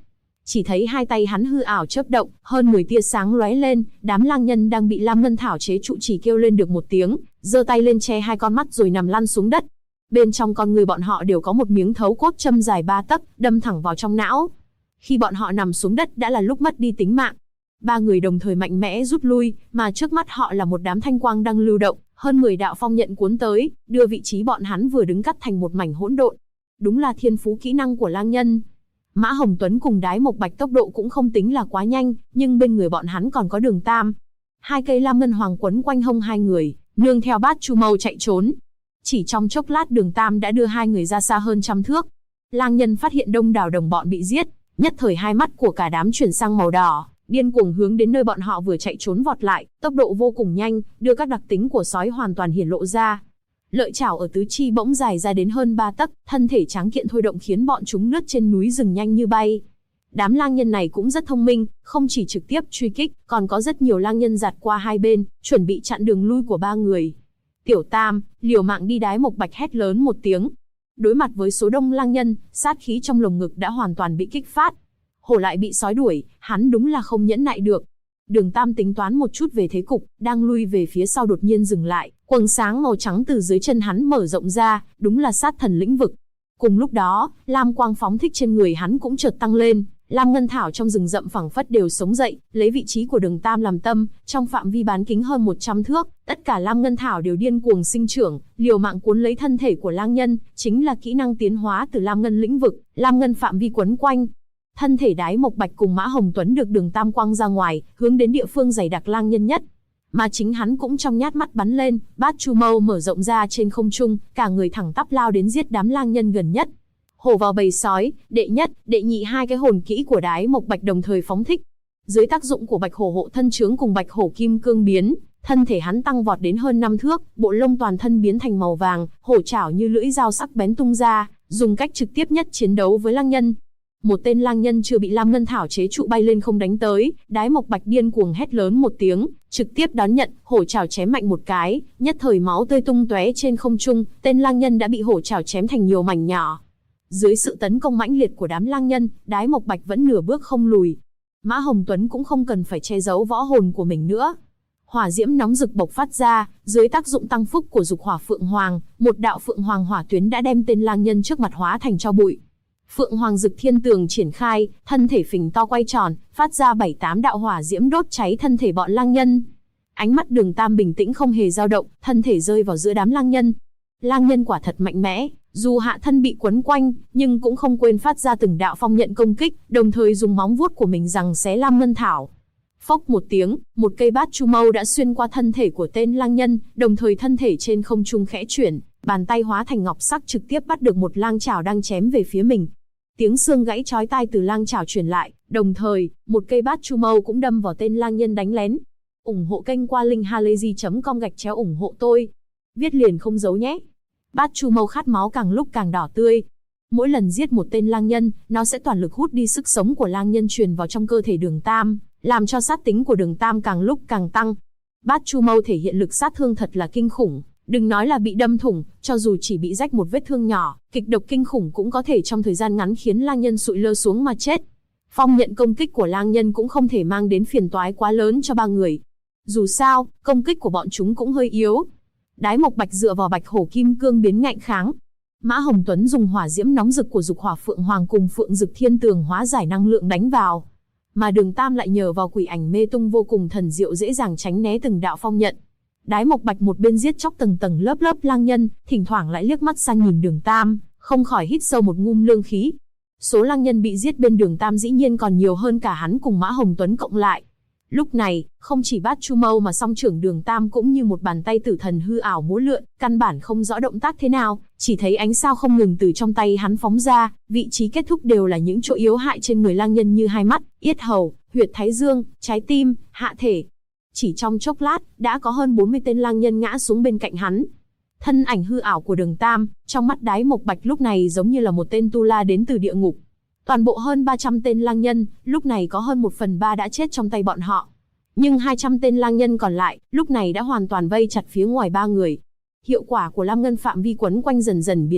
Chỉ thấy hai tay hắn hư ảo chớp động, hơn 10 tia sáng lóe lên, đám lang nhân đang bị Lam Ngân Thảo chế trụ chỉ kêu lên được một tiếng, giơ tay lên che hai con mắt rồi nằm lăn xuống đất. Bên trong con người bọn họ đều có một miếng thấu cốt châm dài 3 tấc, đâm thẳng vào trong não. Khi bọn họ nằm xuống đất đã là lúc mất đi tính mạng. Ba người đồng thời mạnh mẽ rút lui, mà trước mắt họ là một đám thanh quang đang lưu động, hơn 10 đạo phong nhận cuốn tới, đưa vị trí bọn hắn vừa đứng cắt thành một mảnh hỗn độn. Đúng là thiên phú kỹ năng của lang nhân. Mã Hồng Tuấn cùng Đái Mộc Bạch tốc độ cũng không tính là quá nhanh, nhưng bên người bọn hắn còn có Đường Tam. Hai cây lam ngân hoàng quấn quanh hông hai người, nương theo Bát Chu Mâu chạy trốn. Chỉ trong chốc lát Đường Tam đã đưa hai người ra xa hơn 100 thước. Lang nhân phát hiện đông đảo đồng bọn bị giết, nhất thời hai mắt của cả đám chuyển sang màu đỏ, điên cuồng hướng đến nơi bọn họ vừa chạy trốn vọt lại, tốc độ vô cùng nhanh, đưa các đặc tính của sói hoàn toàn hiển lộ ra. Lợi chảo ở tứ chi bỗng dài ra đến hơn 3 tấc, thân thể tráng kiện thôi động khiến bọn chúng lướt trên núi rừng nhanh như bay. Đám lang nhân này cũng rất thông minh, không chỉ trực tiếp truy kích, còn có rất nhiều lang nhân giạt qua hai bên, chuẩn bị chặn đường lui của ba người. Tiểu Tam, liều mạng đi! Đái Mộc Bạch hét lớn một tiếng. Đối mặt với số đông lang nhân, sát khí trong lồng ngực đã hoàn toàn bị kích phát. Hổ lại bị sói đuổi, hắn đúng là không nhẫn nại được. Đường Tam tính toán một chút về thế cục, đang lui về phía sau đột nhiên dừng lại, quầng sáng màu trắng từ dưới chân hắn mở rộng ra, đúng là sát thần lĩnh vực. Cùng lúc đó, lam quang phóng thích trên người hắn cũng chợt tăng lên, lam ngân thảo trong rừng rậm phẳng phất đều sống dậy, lấy vị trí của Đường Tam làm tâm, trong phạm vi bán kính hơn 100 thước, tất cả lam ngân thảo đều điên cuồng sinh trưởng, liều mạng cuốn lấy thân thể của lang nhân, chính là kỹ năng tiến hóa từ lam ngân lĩnh vực, lam ngân phạm vi quấn quanh. Thân thể Đái Mộc Bạch cùng Mã Hồng Tuấn được Đường Tam quăng ra ngoài, hướng đến địa phương dày đặc lang nhân nhất. Mà chính hắn cũng trong nhát mắt bắn lên, Bát Chu Mâu mở rộng ra trên không trung, cả người thẳng tắp lao đến giết đám lang nhân gần nhất. Hổ vào bầy sói, đệ nhất, đệ nhị hai cái hồn kỹ của Đái Mộc Bạch đồng thời phóng thích. Dưới tác dụng của Bạch Hổ hộ thân trướng cùng Bạch Hổ kim cương biến, thân thể hắn tăng vọt đến hơn 5 thước, bộ lông toàn thân biến thành màu vàng, hổ chảo như lưỡi dao sắc bén tung ra, dùng cách trực tiếp nhất chiến đấu với lang nhân. Một tên lang nhân chưa bị lam ngân thảo chế trụ bay lên không đánh tới, Đái Mộc Bạch điên cuồng hét lớn một tiếng, trực tiếp đón nhận, hổ chảo chém mạnh một cái, nhất thời máu tươi tung tóe trên không trung, tên lang nhân đã bị hổ chảo chém thành nhiều mảnh nhỏ. Dưới sự tấn công mãnh liệt của đám lang nhân, Đái Mộc Bạch vẫn nửa bước không lùi. Mã Hồng Tuấn cũng không cần phải che giấu võ hồn của mình nữa. Hỏa diễm nóng rực bộc phát ra, dưới tác dụng tăng phúc của dục hỏa phượng hoàng, một đạo phượng hoàng hỏa tuyến đã đem tên lang nhân trước mặt hóa thành tro bụi. Phượng Hoàng Dực Thiên Tường triển khai, thân thể phình to quay tròn, phát ra 7-8 đạo hỏa diễm đốt cháy thân thể bọn lang nhân. Ánh mắt Đường Tam bình tĩnh không hề dao động, thân thể rơi vào giữa đám lang nhân. Lang nhân quả thật mạnh mẽ, dù hạ thân bị quấn quanh, nhưng cũng không quên phát ra từng đạo phong nhận công kích, đồng thời dùng móng vuốt của mình giằng xé lam ngân thảo. Phốc một tiếng, một cây Bát Chu Mâu đã xuyên qua thân thể của tên lang nhân, đồng thời thân thể trên không trung khẽ chuyển, bàn tay hóa thành ngọc sắc trực tiếp bắt được một lang chảo đang chém về phía mình. Tiếng xương gãy chói tai từ lang chảo truyền lại, đồng thời, một cây Bát Chu Mâu cũng đâm vào tên lang nhân đánh lén. Ủng hộ kênh qua linkhalazy.com ủng hộ tôi. Viết liền không giấu nhé. Bát Chu Mâu khát máu càng lúc càng đỏ tươi. Mỗi lần giết một tên lang nhân, nó sẽ toàn lực hút đi sức sống của lang nhân truyền vào trong cơ thể Đường Tam, làm cho sát tính của Đường Tam càng lúc càng tăng. Bát Chu Mâu thể hiện lực sát thương thật là kinh khủng. Đừng nói là bị đâm thủng, cho dù chỉ bị rách một vết thương nhỏ, kịch độc kinh khủng cũng có thể trong thời gian ngắn khiến lang nhân sụi lơ xuống mà chết. Phong nhận công kích của lang nhân cũng không thể mang đến phiền toái quá lớn cho ba người. Dù sao, công kích của bọn chúng cũng hơi yếu. Đái Mộc Bạch dựa vào Bạch Hổ kim cương biến ngạnh kháng. Mã Hồng Tuấn dùng hỏa diễm nóng rực của dục hỏa phượng hoàng cùng Phượng Dực Thiên Tường hóa giải năng lượng đánh vào. Mà Đường Tam lại nhờ vào quỷ ảnh mê tung vô cùng thần diệu dễ dàng tránh né từng đạo phong nhận. Đái Mộc Bạch một bên giết chóc tầng tầng lớp lớp lang nhân, thỉnh thoảng lại liếc mắt sang nhìn Đường Tam, không khỏi hít sâu một ngụm lương khí. Số lang nhân bị giết bên Đường Tam dĩ nhiên còn nhiều hơn cả hắn cùng Mã Hồng Tuấn cộng lại. Lúc này, không chỉ Bát Chu Mâu mà song trưởng Đường Tam cũng như một bàn tay tử thần hư ảo múa lượn, căn bản không rõ động tác thế nào, chỉ thấy ánh sao không ngừng từ trong tay hắn phóng ra, vị trí kết thúc đều là những chỗ yếu hại trên người lang nhân như hai mắt, yết hầu, huyệt thái dương, trái tim, hạ thể. Chỉ trong chốc lát, đã có hơn 40 tên lang nhân ngã xuống bên cạnh hắn. Thân ảnh hư ảo của Đường Tam, trong mắt Đái Mộc Bạch lúc này giống như là một tên tu la đến từ địa ngục. Toàn bộ hơn 300 tên lang nhân, lúc này có hơn 1/3 đã chết trong tay bọn họ. Nhưng 200 tên lang nhân còn lại, lúc này đã hoàn toàn vây chặt phía ngoài ba người. Hiệu quả của lam ngân phạm vi quấn quanh dần dần biến mất,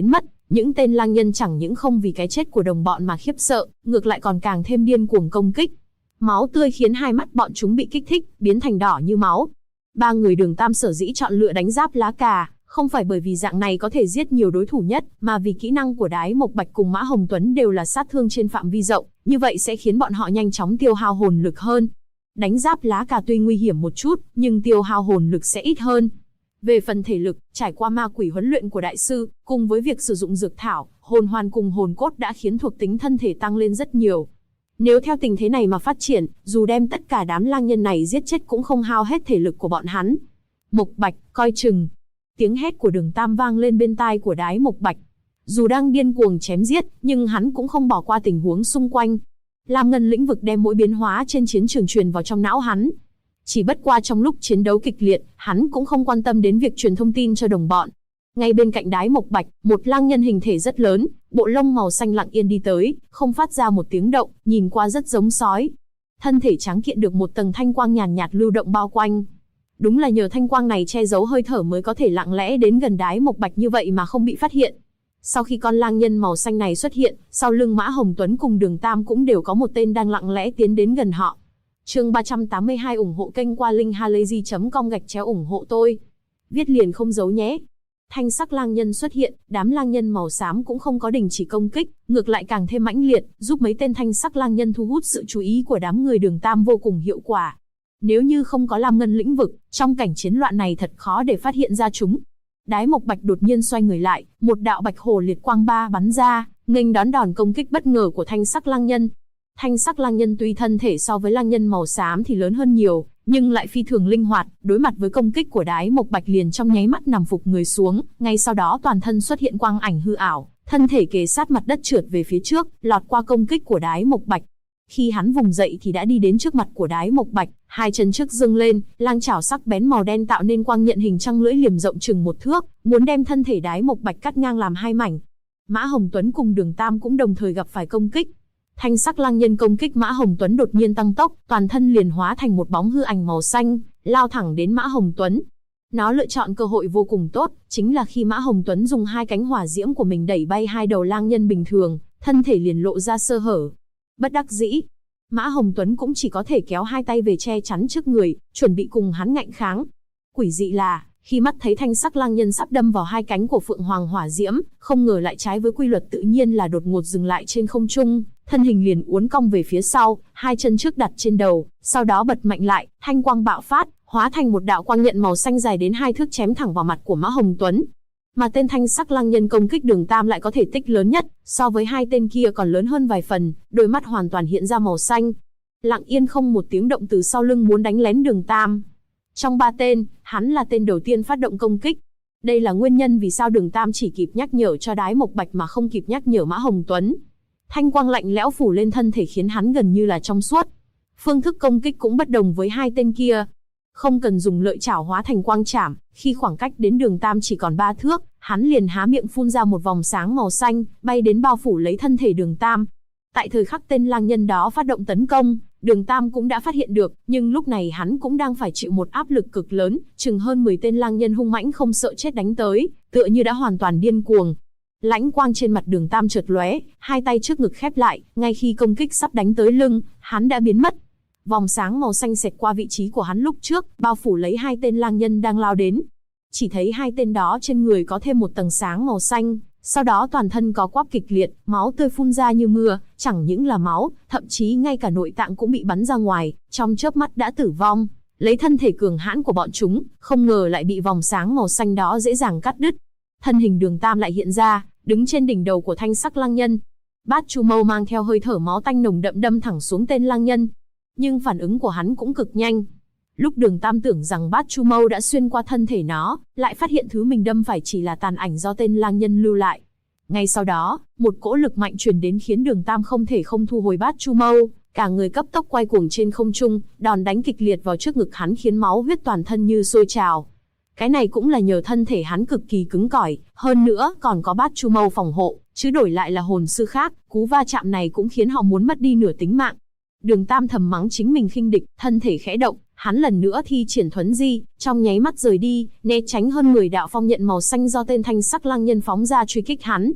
Những tên lang nhân chẳng những không vì cái chết của đồng bọn mà khiếp sợ, ngược lại còn càng thêm điên cuồng công kích. Máu tươi khiến hai mắt bọn chúng bị kích thích, biến thành đỏ như máu. Ba người Đường Tam sở dĩ chọn lựa đánh giáp lá cà, không phải bởi vì dạng này có thể giết nhiều đối thủ nhất, mà vì kỹ năng của Đái Mộc Bạch cùng Mã Hồng Tuấn đều là sát thương trên phạm vi rộng, như vậy sẽ khiến bọn họ nhanh chóng tiêu hao hồn lực hơn. Đánh giáp lá cà tuy nguy hiểm một chút, nhưng tiêu hao hồn lực sẽ ít hơn. Về phần thể lực, trải qua ma quỷ huấn luyện của đại sư, cùng với việc sử dụng dược thảo, hồn hoàn cùng hồn cốt đã khiến thuộc tính thân thể tăng lên rất nhiều. Nếu theo tình thế này mà phát triển, dù đem tất cả đám lang nhân này giết chết cũng không hao hết thể lực của bọn hắn. Mộc Bạch, coi chừng. Tiếng hét của Đường Tam vang lên bên tai của Đái Mộc Bạch. Dù đang điên cuồng chém giết, nhưng hắn cũng không bỏ qua tình huống xung quanh. Lam Ngân lĩnh vực đem mỗi biến hóa trên chiến trường truyền vào trong não hắn. Chỉ bất qua trong lúc chiến đấu kịch liệt, hắn cũng không quan tâm đến việc truyền thông tin cho đồng bọn. Ngay bên cạnh Đái Mộc Bạch, một lang nhân hình thể rất lớn, bộ lông màu xanh lặng yên đi tới, không phát ra một tiếng động, nhìn qua rất giống sói. Thân thể trắng kiện được một tầng thanh quang nhàn nhạt lưu động bao quanh. Đúng là nhờ thanh quang này che giấu hơi thở mới có thể lặng lẽ đến gần Đái Mộc Bạch như vậy mà không bị phát hiện. Sau khi con lang nhân màu xanh này xuất hiện, sau lưng Mã Hồng Tuấn cùng Đường Tam cũng đều có một tên đang lặng lẽ tiến đến gần họ. Chương 382 ủng hộ kênh qua linkhalazy.com/ủng hộ tôi. Viết liền không giấu nhé. Thanh sắc lang nhân xuất hiện, đám lang nhân màu xám cũng không có đình chỉ công kích, ngược lại càng thêm mãnh liệt, giúp mấy tên thanh sắc lang nhân thu hút sự chú ý của đám người Đường Tam vô cùng hiệu quả. Nếu như không có Lam Ngân lĩnh vực, trong cảnh chiến loạn này thật khó để phát hiện ra chúng. Đái Mộc Bạch đột nhiên xoay người lại, một đạo bạch hồ liệt quang ba bắn ra, nghênh đón đòn công kích bất ngờ của thanh sắc lang nhân. Thanh sắc lang nhân tuy thân thể so với lang nhân màu xám thì lớn hơn nhiều, nhưng lại phi thường linh hoạt, đối mặt với công kích của Đái Mộc Bạch liền trong nháy mắt nằm phục người xuống, ngay sau đó toàn thân xuất hiện quang ảnh hư ảo, thân thể kề sát mặt đất trượt về phía trước, lọt qua công kích của Đái Mộc Bạch. Khi hắn vùng dậy thì đã đi đến trước mặt của Đái Mộc Bạch, hai chân trước dâng lên, lang chảo sắc bén màu đen tạo nên quang nhận hình trăng lưỡi liềm rộng chừng 1 thước, muốn đem thân thể Đái Mộc Bạch cắt ngang làm 2 mảnh. Mã Hồng Tuấn cùng Đường Tam cũng đồng thời gặp phải công kích. Thanh sắc lang nhân công kích Mã Hồng Tuấn đột nhiên tăng tốc, toàn thân liền hóa thành một bóng hư ảnh màu xanh, lao thẳng đến Mã Hồng Tuấn. Nó lựa chọn cơ hội vô cùng tốt, chính là khi Mã Hồng Tuấn dùng 2 cánh hỏa diễm của mình đẩy bay 2 đầu lang nhân bình thường, thân thể liền lộ ra sơ hở. Bất đắc dĩ, Mã Hồng Tuấn cũng chỉ có thể kéo 2 tay về che chắn trước người, chuẩn bị cùng hắn ngạnh kháng. Quỷ dị là, khi mắt thấy thanh sắc lang nhân sắp đâm vào 2 cánh của Phượng Hoàng hỏa diễm, không ngờ lại trái với quy luật tự nhiên là đột ngột dừng lại trên không trung, thân hình liền uốn cong về phía sau, 2 chân trước đặt trên đầu, sau đó bật mạnh lại, thanh quang bạo phát, hóa thành một đạo quang nhận màu xanh dài đến 2 thước chém thẳng vào mặt của Mã Hồng Tuấn. Mà tên thanh sắc lang nhân công kích Đường Tam lại có thể tích lớn nhất, so với 2 tên kia còn lớn hơn vài phần, đôi mắt hoàn toàn hiện ra màu xanh. Lặng yên không một tiếng động từ sau lưng muốn đánh lén Đường Tam. Trong 3 tên, hắn là tên đầu tiên phát động công kích. Đây là nguyên nhân vì sao Đường Tam chỉ kịp nhắc nhở cho Đái Mộc Bạch mà không kịp nhắc nhở Mã Hồng Tuấn. Thanh quang lạnh lẽo phủ lên thân thể khiến hắn gần như là trong suốt. Phương thức công kích cũng bất đồng với 2 tên kia. Không cần dùng lợi chảo hóa thành quang chảm, khi khoảng cách đến Đường Tam chỉ còn 3 thước, hắn liền há miệng phun ra một vòng sáng màu xanh, bay đến bao phủ lấy thân thể Đường Tam. Tại thời khắc tên lang nhân đó phát động tấn công, Đường Tam cũng đã phát hiện được, nhưng lúc này hắn cũng đang phải chịu một áp lực cực lớn, chừng hơn 10 tên lang nhân hung mãnh không sợ chết đánh tới, tựa như đã hoàn toàn điên cuồng. Lãnh quang trên mặt Đường Tam chợt lóe, 2 tay trước ngực khép lại, ngay khi công kích sắp đánh tới lưng, hắn đã biến mất. Vòng sáng màu xanh xẹt qua vị trí của hắn lúc trước, bao phủ lấy 2 tên lang nhân đang lao đến. Chỉ thấy 2 tên đó trên người có thêm một tầng sáng màu xanh, sau đó toàn thân có quắp kịch liệt, máu tươi phun ra như mưa, chẳng những là máu, thậm chí ngay cả nội tạng cũng bị bắn ra ngoài, trong chớp mắt đã tử vong. Lấy thân thể cường hãn của bọn chúng, không ngờ lại bị vòng sáng màu xanh đó dễ dàng cắt đứt. Thân hình Đường Tam lại hiện ra, đứng trên đỉnh đầu của thanh sắc lang nhân. Bát Chu Mâu mang theo hơi thở máu tanh nồng đậm đâm thẳng xuống tên lang nhân. Nhưng phản ứng của hắn cũng cực nhanh. Lúc Đường Tam tưởng rằng Bát Chu Mâu đã xuyên qua thân thể nó, lại phát hiện thứ mình đâm phải chỉ là tàn ảnh do tên lang nhân lưu lại. Ngay sau đó, một cỗ lực mạnh truyền đến khiến Đường Tam không thể không thu hồi Bát Chu Mâu, cả người cấp tốc quay cuồng trên không trung, đòn đánh kịch liệt vào trước ngực hắn khiến máu huyết toàn thân như sôi trào. Cái này cũng là nhờ thân thể hắn cực kỳ cứng cỏi, hơn nữa còn có Bát Chu Mâu phòng hộ, chứ đổi lại là hồn sư khác, cú va chạm này cũng khiến họ muốn mất đi nửa tính mạng. Đường Tam thầm mắng chính mình khinh địch, thân thể khẽ động, hắn lần nữa thi triển thuấn di, trong nháy mắt rời đi, né tránh hơn 10 đạo phong nhận màu xanh do tên thanh sắc lang nhân phóng ra truy kích hắn.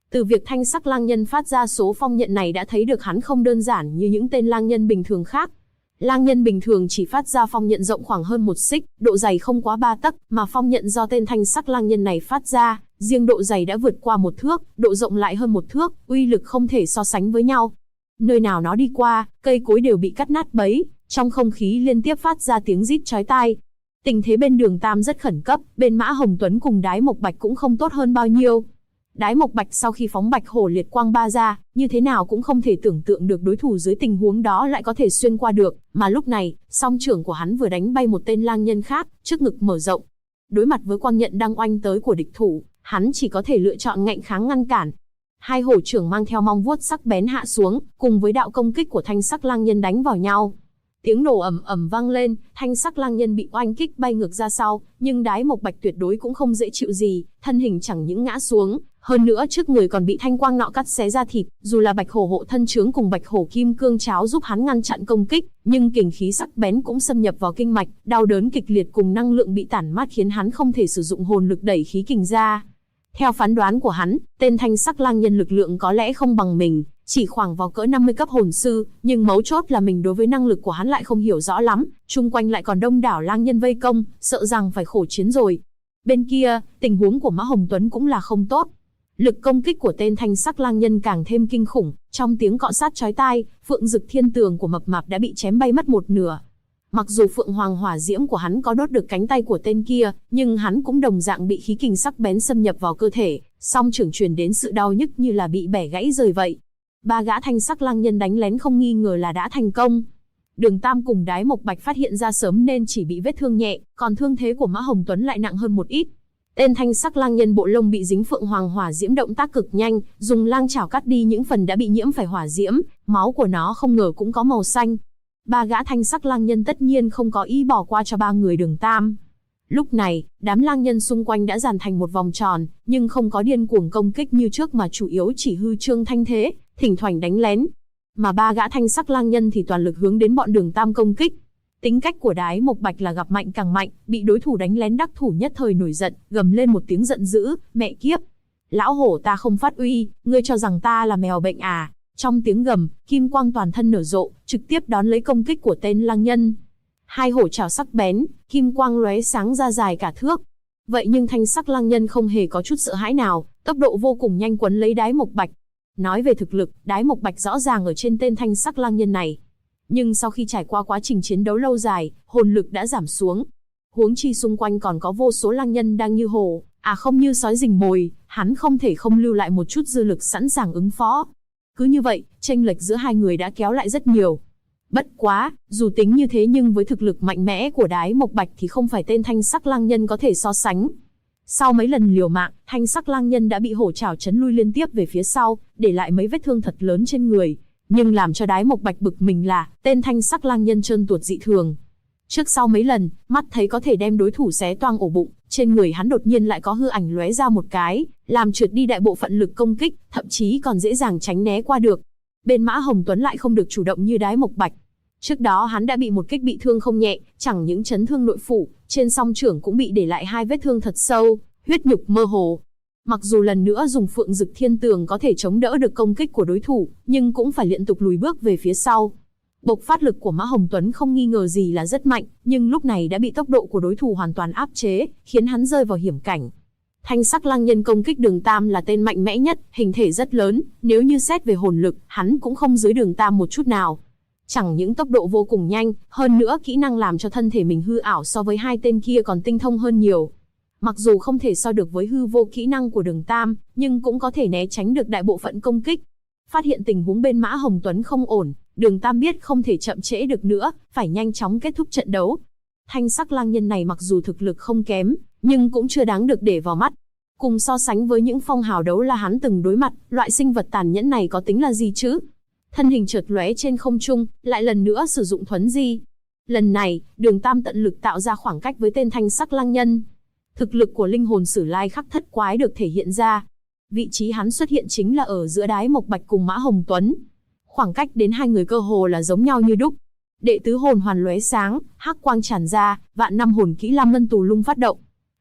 Từ việc thanh sắc lang nhân phát ra số phong nhận này đã thấy được hắn không đơn giản như những tên lang nhân bình thường khác. Lang nhân bình thường chỉ phát ra phong nhận rộng khoảng hơn 1 xích, độ dày không quá 3 tấc, mà phong nhận do tên thanh sắc lang nhân này phát ra, riêng độ dày đã vượt qua 1 thước, độ rộng lại hơn 1 thước, uy lực không thể so sánh với nhau. Nơi nào nó đi qua, cây cối đều bị cắt nát bấy, trong không khí liên tiếp phát ra tiếng rít chói tai. Tình thế bên Đường Tam rất khẩn cấp, bên Mã Hồng Tuấn cùng Đái Mộc Bạch cũng không tốt hơn bao nhiêu. Đái Mộc Bạch sau khi phóng Bạch Hổ Liệt Quang Ba ra, như thế nào cũng không thể tưởng tượng được đối thủ dưới tình huống đó lại có thể xuyên qua được, mà lúc này, song trưởng của hắn vừa đánh bay một tên lang nhân khác, trước ngực mở rộng. Đối mặt với quang nhận đang oanh tới của địch thủ, hắn chỉ có thể lựa chọn ngạnh kháng ngăn cản. Hai hổ trưởng mang theo mong vuốt sắc bén hạ xuống, cùng với đạo công kích của thanh sắc lang nhân đánh vào nhau. Tiếng nổ ầm ầm vang lên, thanh sắc lang nhân bị oanh kích bay ngược ra sau, nhưng Đái Mộc Bạch tuyệt đối cũng không dễ chịu gì, thân hình chẳng những ngã xuống, hơn nữa trước người còn bị thanh quang nọ cắt xé ra thịt, dù là Bạch Hổ hộ thân trướng cùng Bạch Hổ kim cương cháo giúp hắn ngăn chặn công kích, nhưng kình khí sắc bén cũng xâm nhập vào kinh mạch, đau đớn kịch liệt cùng năng lượng bị tản mát khiến hắn không thể sử dụng hồn lực đẩy khí kình ra. Theo phán đoán của hắn, tên thanh sắc lang nhân lực lượng có lẽ không bằng mình, chỉ khoảng vào cỡ 50 cấp hồn sư, nhưng mấu chốt là mình đối với năng lực của hắn lại không hiểu rõ lắm, chung quanh lại còn đông đảo lang nhân vây công, sợ rằng phải khổ chiến rồi. Bên kia, tình huống của Mã Hồng Tuấn cũng là không tốt. Lực công kích của tên thanh sắc lang nhân càng thêm kinh khủng, trong tiếng cọ sát chói tai, Phượng Dực Thiên Tường của Mập Mạp đã bị chém bay mất một nửa. Mặc dù Phượng Hoàng hỏa diễm của hắn có đốt được cánh tay của tên kia, nhưng hắn cũng đồng dạng bị khí kình sắc bén xâm nhập vào cơ thể, song trưởng truyền đến sự đau nhức như là bị bẻ gãy rời vậy. Ba gã thanh sắc lang nhân đánh lén không nghi ngờ là đã thành công. Đường Tam cùng Đái Mộc Bạch phát hiện ra sớm nên chỉ bị vết thương nhẹ, còn thương thế của Mã Hồng Tuấn lại nặng hơn một ít. Tên thanh sắc lang nhân bộ lông bị dính Phượng Hoàng hỏa diễm động tác cực nhanh, dùng lang chảo cắt đi những phần đã bị nhiễm phải hỏa diễm, máu của nó không ngờ cũng có màu xanh. Ba gã thanh sắc lang nhân tất nhiên không có ý bỏ qua cho ba người Đường Tam. Lúc này, đám lang nhân xung quanh đã dàn thành một vòng tròn, nhưng không có điên cuồng công kích như trước mà chủ yếu chỉ hư trương thanh thế, thỉnh thoảng đánh lén. Mà ba gã thanh sắc lang nhân thì toàn lực hướng đến bọn Đường Tam công kích. Tính cách của Đái Mộc Bạch là gặp mạnh càng mạnh, bị đối thủ đánh lén đắc thủ nhất thời nổi giận, gầm lên một tiếng giận dữ, mẹ kiếp. Lão hổ ta không phát uy, ngươi cho rằng ta là mèo bệnh à? Trong tiếng gầm, kim quang toàn thân nở rộ, trực tiếp đón lấy công kích của tên lang nhân. Hai hổ chảo sắc bén, kim quang lóe sáng ra dài cả thước. Vậy nhưng thanh sắc lang nhân không hề có chút sợ hãi nào, tốc độ vô cùng nhanh quấn lấy Đái Mộc Bạch. Nói về thực lực, Đái Mộc Bạch rõ ràng ở trên tên thanh sắc lang nhân này. Nhưng sau khi trải qua quá trình chiến đấu lâu dài, hồn lực đã giảm xuống. Huống chi xung quanh còn có vô số lang nhân đang như hổ, không như sói rình mồi, hắn không thể không lưu lại một chút dư lực sẵn sàng ứng phó. Cứ như vậy, chênh lệch giữa hai người đã kéo lại rất nhiều. Bất quá, dù tính như thế nhưng với thực lực mạnh mẽ của Đái Mộc Bạch thì không phải tên thanh sắc lang nhân có thể so sánh. Sau mấy lần liều mạng, thanh sắc lang nhân đã bị hổ chảo chấn lui liên tiếp về phía sau, để lại mấy vết thương thật lớn trên người. Nhưng làm cho Đái Mộc Bạch bực mình là, tên thanh sắc lang nhân trơn tuột dị thường. Trước sau mấy lần, mắt thấy có thể đem đối thủ xé toang ổ bụng, trên người hắn đột nhiên lại có hư ảnh lóe ra một cái, làm trượt đi đại bộ phận lực công kích, thậm chí còn dễ dàng tránh né qua được. Bên Mã Hồng Tuấn lại không được chủ động như Đái Mộc Bạch. Trước đó hắn đã bị một kích bị thương không nhẹ, chẳng những chấn thương nội phủ, trên song trưởng cũng bị để lại 2 vết thương thật sâu, huyết nhục mơ hồ. Mặc dù lần nữa dùng Phượng Dực Thiên Tường có thể chống đỡ được công kích của đối thủ, nhưng cũng phải liên tục lùi bước về phía sau. Bộc phát lực của Mã Hồng Tuấn không nghi ngờ gì là rất mạnh, nhưng lúc này đã bị tốc độ của đối thủ hoàn toàn áp chế, khiến hắn rơi vào hiểm cảnh. Thanh sắc lang nhân công kích Đường Tam là tên mạnh mẽ nhất, hình thể rất lớn, nếu như xét về hồn lực, hắn cũng không dưới Đường Tam một chút nào. Chẳng những tốc độ vô cùng nhanh, hơn nữa kỹ năng làm cho thân thể mình hư ảo so với hai tên kia còn tinh thông hơn nhiều. Mặc dù không thể so được với hư vô kỹ năng của Đường Tam, nhưng cũng có thể né tránh được đại bộ phận công kích. Phát hiện tình huống bên Mã Hồng Tuấn không ổn, Đường Tam biết không thể chậm trễ được nữa, phải nhanh chóng kết thúc trận đấu. Thanh sắc lang nhân này mặc dù thực lực không kém, nhưng cũng chưa đáng được để vào mắt. Cùng so sánh với những phong hào đấu la hắn từng đối mặt, loại sinh vật tàn nhẫn này có tính là gì chứ? Thân hình chợt lóe trên không trung, lại lần nữa sử dụng thuấn di. Lần này, Đường Tam tận lực tạo ra khoảng cách với tên thanh sắc lang nhân. Thực lực của linh hồn Sử Lai Khắc Thất Quái được thể hiện ra. Vị trí hắn xuất hiện chính là ở giữa Đái Mộc Bạch cùng Mã Hồng Tuấn. Khoảng cách đến hai người cơ hồ là giống nhau như đúc. Đệ tứ hồn hoàn lóe sáng, hắc quang tràn ra, vạn năm hồn kỹ Lam Ngân Tù Lung phát động.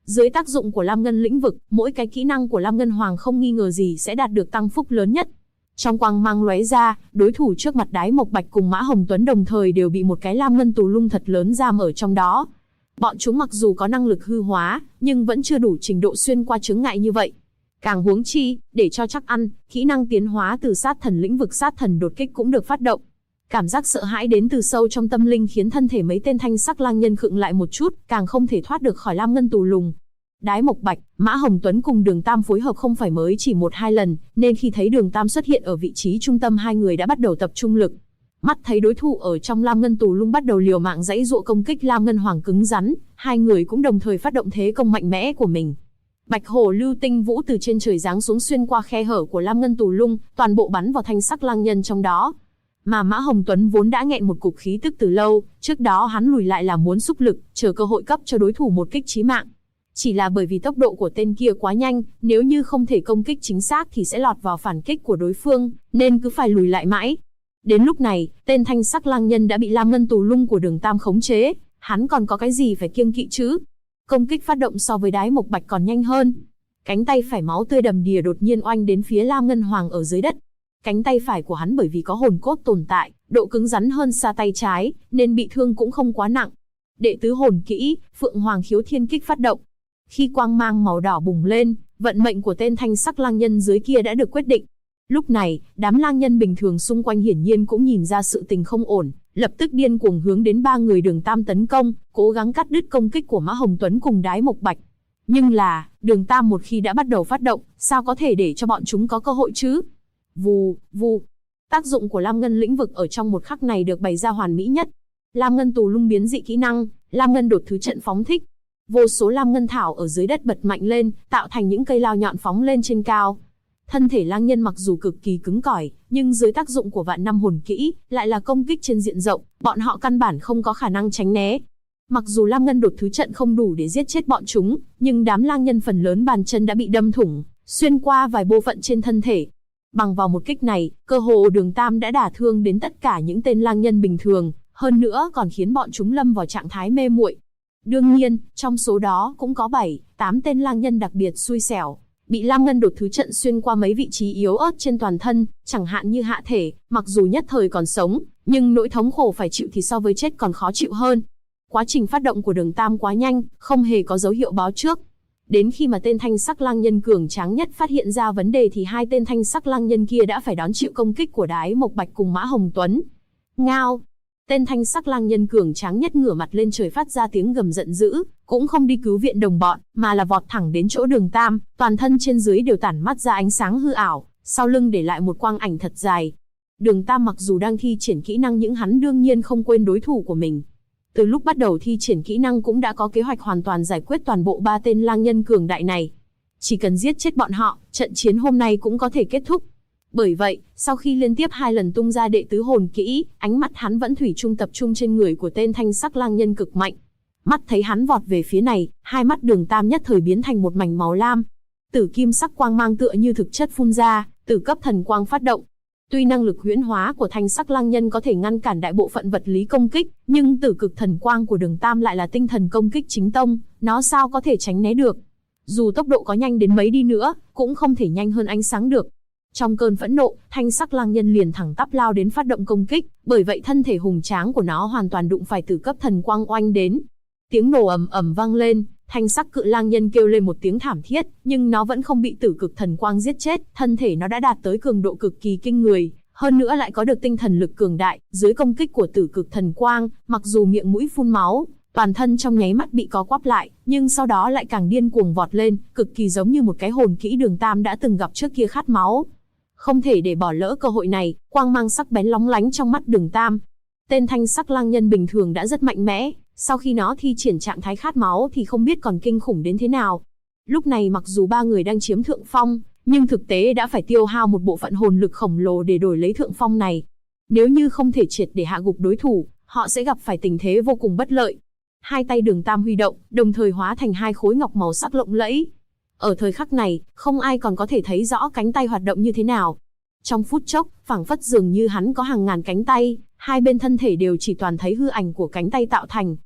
Dưới tác dụng của Lam Ngân lĩnh vực, mỗi cái kỹ năng của Lam Ngân Hoàng không nghi ngờ gì sẽ đạt được tăng phúc lớn nhất. Trong quang mang lóe ra, đối thủ trước mặt Đái Mộc Bạch cùng Mã Hồng Tuấn đồng thời đều bị một cái Lam Ngân tù lung thật lớn giam ở trong đó. Bọn chúng mặc dù có năng lực hư hóa, nhưng vẫn chưa đủ trình độ xuyên qua chướng ngại như vậy. Càng huống chi, để cho chắc ăn, kỹ năng tiến hóa từ sát thần lĩnh vực sát thần đột kích cũng được phát động. Cảm giác sợ hãi đến từ sâu trong tâm linh khiến thân thể mấy tên thanh sắc lang nhân khựng lại một chút, càng không thể thoát được khỏi Lam Ngân tù lùng. Đái Mộc Bạch, Mã Hồng Tuấn cùng Đường Tam phối hợp không phải mới chỉ 1-2 lần, nên khi thấy Đường Tam xuất hiện ở vị trí trung tâm, hai người đã bắt đầu tập trung lực. Mắt thấy đối thủ ở trong Lam Ngân tù lung bắt đầu liều mạng giãy giụa công kích Lam Ngân Hoàng cứng rắn, hai người cũng đồng thời phát động thế công mạnh mẽ của mình. Bạch hổ lưu tinh vũ từ trên trời giáng xuống xuyên qua khe hở của Lam Ngân tù lung, toàn bộ bắn vào thanh sắc lang nhân trong đó. Mà Mã Hồng Tuấn vốn đã nghẹn một cục khí tức từ lâu, trước đó hắn lùi lại là muốn xúc lực, chờ cơ hội cấp cho đối thủ một kích chí mạng. Chỉ là bởi vì tốc độ của tên kia quá nhanh, nếu như không thể công kích chính xác thì sẽ lọt vào phản kích của đối phương, nên cứ phải lùi lại mãi. Đến lúc này, tên thanh sắc lang nhân đã bị Lam Ngân tù lung của Đường Tam khống chế, hắn còn có cái gì phải kiêng kỵ chứ? Công kích phát động so với Đái Mộc Bạch còn nhanh hơn. Cánh tay phải máu tươi đầm đìa đột nhiên oanh đến phía Lam Ngân Hoàng ở dưới đất. Cánh tay phải của hắn bởi vì có hồn cốt tồn tại, độ cứng rắn hơn xa tay trái, nên bị thương cũng không quá nặng. Đệ tứ hồn kỹ, Phượng Hoàng Khiếu Thiên Kích phát động. Khi quang mang màu đỏ bùng lên, vận mệnh của tên thanh sắc lang nhân dưới kia đã được quyết định. Lúc này, đám lang nhân bình thường xung quanh hiển nhiên cũng nhìn ra sự tình không ổn, lập tức điên cuồng hướng đến ba người Đường Tam tấn công, cố gắng cắt đứt công kích của Mã Hồng Tuấn cùng Đái Mộc Bạch. Nhưng là, Đường Tam một khi đã bắt đầu phát động, sao có thể để cho bọn chúng có cơ hội chứ? Vù, vù. Tác dụng của Lam Ngân lĩnh vực ở trong một khắc này được bày ra hoàn mỹ nhất. Lam Ngân tù lung biến dị kỹ năng, Lam Ngân đột thứ trận phóng thích. Vô số Lam Ngân thảo ở dưới đất bật mạnh lên, tạo thành những cây lao nhọn phóng lên trên cao. Thân thể lang nhân mặc dù cực kỳ cứng cỏi, nhưng dưới tác dụng của vạn năm hồn kỹ, lại là công kích trên diện rộng, bọn họ căn bản không có khả năng tránh né. Mặc dù Lam Ngân đột thứ trận không đủ để giết chết bọn chúng, nhưng đám lang nhân phần lớn bàn chân đã bị đâm thủng, xuyên qua vài bộ phận trên thân thể. Bằng vào một kích này, cơ hồ Đường Tam đã đả thương đến tất cả những tên lang nhân bình thường, hơn nữa còn khiến bọn chúng lâm vào trạng thái mê muội. Đương nhiên, trong số đó cũng có 7-8 tên lang nhân đặc biệt xui xẻo, bị Lam Ngân đột thứ trận xuyên qua mấy vị trí yếu ớt trên toàn thân, chẳng hạn như hạ thể, mặc dù nhất thời còn sống, nhưng nỗi thống khổ phải chịu thì so với chết còn khó chịu hơn. Quá trình phát động của Đường Tam quá nhanh, không hề có dấu hiệu báo trước. Đến khi mà tên thanh sắc lang nhân cường tráng nhất phát hiện ra vấn đề thì hai tên thanh sắc lang nhân kia đã phải đón chịu công kích của Đái Mộc Bạch cùng Mã Hồng Tuấn. Ngao! Tên thanh sắc lang nhân cường tráng nhất ngửa mặt lên trời phát ra tiếng gầm giận dữ, cũng không đi cứu viện đồng bọn, mà là vọt thẳng đến chỗ Đường Tam, toàn thân trên dưới đều tản mắt ra ánh sáng hư ảo, sau lưng để lại một quang ảnh thật dài. Đường Tam mặc dù đang thi triển kỹ năng nhưng hắn đương nhiên không quên đối thủ của mình. Từ lúc bắt đầu thi triển kỹ năng cũng đã có kế hoạch hoàn toàn giải quyết toàn bộ 3 tên lang nhân cường đại này. Chỉ cần giết chết bọn họ, trận chiến hôm nay cũng có thể kết thúc. Bởi vậy, sau khi liên tiếp 2 lần tung ra đệ tứ hồn kỹ, ánh mắt hắn vẫn thủy chung tập trung trên người của tên thanh sắc lang nhân cực mạnh. Mắt thấy hắn vọt về phía này, hai mắt Đường Tam nhất thời biến thành một mảnh màu lam. Tử kim sắc quang mang tựa như thực chất phun ra, tử cấp thần quang phát động. Tuy năng lực huyễn hóa của thanh sắc lang nhân có thể ngăn cản đại bộ phận vật lý công kích, nhưng tử cực thần quang của Đường Tam lại là tinh thần công kích chính tông, nó sao có thể tránh né được. Dù tốc độ có nhanh đến mấy đi nữa, cũng không thể nhanh hơn ánh sáng được. Trong cơn phẫn nộ, thanh sắc lang nhân liền thẳng tắp lao đến phát động công kích, bởi vậy thân thể hùng tráng của nó hoàn toàn đụng phải tử cấp thần quang oanh đến. Tiếng nổ ầm ầm vang lên, thanh sắc cự lang nhân kêu lên một tiếng thảm thiết, nhưng nó vẫn không bị tử cực thần quang giết chết, thân thể nó đã đạt tới cường độ cực kỳ kinh người, hơn nữa lại có được tinh thần lực cường đại, dưới công kích của tử cực thần quang, mặc dù miệng mũi phun máu, toàn thân trong nháy mắt bị co quắp lại, nhưng sau đó lại càng điên cuồng vọt lên, cực kỳ giống như một cái hồn kỹ Đường Tam đã từng gặp trước kia khát máu. Không thể để bỏ lỡ cơ hội này, quang mang sắc bén lóng lánh trong mắt Đường Tam. Tên thanh sắc lang nhân bình thường đã rất mạnh mẽ, sau khi nó thi triển trạng thái khát máu thì không biết còn kinh khủng đến thế nào. Lúc này mặc dù 3 người đang chiếm thượng phong, nhưng thực tế đã phải tiêu hao một bộ phận hồn lực khổng lồ để đổi lấy thượng phong này. Nếu như không thể triệt để hạ gục đối thủ, họ sẽ gặp phải tình thế vô cùng bất lợi. Hai tay Đường Tam huy động, đồng thời hóa thành 2 khối ngọc màu sắc lộng lẫy. Ở thời khắc này, không ai còn có thể thấy rõ cánh tay hoạt động như thế nào. Trong phút chốc, phảng phất dường như hắn có hàng ngàn cánh tay, hai bên thân thể đều chỉ toàn thấy hư ảnh của cánh tay tạo thành.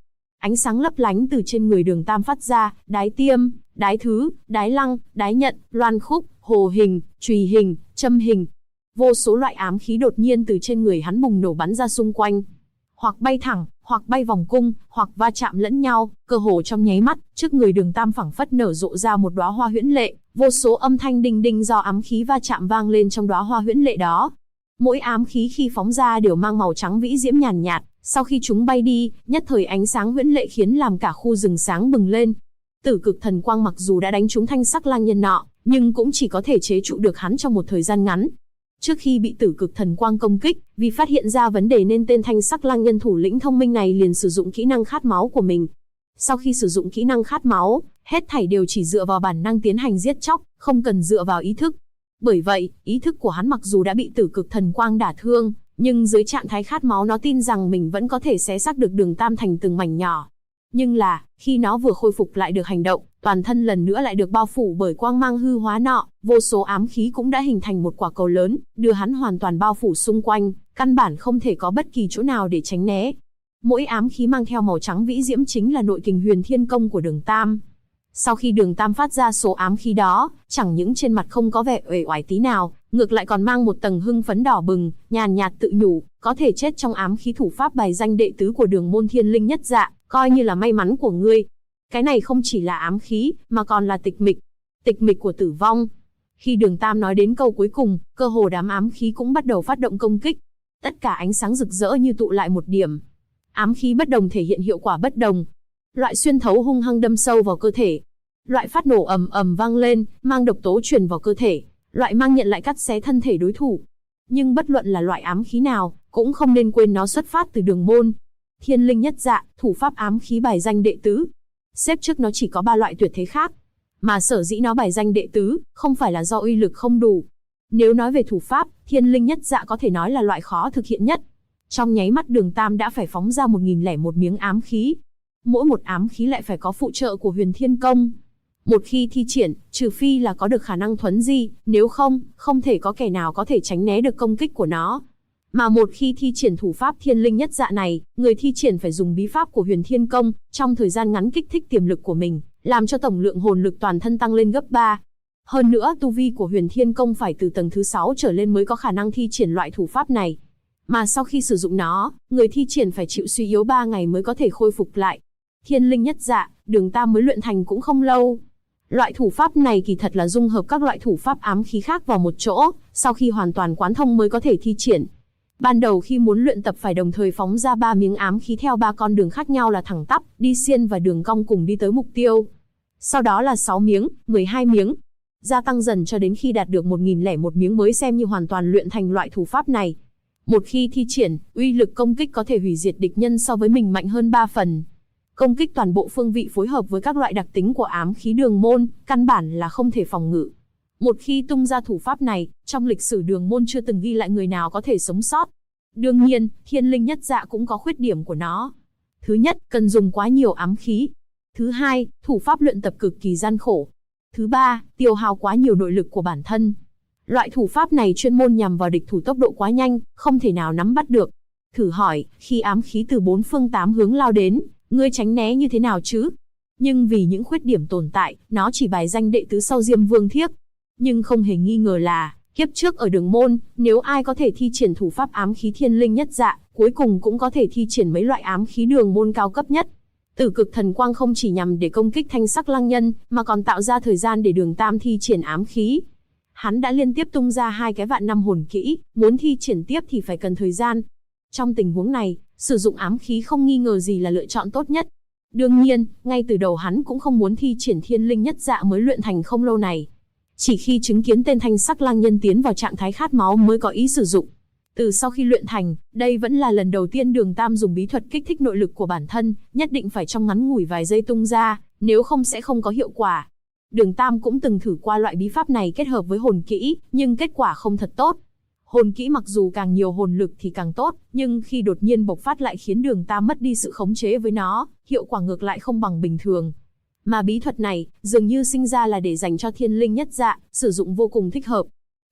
Ánh sáng lấp lánh từ trên người Đường Tam phát ra, đái tiêm, đái thứ, đái lăng, đái nhận, loan khúc, hồ hình, chùy hình, châm hình. Vô số loại ám khí đột nhiên từ trên người hắn bùng nổ bắn ra xung quanh. Hoặc bay thẳng, hoặc bay vòng cung, hoặc va chạm lẫn nhau, cơ hồ trong nháy mắt, trước người Đường Tam phảng phất nở rộ ra một đóa hoa huyễn lệ, vô số âm thanh đinh đinh do ám khí va chạm vang lên trong đóa hoa huyễn lệ đó. Mỗi ám khí khi phóng ra đều mang màu trắng vĩ diễm nhàn nhạt, sau khi chúng bay đi, nhất thời ánh sáng huyễn lệ khiến làm cả khu rừng sáng bừng lên. Tử cực thần quang mặc dù đã đánh trúng thanh sắc lang nhân nọ, nhưng cũng chỉ có thể chế trụ được hắn trong một thời gian ngắn. Trước khi bị tử cực thần quang công kích, vì phát hiện ra vấn đề nên tên thanh sắc lang nhân thủ lĩnh thông minh này liền sử dụng kỹ năng khát máu của mình. Sau khi sử dụng kỹ năng khát máu, hết thảy đều chỉ dựa vào bản năng tiến hành giết chóc, không cần dựa vào ý thức. Bởi vậy, ý thức của hắn mặc dù đã bị tử cực thần quang đả thương, nhưng dưới trạng thái khát máu nó tin rằng mình vẫn có thể xé xác được Đường Tam thành từng mảnh nhỏ. Nhưng là, khi nó vừa khôi phục lại được hành động, toàn thân lần nữa lại được bao phủ bởi quang mang hư hóa nọ, vô số ám khí cũng đã hình thành một quả cầu lớn, đưa hắn hoàn toàn bao phủ xung quanh, căn bản không thể có bất kỳ chỗ nào để tránh né. Mỗi ám khí mang theo màu trắng vĩ diễm chính là nội kình Huyền Thiên Công của Đường Tam. Sau khi Đường Tam phát ra số ám khí đó, chẳng những trên mặt không có vẻ uể oải tí nào, ngược lại còn mang một tầng hưng phấn đỏ bừng, nhàn nhạt tự nhủ, có thể chết trong ám khí thủ pháp bài danh đệ tứ của Đường môn Thiên Linh Nhất Dạ, coi như là may mắn của ngươi. Cái này không chỉ là ám khí, mà còn là tịch mịch của tử vong. Khi Đường Tam nói đến câu cuối cùng, cơ hồ đám ám khí cũng bắt đầu phát động công kích. Tất cả ánh sáng rực rỡ như tụ lại một điểm. Ám khí bất đồng thể hiện hiệu quả bất đồng. Loại xuyên thấu hung hăng đâm sâu vào cơ thể. Loại phát nổ ầm ầm vang lên, mang độc tố truyền vào cơ thể. Loại mang nhận lại cắt xé thân thể đối thủ. Nhưng bất luận là loại ám khí nào, cũng không nên quên nó xuất phát từ Đường môn Thiên Linh Nhất Dạ, thủ pháp ám khí bài danh đệ tứ. Xếp trước nó chỉ có 3 loại tuyệt thế khác. Mà sở dĩ nó bài danh đệ tứ, không phải là do uy lực không đủ. Nếu nói về thủ pháp, Thiên Linh Nhất Dạ có thể nói là loại khó thực hiện nhất. Trong nháy mắt Đường Tam đã phải phóng ra 1001 miếng ám khí. Mỗi một ám khí lại phải có phụ trợ của Huyền Thiên Công. Một khi thi triển, trừ phi là có được khả năng thuấn di, nếu không, không thể có kẻ nào có thể tránh né được công kích của nó. Mà một khi thi triển thủ pháp Thiên Linh Nhất Dạ này, người thi triển phải dùng bí pháp của Huyền Thiên Công, trong thời gian ngắn kích thích tiềm lực của mình, làm cho tổng lượng hồn lực toàn thân tăng lên gấp 3. Hơn nữa, tu vi của Huyền Thiên Công phải từ tầng thứ 6 trở lên mới có khả năng thi triển loại thủ pháp này. Mà sau khi sử dụng nó, người thi triển phải chịu suy yếu 3 ngày mới có thể khôi phục lại. Thiên Linh Nhất Dạ, Đường Tam mới luyện thành cũng không lâu. Loại thủ pháp này kỳ thật là dung hợp các loại thủ pháp ám khí khác vào một chỗ, sau khi hoàn toàn quán thông mới có thể thi triển. Ban đầu khi muốn luyện tập phải đồng thời phóng ra 3 miếng ám khí theo 3 con đường khác nhau là thẳng tắp, đi xiên và đường cong cùng đi tới mục tiêu. Sau đó là 6 miếng, 12 miếng. Gia tăng dần cho đến khi đạt được 1001 miếng mới xem như hoàn toàn luyện thành loại thủ pháp này. Một khi thi triển, uy lực công kích có thể hủy diệt địch nhân so với mình mạnh hơn 3 phần. Công kích toàn bộ phương vị phối hợp với các loại đặc tính của ám khí Đường môn, căn bản là không thể phòng ngự. Một khi tung ra thủ pháp này, trong lịch sử Đường môn chưa từng ghi lại người nào có thể sống sót. Đương nhiên, Thiên Linh Nhất Dạ cũng có khuyết điểm của nó. Thứ nhất, cần dùng quá nhiều ám khí. Thứ hai, thủ pháp luyện tập cực kỳ gian khổ. Thứ ba, tiêu hao quá nhiều nội lực của bản thân. Loại thủ pháp này chuyên môn nhằm vào địch thủ tốc độ quá nhanh, không thể nào nắm bắt được. Thử hỏi, khi ám khí từ 4 phương 8 hướng lao đến, ngươi tránh né như thế nào chứ? Nhưng vì những khuyết điểm tồn tại, nó chỉ bài danh đệ tứ sau Diêm Vương Thiếp. Nhưng không hề nghi ngờ là, kiếp trước ở Đường môn, nếu ai có thể thi triển thủ pháp ám khí Thiên Linh Nhất Dạ, cuối cùng cũng có thể thi triển mấy loại ám khí Đường môn cao cấp nhất. Tử cực thần quang không chỉ nhằm để công kích thanh sắc lăng nhân, mà còn tạo ra thời gian để Đường Tam thi triển ám khí. Hắn đã liên tiếp tung ra 2 cái vạn năm hồn kỹ, muốn thi triển tiếp thì phải cần thời gian. Trong tình huống này, sử dụng ám khí không nghi ngờ gì là lựa chọn tốt nhất. Đương nhiên, ngay từ đầu hắn cũng không muốn thi triển Thiên Linh Nhất Dạ mới luyện thành không lâu này. Chỉ khi chứng kiến tên thanh sắc lang nhân tiến vào trạng thái khát máu mới có ý sử dụng. Từ sau khi luyện thành, đây vẫn là lần đầu tiên Đường Tam dùng bí thuật kích thích nội lực của bản thân, nhất định phải trong ngắn ngủi vài giây tung ra, nếu không sẽ không có hiệu quả. Đường Tam cũng từng thử qua loại bí pháp này kết hợp với hồn kỹ, nhưng kết quả không thật tốt. Hồn kỹ mặc dù càng nhiều hồn lực thì càng tốt, nhưng khi đột nhiên bộc phát lại khiến Đường Tam mất đi sự khống chế với nó, hiệu quả ngược lại không bằng bình thường. Mà bí thuật này, dường như sinh ra là để dành cho Thiên Linh Nhất Dạ, sử dụng vô cùng thích hợp.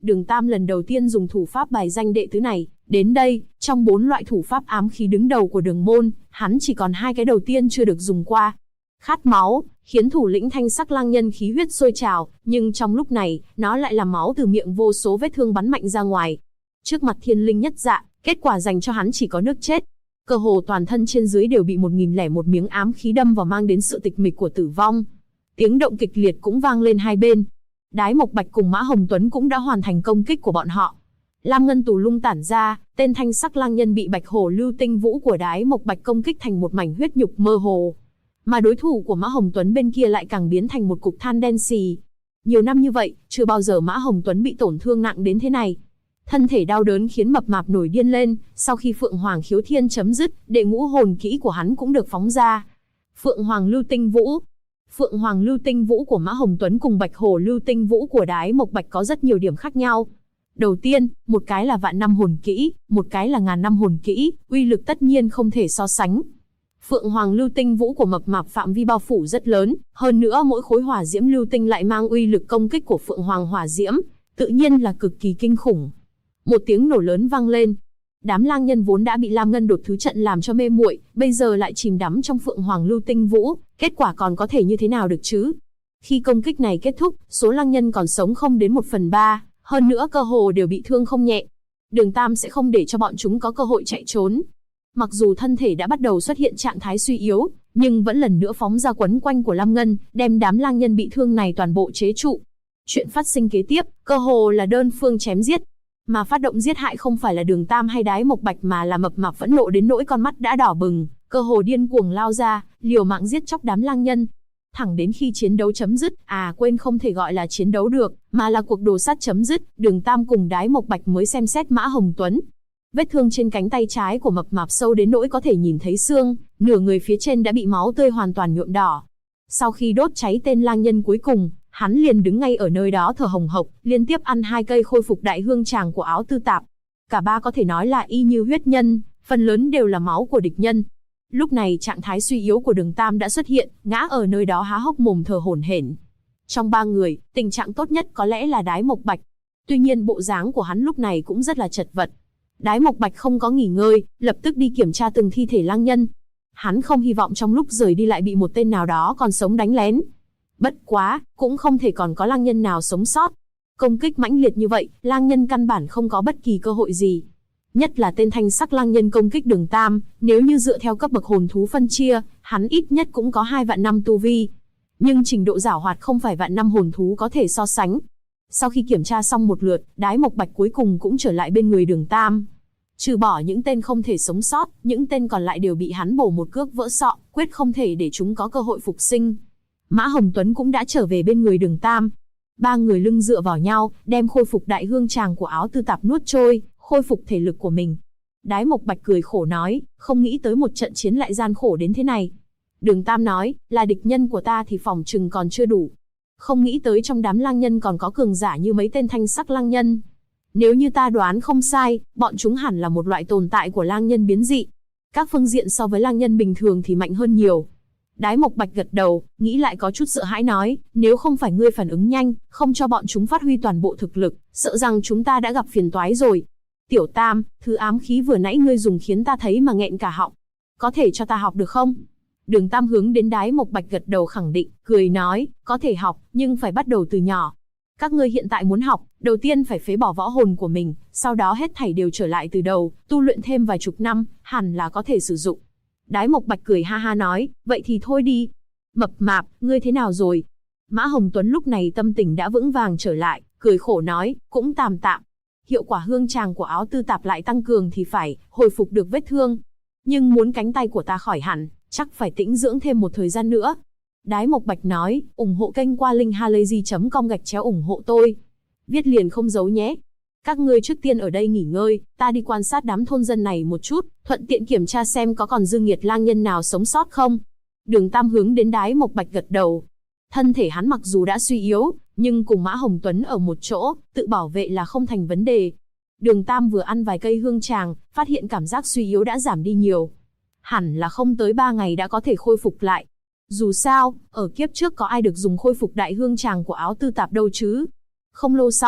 Đường Tam lần đầu tiên dùng thủ pháp bài danh đệ tứ này, đến đây, trong 4 loại thủ pháp ám khí đứng đầu của đường môn, hắn chỉ còn 2 cái đầu tiên chưa được dùng qua. Khát máu, khiến thủ lĩnh Thanh Sắc Lang Nhân khí huyết sôi trào, nhưng trong lúc này, nó lại là máu từ miệng vô số vết thương bắn mạnh ra ngoài. Trước mặt Thiên Linh Nhất Dạ, kết quả dành cho hắn chỉ có nước chết. Cơ hồ toàn thân trên dưới đều bị 1001 miếng ám khí đâm vào, mang đến sự tịch mịch của tử vong. Tiếng động kịch liệt cũng vang lên hai bên. Đái Mộc Bạch cùng Mã Hồng Tuấn cũng đã hoàn thành công kích của bọn họ. Lam ngân tù lung tản ra, tên Thanh Sắc Lang Nhân bị Bạch Hổ Lưu Tinh Vũ của Đái Mộc Bạch công kích thành một mảnh huyết nhục mơ hồ. Mà đối thủ của Mã Hồng Tuấn bên kia lại càng biến thành một cục than đen xì. Nhiều năm như vậy, chưa bao giờ Mã Hồng Tuấn bị tổn thương nặng đến thế này. Thân thể đau đớn khiến mập mạp nổi điên lên, sau khi Phượng Hoàng Khiếu Thiên chấm dứt, đệ ngũ hồn kỹ của hắn cũng được phóng ra. Phượng Hoàng Lưu Tinh Vũ. Phượng Hoàng Lưu Tinh Vũ của Mã Hồng Tuấn cùng Bạch Hổ Lưu Tinh Vũ của Đái Mộc Bạch có rất nhiều điểm khác nhau. Đầu tiên, một cái là vạn năm hồn kỹ, một cái là ngàn năm hồn kỹ, uy lực tất nhiên không thể so sánh. Phượng Hoàng Lưu Tinh Vũ của mập mạp phạm vi bao phủ rất lớn, hơn nữa mỗi khối hỏa diễm lưu tinh lại mang uy lực công kích của Phượng Hoàng hỏa diễm, tự nhiên là cực kỳ kinh khủng. Một tiếng nổ lớn vang lên. Đám lang nhân vốn đã bị Lam Ngân đột thứ trận làm cho mê muội, bây giờ lại chìm đắm trong Phượng Hoàng Lưu Tinh Vũ, kết quả còn có thể như thế nào được chứ? Khi công kích này kết thúc, số lang nhân còn sống không đến 1/3, hơn nữa cơ hồ đều bị thương không nhẹ. Đường Tam sẽ không để cho bọn chúng có cơ hội chạy trốn. Mặc dù thân thể đã bắt đầu xuất hiện trạng thái suy yếu, nhưng vẫn lần nữa phóng ra quấn quanh của Lam Ngân, đem đám lang nhân bị thương này toàn bộ chế trụ. Chuyện phát sinh kế tiếp, cơ hồ là đơn phương chém giết. Mà phát động giết hại không phải là Đường Tam hay Đái Mộc Bạch mà là mập mạp phẫn nộ đến nỗi con mắt đã đỏ bừng, cơ hồ điên cuồng lao ra, liều mạng giết chóc đám lang nhân. Thẳng đến khi chiến đấu chấm dứt, quên không thể gọi là chiến đấu được, mà là cuộc đồ sát chấm dứt, Đường Tam cùng Đái Mộc Bạch mới xem xét Mã Hồng Tuấn. Vết thương trên cánh tay trái của mập mạp sâu đến nỗi có thể nhìn thấy xương, nửa người phía trên đã bị máu tươi hoàn toàn nhuộm đỏ. Sau khi đốt cháy tên lang nhân cuối cùng, hắn liền đứng ngay ở nơi đó thở hồng hộc, liên tiếp ăn 2 cây khôi phục đại hương tràng của Áo Tư Tạp. Cả ba có thể nói là y như huyết nhân, phần lớn đều là máu của địch nhân. Lúc này trạng thái suy yếu của Đường Tam đã xuất hiện, ngã ở nơi đó há hốc mồm thở hổn hển. Trong 3 người, tình trạng tốt nhất có lẽ là Đái Mộc Bạch. Tuy nhiên bộ dáng của hắn lúc này cũng rất là chật vật. Đái Mộc Bạch không có nghỉ ngơi, lập tức đi kiểm tra từng thi thể lang nhân. Hắn không hy vọng trong lúc rời đi lại bị một tên nào đó còn sống đánh lén. Bất quá, cũng không thể còn có lang nhân nào sống sót. Công kích mãnh liệt như vậy, lang nhân căn bản không có bất kỳ cơ hội gì. Nhất là tên Thanh Sắc Lang Nhân công kích Đường Tam, nếu như dựa theo cấp bậc hồn thú phân chia, hắn ít nhất cũng có 2 vạn năm tu vi. Nhưng trình độ giảo hoạt không phải vạn năm hồn thú có thể so sánh. Sau khi kiểm tra xong một lượt, Đái Mộc Bạch cuối cùng cũng trở lại bên người Đường Tam. Trừ bỏ những tên không thể sống sót, những tên còn lại đều bị hắn bổ một cước vỡ sọ, quyết không thể để chúng có cơ hội phục sinh. Mã Hồng Tuấn cũng đã trở về bên người Đường Tam. 3 người lưng dựa vào nhau, đem khôi phục đại hương tràng của Áo Tư Tạp nuốt trôi, khôi phục thể lực của mình. Đái Mộc Bạch cười khổ nói, không nghĩ tới một trận chiến lại gian khổ đến thế này. Đường Tam nói, là địch nhân của ta thì phòng trừng còn chưa đủ. Không nghĩ tới trong đám lang nhân còn có cường giả như mấy tên Thanh Sắc Lang Nhân. Nếu như ta đoán không sai, bọn chúng hẳn là một loại tồn tại của lang nhân biến dị. Các phương diện so với lang nhân bình thường thì mạnh hơn nhiều. Đái Mộc Bạch gật đầu, nghĩ lại có chút sợ hãi nói, nếu không phải ngươi phản ứng nhanh, không cho bọn chúng phát huy toàn bộ thực lực, sợ rằng chúng ta đã gặp phiền toái rồi. Tiểu Tam, thứ ám khí vừa nãy ngươi dùng khiến ta thấy mà nghẹn cả họng. Có thể cho ta học được không? Đường Tam hướng đến Đái Mộc Bạch gật đầu khẳng định, cười nói, có thể học, nhưng phải bắt đầu từ nhỏ. Các ngươi hiện tại muốn học, đầu tiên phải phế bỏ võ hồn của mình, sau đó hết thảy đều trở lại từ đầu, tu luyện thêm vài chục năm, hẳn là có thể sử dụng. Đái Mộc Bạch cười ha ha nói, vậy thì thôi đi. Mập mạp, ngươi thế nào rồi? Mã Hồng Tuấn lúc này tâm tình đã vững vàng trở lại, cười khổ nói, cũng tạm tạm. Hiệu quả hương tràng của Áo Tư Tạp lại tăng cường thì phải hồi phục được vết thương. Nhưng muốn cánh tay của ta khỏi hẳn, chắc phải tĩnh dưỡng thêm một thời gian nữa. Đái Mộc Bạch nói, ủng hộ kênh qua link halayzi.com ủng hộ tôi. Viết liền không giấu nhé. Các ngươi trước tiên ở đây nghỉ ngơi, ta đi quan sát đám thôn dân này một chút, thuận tiện kiểm tra xem có còn dư nghiệt lang nhân nào sống sót không. Đường Tam hướng đến Đái Mộc Bạch gật đầu. Thân thể hắn mặc dù đã suy yếu, nhưng cùng Mã Hồng Tuấn ở một chỗ, tự bảo vệ là không thành vấn đề. Đường Tam vừa ăn vài cây hương tràng, phát hiện cảm giác suy yếu đã giảm đi nhiều. Hẳn là không tới 3 ngày đã có thể khôi phục lại. Dù sao, ở kiếp trước có ai được dùng khôi phục đại hương tràng của Áo Tư Tạp đâu chứ. Không lâu sau,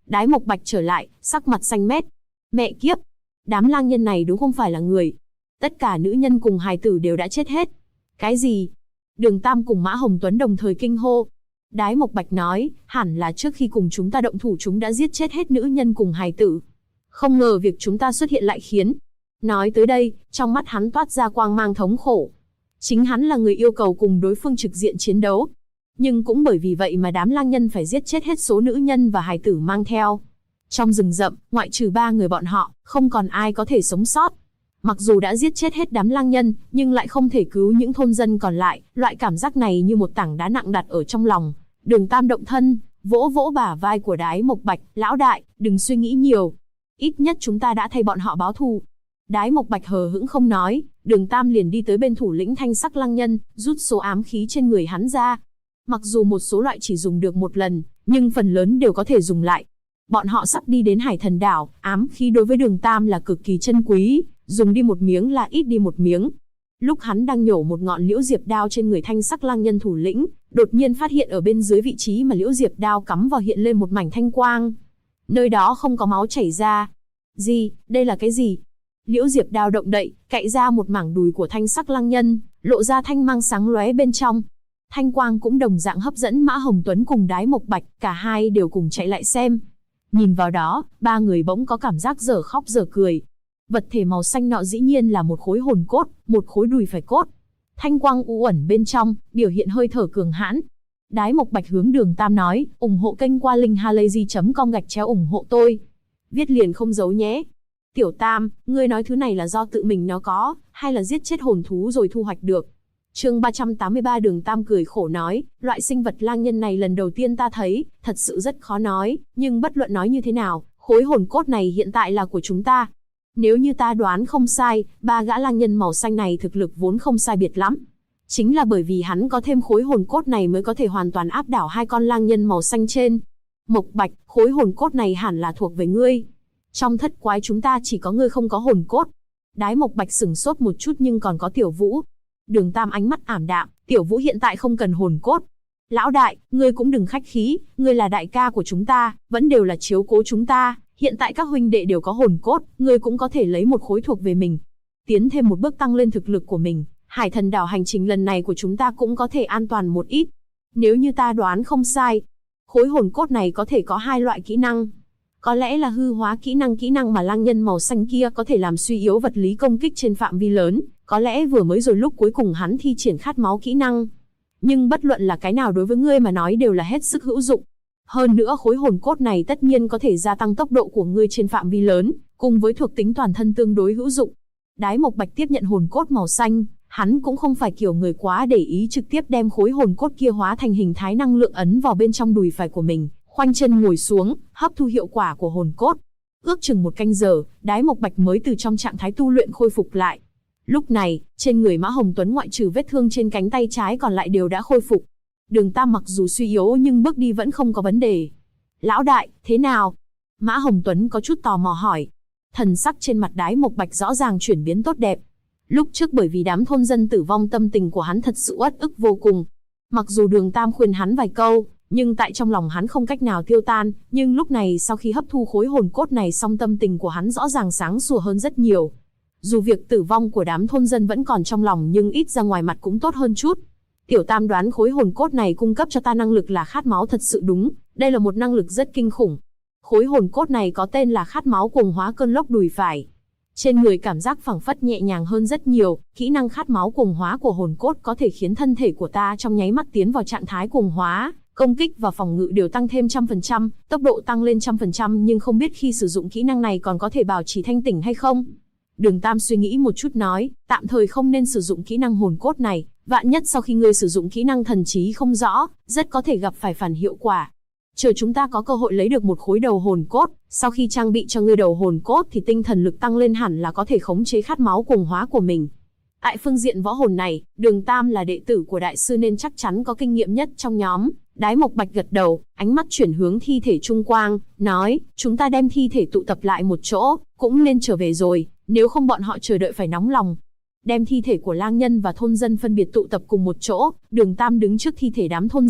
Đái Mộc Bạch trở lại, sắc mặt xanh mét. Mẹ kiếp, đám lang nhân này đúng không phải là người. Tất cả nữ nhân cùng hài tử đều đã chết hết. Cái gì? Đường Tam cùng Mã Hồng Tuấn đồng thời kinh hô. Đái Mộc Bạch nói, hẳn là trước khi cùng chúng ta động thủ chúng đã giết chết hết nữ nhân cùng hài tử. Không ngờ việc chúng ta xuất hiện lại khiến. Nói tới đây, trong mắt hắn toát ra quang mang thống khổ. Chính hắn là người yêu cầu cùng đối phương trực diện chiến đấu. Nhưng cũng bởi vì vậy mà đám lang nhân phải giết chết hết số nữ nhân và hài tử mang theo. Trong rừng rậm, ngoại trừ 3 người bọn họ, không còn ai có thể sống sót. Mặc dù đã giết chết hết đám lang nhân, nhưng lại không thể cứu những thôn dân còn lại, loại cảm giác này như một tảng đá nặng đặt ở trong lòng. Đường Tam động thân, vỗ vỗ bả vai của Đái Mộc Bạch, lão đại, đừng suy nghĩ nhiều. Ít nhất chúng ta đã thay bọn họ báo thù. Đái Mộc Bạch hờ hững không nói, Đường Tam liền đi tới bên thủ lĩnh thanh sắc lang nhân, rút số ám khí trên người hắn ra. Mặc dù một số loại chỉ dùng được một lần, nhưng phần lớn đều có thể dùng lại. Bọn họ sắp đi đến Hải Thần Đảo, ám khí đối với Đường Tam là cực kỳ chân quý, dùng đi một miếng là ít đi một miếng. Lúc hắn đang nhổ một ngọn liễu diệp đao trên người thanh sắc lang nhân thủ lĩnh, đột nhiên phát hiện ở bên dưới vị trí mà liễu diệp đao cắm vào hiện lên một mảnh thanh quang. Nơi đó không có máu chảy ra. Gì, đây là cái gì? Liễu diệp đao động đậy, cạy ra một mảng đùi của thanh sắc lang nhân, lộ ra thanh mang sáng lóe bên trong. Thanh quang cũng đồng dạng hấp dẫn Mã Hồng Tuấn cùng Đái Mộc Bạch, cả hai đều cùng chạy lại xem. Nhìn vào đó, 3 người bỗng có cảm giác dở khóc dở cười. Vật thể màu xanh nọ dĩ nhiên là một khối hồn cốt, một khối đùi phải cốt. Thanh quang u ẩn bên trong, biểu hiện hơi thở cường hãn. Đái Mộc Bạch hướng Đường Tam nói, ủng hộ kênh qua link halayzi.com ủng hộ tôi. Viết liền không giấu nhé. Tiểu Tam, ngươi nói thứ này là do tự mình nó có, hay là giết chết hồn thú rồi thu hoạch được? Chương 383 Đường Tam cười khổ nói, loại sinh vật lang nhân này lần đầu tiên ta thấy, thật sự rất khó nói, nhưng bất luận nói như thế nào, khối hồn cốt này hiện tại là của chúng ta. Nếu như ta đoán không sai, 3 gã lang nhân màu xanh này thực lực vốn không sai biệt lắm. Chính là bởi vì hắn có thêm khối hồn cốt này mới có thể hoàn toàn áp đảo 2 con lang nhân màu xanh trên. Mộc Bạch, khối hồn cốt này hẳn là thuộc về ngươi. Trong thất quái chúng ta chỉ có ngươi không có hồn cốt. Đái Mộc Bạch sửng sốt một chút nhưng còn có Tiểu Vũ. Đường Tam ánh mắt ảm đạm, Tiểu Vũ hiện tại không cần hồn cốt. Lão đại, ngươi cũng đừng khách khí, ngươi là đại ca của chúng ta, vẫn đều là chiếu cố chúng ta. Hiện tại các huynh đệ đều có hồn cốt, ngươi cũng có thể lấy một khối thuộc về mình. Tiến thêm một bước tăng lên thực lực của mình, Hải Thần Đảo hành trình lần này của chúng ta cũng có thể an toàn một ít. Nếu như ta đoán không sai, khối hồn cốt này có thể có 2 loại kỹ năng. Có lẽ là hư hóa kỹ năng mà lang nhân màu xanh kia có thể làm suy yếu vật lý công kích trên phạm vi lớn, có lẽ vừa mới rồi lúc cuối cùng hắn thi triển khát máu kỹ năng. Nhưng bất luận là cái nào đối với ngươi mà nói đều là hết sức hữu dụng. Hơn nữa khối hồn cốt này tất nhiên có thể gia tăng tốc độ của ngươi trên phạm vi lớn, cùng với thuộc tính toàn thân tương đối hữu dụng. Đái Mộc Bạch tiếp nhận hồn cốt màu xanh, hắn cũng không phải kiểu người quá để ý, trực tiếp đem khối hồn cốt kia hóa thành hình thái năng lượng ấn vào bên trong đùi phải của mình, khoanh chân ngồi xuống, hấp thu hiệu quả của hồn cốt. Ước chừng 1 canh giờ, Đái Mộc Bạch mới từ trong trạng thái tu luyện khôi phục lại. Lúc này, trên người Mã Hồng Tuấn ngoại trừ vết thương trên cánh tay trái còn lại đều đã khôi phục. Đường Tam mặc dù suy yếu nhưng bước đi vẫn không có vấn đề. Lão đại, thế nào? Mã Hồng Tuấn có chút tò mò hỏi. Thần sắc trên mặt Đái Mộc Bạch rõ ràng chuyển biến tốt đẹp. Lúc trước bởi vì đám thôn dân tử vong tâm tình của hắn thật sự uất ức vô cùng. Mặc dù Đường Tam khuyên hắn vài câu, nhưng tại trong lòng hắn không cách nào tiêu tan, nhưng lúc này sau khi hấp thu khối hồn cốt này xong tâm tình của hắn rõ ràng sáng sủa hơn rất nhiều. Dù việc tử vong của đám thôn dân vẫn còn trong lòng nhưng ít ra ngoài mặt cũng tốt hơn chút. Tiểu Tam đoán khối hồn cốt này cung cấp cho ta năng lực là khát máu thật sự đúng, đây là một năng lực rất kinh khủng. Khối hồn cốt này có tên là khát máu cuồng hóa cơn lốc đùi phải. Trên người cảm giác phẳng phất nhẹ nhàng hơn rất nhiều, kỹ năng khát máu cuồng hóa của hồn cốt có thể khiến thân thể của ta trong nháy mắt tiến vào trạng thái cuồng hóa, công kích và phòng ngự đều tăng thêm 100%, tốc độ tăng lên 100%, nhưng không biết khi sử dụng kỹ năng này còn có thể bảo trì thanh tỉnh hay không. Đường Tam suy nghĩ một chút nói, tạm thời không nên sử dụng kỹ năng hồn cốt này, vạn nhất sau khi ngươi sử dụng kỹ năng thần trí không rõ, rất có thể gặp phải phản hiệu quả. Chờ chúng ta có cơ hội lấy được một khối đầu hồn cốt, sau khi trang bị cho ngươi đầu hồn cốt thì tinh thần lực tăng lên hẳn là có thể khống chế khát máu cuồng hóa của mình. Tại phương diện võ hồn này, Đường Tam là đệ tử của đại sư nên chắc chắn có kinh nghiệm nhất trong nhóm. Đái Mộc Bạch gật đầu, ánh mắt chuyển hướng thi thể Trung Quang, nói, chúng ta đem thi thể tụ tập lại một chỗ, cũng nên trở về rồi, nếu không bọn họ chờ đợi phải nóng lòng. Đem thi thể của lang nhân và thôn dân phân biệt tụ tập cùng một chỗ, Đường Tam đứng trước thi thể đám thôn dân,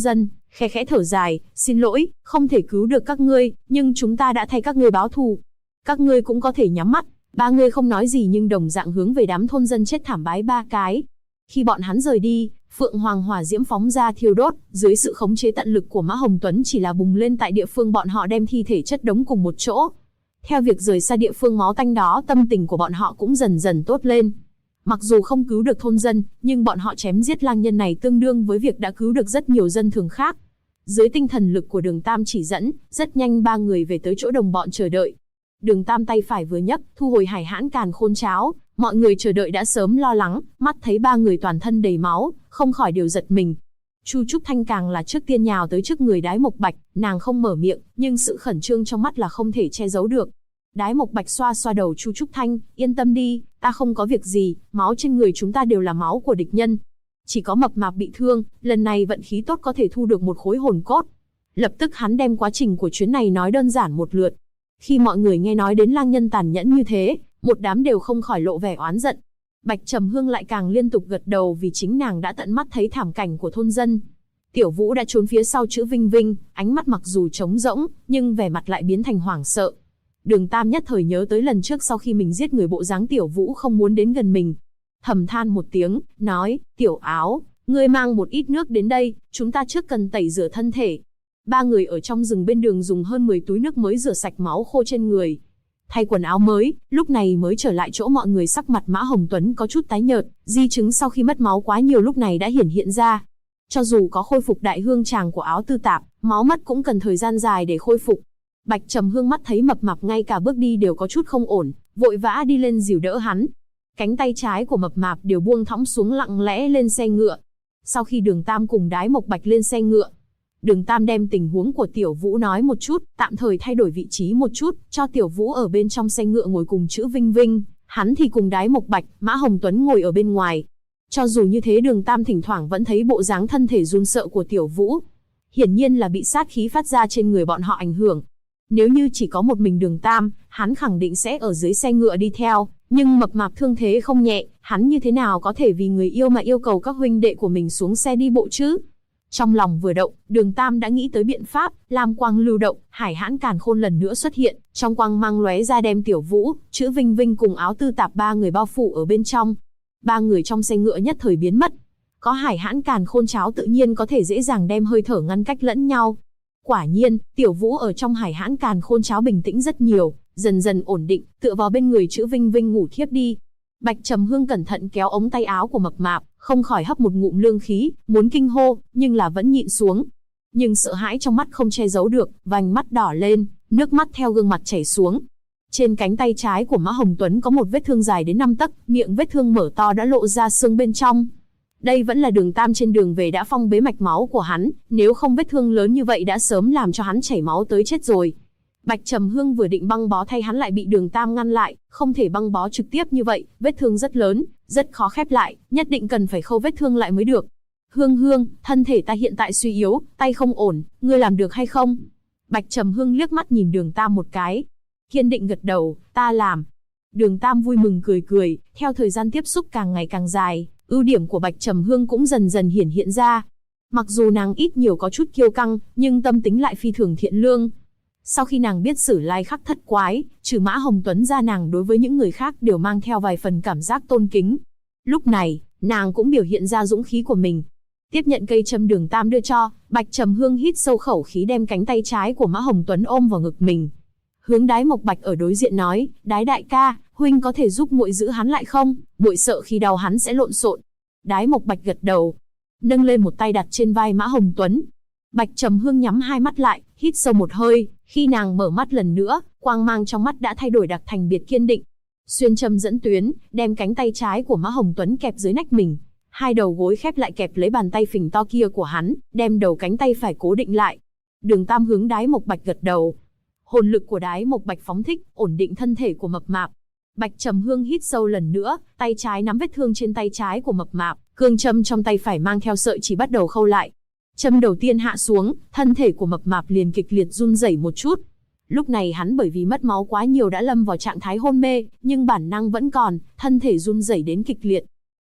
khẽ khẽ thở dài, xin lỗi, không thể cứu được các ngươi, nhưng chúng ta đã thay các ngươi báo thù. Các ngươi cũng có thể nhắm mắt. Ba người không nói gì nhưng đồng dạng hướng về đám thôn dân chết thảm bái 3 cái. Khi bọn hắn rời đi, Phượng Hoàng hỏa diễm phóng ra thiêu đốt, dưới sự khống chế tận lực của Mã Hồng Tuấn chỉ là bùng lên tại địa phương bọn họ đem thi thể chất đống cùng một chỗ. Theo việc rời xa địa phương máu tanh đó, tâm tình của bọn họ cũng dần dần tốt lên. Mặc dù không cứu được thôn dân, nhưng bọn họ chém giết lang nhân này tương đương với việc đã cứu được rất nhiều dân thường khác. Dưới tinh thần lực của Đường Tam chỉ dẫn, rất nhanh 3 người về tới chỗ đồng bọn chờ đợi. Đường Tam tay phải vừa nhấc, thu hồi Hải Hãn Càn Khôn Cháo, mọi người chờ đợi đã sớm lo lắng, mắt thấy 3 người toàn thân đầy máu, không khỏi đều giật mình. Chu Trúc Thanh càng là trước tiên nhào tới trước người Đái Mộc Bạch, nàng không mở miệng, nhưng sự khẩn trương trong mắt là không thể che giấu được. Đái Mộc Bạch xoa xoa đầu Chu Trúc Thanh, yên tâm đi, ta không có việc gì, máu trên người chúng ta đều là máu của địch nhân. Chỉ có Mập Mạp bị thương, lần này vận khí tốt có thể thu được một khối hồn cốt. Lập tức hắn đem quá trình của chuyến này nói đơn giản một lượt. Khi mọi người nghe nói đến lang nhân tàn nhẫn như thế, một đám đều không khỏi lộ vẻ oán giận. Bạch Trầm Hương lại càng liên tục gật đầu vì chính nàng đã tận mắt thấy thảm cảnh của thôn dân. Tiểu Vũ đã trốn phía sau chữ Vinh Vinh, ánh mắt mặc dù trống rỗng, nhưng vẻ mặt lại biến thành hoảng sợ. Đường Tam nhất thời nhớ tới lần trước sau khi mình giết người bộ dáng Tiểu Vũ không muốn đến gần mình. Thầm than một tiếng, nói, Tiểu Áo, ngươi mang một ít nước đến đây, chúng ta trước cần tẩy rửa thân thể. 3 người ở trong rừng bên đường dùng hơn 10 túi nước mới rửa sạch máu khô trên người. Thay quần áo mới, lúc này mới trở lại chỗ mọi người. Sắc mặt Mã Hồng Tuấn có chút tái nhợt, di chứng sau khi mất máu quá nhiều lúc này đã hiện ra. Cho dù có khôi phục đại hương tràng của Áo Tư Tạp, máu mất cũng cần thời gian dài để khôi phục. Bạch Trầm Hương mắt thấy Mập Mạp ngay cả bước đi đều có chút không ổn, vội vã đi lên dìu đỡ hắn. Cánh tay trái của Mập Mạp đều buông thõng xuống lặng lẽ lên xe ngựa. Sau khi Đường Tam cùng Đái Mộc Bạch lên xe ngựa, Đường Tam đem tình huống của Tiểu Vũ nói một chút, tạm thời thay đổi vị trí một chút, cho Tiểu Vũ ở bên trong xe ngựa ngồi cùng chữ Vinh Vinh, hắn thì cùng Đái Mộc Bạch, Mã Hồng Tuấn ngồi ở bên ngoài. Cho dù như thế Đường Tam thỉnh thoảng vẫn thấy bộ dáng thân thể run sợ của Tiểu Vũ. Hiển nhiên là bị sát khí phát ra trên người bọn họ ảnh hưởng. Nếu như chỉ có một mình Đường Tam, hắn khẳng định sẽ ở dưới xe ngựa đi theo, nhưng Mập Mạp thương thế không nhẹ, hắn như thế nào có thể vì người yêu mà yêu cầu các huynh đệ của mình xuống xe đi bộ chứ? Trong lòng vừa động, Đường Tam đã nghĩ tới biện pháp, lam quang lưu động, Hải Hãn Càn Khôn lần nữa xuất hiện, trong quang mang lóe ra đem Tiểu Vũ, chữ Vinh Vinh cùng Áo Tư Tạp 3 người bao phủ ở bên trong. 3 người trong xe ngựa nhất thời biến mất. Có Hải Hãn Càn Khôn cháo tự nhiên có thể dễ dàng đem hơi thở ngăn cách lẫn nhau. Quả nhiên, Tiểu Vũ ở trong Hải Hãn Càn Khôn cháo bình tĩnh rất nhiều, dần dần ổn định, tựa vào bên người chữ Vinh Vinh ngủ thiếp đi. Bạch Trầm Hương cẩn thận kéo ống tay áo của Mập Mạp, không khỏi hấp một ngụm lương khí, muốn kinh hô, nhưng là vẫn nhịn xuống. Nhưng sợ hãi trong mắt không che giấu được, vành mắt đỏ lên, nước mắt theo gương mặt chảy xuống. Trên cánh tay trái của Mã Hồng Tuấn có một vết thương dài đến 5 tấc, miệng vết thương mở to đã lộ ra xương bên trong. Đây vẫn là Đường Tam trên đường về đã phong bế mạch máu của hắn, nếu không vết thương lớn như vậy đã sớm làm cho hắn chảy máu tới chết rồi. Bạch Trầm Hương vừa định băng bó thay hắn lại bị Đường Tam ngăn lại, không thể băng bó trực tiếp như vậy, vết thương rất lớn, rất khó khép lại, nhất định cần phải khâu vết thương lại mới được. Hương Hương, thân thể ta hiện tại suy yếu, tay không ổn, ngươi làm được hay không? Bạch Trầm Hương liếc mắt nhìn Đường Tam một cái, kiên định gật đầu, ta làm. Đường Tam vui mừng cười cười, theo thời gian tiếp xúc càng ngày càng dài, ưu điểm của Bạch Trầm Hương cũng dần dần hiện ra. Mặc dù nàng ít nhiều có chút kiêu căng, nhưng tâm tính lại phi thường thiện lương. Sau khi nàng biết Sử Lai Khắc Thất Quái, trừ Mã Hồng Tuấn ra nàng đối với những người khác đều mang theo vài phần cảm giác tôn kính. Lúc này, nàng cũng biểu hiện ra dũng khí của mình. Tiếp nhận cây châm Đường Tam đưa cho, Bạch Trầm Hương hít sâu khẩu khí đem cánh tay trái của Mã Hồng Tuấn ôm vào ngực mình. Hướng Đái Mộc Bạch ở đối diện nói, Đái đại ca, huynh có thể giúp muội giữ hắn lại không? Muội sợ khi đau hắn sẽ lộn xộn. Đái Mộc Bạch gật đầu, nâng lên một tay đặt trên vai Mã Hồng Tuấn. Bạch Trầm Hương nhắm hai mắt lại, hít sâu một hơi, khi nàng mở mắt lần nữa, quang mang trong mắt đã thay đổi đặc thành biệt kiên định. Xuyên châm dẫn tuyến, đem cánh tay trái của Mã Hồng Tuấn kẹp dưới nách mình. Hai đầu gối khép lại kẹp lấy bàn tay phình to kia của hắn, đem đầu cánh tay phải cố định lại. Đường Tam hướng Đái Mộc Bạch gật đầu. Hồn lực của Đái Mộc Bạch phóng thích, ổn định thân thể của Mập Mạp. Bạch Trầm Hương hít sâu lần nữa, tay trái nắm vết thương trên tay trái của Mập Mạp, cương châm trong tay phải mang theo sợi chỉ bắt đầu khâu lại. Châm đầu tiên hạ xuống, thân thể của Mập Mạp liền kịch liệt run rẩy một chút. Lúc này hắn bởi vì mất máu quá nhiều đã lâm vào trạng thái hôn mê, nhưng bản năng vẫn còn, thân thể run rẩy đến kịch liệt.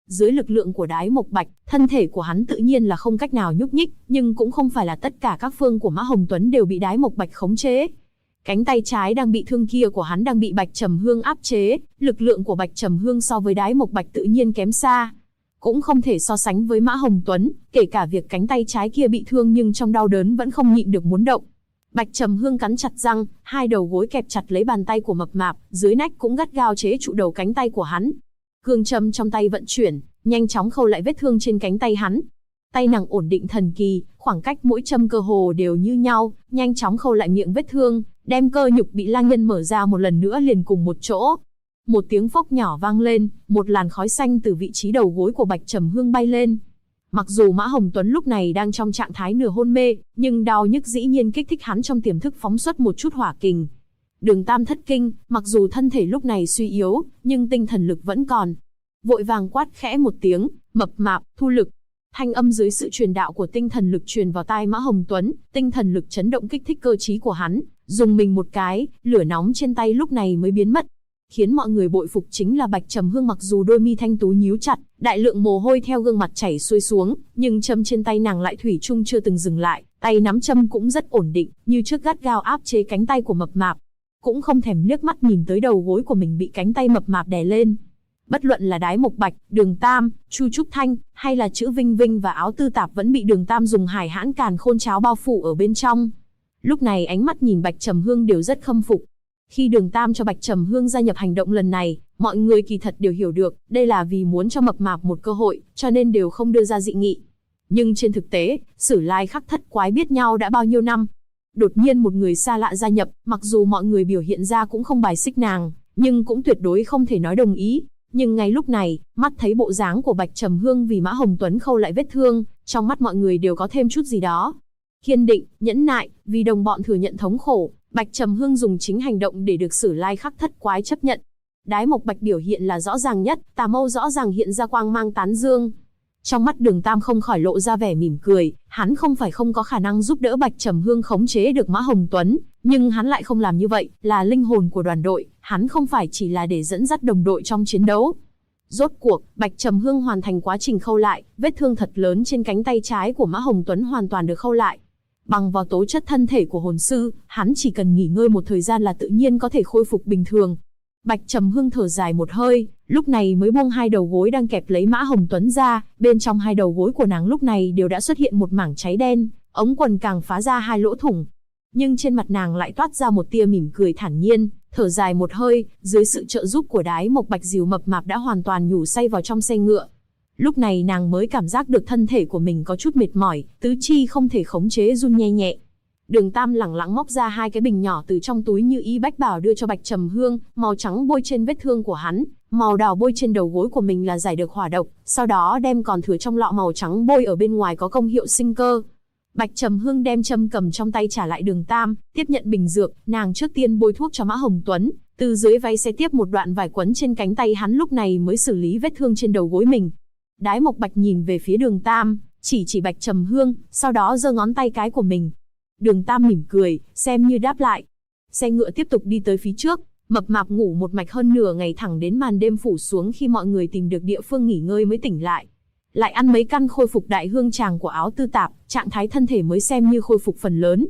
Dưới lực lượng của Đái Mộc Bạch, thân thể của hắn tự nhiên là không cách nào nhúc nhích, nhưng cũng không phải là tất cả các phương của Mã Hồng Tuấn đều bị Đái Mộc Bạch khống chế. Cánh tay trái đang bị thương kia của hắn đang bị Bạch Trầm Hương áp chế, lực lượng của Bạch Trầm Hương so với Đái Mộc Bạch tự nhiên kém xa, cũng không thể so sánh với Mã Hồng Tuấn, kể cả việc cánh tay trái kia bị thương nhưng trong đau đớn vẫn không nhịn được muốn động. Bạch Trầm Hương cắn chặt răng, hai đầu gối kẹp chặt lấy bàn tay của Mập Mạp, dưới nách cũng gắt gao chế trụ đầu cánh tay của hắn. Cương châm trong tay vận chuyển, nhanh chóng khâu lại vết thương trên cánh tay hắn. Tay nàng ổn định thần kỳ, khoảng cách mỗi châm cơ hồ đều như nhau, nhanh chóng khâu lại miệng vết thương, đem cơ nhục bị lang nhân mở ra một lần nữa liền cùng một chỗ. Một tiếng phốc nhỏ vang lên, một làn khói xanh từ vị trí đầu gối của Bạch Trầm Hương bay lên. Mặc dù Mã Hồng Tuấn lúc này đang trong trạng thái nửa hôn mê, nhưng đau nhức dĩ nhiên kích thích hắn trong tiềm thức phóng xuất một chút hỏa kình. Đường Tam thất kinh, mặc dù thân thể lúc này suy yếu, nhưng tinh thần lực vẫn còn. Vội vàng quát khẽ một tiếng, Mập Mạp, thu lực. Thanh âm dưới sự truyền đạo của tinh thần lực truyền vào tai Mã Hồng Tuấn, tinh thần lực chấn động kích thích cơ trí của hắn, dùng mình một cái, lửa nóng trên tay lúc này mới biến mất. Khiến mọi người bội phục chính là Bạch Trầm Hương, mặc dù đôi mi thanh tú nhíu chặt, đại lượng mồ hôi theo gương mặt chảy xuôi xuống, nhưng châm trên tay nàng lại thủy chung chưa từng dừng lại, tay nắm châm cũng rất ổn định, như trước gắt gao áp chế cánh tay của Mập Mạp, cũng không thèm liếc mắt nhìn tới đầu gối của mình bị cánh tay Mập Mạp đè lên. Bất luận là Đái Mộc Bạch, Đường Tam, Chu Trúc Thanh, hay là Chữ Vinh Vinh và Áo Tư Tạp vẫn bị Đường Tam dùng Hải Hãn Càn Khôn Cháo bao phủ ở bên trong. Lúc này ánh mắt nhìn Bạch Trầm Hương đều rất khâm phục. Khi Đường Tam cho Bạch Trầm Hương gia nhập hành động lần này, mọi người kỳ thật đều hiểu được, đây là vì muốn cho Mập Mạp một cơ hội, cho nên đều không đưa ra dị nghị. Nhưng trên thực tế, Sử Lai Khắc Thất Quái biết nhau đã bao nhiêu năm. Đột nhiên một người xa lạ gia nhập, mặc dù mọi người biểu hiện ra cũng không bài xích nàng, nhưng cũng tuyệt đối không thể nói đồng ý. Nhưng ngay lúc này, mắt thấy bộ dáng của Bạch Trầm Hương vì Mã Hồng Tuấn khâu lại vết thương, trong mắt mọi người đều có thêm chút gì đó. Kiên định, nhẫn nại, vì đồng bọn thừa nhận thống khổ, Bạch Trầm Hương dùng chính hành động để được Sử Lai Khắc Thất Quái chấp nhận. Đái Mộc Bạch biểu hiện là rõ ràng nhất, tà mâu rõ ràng hiện ra quang mang tán dương. Trong mắt Đường Tam không khỏi lộ ra vẻ mỉm cười, hắn không phải không có khả năng giúp đỡ Bạch Trầm Hương khống chế được Mã Hồng Tuấn, nhưng hắn lại không làm như vậy, là linh hồn của đoàn đội, hắn không phải chỉ là để dẫn dắt đồng đội trong chiến đấu. Rốt cuộc, Bạch Trầm Hương hoàn thành quá trình khâu lại, vết thương thật lớn trên cánh tay trái của Mã Hồng Tuấn hoàn toàn được khâu lại. Bằng vào tố chất thân thể của hồn sư, hắn chỉ cần nghỉ ngơi một thời gian là tự nhiên có thể khôi phục bình thường. Bạch Trầm Hương thở dài một hơi, lúc này mới buông hai đầu gối đang kẹp lấy Mã Hồng Tuấn ra, bên trong hai đầu gối của nàng lúc này đều đã xuất hiện một mảng cháy đen, ống quần càng phá ra hai lỗ thủng. Nhưng trên mặt nàng lại toát ra một tia mỉm cười thản nhiên, thở dài một hơi, dưới sự trợ giúp của Đái Mộc Bạch, dìu Mập Mạp đã hoàn toàn nhủ say vào trong xe ngựa. Lúc này nàng mới cảm giác được thân thể của mình có chút mệt mỏi, tứ chi không thể khống chế run nhẹ nhẹ. Đường Tam lẳng lặng móc ra hai cái bình nhỏ từ trong túi như y bách bảo đưa cho Bạch Trầm Hương, màu trắng bôi trên vết thương của hắn, màu đỏ bôi trên đầu gối của mình là giải được hỏa độc, sau đó đem còn thừa trong lọ màu trắng bôi ở bên ngoài có công hiệu sinh cơ. Bạch Trầm Hương đem châm cầm trong tay trả lại Đường Tam, tiếp nhận bình dược, nàng trước tiên bôi thuốc cho Mã Hồng Tuấn, từ dưới váy xe tiếp một đoạn vải quấn trên cánh tay hắn, lúc này mới xử lý vết thương trên đầu gối mình. Đái Mộc Bạch nhìn về phía Đường Tam, chỉ Bạch Trầm Hương, sau đó giơ ngón tay cái của mình. Đường Tam mỉm cười, xem như đáp lại. Xe ngựa tiếp tục đi tới phía trước, Mập Mạp ngủ một mạch hơn nửa ngày thẳng đến màn đêm phủ xuống, khi mọi người tìm được địa phương nghỉ ngơi mới tỉnh lại. Lại ăn mấy căn khôi phục đại hương tràng của Áo Tư Tạp, trạng thái thân thể mới xem như khôi phục phần lớn.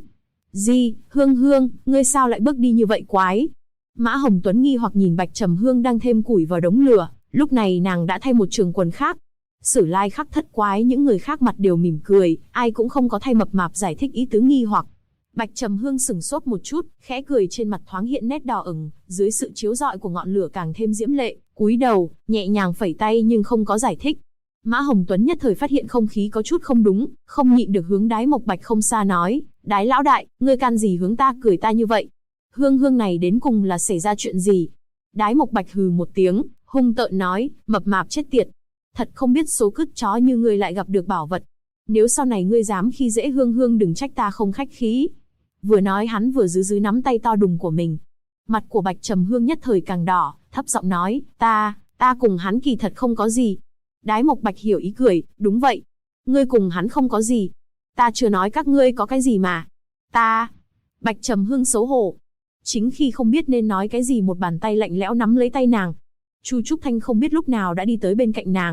Hương, ngươi sao lại bước đi như vậy quái? Mã Hồng Tuấn nghi hoặc nhìn Bạch Trầm Hương đang thêm củi vào đống lửa, lúc này nàng đã thay một trường quần khác. Sử Lai Khắc Thất Quái những người khác mặt đều mỉm cười, ai cũng không có thay Mập Mạp giải thích ý tứ nghi hoặc. Bạch Trầm Hương sửng sốt một chút, khẽ cười, trên mặt thoáng hiện nét đỏ ửng, dưới sự chiếu rọi của ngọn lửa càng thêm diễm lệ, cúi đầu, nhẹ nhàng phẩy tay nhưng không có giải thích. Mã Hồng Tuấn nhất thời phát hiện không khí có chút không đúng, không nhịn được hướng Đái Mộc Bạch không xa nói, Đái lão đại, ngươi can gì hướng ta cười ta như vậy? Hương này đến cùng là xảy ra chuyện gì? Đái Mộc Bạch hừ một tiếng, hung tợn nói, Mập Mạp chết tiệt. Thật không biết số cứt chó như ngươi lại gặp được bảo vật. Nếu sau này ngươi dám khi dễ Hương đừng trách ta không khách khí. Vừa nói hắn vừa dưới nắm tay to đùng của mình. Mặt của Bạch Trầm Hương nhất thời càng đỏ, thấp giọng nói, ta cùng hắn kỳ thật không có gì. Đái Mộc Bạch hiểu ý cười, đúng vậy. Ngươi cùng hắn không có gì. Ta chưa nói các ngươi có cái gì mà. Bạch Trầm Hương xấu hổ. Chính khi không biết nên nói cái gì, một bàn tay lạnh lẽo nắm lấy tay nàng. Chu Trúc Thanh không biết lúc nào đã đi tới bên cạnh nàng,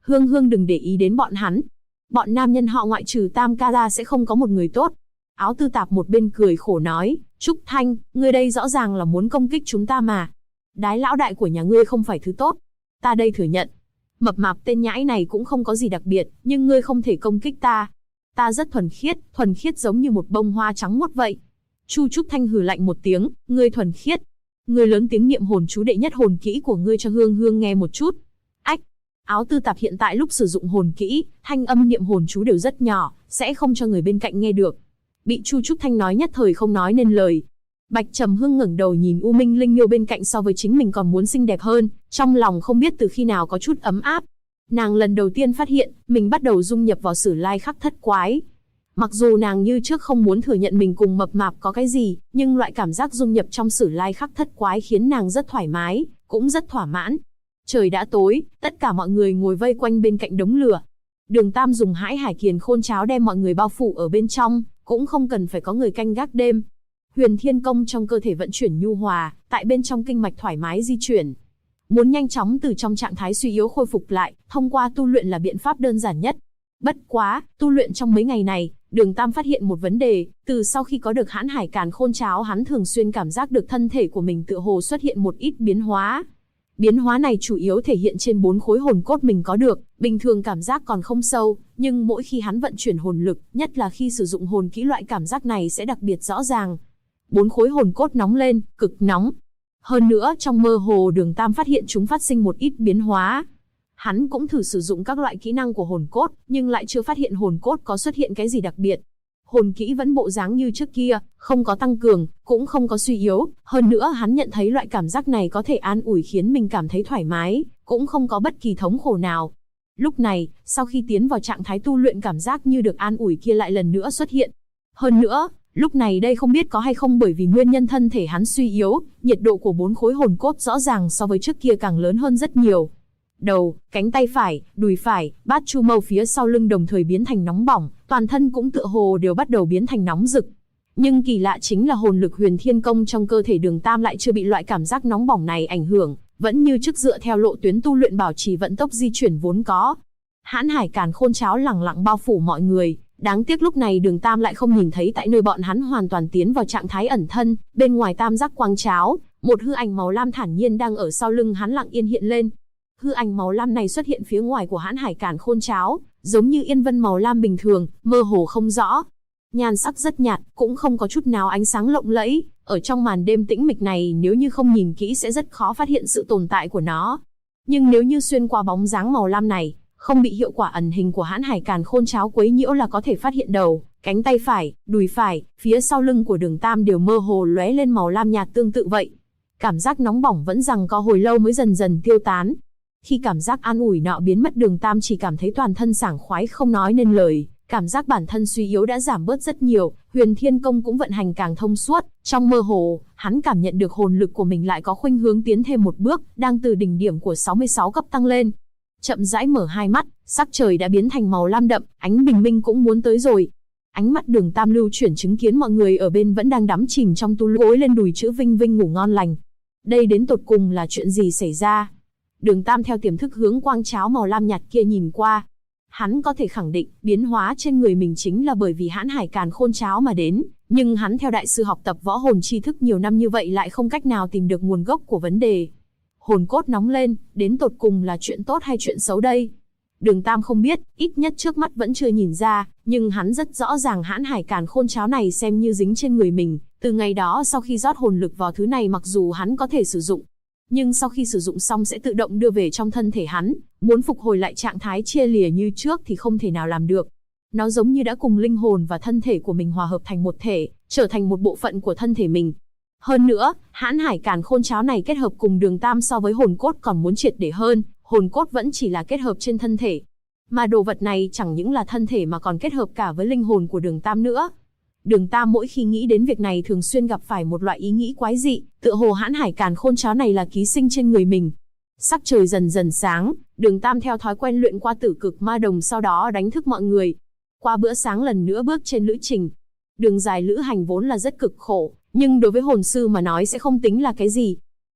Hương Hương đừng để ý đến bọn hắn. Bọn nam nhân họ Ngoại trừ Tam ca ra sẽ không có một người tốt. Áo tư tạp một bên cười khổ nói, Trúc Thanh, ngươi đây rõ ràng là muốn công kích chúng ta mà. Đái lão đại của nhà ngươi không phải thứ tốt. Ta đây thừa nhận. Mập mạp tên nhãi này cũng không có gì đặc biệt, nhưng ngươi không thể công kích ta. Ta rất thuần khiết giống như một bông hoa trắng muốt vậy. Chu Trúc Thanh hừ lạnh một tiếng, ngươi thuần khiết. Ngươi lớn tiếng niệm hồn chú đệ nhất hồn kỹ của ngươi cho Hương Hương nghe một chút. Ách! Áo tư tạp hiện tại lúc sử dụng hồn kỹ, thanh âm niệm hồn chú đều rất nhỏ, sẽ không cho người bên cạnh nghe được. Bị Chu Trúc Thanh nói nhất thời không nói nên lời. Bạch Trầm Hương ngẩng đầu nhìn U Minh Linh Miêu bên cạnh so với chính mình còn muốn xinh đẹp hơn, trong lòng không biết từ khi nào có chút ấm áp. Nàng lần đầu tiên phát hiện, mình bắt đầu dung nhập vào Sử Lai Khắc Thất Quái. Mặc dù nàng như trước không muốn thừa nhận mình cùng mập mạp có cái gì, nhưng loại cảm giác dung nhập trong Sử Lai Khắc Thất Quái khiến nàng rất thoải mái, cũng rất thỏa mãn. Trời đã tối, tất cả mọi người ngồi vây quanh bên cạnh đống lửa. Đường Tam dùng Hãi Hải Kiền Khôn Cháo đem mọi người bao phủ ở bên trong, cũng không cần phải có người canh gác đêm. Huyền Thiên Công trong cơ thể vận chuyển nhu hòa, tại bên trong kinh mạch thoải mái di chuyển. Muốn nhanh chóng từ trong trạng thái suy yếu khôi phục lại, thông qua tu luyện là biện pháp đơn giản nhất. Bất quá, tu luyện trong mấy ngày này, Đường Tam phát hiện một vấn đề, từ sau khi có được Hãn Hải Càn Khôn Cháo hắn thường xuyên cảm giác được thân thể của mình tựa hồ xuất hiện một ít biến hóa. Biến hóa này chủ yếu thể hiện trên 4 khối hồn cốt mình có được, bình thường cảm giác còn không sâu, nhưng mỗi khi hắn vận chuyển hồn lực, nhất là khi sử dụng hồn kỹ loại cảm giác này sẽ đặc biệt rõ ràng. 4 khối hồn cốt nóng lên, cực nóng. Hơn nữa, trong mơ hồ Đường Tam phát hiện chúng phát sinh một ít biến hóa. Hắn cũng thử sử dụng các loại kỹ năng của hồn cốt, nhưng lại chưa phát hiện hồn cốt có xuất hiện cái gì đặc biệt. Hồn kỹ vẫn bộ dáng như trước kia, không có tăng cường, cũng không có suy yếu. Hơn nữa hắn nhận thấy loại cảm giác này có thể an ủi khiến mình cảm thấy thoải mái, cũng không có bất kỳ thống khổ nào. Lúc này, sau khi tiến vào trạng thái tu luyện cảm giác như được an ủi kia lại lần nữa xuất hiện. Hơn nữa, lúc này đây không biết có hay không bởi vì nguyên nhân thân thể hắn suy yếu, nhiệt độ của 4 khối hồn cốt rõ ràng so với trước kia càng lớn hơn rất nhiều. Đầu, cánh tay phải, đùi phải, bát chu mâu phía sau lưng đồng thời biến thành nóng bỏng, toàn thân cũng tựa hồ đều bắt đầu biến thành nóng rực. Nhưng kỳ lạ chính là hồn lực Huyền Thiên Công trong cơ thể Đường Tam lại chưa bị loại cảm giác nóng bỏng này ảnh hưởng, vẫn như trước dựa theo lộ tuyến tu luyện bảo trì vận tốc di chuyển vốn có. Hãn Hải Càn Khôn Cháo lẳng lặng bao phủ mọi người, đáng tiếc lúc này Đường Tam lại không nhìn thấy tại nơi bọn hắn hoàn toàn tiến vào trạng thái ẩn thân, bên ngoài tam giác quang cháo, một hư ảnh màu lam thản nhiên đang ở sau lưng hắn lặng yên hiện lên. Hư ảnh màu lam này xuất hiện phía ngoài của Hãn Hải Càn Khôn Cháo, giống như yên vân màu lam bình thường, mơ hồ không rõ. Nhan sắc rất nhạt, cũng không có chút nào ánh sáng lộng lẫy, ở trong màn đêm tĩnh mịch này nếu như không nhìn kỹ sẽ rất khó phát hiện sự tồn tại của nó. Nhưng nếu như xuyên qua bóng dáng màu lam này, không bị hiệu quả ẩn hình của Hãn Hải Càn Khôn Cháo quấy nhiễu là có thể phát hiện đầu, cánh tay phải, đùi phải, phía sau lưng của Đường Tam đều mơ hồ lóe lên màu lam nhạt tương tự vậy. Cảm giác nóng bỏng vẫn rằng có hồi lâu mới dần dần tiêu tán. Khi cảm giác an ủi nọ biến mất Đường Tam chỉ cảm thấy toàn thân sảng khoái không nói nên lời, cảm giác bản thân suy yếu đã giảm bớt rất nhiều, Huyền Thiên Công cũng vận hành càng thông suốt, trong mơ hồ, hắn cảm nhận được hồn lực của mình lại có khuynh hướng tiến thêm một bước, đang từ đỉnh điểm của 66 cấp tăng lên. Chậm rãi mở hai mắt, sắc trời đã biến thành màu lam đậm, ánh bình minh cũng muốn tới rồi. Ánh mắt Đường Tam lưu chuyển chứng kiến mọi người ở bên vẫn đang đắm chìm trong tu luyện, gối lên đùi chữ vinh vinh ngủ ngon lành. Đây đến tột cùng là chuyện gì xảy ra? Đường Tam theo tiềm thức hướng quang cháo màu lam nhạt kia nhìn qua. Hắn có thể khẳng định, biến hóa trên người mình chính là bởi vì Hãn Hải Càn Khôn Cháo mà đến, nhưng hắn theo đại sư học tập võ hồn tri thức nhiều năm như vậy lại không cách nào tìm được nguồn gốc của vấn đề. Hồn cốt nóng lên, đến tột cùng là chuyện tốt hay chuyện xấu đây? Đường Tam không biết, ít nhất trước mắt vẫn chưa nhìn ra, nhưng hắn rất rõ ràng Hãn Hải Càn Khôn Cháo này xem như dính trên người mình, từ ngày đó sau khi rót hồn lực vào thứ này mặc dù hắn có thể sử dụng, nhưng sau khi sử dụng xong sẽ tự động đưa về trong thân thể hắn, muốn phục hồi lại trạng thái chia lìa như trước thì không thể nào làm được. Nó giống như đã cùng linh hồn và thân thể của mình hòa hợp thành một thể, trở thành một bộ phận của thân thể mình. Hơn nữa, Hãn Hải Càn Khôn Cháo này kết hợp cùng Đường Tam so với hồn cốt còn muốn triệt để hơn, hồn cốt vẫn chỉ là kết hợp trên thân thể. Mà đồ vật này chẳng những là thân thể mà còn kết hợp cả với linh hồn của Đường Tam nữa. Đường Tam mỗi khi nghĩ đến việc này thường xuyên gặp phải một loại ý nghĩ quái dị, tựa hồ Hãn Hải Càn Khôn Cháo này là ký sinh trên người mình. Sắc trời dần dần sáng, Đường Tam theo thói quen luyện qua Tử Cực Ma Đồng sau đó đánh thức mọi người. Qua bữa sáng lần nữa bước trên lữ trình. Đường dài lữ hành vốn là rất cực khổ, nhưng đối với hồn sư mà nói sẽ không tính là cái gì.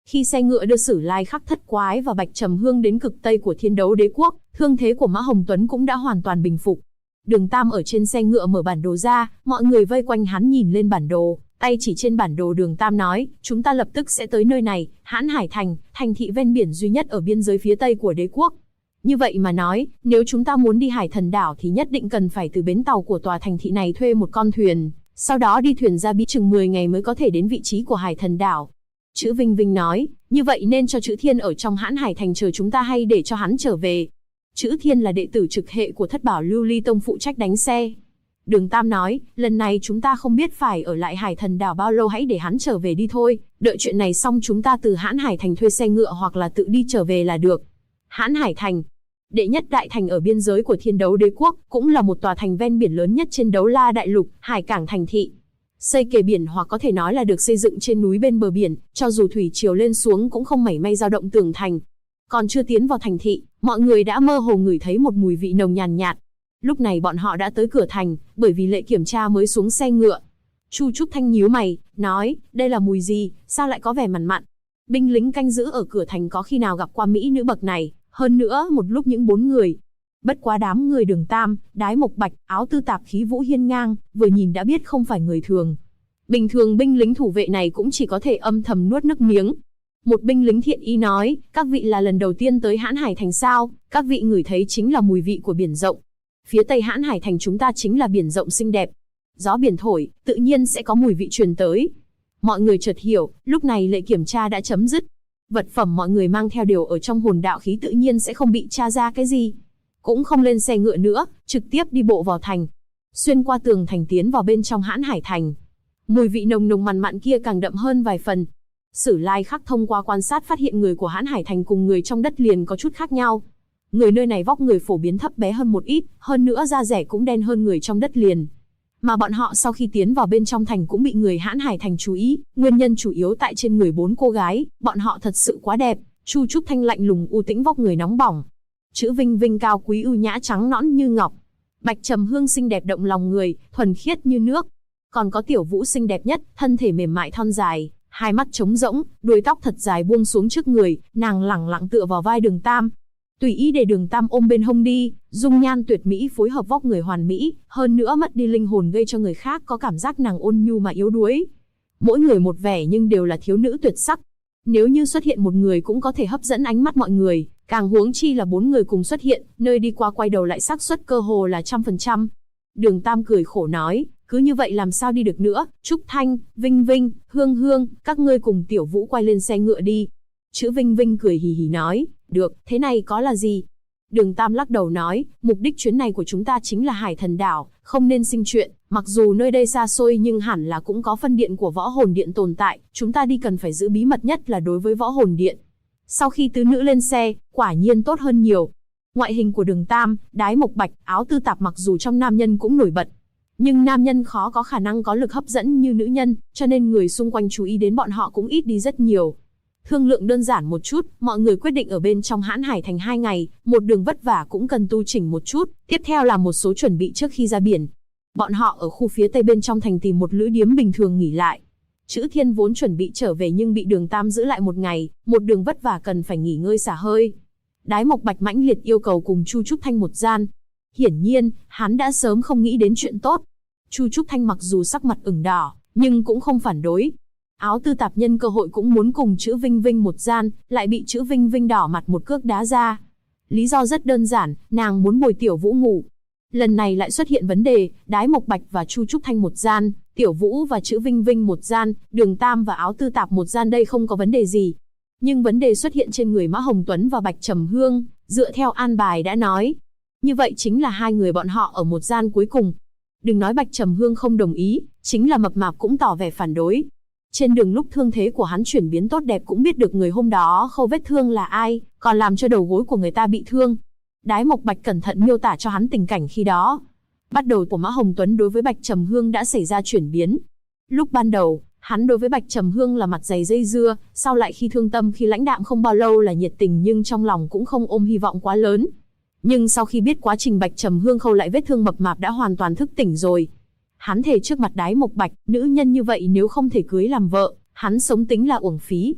Khi xe ngựa đưa Sử Lai Khắc Thất Quái và Bạch Trầm Hương đến cực tây của Thiên Đấu Đế quốc, thương thế của Mã Hồng Tuấn cũng đã hoàn toàn bình phục. Đường Tam ở trên xe ngựa mở bản đồ ra, mọi người vây quanh hắn nhìn lên bản đồ, tay chỉ trên bản đồ. Đường Tam nói, chúng ta lập tức sẽ tới nơi này, Hãn Hải Thành, thành thị ven biển duy nhất ở biên giới phía tây của đế quốc. Như vậy mà nói, nếu chúng ta muốn đi Hải Thần đảo thì nhất định cần phải từ bến tàu của tòa thành thị này thuê một con thuyền, sau đó đi thuyền ra bí chừng 10 ngày mới có thể đến vị trí của Hải Thần đảo. Chữ Vinh Vinh nói, như vậy nên cho Chữ Thiên ở trong Hãn Hải Thành chờ chúng ta hay để cho hắn trở về? Chữ Thiên là đệ tử trực hệ của Thất Bảo Lưu Ly Tông phụ trách đánh xe. Đường Tam nói, lần này chúng ta không biết phải ở lại Hải Thần đảo bao lâu, hãy để hắn trở về đi thôi, đợi chuyện này xong chúng ta từ Hãn Hải Thành thuê xe ngựa hoặc là tự đi trở về là được. Hãn Hải Thành, đệ nhất đại thành ở biên giới của Thiên Đấu Đế quốc, cũng là một tòa thành ven biển lớn nhất trên Đấu La đại lục, hải cảng thành thị. Xây kề biển hoặc có thể nói là được xây dựng trên núi bên bờ biển, cho dù thủy triều lên xuống cũng không mảy may dao động tường thành. Còn chưa tiến vào thành thị, mọi người đã mơ hồ ngửi thấy một mùi vị nồng nhàn nhạt. Lúc này bọn họ đã tới cửa thành, bởi vì lệ kiểm tra mới xuống xe ngựa. Chu Trúc Thanh nhíu mày, nói, đây là mùi gì, sao lại có vẻ mặn mặn? Binh lính canh giữ ở cửa thành có khi nào gặp qua mỹ nữ bậc này, hơn nữa một lúc những 4 người. Bất quá đám người Đường Tam, Đái Mộc Bạch, Áo Tư Tạp khí vũ hiên ngang, vừa nhìn đã biết không phải người thường. Bình thường binh lính thủ vệ này cũng chỉ có thể âm thầm nuốt nước miếng. Một binh lính thiện ý nói, các vị là lần đầu tiên tới Hãn Hải Thành sao? Các vị ngửi thấy chính là mùi vị của biển rộng. Phía tây Hãn Hải Thành chúng ta chính là biển rộng xinh đẹp. Gió biển thổi, tự nhiên sẽ có mùi vị truyền tới. Mọi người chợt hiểu, lúc này lệ kiểm tra đã chấm dứt. Vật phẩm mọi người mang theo đều ở trong hồn đạo khí, tự nhiên sẽ không bị tra ra cái gì. Cũng không lên xe ngựa nữa, trực tiếp đi bộ vào thành. Xuyên qua tường thành tiến vào bên trong Hãn Hải Thành. Mùi vị nồng nồng mặn mặn kia càng đậm hơn vài phần. Sử Lai Khắc thông qua quan sát phát hiện người của Hãn Hải Thành cùng người trong đất liền có chút khác nhau. Người nơi này vóc người phổ biến thấp bé hơn một ít, hơn nữa da rẻ cũng đen hơn người trong đất liền. Mà bọn họ sau khi tiến vào bên trong thành cũng bị người Hãn Hải Thành chú ý, nguyên nhân chủ yếu tại trên người 4 cô gái, bọn họ thật sự quá đẹp. Chu Trúc Thanh lạnh lùng u tĩnh, vóc người nóng bỏng. Chữ Vinh Vinh cao quý ưu nhã trắng nõn như ngọc. Bạch Trầm Hương xinh đẹp động lòng người, thuần khiết như nước. Còn có Tiểu Vũ xinh đẹp nhất, thân thể mềm mại thon dài, hai mắt trống rỗng, đuôi tóc thật dài buông xuống trước người, nàng lẳng lặng tựa vào vai Đường Tam. Tùy ý để Đường Tam ôm bên hông đi, dung nhan tuyệt mỹ phối hợp vóc người hoàn mỹ, hơn nữa mất đi linh hồn gây cho người khác có cảm giác nàng ôn nhu mà yếu đuối. Mỗi người một vẻ nhưng đều là thiếu nữ tuyệt sắc. Nếu như xuất hiện một người cũng có thể hấp dẫn ánh mắt mọi người, càng huống chi là 4 người cùng xuất hiện, nơi đi qua quay đầu lại xác suất cơ hồ là 100%. Đường Tam cười khổ nói, cứ như vậy làm sao đi được nữa, Trúc Thanh, Vinh Vinh, Hương Hương, các ngươi cùng Tiểu Vũ quay lên xe ngựa đi. Chữ Vinh Vinh cười hì hì nói, được, thế này có là gì? Đường Tam lắc đầu nói, mục đích chuyến này của chúng ta chính là Hải Thần đảo, không nên sinh chuyện, mặc dù nơi đây xa xôi nhưng hẳn là cũng có phân điện của Võ Hồn Điện tồn tại, chúng ta đi cần phải giữ bí mật, nhất là đối với Võ Hồn Điện. Sau khi tứ nữ lên xe, quả nhiên tốt hơn nhiều. Ngoại hình của Đường Tam, Đái Mộc Bạch, Áo Tư Tạp mặc dù trong nam nhân cũng nổi bật, nhưng nam nhân khó có khả năng có lực hấp dẫn như nữ nhân, cho nên người xung quanh chú ý đến bọn họ cũng ít đi rất nhiều. Thương lượng đơn giản một chút, mọi người quyết định ở bên trong Hãn Hải Thành 2 ngày, một đường vất vả cũng cần tu chỉnh một chút, tiếp theo là một số chuẩn bị trước khi ra biển. Bọn họ ở khu phía tây bên trong thành tìm một lữ điếm bình thường nghỉ lại. Chữ Thiên vốn chuẩn bị trở về nhưng bị Đường Tam giữ lại một ngày, một đường vất vả cần phải nghỉ ngơi xả hơi. Đái Mộc Bạch mãnh liệt yêu cầu cùng Chu Trúc Thanh một gian. Hiển nhiên, hắn đã sớm không nghĩ đến chuyện tốt. Chu Trúc Thanh mặc dù sắc mặt ửng đỏ, nhưng cũng không phản đối. Áo Tư Tạp nhân cơ hội cũng muốn cùng Chữ Vinh Vinh một gian, lại bị Chữ Vinh Vinh đỏ mặt một cước đá ra. Lý do rất đơn giản, nàng muốn bồi Tiểu Vũ ngủ. Lần này lại xuất hiện vấn đề, Đái Mộc Bạch và Chu Trúc Thanh một gian, Tiểu Vũ và Chữ Vinh Vinh một gian, Đường Tam và Áo Tư Tạp một gian, đây không có vấn đề gì. Nhưng vấn đề xuất hiện trên người Mã Hồng Tuấn và Bạch Trầm Hương, dựa theo an bài đã nói. Như vậy chính là 2 người bọn họ ở một gian cuối cùng. Đừng nói Bạch Trầm Hương không đồng ý, chính là Mập Mạp cũng tỏ vẻ phản đối. Trên đường lúc thương thế của hắn chuyển biến tốt đẹp cũng biết được người hôm đó khâu vết thương là ai, còn làm cho đầu gối của người ta bị thương. Đái Mộc Bạch cẩn thận miêu tả cho hắn tình cảnh khi đó. Bắt đầu của Mã Hồng Tuấn đối với Bạch Trầm Hương đã xảy ra chuyển biến. Lúc ban đầu, hắn đối với Bạch Trầm Hương là mặt dày dây dưa, sau lại khi thương tâm khi lãnh đạm không bao lâu là nhiệt tình, nhưng trong lòng cũng không ôm hy vọng quá lớn. Nhưng sau khi biết quá trình Bạch Trầm Hương khâu lại vết thương, Mập Mạp đã hoàn toàn thức tỉnh rồi. Hắn thề trước mặt Đái Mộc Bạch, nữ nhân như vậy nếu không thể cưới làm vợ, hắn sống tính là uổng phí.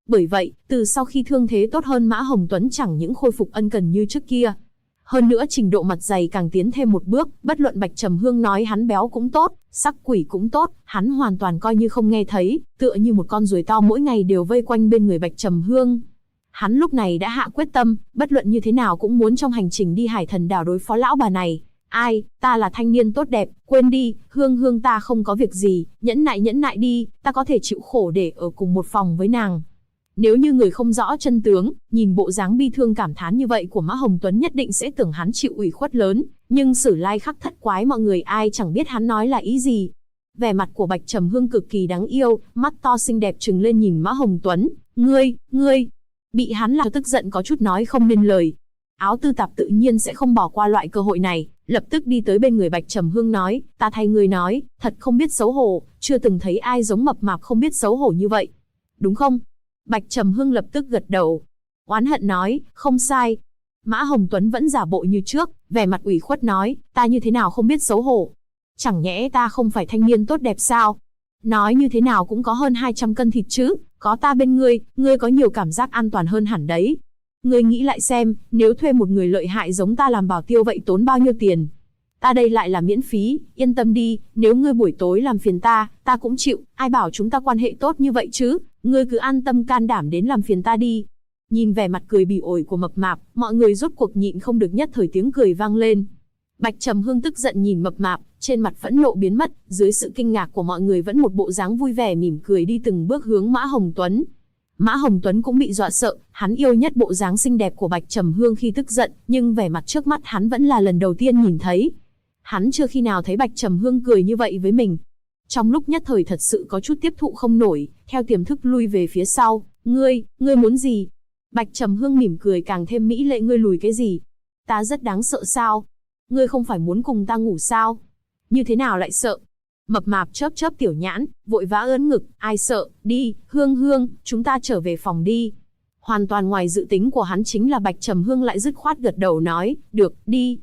Bởi vậy, từ sau khi thương thế tốt hơn, Mã Hồng Tuấn chẳng những khôi phục ân cần như trước kia. Hơn nữa trình độ mặt dày càng tiến thêm một bước, bất luận Bạch Trầm Hương nói hắn béo cũng tốt, sắc quỷ cũng tốt, hắn hoàn toàn coi như không nghe thấy, tựa như một con ruồi to mỗi ngày đều vây quanh bên người Bạch Trầm Hương. Hắn lúc này đã hạ quyết tâm, bất luận như thế nào cũng muốn trong hành trình đi Hải Thần Đảo đối phó lão bà này. Ai, ta là thanh niên tốt đẹp, quên đi, Hương Hương ta không có việc gì, nhẫn nại đi, ta có thể chịu khổ để ở cùng một phòng với nàng. Nếu như người không rõ chân tướng, nhìn bộ dáng bi thương cảm thán như vậy của Mã Hồng Tuấn nhất định sẽ tưởng hắn chịu ủy khuất lớn, nhưng Sử Lai Khắc Thất Quái mọi người ai chẳng biết hắn nói là ý gì. Vẻ mặt của Bạch Trầm Hương cực kỳ đáng yêu, mắt to xinh đẹp trừng lên nhìn Mã Hồng Tuấn, ngươi, bị hắn làm tức giận có chút nói không nên lời. Áo Tư Tạp tự nhiên sẽ không bỏ qua loại cơ hội này, lập tức đi tới bên người Bạch Trầm Hương nói, ta thay ngươi nói, thật không biết xấu hổ, chưa từng thấy ai giống mập mạp không biết xấu hổ như vậy. Đúng không? Bạch Trầm Hương lập tức gật đầu. Oán hận nói, không sai. Mã Hồng Tuấn vẫn giả bộ như trước, vẻ mặt ủy khuất nói, ta như thế nào không biết xấu hổ. Chẳng nhẽ ta không phải thanh niên tốt đẹp sao? Nói như thế nào cũng có hơn 200 cân thịt chứ, có ta bên ngươi có nhiều cảm giác an toàn hơn hẳn đấy. Ngươi nghĩ lại xem, nếu thuê một người lợi hại giống ta làm bảo tiêu vậy tốn bao nhiêu tiền? Ta đây lại là miễn phí, yên tâm đi, nếu ngươi buổi tối làm phiền ta cũng chịu, ai bảo chúng ta quan hệ tốt như vậy chứ, ngươi cứ an tâm can đảm đến làm phiền ta đi. Nhìn vẻ mặt cười bỉ ổi của mập mạp, mọi người rốt cuộc nhịn không được nhất thời tiếng cười vang lên. Bạch Trầm Hương tức giận nhìn mập mạp, trên mặt phẫn nộ biến mất, dưới sự kinh ngạc của mọi người vẫn một bộ dáng vui vẻ mỉm cười đi từng bước hướng Mã Hồng Tuấn. Mã Hồng Tuấn cũng bị dọa sợ, hắn yêu nhất bộ dáng xinh đẹp của Bạch Trầm Hương khi tức giận, nhưng vẻ mặt trước mắt hắn vẫn là lần đầu tiên nhìn thấy. Hắn chưa khi nào thấy Bạch Trầm Hương cười như vậy với mình. Trong lúc nhất thời thật sự có chút tiếp thụ không nổi, theo tiềm thức lui về phía sau. Ngươi muốn gì? Bạch Trầm Hương mỉm cười càng thêm mỹ lệ, ngươi lùi cái gì? Ta rất đáng sợ sao? Ngươi không phải muốn cùng ta ngủ sao? Như thế nào lại sợ? Mập mạp chớp chớp tiểu nhãn, vội vã ưỡn ngực, ai sợ, đi, Hương, chúng ta trở về phòng đi. Hoàn toàn ngoài dự tính của hắn chính là Bạch Trầm Hương lại dứt khoát gật đầu nói, được, đi.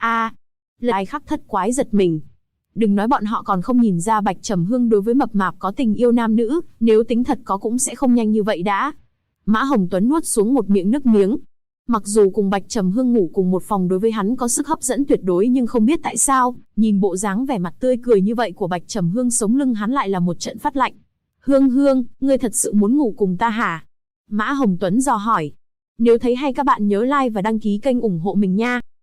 Lai Khắc Thất Quái giật mình. Đừng nói bọn họ còn không nhìn ra Bạch Trầm Hương đối với mập mạp có tình yêu nam nữ, nếu tính thật có cũng sẽ không nhanh như vậy đã. Mã Hồng Tuấn nuốt xuống một miệng nước miếng. Mặc dù cùng Bạch Trầm Hương ngủ cùng một phòng đối với hắn có sức hấp dẫn tuyệt đối, nhưng không biết tại sao, nhìn bộ dáng vẻ mặt tươi cười như vậy của Bạch Trầm Hương, sống lưng hắn lại là một trận phát lạnh. Hương, ngươi thật sự muốn ngủ cùng ta hả? Mã Hồng Tuấn dò hỏi. Nếu thấy hay các bạn nhớ like và đăng ký kênh ủng hộ mình nha.